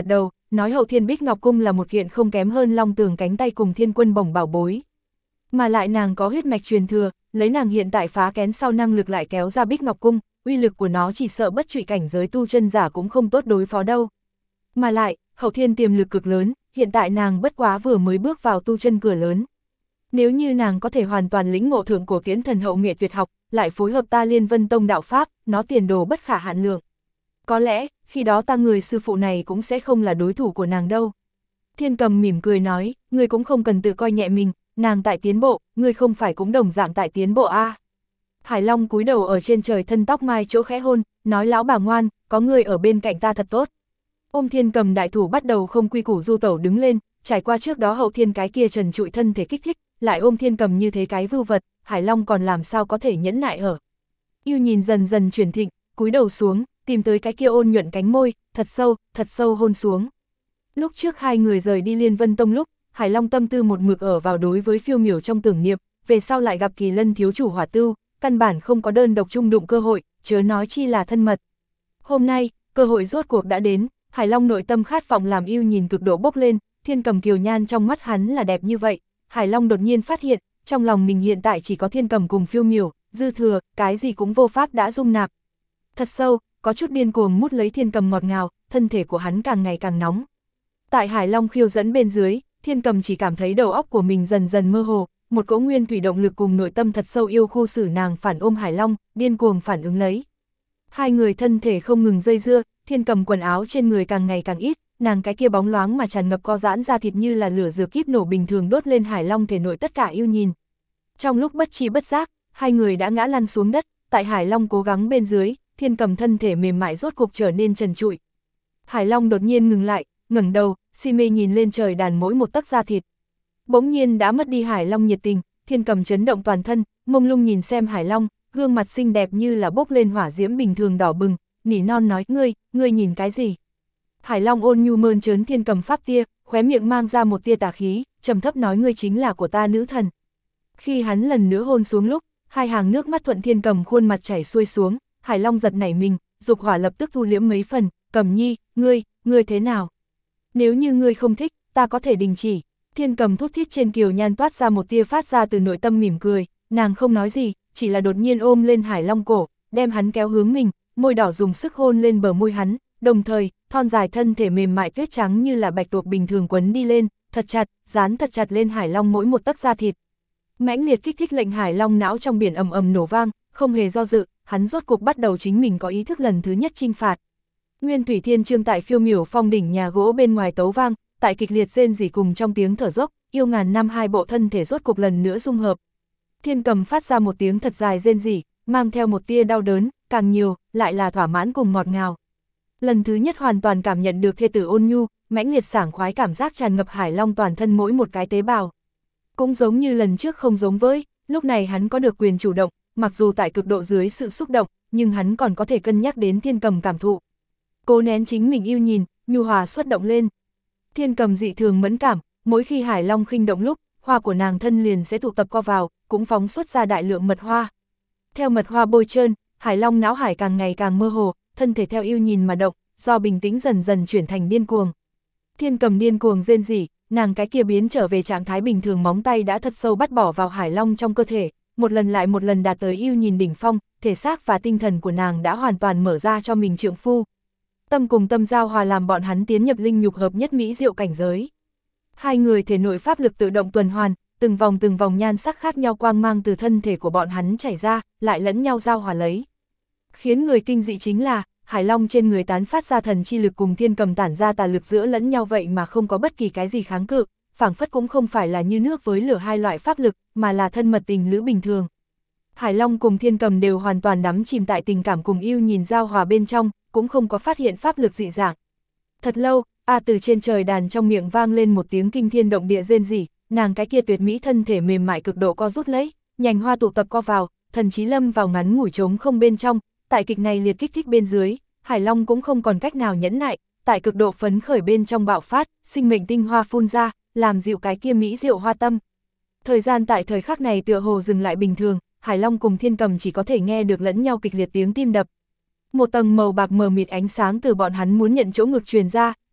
nói Hậu Thiên Bích Ngọc Cung là một kiện không kém hơn Long Tường cánh tay cùng Thiên Quân bổng bảo bối. Mà lại nàng có huyết mạch truyền thừa, lấy nàng hiện tại phá kén sau năng lực lại kéo ra Bích Ngọc Cung, uy lực của nó chỉ sợ bất trụy cảnh giới tu chân giả cũng không tốt đối phó đâu. Mà lại, Hậu Thiên tiềm lực cực lớn, hiện tại nàng bất quá vừa mới bước vào tu chân cửa lớn. Nếu như nàng có thể hoàn toàn lĩnh ngộ thượng cổ Tiễn Thần Hậu nghệ tuyệt học, lại phối hợp ta Liên Vân Tông đạo pháp, nó tiền đồ bất khả hạn lượng. Có lẽ, khi đó ta người sư phụ này cũng sẽ không là đối thủ của nàng đâu. Thiên Cầm mỉm cười nói, ngươi cũng không cần tự coi nhẹ mình, nàng tại tiến bộ, ngươi không phải cũng đồng dạng tại tiến bộ a. Hải Long cúi đầu ở trên trời thân tóc mai chỗ khẽ hôn, nói lão bà ngoan, có ngươi ở bên cạnh ta thật tốt. Ôm Thiên Cầm đại thủ bắt đầu không quy củ du tẩu đứng lên, trải qua trước đó Hậu Thiên cái kia trần trụi thân thể kích thích, lại ôm Thiên Cầm như thế cái vưu vật, Hải Long còn làm sao có thể nhẫn nại ở. Yêu nhìn dần dần chuyển thịnh, cúi đầu xuống, tìm tới cái kia ôn nhuận cánh môi, thật sâu hôn xuống. Lúc trước hai người rời đi Liên Vân Tông lúc, Hải Long tâm tư một mực ở vào đối với Phiêu Miểu trong tưởng niệm, về sau lại gặp Kỳ Lân thiếu chủ hỏa tưu, căn bản không có đơn độc chung đụng cơ hội, chớ nói chi là thân mật. Hôm nay, cơ hội rốt cuộc đã đến, Hải Long nội tâm khát vọng làm yêu nhìn cực độ bốc lên, Thiên Cầm kiều nhan trong mắt hắn là đẹp như vậy, Hải Long đột nhiên phát hiện, trong lòng mình hiện tại chỉ có Thiên Cầm cùng Phiêu Miểu, dư thừa, cái gì cũng vô pháp đã dung nạp. Thật sâu, có chút điên cuồng mút lấy Thiên Cầm ngọt ngào, thân thể của hắn càng ngày càng nóng. Tại Hải Long khiêu dẫn bên dưới, Thiên Cầm chỉ cảm thấy đầu óc của mình dần dần mơ hồ, một cỗ nguyên thủy động lực cùng nội tâm thật sâu yêu khu xử nàng phản ôm Hải Long, điên cuồng phản ứng lấy. Hai người thân thể không ngừng dây dưa, Thiên Cầm quần áo trên người càng ngày càng ít, nàng cái kia bóng loáng mà tràn ngập co giãn ra thịt như là lửa dừa kíp nổ bình thường đốt lên Hải Long thể nội tất cả yêu nhìn. Trong lúc bất tri bất giác, hai người đã ngã lăn xuống đất, tại Hải Long cố gắng bên dưới, Thiên Cầm thân thể mềm mại rốt cuộc trở nên trần trụi. Hải Long đột nhiên ngừng lại, ngẩng đầu, si mê nhìn lên trời đàn mỗi một tấc da thịt. Bỗng nhiên đã mất đi Hải Long nhiệt tình, Thiên Cầm chấn động toàn thân, mông lung nhìn xem Hải Long, gương mặt xinh đẹp như là bốc lên hỏa diễm bình thường đỏ bừng, nỉ non nói, ngươi nhìn cái gì? Hải Long ôn nhu mơn trớn Thiên Cầm pháp tia, khóe miệng mang ra một tia tà khí, trầm thấp nói, ngươi chính là của ta nữ thần. Khi hắn lần nữa hôn xuống lúc, hai hàng nước mắt thuận Thiên Cầm khuôn mặt chảy xuôi xuống, Hải Long giật nảy mình, dục hỏa lập tức thu liễm mấy phần, Cầm nhi, ngươi thế nào? Nếu như ngươi không thích, ta có thể đình chỉ. Thiên Cầm thút thít trên kiều nhan toát ra một tia phát ra từ nội tâm mỉm cười, nàng không nói gì, chỉ là đột nhiên ôm lên Hải Long cổ, đem hắn kéo hướng mình, môi đỏ dùng sức hôn lên bờ môi hắn, đồng thời, thon dài thân thể mềm mại tuyết trắng như là bạch tuộc bình thường quấn đi lên, thật chặt, dán thật chặt lên Hải Long mỗi một tấc da thịt. Mãnh liệt kích thích lệnh Hải Long não trong biển ầm ầm nổ vang, không hề do dự, hắn rốt cuộc bắt đầu chính mình có ý thức lần thứ nhất chinh phạt. Nguyên Thủy Thiên Chương tại Phiêu Miểu Phong đỉnh nhà gỗ bên ngoài tấu vang, tại kịch liệt rên rỉ cùng trong tiếng thở dốc, yêu ngàn năm hai bộ thân thể rốt cuộc lần nữa dung hợp. Thiên Cầm phát ra một tiếng thật dài rên rỉ, mang theo một tia đau đớn, càng nhiều, lại là thỏa mãn cùng ngọt ngào. Lần thứ nhất hoàn toàn cảm nhận được thê tử ôn nhu, mãnh liệt sảng khoái cảm giác tràn ngập Hải Long toàn thân mỗi một cái tế bào. Cũng giống như lần trước không giống với, lúc này hắn có được quyền chủ động, mặc dù tại cực độ dưới sự xúc động, nhưng hắn còn có thể cân nhắc đến Thiên Cầm cảm thụ. Cố nén chính mình yêu nhìn, nhu hòa xuất động lên. Thiên Cầm dị thường mẫn cảm, mỗi khi Hải Long khinh động lúc, hoa của nàng thân liền sẽ tụ tập co vào, cũng phóng xuất ra đại lượng mật hoa. Theo mật hoa bôi trơn, Hải Long não hải càng ngày càng mơ hồ, thân thể theo yêu nhìn mà động, do bình tĩnh dần dần chuyển thành điên cuồng. Thiên Cầm điên cuồng rên rỉ, nàng cái kia biến trở về trạng thái bình thường móng tay đã thật sâu bắt bỏ vào Hải Long trong cơ thể, một lần lại một lần đạt tới yêu nhìn đỉnh phong, thể xác và tinh thần của nàng đã hoàn toàn mở ra cho mình trượng phu. Tâm cùng tâm giao hòa làm bọn hắn tiến nhập linh nhục hợp nhất mỹ diệu cảnh giới. Hai người thể nội pháp lực tự động tuần hoàn, từng vòng nhan sắc khác nhau quang mang từ thân thể của bọn hắn chảy ra, lại lẫn nhau giao hòa lấy. Khiến người kinh dị chính là, Hải Long trên người tán phát ra thần chi lực cùng Thiên Cầm tản ra tà lực giữa lẫn nhau vậy mà không có bất kỳ cái gì kháng cự, phảng phất cũng không phải là như nước với lửa hai loại pháp lực, mà là thân mật tình lữ bình thường. Hải Long cùng Thiên Cầm đều hoàn toàn đắm chìm tại tình cảm cùng yêu nhìn giao hòa bên trong, cũng không có phát hiện pháp lực dị dạng. Thật lâu, từ trên trời đàn trong miệng vang lên một tiếng kinh thiên động địa rên rỉ, nàng cái kia tuyệt mỹ thân thể mềm mại cực độ co rút lấy, nhành hoa tụ tập co vào, thần trí lâm vào ngắn ngủi trống không bên trong, tại kịch này liệt kích thích bên dưới, Hải Long cũng không còn cách nào nhẫn nại, tại cực độ phấn khởi bên trong bạo phát, sinh mệnh tinh hoa phun ra, làm dịu cái kia mỹ diệu hoa tâm. Thời gian tại thời khắc này tựa hồ dừng lại bình thường, Hải Long cùng Thiên Cầm chỉ có thể nghe được lẫn nhau kịch liệt tiếng tim đập. Một tầng màu bạc mờ mịt ánh sáng từ bọn hắn muốn nhận chỗ ngực truyền ra,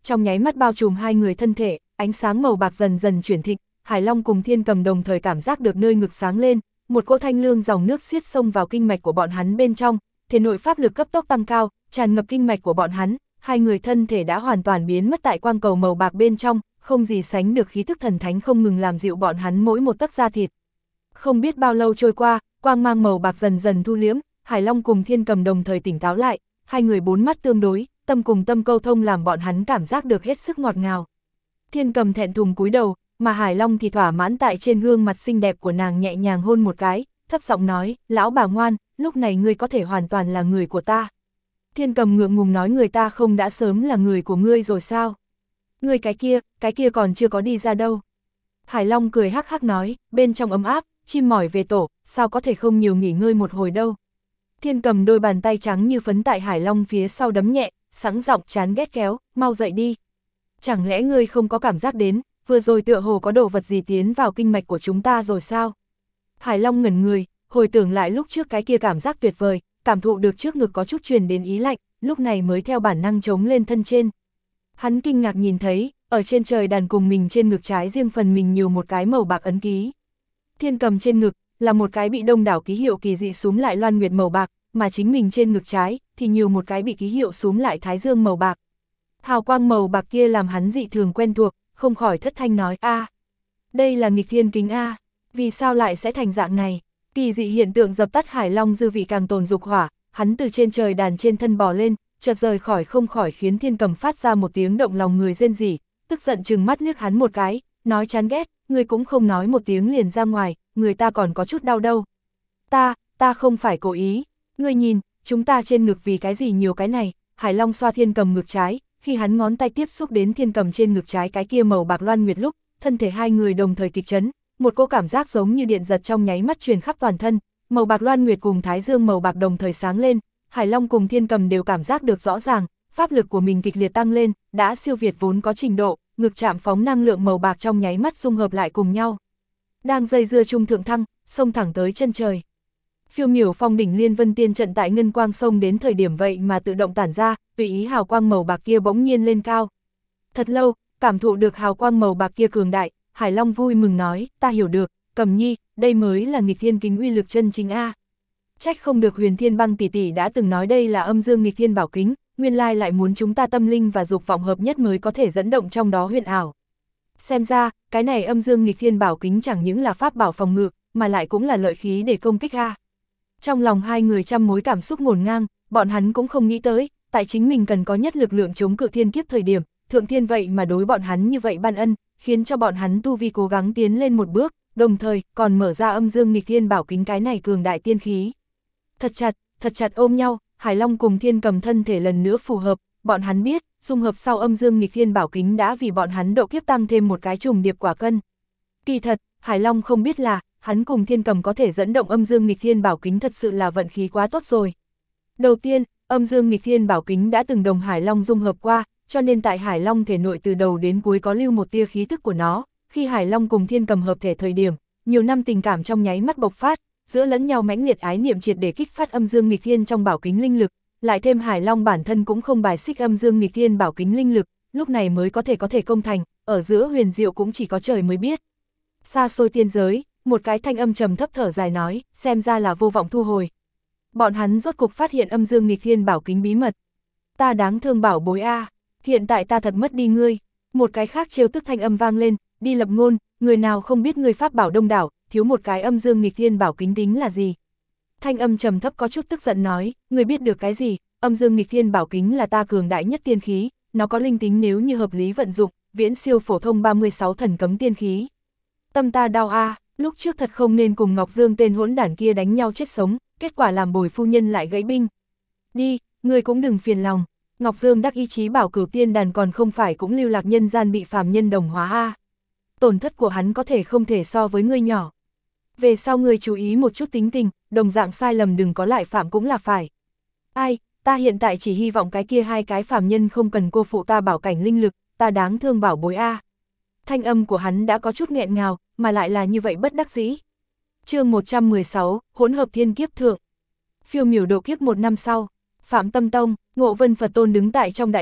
trong nháy mắt bao trùm hai người thân thể, ánh sáng màu bạc dần dần chuyển thịnh, Hải Long cùng Thiên Cầm đồng thời cảm giác được nơi ngực sáng lên, một cỗ thanh lương dòng nước xiết xông vào kinh mạch của bọn hắn bên trong, thể nội pháp lực cấp tốc tăng cao, tràn ngập kinh mạch của bọn hắn, hai người thân thể đã hoàn toàn biến mất tại quang cầu màu bạc bên trong, không gì sánh được khí thức thần thánh không ngừng làm dịu bọn hắn mỗi một tấc da thịt. Không biết bao lâu trôi qua, quang mang màu bạc dần dần thu liễm, Hải Long cùng Thiên Cầm đồng thời tỉnh táo lại, hai người bốn mắt tương đối, tâm cùng tâm câu thông làm bọn hắn cảm giác được hết sức ngọt ngào. Thiên Cầm thẹn thùng cúi đầu, mà Hải Long thì thỏa mãn tại trên gương mặt xinh đẹp của nàng nhẹ nhàng hôn một cái, thấp giọng nói, lão bà ngoan, lúc này ngươi có thể hoàn toàn là người của ta. Thiên Cầm ngượng ngùng nói, người ta không đã sớm là người của ngươi rồi sao? Ngươi cái kia còn chưa có đi ra đâu. Hải Long cười hắc hắc nói, bên trong ấm áp, chim mỏi về tổ, sao có thể không nhiều nghỉ ngơi một hồi đâu. Thiên Cầm đôi bàn tay trắng như phấn tại Hải Long phía sau đấm nhẹ, sẵn giọng chán ghét kéo, mau dậy đi. Chẳng lẽ ngươi không có cảm giác đến, vừa rồi tựa hồ có đồ vật gì tiến vào kinh mạch của chúng ta rồi sao? Hải Long ngẩn người, hồi tưởng lại lúc trước cái kia cảm giác tuyệt vời, cảm thụ được trước ngực có chút truyền đến ý lạnh, lúc này mới theo bản năng chống lên thân trên. Hắn kinh ngạc nhìn thấy, ở trên trời đàn cùng mình trên ngực trái riêng phần mình nhiều một cái màu bạc ấn ký. Thiên Cầm trên ngực là một cái bị đông đảo ký hiệu kỳ dị xúm lại loan nguyệt màu bạc, mà chính mình trên ngực trái thì nhiều một cái bị ký hiệu xúm lại thái dương màu bạc. Hào quang màu bạc kia làm hắn dị thường quen thuộc, không khỏi thất thanh nói, đây là nghịch thiên kính a, vì sao lại sẽ thành dạng này? Kỳ dị hiện tượng dập tắt Hải Long dư vị càng tồn dục hỏa, hắn từ trên trời đàn trên thân bò lên, chợt rời khỏi không khỏi khiến Thiên Cầm phát ra một tiếng động lòng người rên rỉ, tức giận trừng mắt liếc hắn một cái, nói chán ghét, ngươi cũng không nói một tiếng liền ra ngoài, người ta còn có chút đau đâu. Ta không phải cố ý, ngươi nhìn, chúng ta trên ngực vì cái gì nhiều cái này. Hải Long xoa Thiên Cầm ngực trái, khi hắn ngón tay tiếp xúc đến Thiên Cầm trên ngực trái cái kia màu bạc loan nguyệt lúc, thân thể hai người đồng thời kịch chấn, một cỗ cảm giác giống như điện giật trong nháy mắt truyền khắp toàn thân, màu bạc loan nguyệt cùng thái dương màu bạc đồng thời sáng lên, Hải Long cùng Thiên Cầm đều cảm giác được rõ ràng, pháp lực của mình kịch liệt tăng lên, đã siêu việt vốn có trình độ, ngực chạm phóng năng lượng màu bạc trong nháy mắt dung hợp lại cùng nhau. Đang dây dưa trung thượng thăng, xông thẳng tới chân trời. Phiêu miểu phong đỉnh liên vân tiên trận tại ngân quang sông đến thời điểm vậy mà tự động tản ra, tùy ý hào quang màu bạc kia bỗng nhiên lên cao. Thật lâu, cảm thụ được hào quang màu bạc kia cường đại, Hải Long vui mừng nói, ta hiểu được, Cầm Nhi, đây mới là nghịch thiên kính uy lực chân chính a. Trách không được Huyền Thiên Băng tỷ tỷ đã từng nói đây là âm dương nghịch thiên bảo kính, nguyên lai lại muốn chúng ta tâm linh và dục vọng hợp nhất mới có thể dẫn động trong đó huyền ảo. Xem ra, cái này âm dương nghịch thiên bảo kính chẳng những là pháp bảo phòng ngự, mà lại cũng là lợi khí để công kích a. Trong lòng hai người trăm mối cảm xúc ngổn ngang, bọn hắn cũng không nghĩ tới, tại chính mình cần có nhất lực lượng chống cự thiên kiếp thời điểm, thượng thiên vậy mà đối bọn hắn như vậy ban ân, khiến cho bọn hắn tu vi cố gắng tiến lên một bước, đồng thời còn mở ra âm dương nghịch thiên bảo kính cái này cường đại tiên khí. Thật chặt ôm nhau, Hải Long cùng Thiên Cầm thân thể lần nữa phù hợp, bọn hắn biết, dung hợp sau âm dương nghịch thiên bảo kính đã vì bọn hắn độ kiếp tăng thêm một cái trùng điệp quả cân. Kỳ thật, Hải Long không biết là, hắn cùng Thiên Cầm có thể dẫn động âm dương nghịch thiên bảo kính thật sự là vận khí quá tốt rồi. Đầu tiên, âm dương nghịch thiên bảo kính đã từng đồng Hải Long dung hợp qua, cho nên tại Hải Long thể nội từ đầu đến cuối có lưu một tia khí tức của nó, khi Hải Long cùng Thiên Cầm hợp thể thời điểm, nhiều năm tình cảm trong nháy mắt bộc phát, giữa lẫn nhau mãnh liệt ái niệm triệt để kích phát âm dương nghịch thiên trong bảo kính linh lực, lại thêm Hải Long bản thân cũng không bài xích âm dương nghịch thiên bảo kính linh lực, lúc này mới có thể công thành, ở giữa huyền diệu cũng chỉ có trời mới biết. Xa xôi tiên giới, một cái thanh âm trầm thấp thở dài nói, xem ra là vô vọng thu hồi. Bọn hắn rốt cục phát hiện âm dương nghịch thiên bảo kính bí mật. Ta đáng thương bảo bối a, hiện tại ta thật mất đi ngươi. Một cái khác trêu tức thanh âm vang lên, đi lập ngôn, người nào không biết ngươi pháp bảo đông đảo, thiếu một cái âm dương nghịch thiên bảo kính tính là gì. Thanh âm trầm thấp có chút tức giận nói, ngươi biết được cái gì, âm dương nghịch thiên bảo kính là ta cường đại nhất tiên khí, nó có linh tính nếu như hợp lý vận dụng, viễn siêu phổ thông 36 thần cấm tiên khí. Tâm ta đau a, lúc trước thật không nên cùng Ngọc Dương tên hỗn đản kia đánh nhau chết sống, kết quả làm Bồi phu nhân lại gãy binh. Đi, ngươi cũng đừng phiền lòng, Ngọc Dương đắc ý chí bảo Cửu Tiên đàn còn không phải cũng lưu lạc nhân gian bị phàm nhân đồng hóa a. Tổn thất của hắn có thể không thể so với ngươi nhỏ. Về sau ngươi chú ý một chút tính tình, đồng dạng sai lầm đừng có lại phạm cũng là phải. Ai, ta hiện tại chỉ hy vọng cái kia hai cái phàm nhân không cần cô phụ ta bảo cảnh linh lực, ta đáng thương bảo bối a. Thanh âm của hắn đã có chút nghẹn ngào, mà lại là như vậy bất đắc dĩ. Chương 116, hỗn hợp thiên kiếp thượng. Phiêu miểu độ kiếp một năm sau, Phạm Tâm Tông, Ngộ Vân Phật Tôn đứng tại trong đại điện,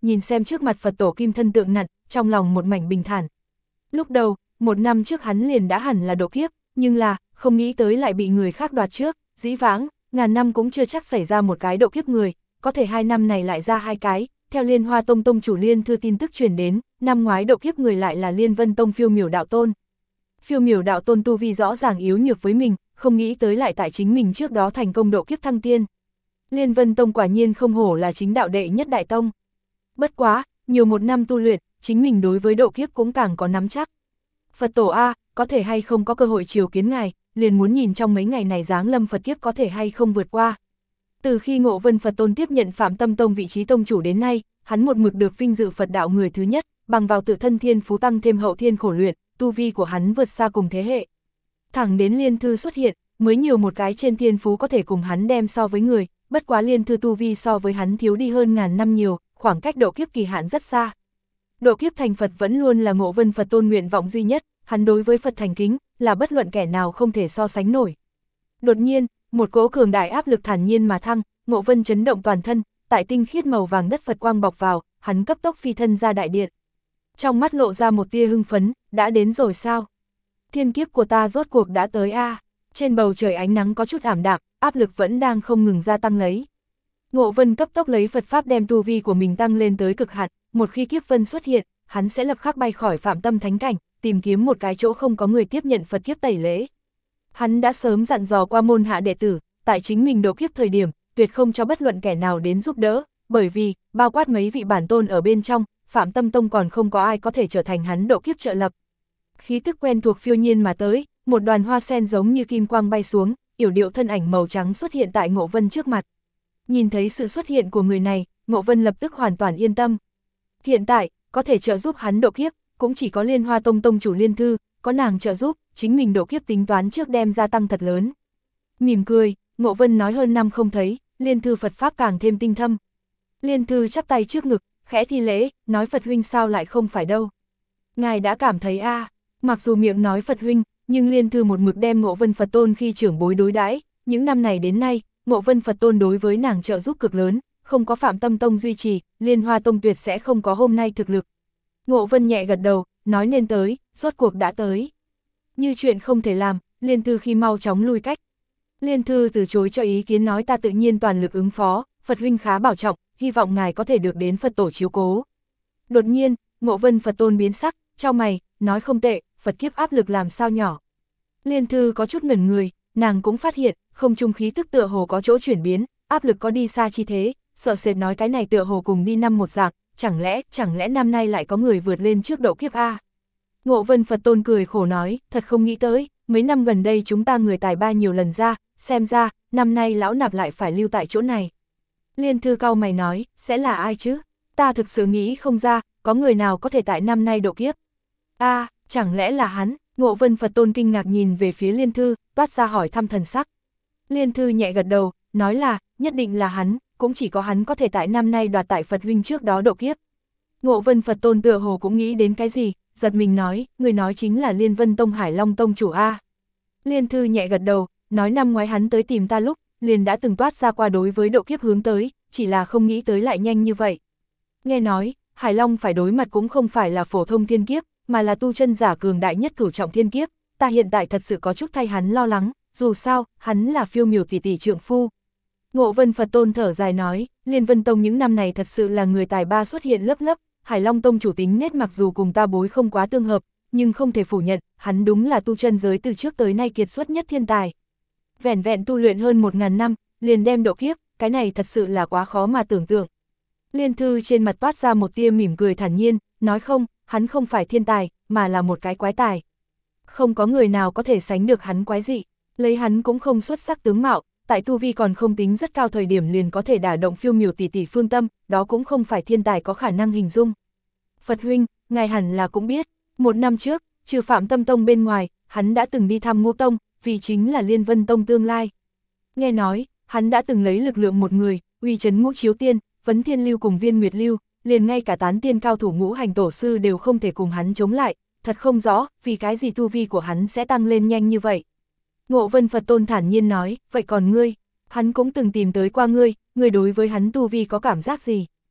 nhìn xem trước mặt Phật tổ kim thân tượng nặn, trong lòng một mảnh bình thản. Lúc đầu, 1 năm trước hắn liền đã hẳn là độ kiếp, nhưng là, không nghĩ tới lại bị người khác đoạt trước, dĩ vãng, ngàn năm cũng chưa chắc xảy ra một cái độ kiếp người, có thể 2 năm này lại ra 2 cái, theo Liên Hoa Tông tông chủ Liên Thư tin tức truyền đến, năm ngoái độ kiếp người lại là Liên Vân Tông Phiêu Miểu đạo tôn. Phiêu Miểu đạo tôn tu vi rõ ràng yếu nhược với mình, không nghĩ tới lại tại chính mình trước đó thành công độ kiếp thăng tiên. Liên Vân Tông quả nhiên không hổ là chính đạo đệ nhất đại tông. Bất quá, nhiều 1 năm tu luyện, chính mình đối với độ kiếp cũng càng có nắm chắc. Phật tổ A, có thể hay không có cơ hội chiều kiến ngài, liền muốn nhìn trong mấy ngày này giáng lâm Phật kiếp có thể hay không vượt qua. Từ khi Ngộ Vân Phật Tôn tiếp nhận Phạm Tâm Tông vị trí tông chủ đến nay, hắn một mực được vinh dự Phật đạo người thứ nhất, bằng vào tự thân thiên phú tăng thêm hậu thiên khổ luyện, tu vi của hắn vượt xa cùng thế hệ. Thẳng đến Liên Thư xuất hiện, mới nhiều một cái trên thiên phú có thể cùng hắn đem so với người, bất quá Liên Thư tu vi so với hắn thiếu đi hơn ngàn năm nhiều, khoảng cách độ kiếp kỳ hạn rất xa. Độ kiếp thành Phật vẫn luôn là Ngộ Vân Phật Tôn nguyện vọng duy nhất, hắn đối với Phật thành kính, là bất luận kẻ nào không thể so sánh nổi. Đột nhiên, một cỗ cường đại áp lực thản nhiên mà thăng, Ngộ Vân chấn động toàn thân, tại tinh khiết màu vàng đất Phật quang bọc vào, hắn cấp tốc phi thân ra đại điện. Trong mắt lộ ra một tia hưng phấn, đã đến rồi sao? Thiên kiếp của ta rốt cuộc đã tới a. Trên bầu trời ánh nắng có chút ảm đạm, áp lực vẫn đang không ngừng gia tăng lấy. Ngộ Vân cấp tốc lấy Phật pháp đem tu vi của mình tăng lên tới cực hạn, một khi kiếp vân xuất hiện, hắn sẽ lập khắc bay khỏi Phạm Tâm thánh cảnh, tìm kiếm một cái chỗ không có người tiếp nhận Phật kiếp tẩy lễ. Hắn đã sớm dặn dò qua môn hạ đệ tử, tại chính mình độ kiếp thời điểm, tuyệt không cho bất luận kẻ nào đến giúp đỡ, bởi vì, bao quát mấy vị bản tôn ở bên trong, Phạm Tâm Tông còn không có ai có thể trở thành hắn độ kiếp trợ lập. Khí tức quen thuộc phiêu nhiên mà tới, một đoàn hoa sen giống như kim quang bay xuống, yểu điệu thân ảnh màu trắng xuất hiện tại Ngộ Vân trước mặt. Nhìn thấy sự xuất hiện của người này, Ngộ Vân lập tức hoàn toàn yên tâm. Hiện tại, có thể trợ giúp hắn độ kiếp, cũng chỉ có Liên Hoa Tông tông chủ Liên Thư, có nàng trợ giúp, chính mình độ kiếp tính toán trước đem gia tăng thật lớn. Mỉm cười, Ngộ Vân nói hơn năm không thấy, Liên Thư Phật pháp càng thêm tinh thâm. Liên Thư chắp tay trước ngực, khẽ thi lễ, nói Phật huynh sao lại không phải đâu. Ngài đã cảm thấy a, mặc dù miệng nói Phật huynh, nhưng Liên Thư một mực đem Ngộ Vân Phật Tôn khi trưởng bối đối đãi, những năm này đến nay, Ngộ Vân Phật Tôn đối với nàng trợ giúp cực lớn, không có Phạm Tâm Tông duy trì, Liên Hoa Tông tuyệt sẽ không có hôm nay thực lực. Ngộ Vân nhẹ gật đầu, nói nên tới, rốt cuộc đã tới. Như chuyện không thể làm, Liên Thư khi mau chóng lui cách. Liên Thư từ chối cho ý kiến nói ta tự nhiên toàn lực ứng phó, Phật huynh khá bảo trọng, hy vọng ngài có thể được đến Phật tổ chiếu cố. Đột nhiên, Ngộ Vân Phật Tôn biến sắc, chau mày, nói không tệ, Phật kiếp áp lực làm sao nhỏ. Liên Thư có chút ngẩn người, nàng cũng phát hiện, không trung khí tức tựa hồ có chỗ chuyển biến, áp lực có đi xa chi thế, sợ sệt nói cái này tựa hồ cùng đi năm một dạng, chẳng lẽ năm nay lại có người vượt lên trước độ kiếp a. Ngộ Vân Phật Tôn cười khổ nói, thật không nghĩ tới, mấy năm gần đây chúng ta người tài ba nhiều lần ra, xem ra, năm nay lão nạp lại phải lưu tại chỗ này. Liên Thư cau mày nói, sẽ là ai chứ? Ta thực sự nghĩ không ra, có người nào có thể tại năm nay độ kiếp. A, chẳng lẽ là hắn? Ngộ Vân Phật Tôn kinh ngạc nhìn về phía Liên Thư, toát ra hỏi thăm thần sắc. Liên Thư nhẹ gật đầu, nói là, nhất định là hắn, cũng chỉ có hắn có thể tại năm nay đoạt tại Phật huynh trước đó độ kiếp. Ngộ Vân Phật Tôn tựa hồ cũng nghĩ đến cái gì, giật mình nói, người nói chính là Liên Vân Tông Hải Long Tông chủ A. Liên Thư nhẹ gật đầu, nói năm ngoái hắn tới tìm ta lúc, liền đã từng toát ra qua đối với độ kiếp hướng tới, chỉ là không nghĩ tới lại nhanh như vậy. Nghe nói, Hải Long phải đối mặt cũng không phải là phổ thông thiên kiếp, mà là tu chân giả cường đại nhất cửu trọng thiên kiếp, ta hiện tại thật sự có chút thay hắn lo lắng, dù sao, hắn là Phiêu Miểu tỷ tỷ trượng phu. Ngộ Vân Phật Tôn thở dài nói, Liên Vân Tông những năm này thật sự là người tài ba xuất hiện lớp lớp, Hải Long Tông chủ tính nết mặc dù cùng ta bối không quá tương hợp, nhưng không thể phủ nhận, hắn đúng là tu chân giới từ trước tới nay kiệt xuất nhất thiên tài. Vẻn vẹn tu luyện hơn 1000 năm, liền đem độ kiếp, cái này thật sự là quá khó mà tưởng tượng. Liên Thư trên mặt toát ra một tia mỉm cười thản nhiên, nói không, hắn không phải thiên tài, mà là một cái quái tài. Không có người nào có thể sánh được hắn quái dị, lấy hắn cũng không xuất sắc tướng mạo, tại tu vi còn không tính rất cao thời điểm liền có thể đả động Phiêu Miểu tỷ tỷ phương tâm, đó cũng không phải thiên tài có khả năng hình dung. Phật huynh, ngài hẳn là cũng biết, 1 năm trước, trừ Phạm Tâm Tông bên ngoài, hắn đã từng đi thăm Ngũ Tông, vì chính là Liên Vân Tông tương lai. Nghe nói, hắn đã từng lấy lực lượng một người, uy chấn Ngũ Chiếu Tiên, Vấn Thiên Lưu cùng Viên Nguyệt Lưu, liền ngay cả tán tiên cao thủ Ngũ Hành Tổ Sư đều không thể cùng hắn chống lại, thật không rõ, vì cái gì tu vi của hắn sẽ tăng lên nhanh như vậy. Ngộ Vân Phật Tôn thản nhiên nói, vậy còn ngươi, hắn cũng từng tìm tới qua ngươi đối với hắn tu vi có cảm giác gì?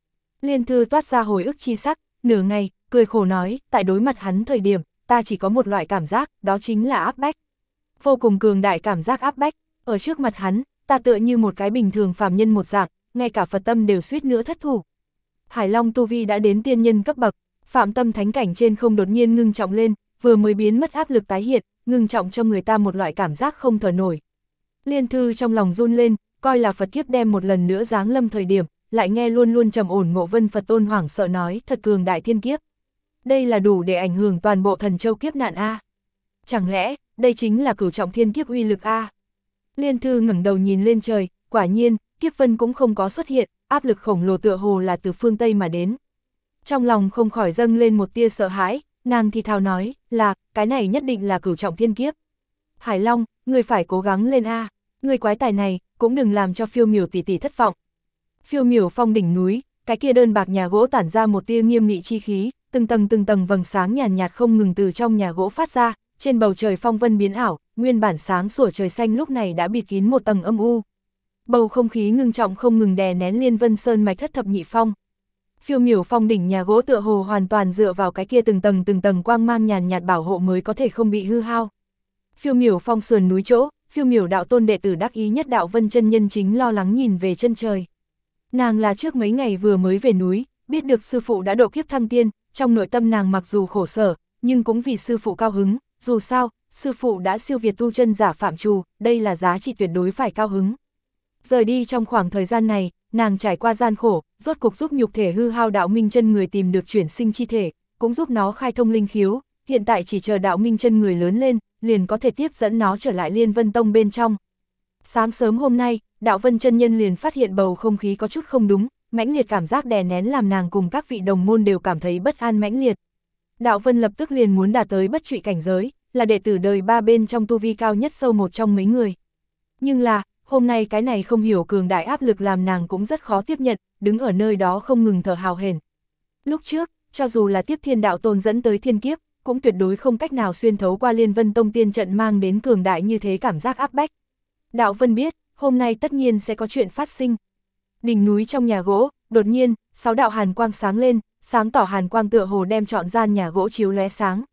Liên Thư toát ra hồi ức chi sắc, nửa ngày, cười khổ nói, tại đối mặt hắn thời điểm, ta chỉ có một loại cảm giác, đó chính là áp bách. Vô cùng cường đại cảm giác áp bách, ở trước mặt hắn, ta tựa như một cái bình thường phàm nhân một dạng, ngay cả Phật tâm đều suýt nữa thất thủ. Hải Long tu vi đã đến tiên nhân cấp bậc, phạm tâm thánh cảnh trên không đột nhiên ngưng trọng lên, vừa mới biến mất áp lực tái hiện, ngưng trọng cho người ta một loại cảm giác không thở nổi. Liên Thư trong lòng run lên, coi là Phật kiếp đem một lần nữa giáng lâm thời điểm, lại nghe luôn luôn trầm ổn Ngộ Vân Phật Tôn hoảng sợ nói, thật cường đại thiên kiếp. Đây là đủ để ảnh hưởng toàn bộ thần châu kiếp nạn A. Chẳng lẽ, đây chính là cửu trọng thiên kiếp uy lực A? Liên Thư ngẩng đầu nhìn lên trời, quả nhiên, kiếp vân cũng không có xuất hiện, áp lực khổng lồ tựa hồ là từ phương Tây mà đến. Trong lòng không khỏi dâng lên một tia sợ hãi, nàng thì thào nói, là, cái này nhất định là cửu trọng thiên kiếp. Hải Long, ngươi phải cố gắng lên A, ngươi quái tài này, cũng đừng làm cho Phiêu Miểu tỷ tỷ thất vọng. Phiêu Miểu phong đỉnh núi, cái kia đơn bạc nhà gỗ tản ra một tia nghiêm nghị chi khí, từng tầng vầng sáng nhàn nhạt không ngừng từ trong nhà gỗ phát ra, trên bầu trời phong vân biến ảo, nguyên bản sáng sủa trời xanh lúc này đã bịt kín một tầng âm u. Bầu không khí ngưng trọng không ngừng đè nén Liên Vân Sơn mạch thất thập nhị phong. Phiêu Miểu phong đỉnh nhà gỗ tựa hồ hoàn toàn dựa vào cái kia từng tầng quang mang nhàn nhạt bảo hộ mới có thể không bị hư hao. Phiêu Miểu phong sườn núi chỗ, Phiêu Miểu đạo tôn đệ tử đắc ý nhất đạo Vân chân nhân chính lo lắng nhìn về chân trời. Nàng là trước mấy ngày vừa mới về núi, biết được sư phụ đã độ kiếp thăng tiên, trong nội tâm nàng mặc dù khổ sở, nhưng cũng vì sư phụ cao hứng, dù sao, sư phụ đã siêu việt tu chân giả phạm trù, đây là giá trị tuyệt đối phải cao hứng. Rời đi trong khoảng thời gian này, nàng trải qua gian khổ, rốt cục giúp nhục thể hư hao đạo minh chân người tìm được chuyển sinh chi thể, cũng giúp nó khai thông linh khiếu, hiện tại chỉ chờ đạo minh chân người lớn lên, liền có thể tiếp dẫn nó trở lại Liên Vân Tông bên trong. Sáng sớm hôm nay, đạo Vân chân nhân liền phát hiện bầu không khí có chút không đúng, mãnh liệt cảm giác đè nén làm nàng cùng các vị đồng môn đều cảm thấy bất an mãnh liệt. Đạo Vân lập tức liền muốn đạt tới bất trụy cảnh giới, là đệ tử đời ba bên trong tu vi cao nhất sâu một trong mấy người. Nhưng là, hôm nay cái này không hiểu cường đại áp lực làm nàng cũng rất khó tiếp nhận, đứng ở nơi đó không ngừng thở hào hển. Lúc trước, cho dù là tiếp thiên đạo tôn dẫn tới thiên kiếp, cũng tuyệt đối không cách nào xuyên thấu qua Liên Vân Tông tiên trận mang đến cường đại như thế cảm giác áp bách. Đạo Vân biết, hôm nay tất nhiên sẽ có chuyện phát sinh. Đỉnh núi trong nhà gỗ, đột nhiên, 6 đạo hàn quang sáng lên, sáng tỏ hàn quang tựa hồ đem trọn gian nhà gỗ chiếu lóe sáng.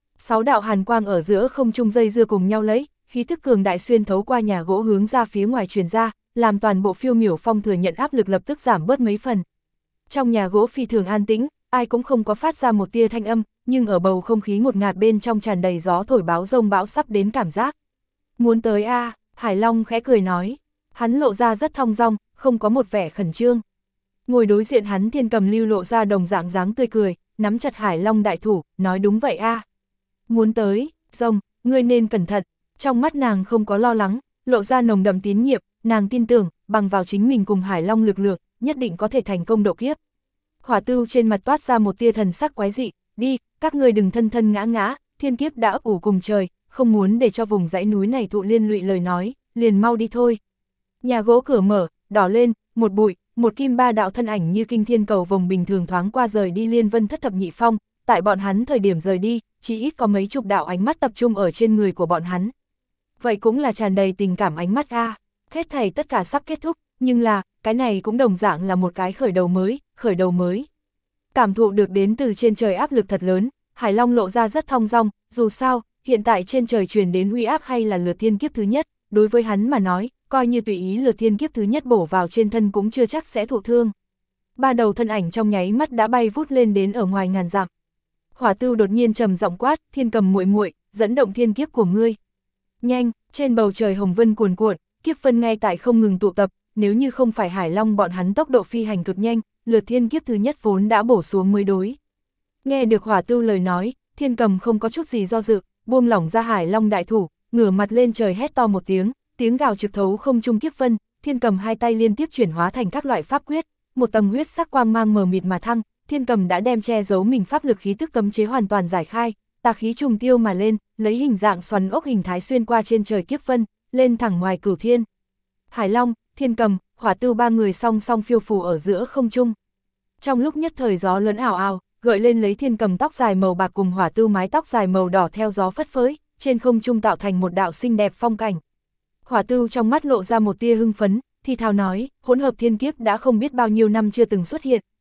6 đạo hàn quang ở giữa không trung dây dưa cùng nhau lấy, khí thức cường đại xuyên thấu qua nhà gỗ hướng ra phía ngoài truyền ra, làm toàn bộ Phiêu Miểu phong thừa nhận áp lực lập tức giảm bớt mấy phần. Trong nhà gỗ phi thường an tĩnh, ai cũng không có phát ra một tia thanh âm, nhưng ở bầu không khí ngột ngạt bên trong tràn đầy gió thổi báo rông bão sắp đến cảm giác. Muốn tới a, Hải Long khẽ cười nói, hắn lộ ra rất thong dong, không có một vẻ khẩn trương. Ngồi đối diện hắn Thiên Cầm lưu lộ ra đồng dạng dáng tươi cười, nắm chặt Hải Long đại thủ, nói đúng vậy a. Muốn tới, rông, ngươi nên cẩn thận. Trong mắt nàng không có lo lắng, lộ ra nồng đậm tín nhiệm, nàng tin tưởng, bằng vào chính mình cùng Hải Long lực lượng, nhất định có thể thành công độ kiếp. Hỏa Tưu trên mặt toát ra một tia thần sắc quái dị, đi, các ngươi đừng thân ngã ngã, thiên kiếp đã ấp ủ cùng trời, không muốn để cho vùng dãy núi này thụ liên lụy lời nói, liền mau đi thôi. Nhà gỗ cửa mở, đỏ lên, một bụi, một kim ba đạo thân ảnh như kinh thiên cầu vồng bình thường thoáng qua rời đi Liên Vân thất thập nhị phong, tại bọn hắn thời điểm rời đi, chỉ ít có mấy chục đạo ánh mắt tập trung ở trên người của bọn hắn. Vậy cũng là tràn đầy tình cảm ánh mắt a. Hết thảy tất cả sắp kết thúc, nhưng là, cái này cũng đồng dạng là một cái khởi đầu mới. Cảm thụ được đến từ trên trời áp lực thật lớn, Hải Long lộ ra rất thong dong, dù sao, hiện tại trên trời truyền đến uy áp hay là lượt thiên kiếp thứ nhất, đối với hắn mà nói, coi như tùy ý lượt thiên kiếp thứ nhất bổ vào trên thân cũng chưa chắc sẽ thụ thương. Ba đầu thân ảnh trong nháy mắt đã bay vút lên đến ở ngoài ngàn dặm. Hỏa Tưu đột nhiên trầm giọng quát, Thiên Cầm muội muội, dẫn động thiên kiếp của ngươi. Nhanh, trên bầu trời hồng vân cuồn cuộn, kiếp vân ngay tại không ngừng tụ tập, nếu như không phải Hải Long bọn hắn tốc độ phi hành cực nhanh, lượt thiên kiếp thứ nhất vốn đã bổ xuống mới đối. Nghe được Hỏa Tưu lời nói, Thiên Cầm không có chút gì do dự, buông lỏng ra Hải Long đại thủ, ngửa mặt lên trời hét to một tiếng gào trực thấu không trung kiếp vân, Thiên Cầm hai tay liên tiếp chuyển hóa thành các loại pháp quyết, một tầng huyết sắc quang mang mờ mịt mà thăng, Thiên Cầm đã đem che giấu mình pháp lực khí tức cấm chế hoàn toàn giải khai, tà khí trùng tiêu mà lên, lấy hình dạng xoắn ốc hình thái xuyên qua trên trời kiếp vân, lên thẳng ngoài cửu thiên. Hải Long, Thiên Cầm, Hỏa Tưu ba người song song phiêu phù ở giữa không trung. Trong lúc nhất thời gió lớn ảo ảo, gợi lên lấy Thiên Cầm tóc dài màu bạc cùng Hỏa Tưu mái tóc dài màu đỏ theo gió phất phới, trên không trung tạo thành một đạo xinh đẹp phong cảnh. Hỏa Tưu trong mắt lộ ra một tia hưng phấn, thì thào nói, hỗn hợp thiên kiếp đã không biết bao nhiêu năm chưa từng xuất hiện,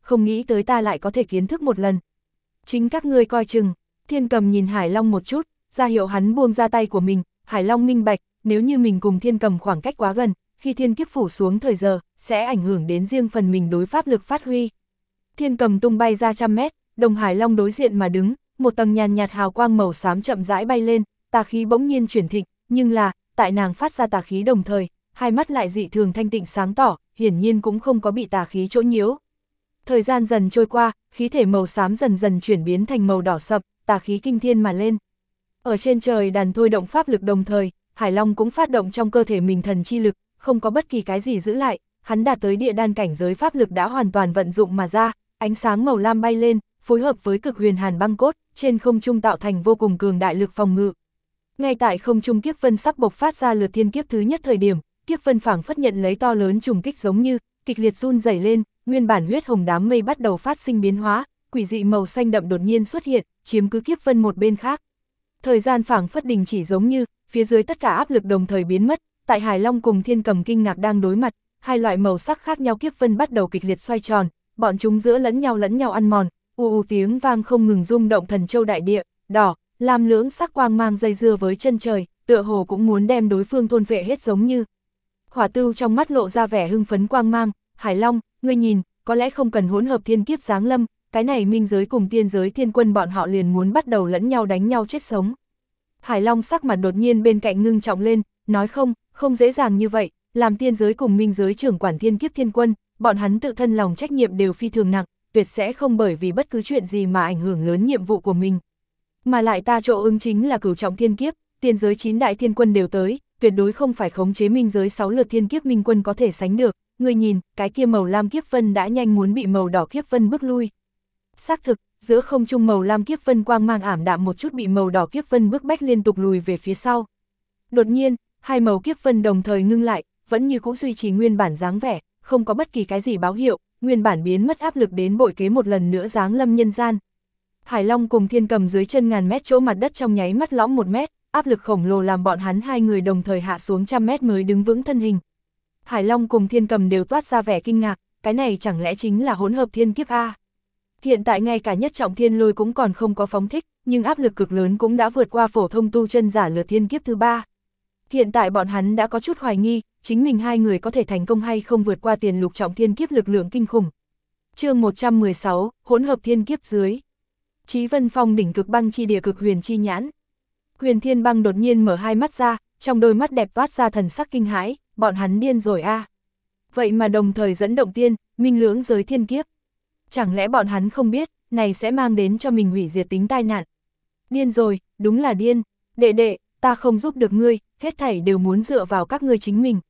không nghĩ tới ta lại có thể kiến thức một lần. Chính các ngươi coi chừng. Thiên Cầm nhìn Hải Long một chút, ra hiệu hắn buông ra tay của mình. Hải Long minh bạch, nếu như mình cùng Thiên Cầm khoảng cách quá gần, khi thiên kiếp phủ xuống thời giờ, sẽ ảnh hưởng đến riêng phần mình đối pháp lực phát huy. Thiên Cầm tung bay ra 100 mét, đồng Hải Long đối diện mà đứng, một tầng nhàn nhạt hào quang màu xám chậm rãi bay lên, tà khí bỗng nhiên chuyển thịnh, nhưng là, tại nàng phát ra tà khí đồng thời, hai mắt lại dị thường thanh tịnh sáng tỏ, hiển nhiên cũng không có bị tà khí chỗ nhiễu. Thời gian dần trôi qua, khí thể màu xám dần dần chuyển biến thành màu đỏ sậm, tà khí kinh thiên mà lên. Ở trên trời đàn thôi động pháp lực đồng thời, Hải Long cũng phát động trong cơ thể mình thần chi lực, không có bất kỳ cái gì giữ lại, hắn đạt tới địa đan cảnh giới pháp lực đã hoàn toàn vận dụng mà ra, ánh sáng màu lam bay lên, phối hợp với cực huyền hàn băng cốt, trên không trung tạo thành vô cùng cường đại lực phòng ngự. Ngay tại không trung kiếp vân sắp bộc phát ra lượt thiên kiếp thứ nhất thời điểm, kiếp vân phảng phất nhận lấy to lớn trùng kích giống như, kịch liệt run rẩy lên, nguyên bản huyết hồng đám mây bắt đầu phát sinh biến hóa, quỷ dị màu xanh đậm đột nhiên xuất hiện, chiếm cứ kiếp vân một bên khác. Thời gian phảng phất đình chỉ giống như, phía dưới tất cả áp lực đồng thời biến mất, tại Hải Long cùng Thiên Cầm kinh ngạc đang đối mặt, hai loại màu sắc khác nhau kiếp vân bắt đầu kịch liệt xoay tròn, bọn chúng giữa lẫn nhau ăn mòn, tiếng vang không ngừng rung động thần châu đại địa, đỏ, lam lưỡng sắc quang mang dây dưa với chân trời, tựa hồ cũng muốn đem đối phương thôn phệ hết giống như. Hỏa Tưu trong mắt lộ ra vẻ hưng phấn quang mang, Hải Long, ngươi nhìn, có lẽ không cần hỗn hợp thiên kiếp giáng lâm, cái này minh giới cùng tiên giới thiên quân bọn họ liền muốn bắt đầu lẫn nhau đánh nhau chết sống. Hải Long sắc mặt đột nhiên bên cạnh ngưng trọng lên, nói không dễ dàng như vậy, làm tiên giới cùng minh giới trưởng quản thiên kiếp thiên quân, bọn hắn tự thân lòng trách nhiệm đều phi thường nặng, tuyệt sẽ không bởi vì bất cứ chuyện gì mà ảnh hưởng lớn nhiệm vụ của mình. Mà lại ta chỗ ứng chính là cửu trọng thiên kiếp, tiên giới 9 đại thiên quân đều tới, tuyệt đối không phải khống chế minh giới 6 lượt thiên kiếp minh quân có thể sánh được, người nhìn, cái kia màu lam kiếp vân đã nhanh muốn bị màu đỏ kiếp vân bước lui. Xác thực, giữa không trung màu lam kiếp vân quang mang ảm đạm một chút bị màu đỏ kiếp vân bức bách liên tục lùi về phía sau. Đột nhiên, hai màu kiếp vân đồng thời ngưng lại, vẫn như cũ duy trì nguyên bản dáng vẻ, không có bất kỳ cái gì báo hiệu, nguyên bản biến mất áp lực đến bội kế một lần nữa giáng lâm nhân gian. Hải Long cùng Thiên Cầm dưới chân ngàn mét chỗ mặt đất trong nháy mắt lõm 1 mét, áp lực khổng lồ làm bọn hắn hai người đồng thời hạ xuống 100 mét mới đứng vững thân hình. Hải Long cùng Thiên Cầm đều toát ra vẻ kinh ngạc, cái này chẳng lẽ chính là hỗn hợp thiên kiếp A. Hiện tại ngay cả nhất trọng thiên lôi cũng còn không có phóng thích, nhưng áp lực cực lớn cũng đã vượt qua phổ thông tu chân giả lượt thiên kiếp thứ 3. Hiện tại bọn hắn đã có chút hoài nghi, chính mình hai người có thể thành công hay không vượt qua tiền lục trọng thiên kiếp lực lượng kinh khủng. Chương 116, hỗn hợp thiên kiếp dưới. Chí Vân Phong đỉnh cực băng chi địa cực huyền chi nhãn. Huyền Thiên Băng đột nhiên mở hai mắt ra, trong đôi mắt đẹp toát ra thần sắc kinh hãi, bọn hắn điên rồi a. Vậy mà đồng thời dẫn động tiên, minh lưỡng giới thiên kiếp. Chẳng lẽ bọn hắn không biết, này sẽ mang đến cho mình hủy diệt tính tai nạn. Điên rồi, đúng là điên, đệ, ta không giúp được ngươi, hết thảy đều muốn dựa vào các ngươi chính mình.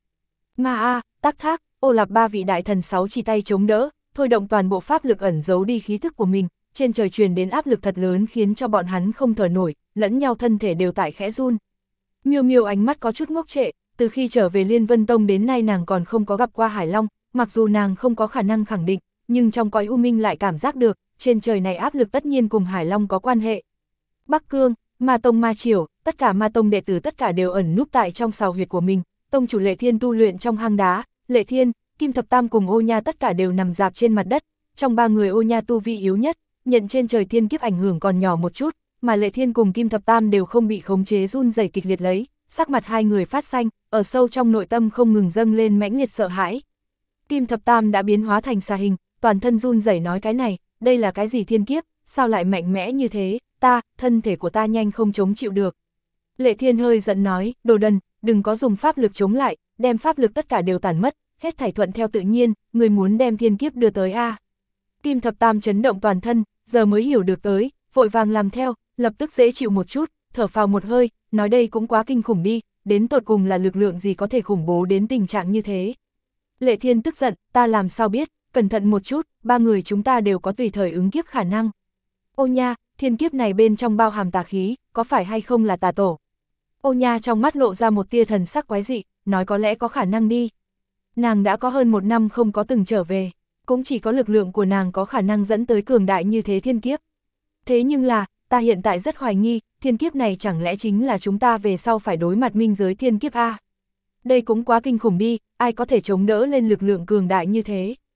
Ma Tắc Thác, Ô Lạp ba vị đại thần 6 chỉ tay chống đỡ, thôi động toàn bộ pháp lực ẩn giấu đi khí thức của mình, trên trời truyền đến áp lực thật lớn khiến cho bọn hắn không thở nổi, lẫn nhau thân thể đều tại khẽ run. Miêu Miêu ánh mắt có chút ngốc trệ, từ khi trở về Liên Vân Tông đến nay nàng còn không có gặp qua Hải Long, mặc dù nàng không có khả năng khẳng định, nhưng trong cõi u minh lại cảm giác được, trên trời này áp lực tất nhiên cùng Hải Long có quan hệ. Bắc Cương, Ma Tông Ma Triều, tất cả Ma Tông đệ tử tất cả đều ẩn núp tại trong sào huyệt của mình, tông chủ Lệ Thiên tu luyện trong hang đá, Lệ Thiên, Kim Thập Tam cùng Ô Nha tất cả đều nằm rạp trên mặt đất, trong ba người Ô Nha tu vi yếu nhất, nhận trên trời thiên kiếp ảnh hưởng còn nhỏ một chút, mà Lệ Thiên cùng Kim Thập Tam đều không bị khống chế run rẩy kịch liệt lấy, sắc mặt hai người phát xanh, ở sâu trong nội tâm không ngừng dâng lên mãnh liệt sợ hãi. Kim Thập Tam đã biến hóa thành xà hình, toàn thân run rẩy nói cái này, đây là cái gì thiên kiếp, sao lại mạnh mẽ như thế, thân thể của ta nhanh không chống chịu được. Lệ Thiên hơi giận nói, đồ đần, đừng có dùng pháp lực chống lại, đem pháp lực tất cả đều tản mất, hết thảy thuận theo tự nhiên, người muốn đem thiên kiếp đưa tới a. Kim Thập Tam chấn động toàn thân, giờ mới hiểu được tới, vội vàng làm theo, lập tức dễ chịu một chút, thở phào một hơi, nói đây cũng quá kinh khủng đi, đến tột cùng là lực lượng gì có thể khủng bố đến tình trạng như thế. Lệ Thiên tức giận, ta làm sao biết, cẩn thận một chút, ba người chúng ta đều có tùy thời ứng kiếp khả năng. Ô Nha, thiên kiếp này bên trong bao hàm tà khí, có phải hay không là tà tổ? Ô Nha trong mắt lộ ra một tia thần sắc quái dị, nói có lẽ có khả năng đi. Nàng đã có hơn 1 năm không có từng trở về, cũng chỉ có lực lượng của nàng có khả năng dẫn tới cường đại như thế thiên kiếp. Thế nhưng là, ta hiện tại rất hoài nghi, thiên kiếp này chẳng lẽ chính là chúng ta về sau phải đối mặt minh giới thiên kiếp a? Đây cũng quá kinh khủng đi, ai có thể chống đỡ lên lực lượng cường đại như thế.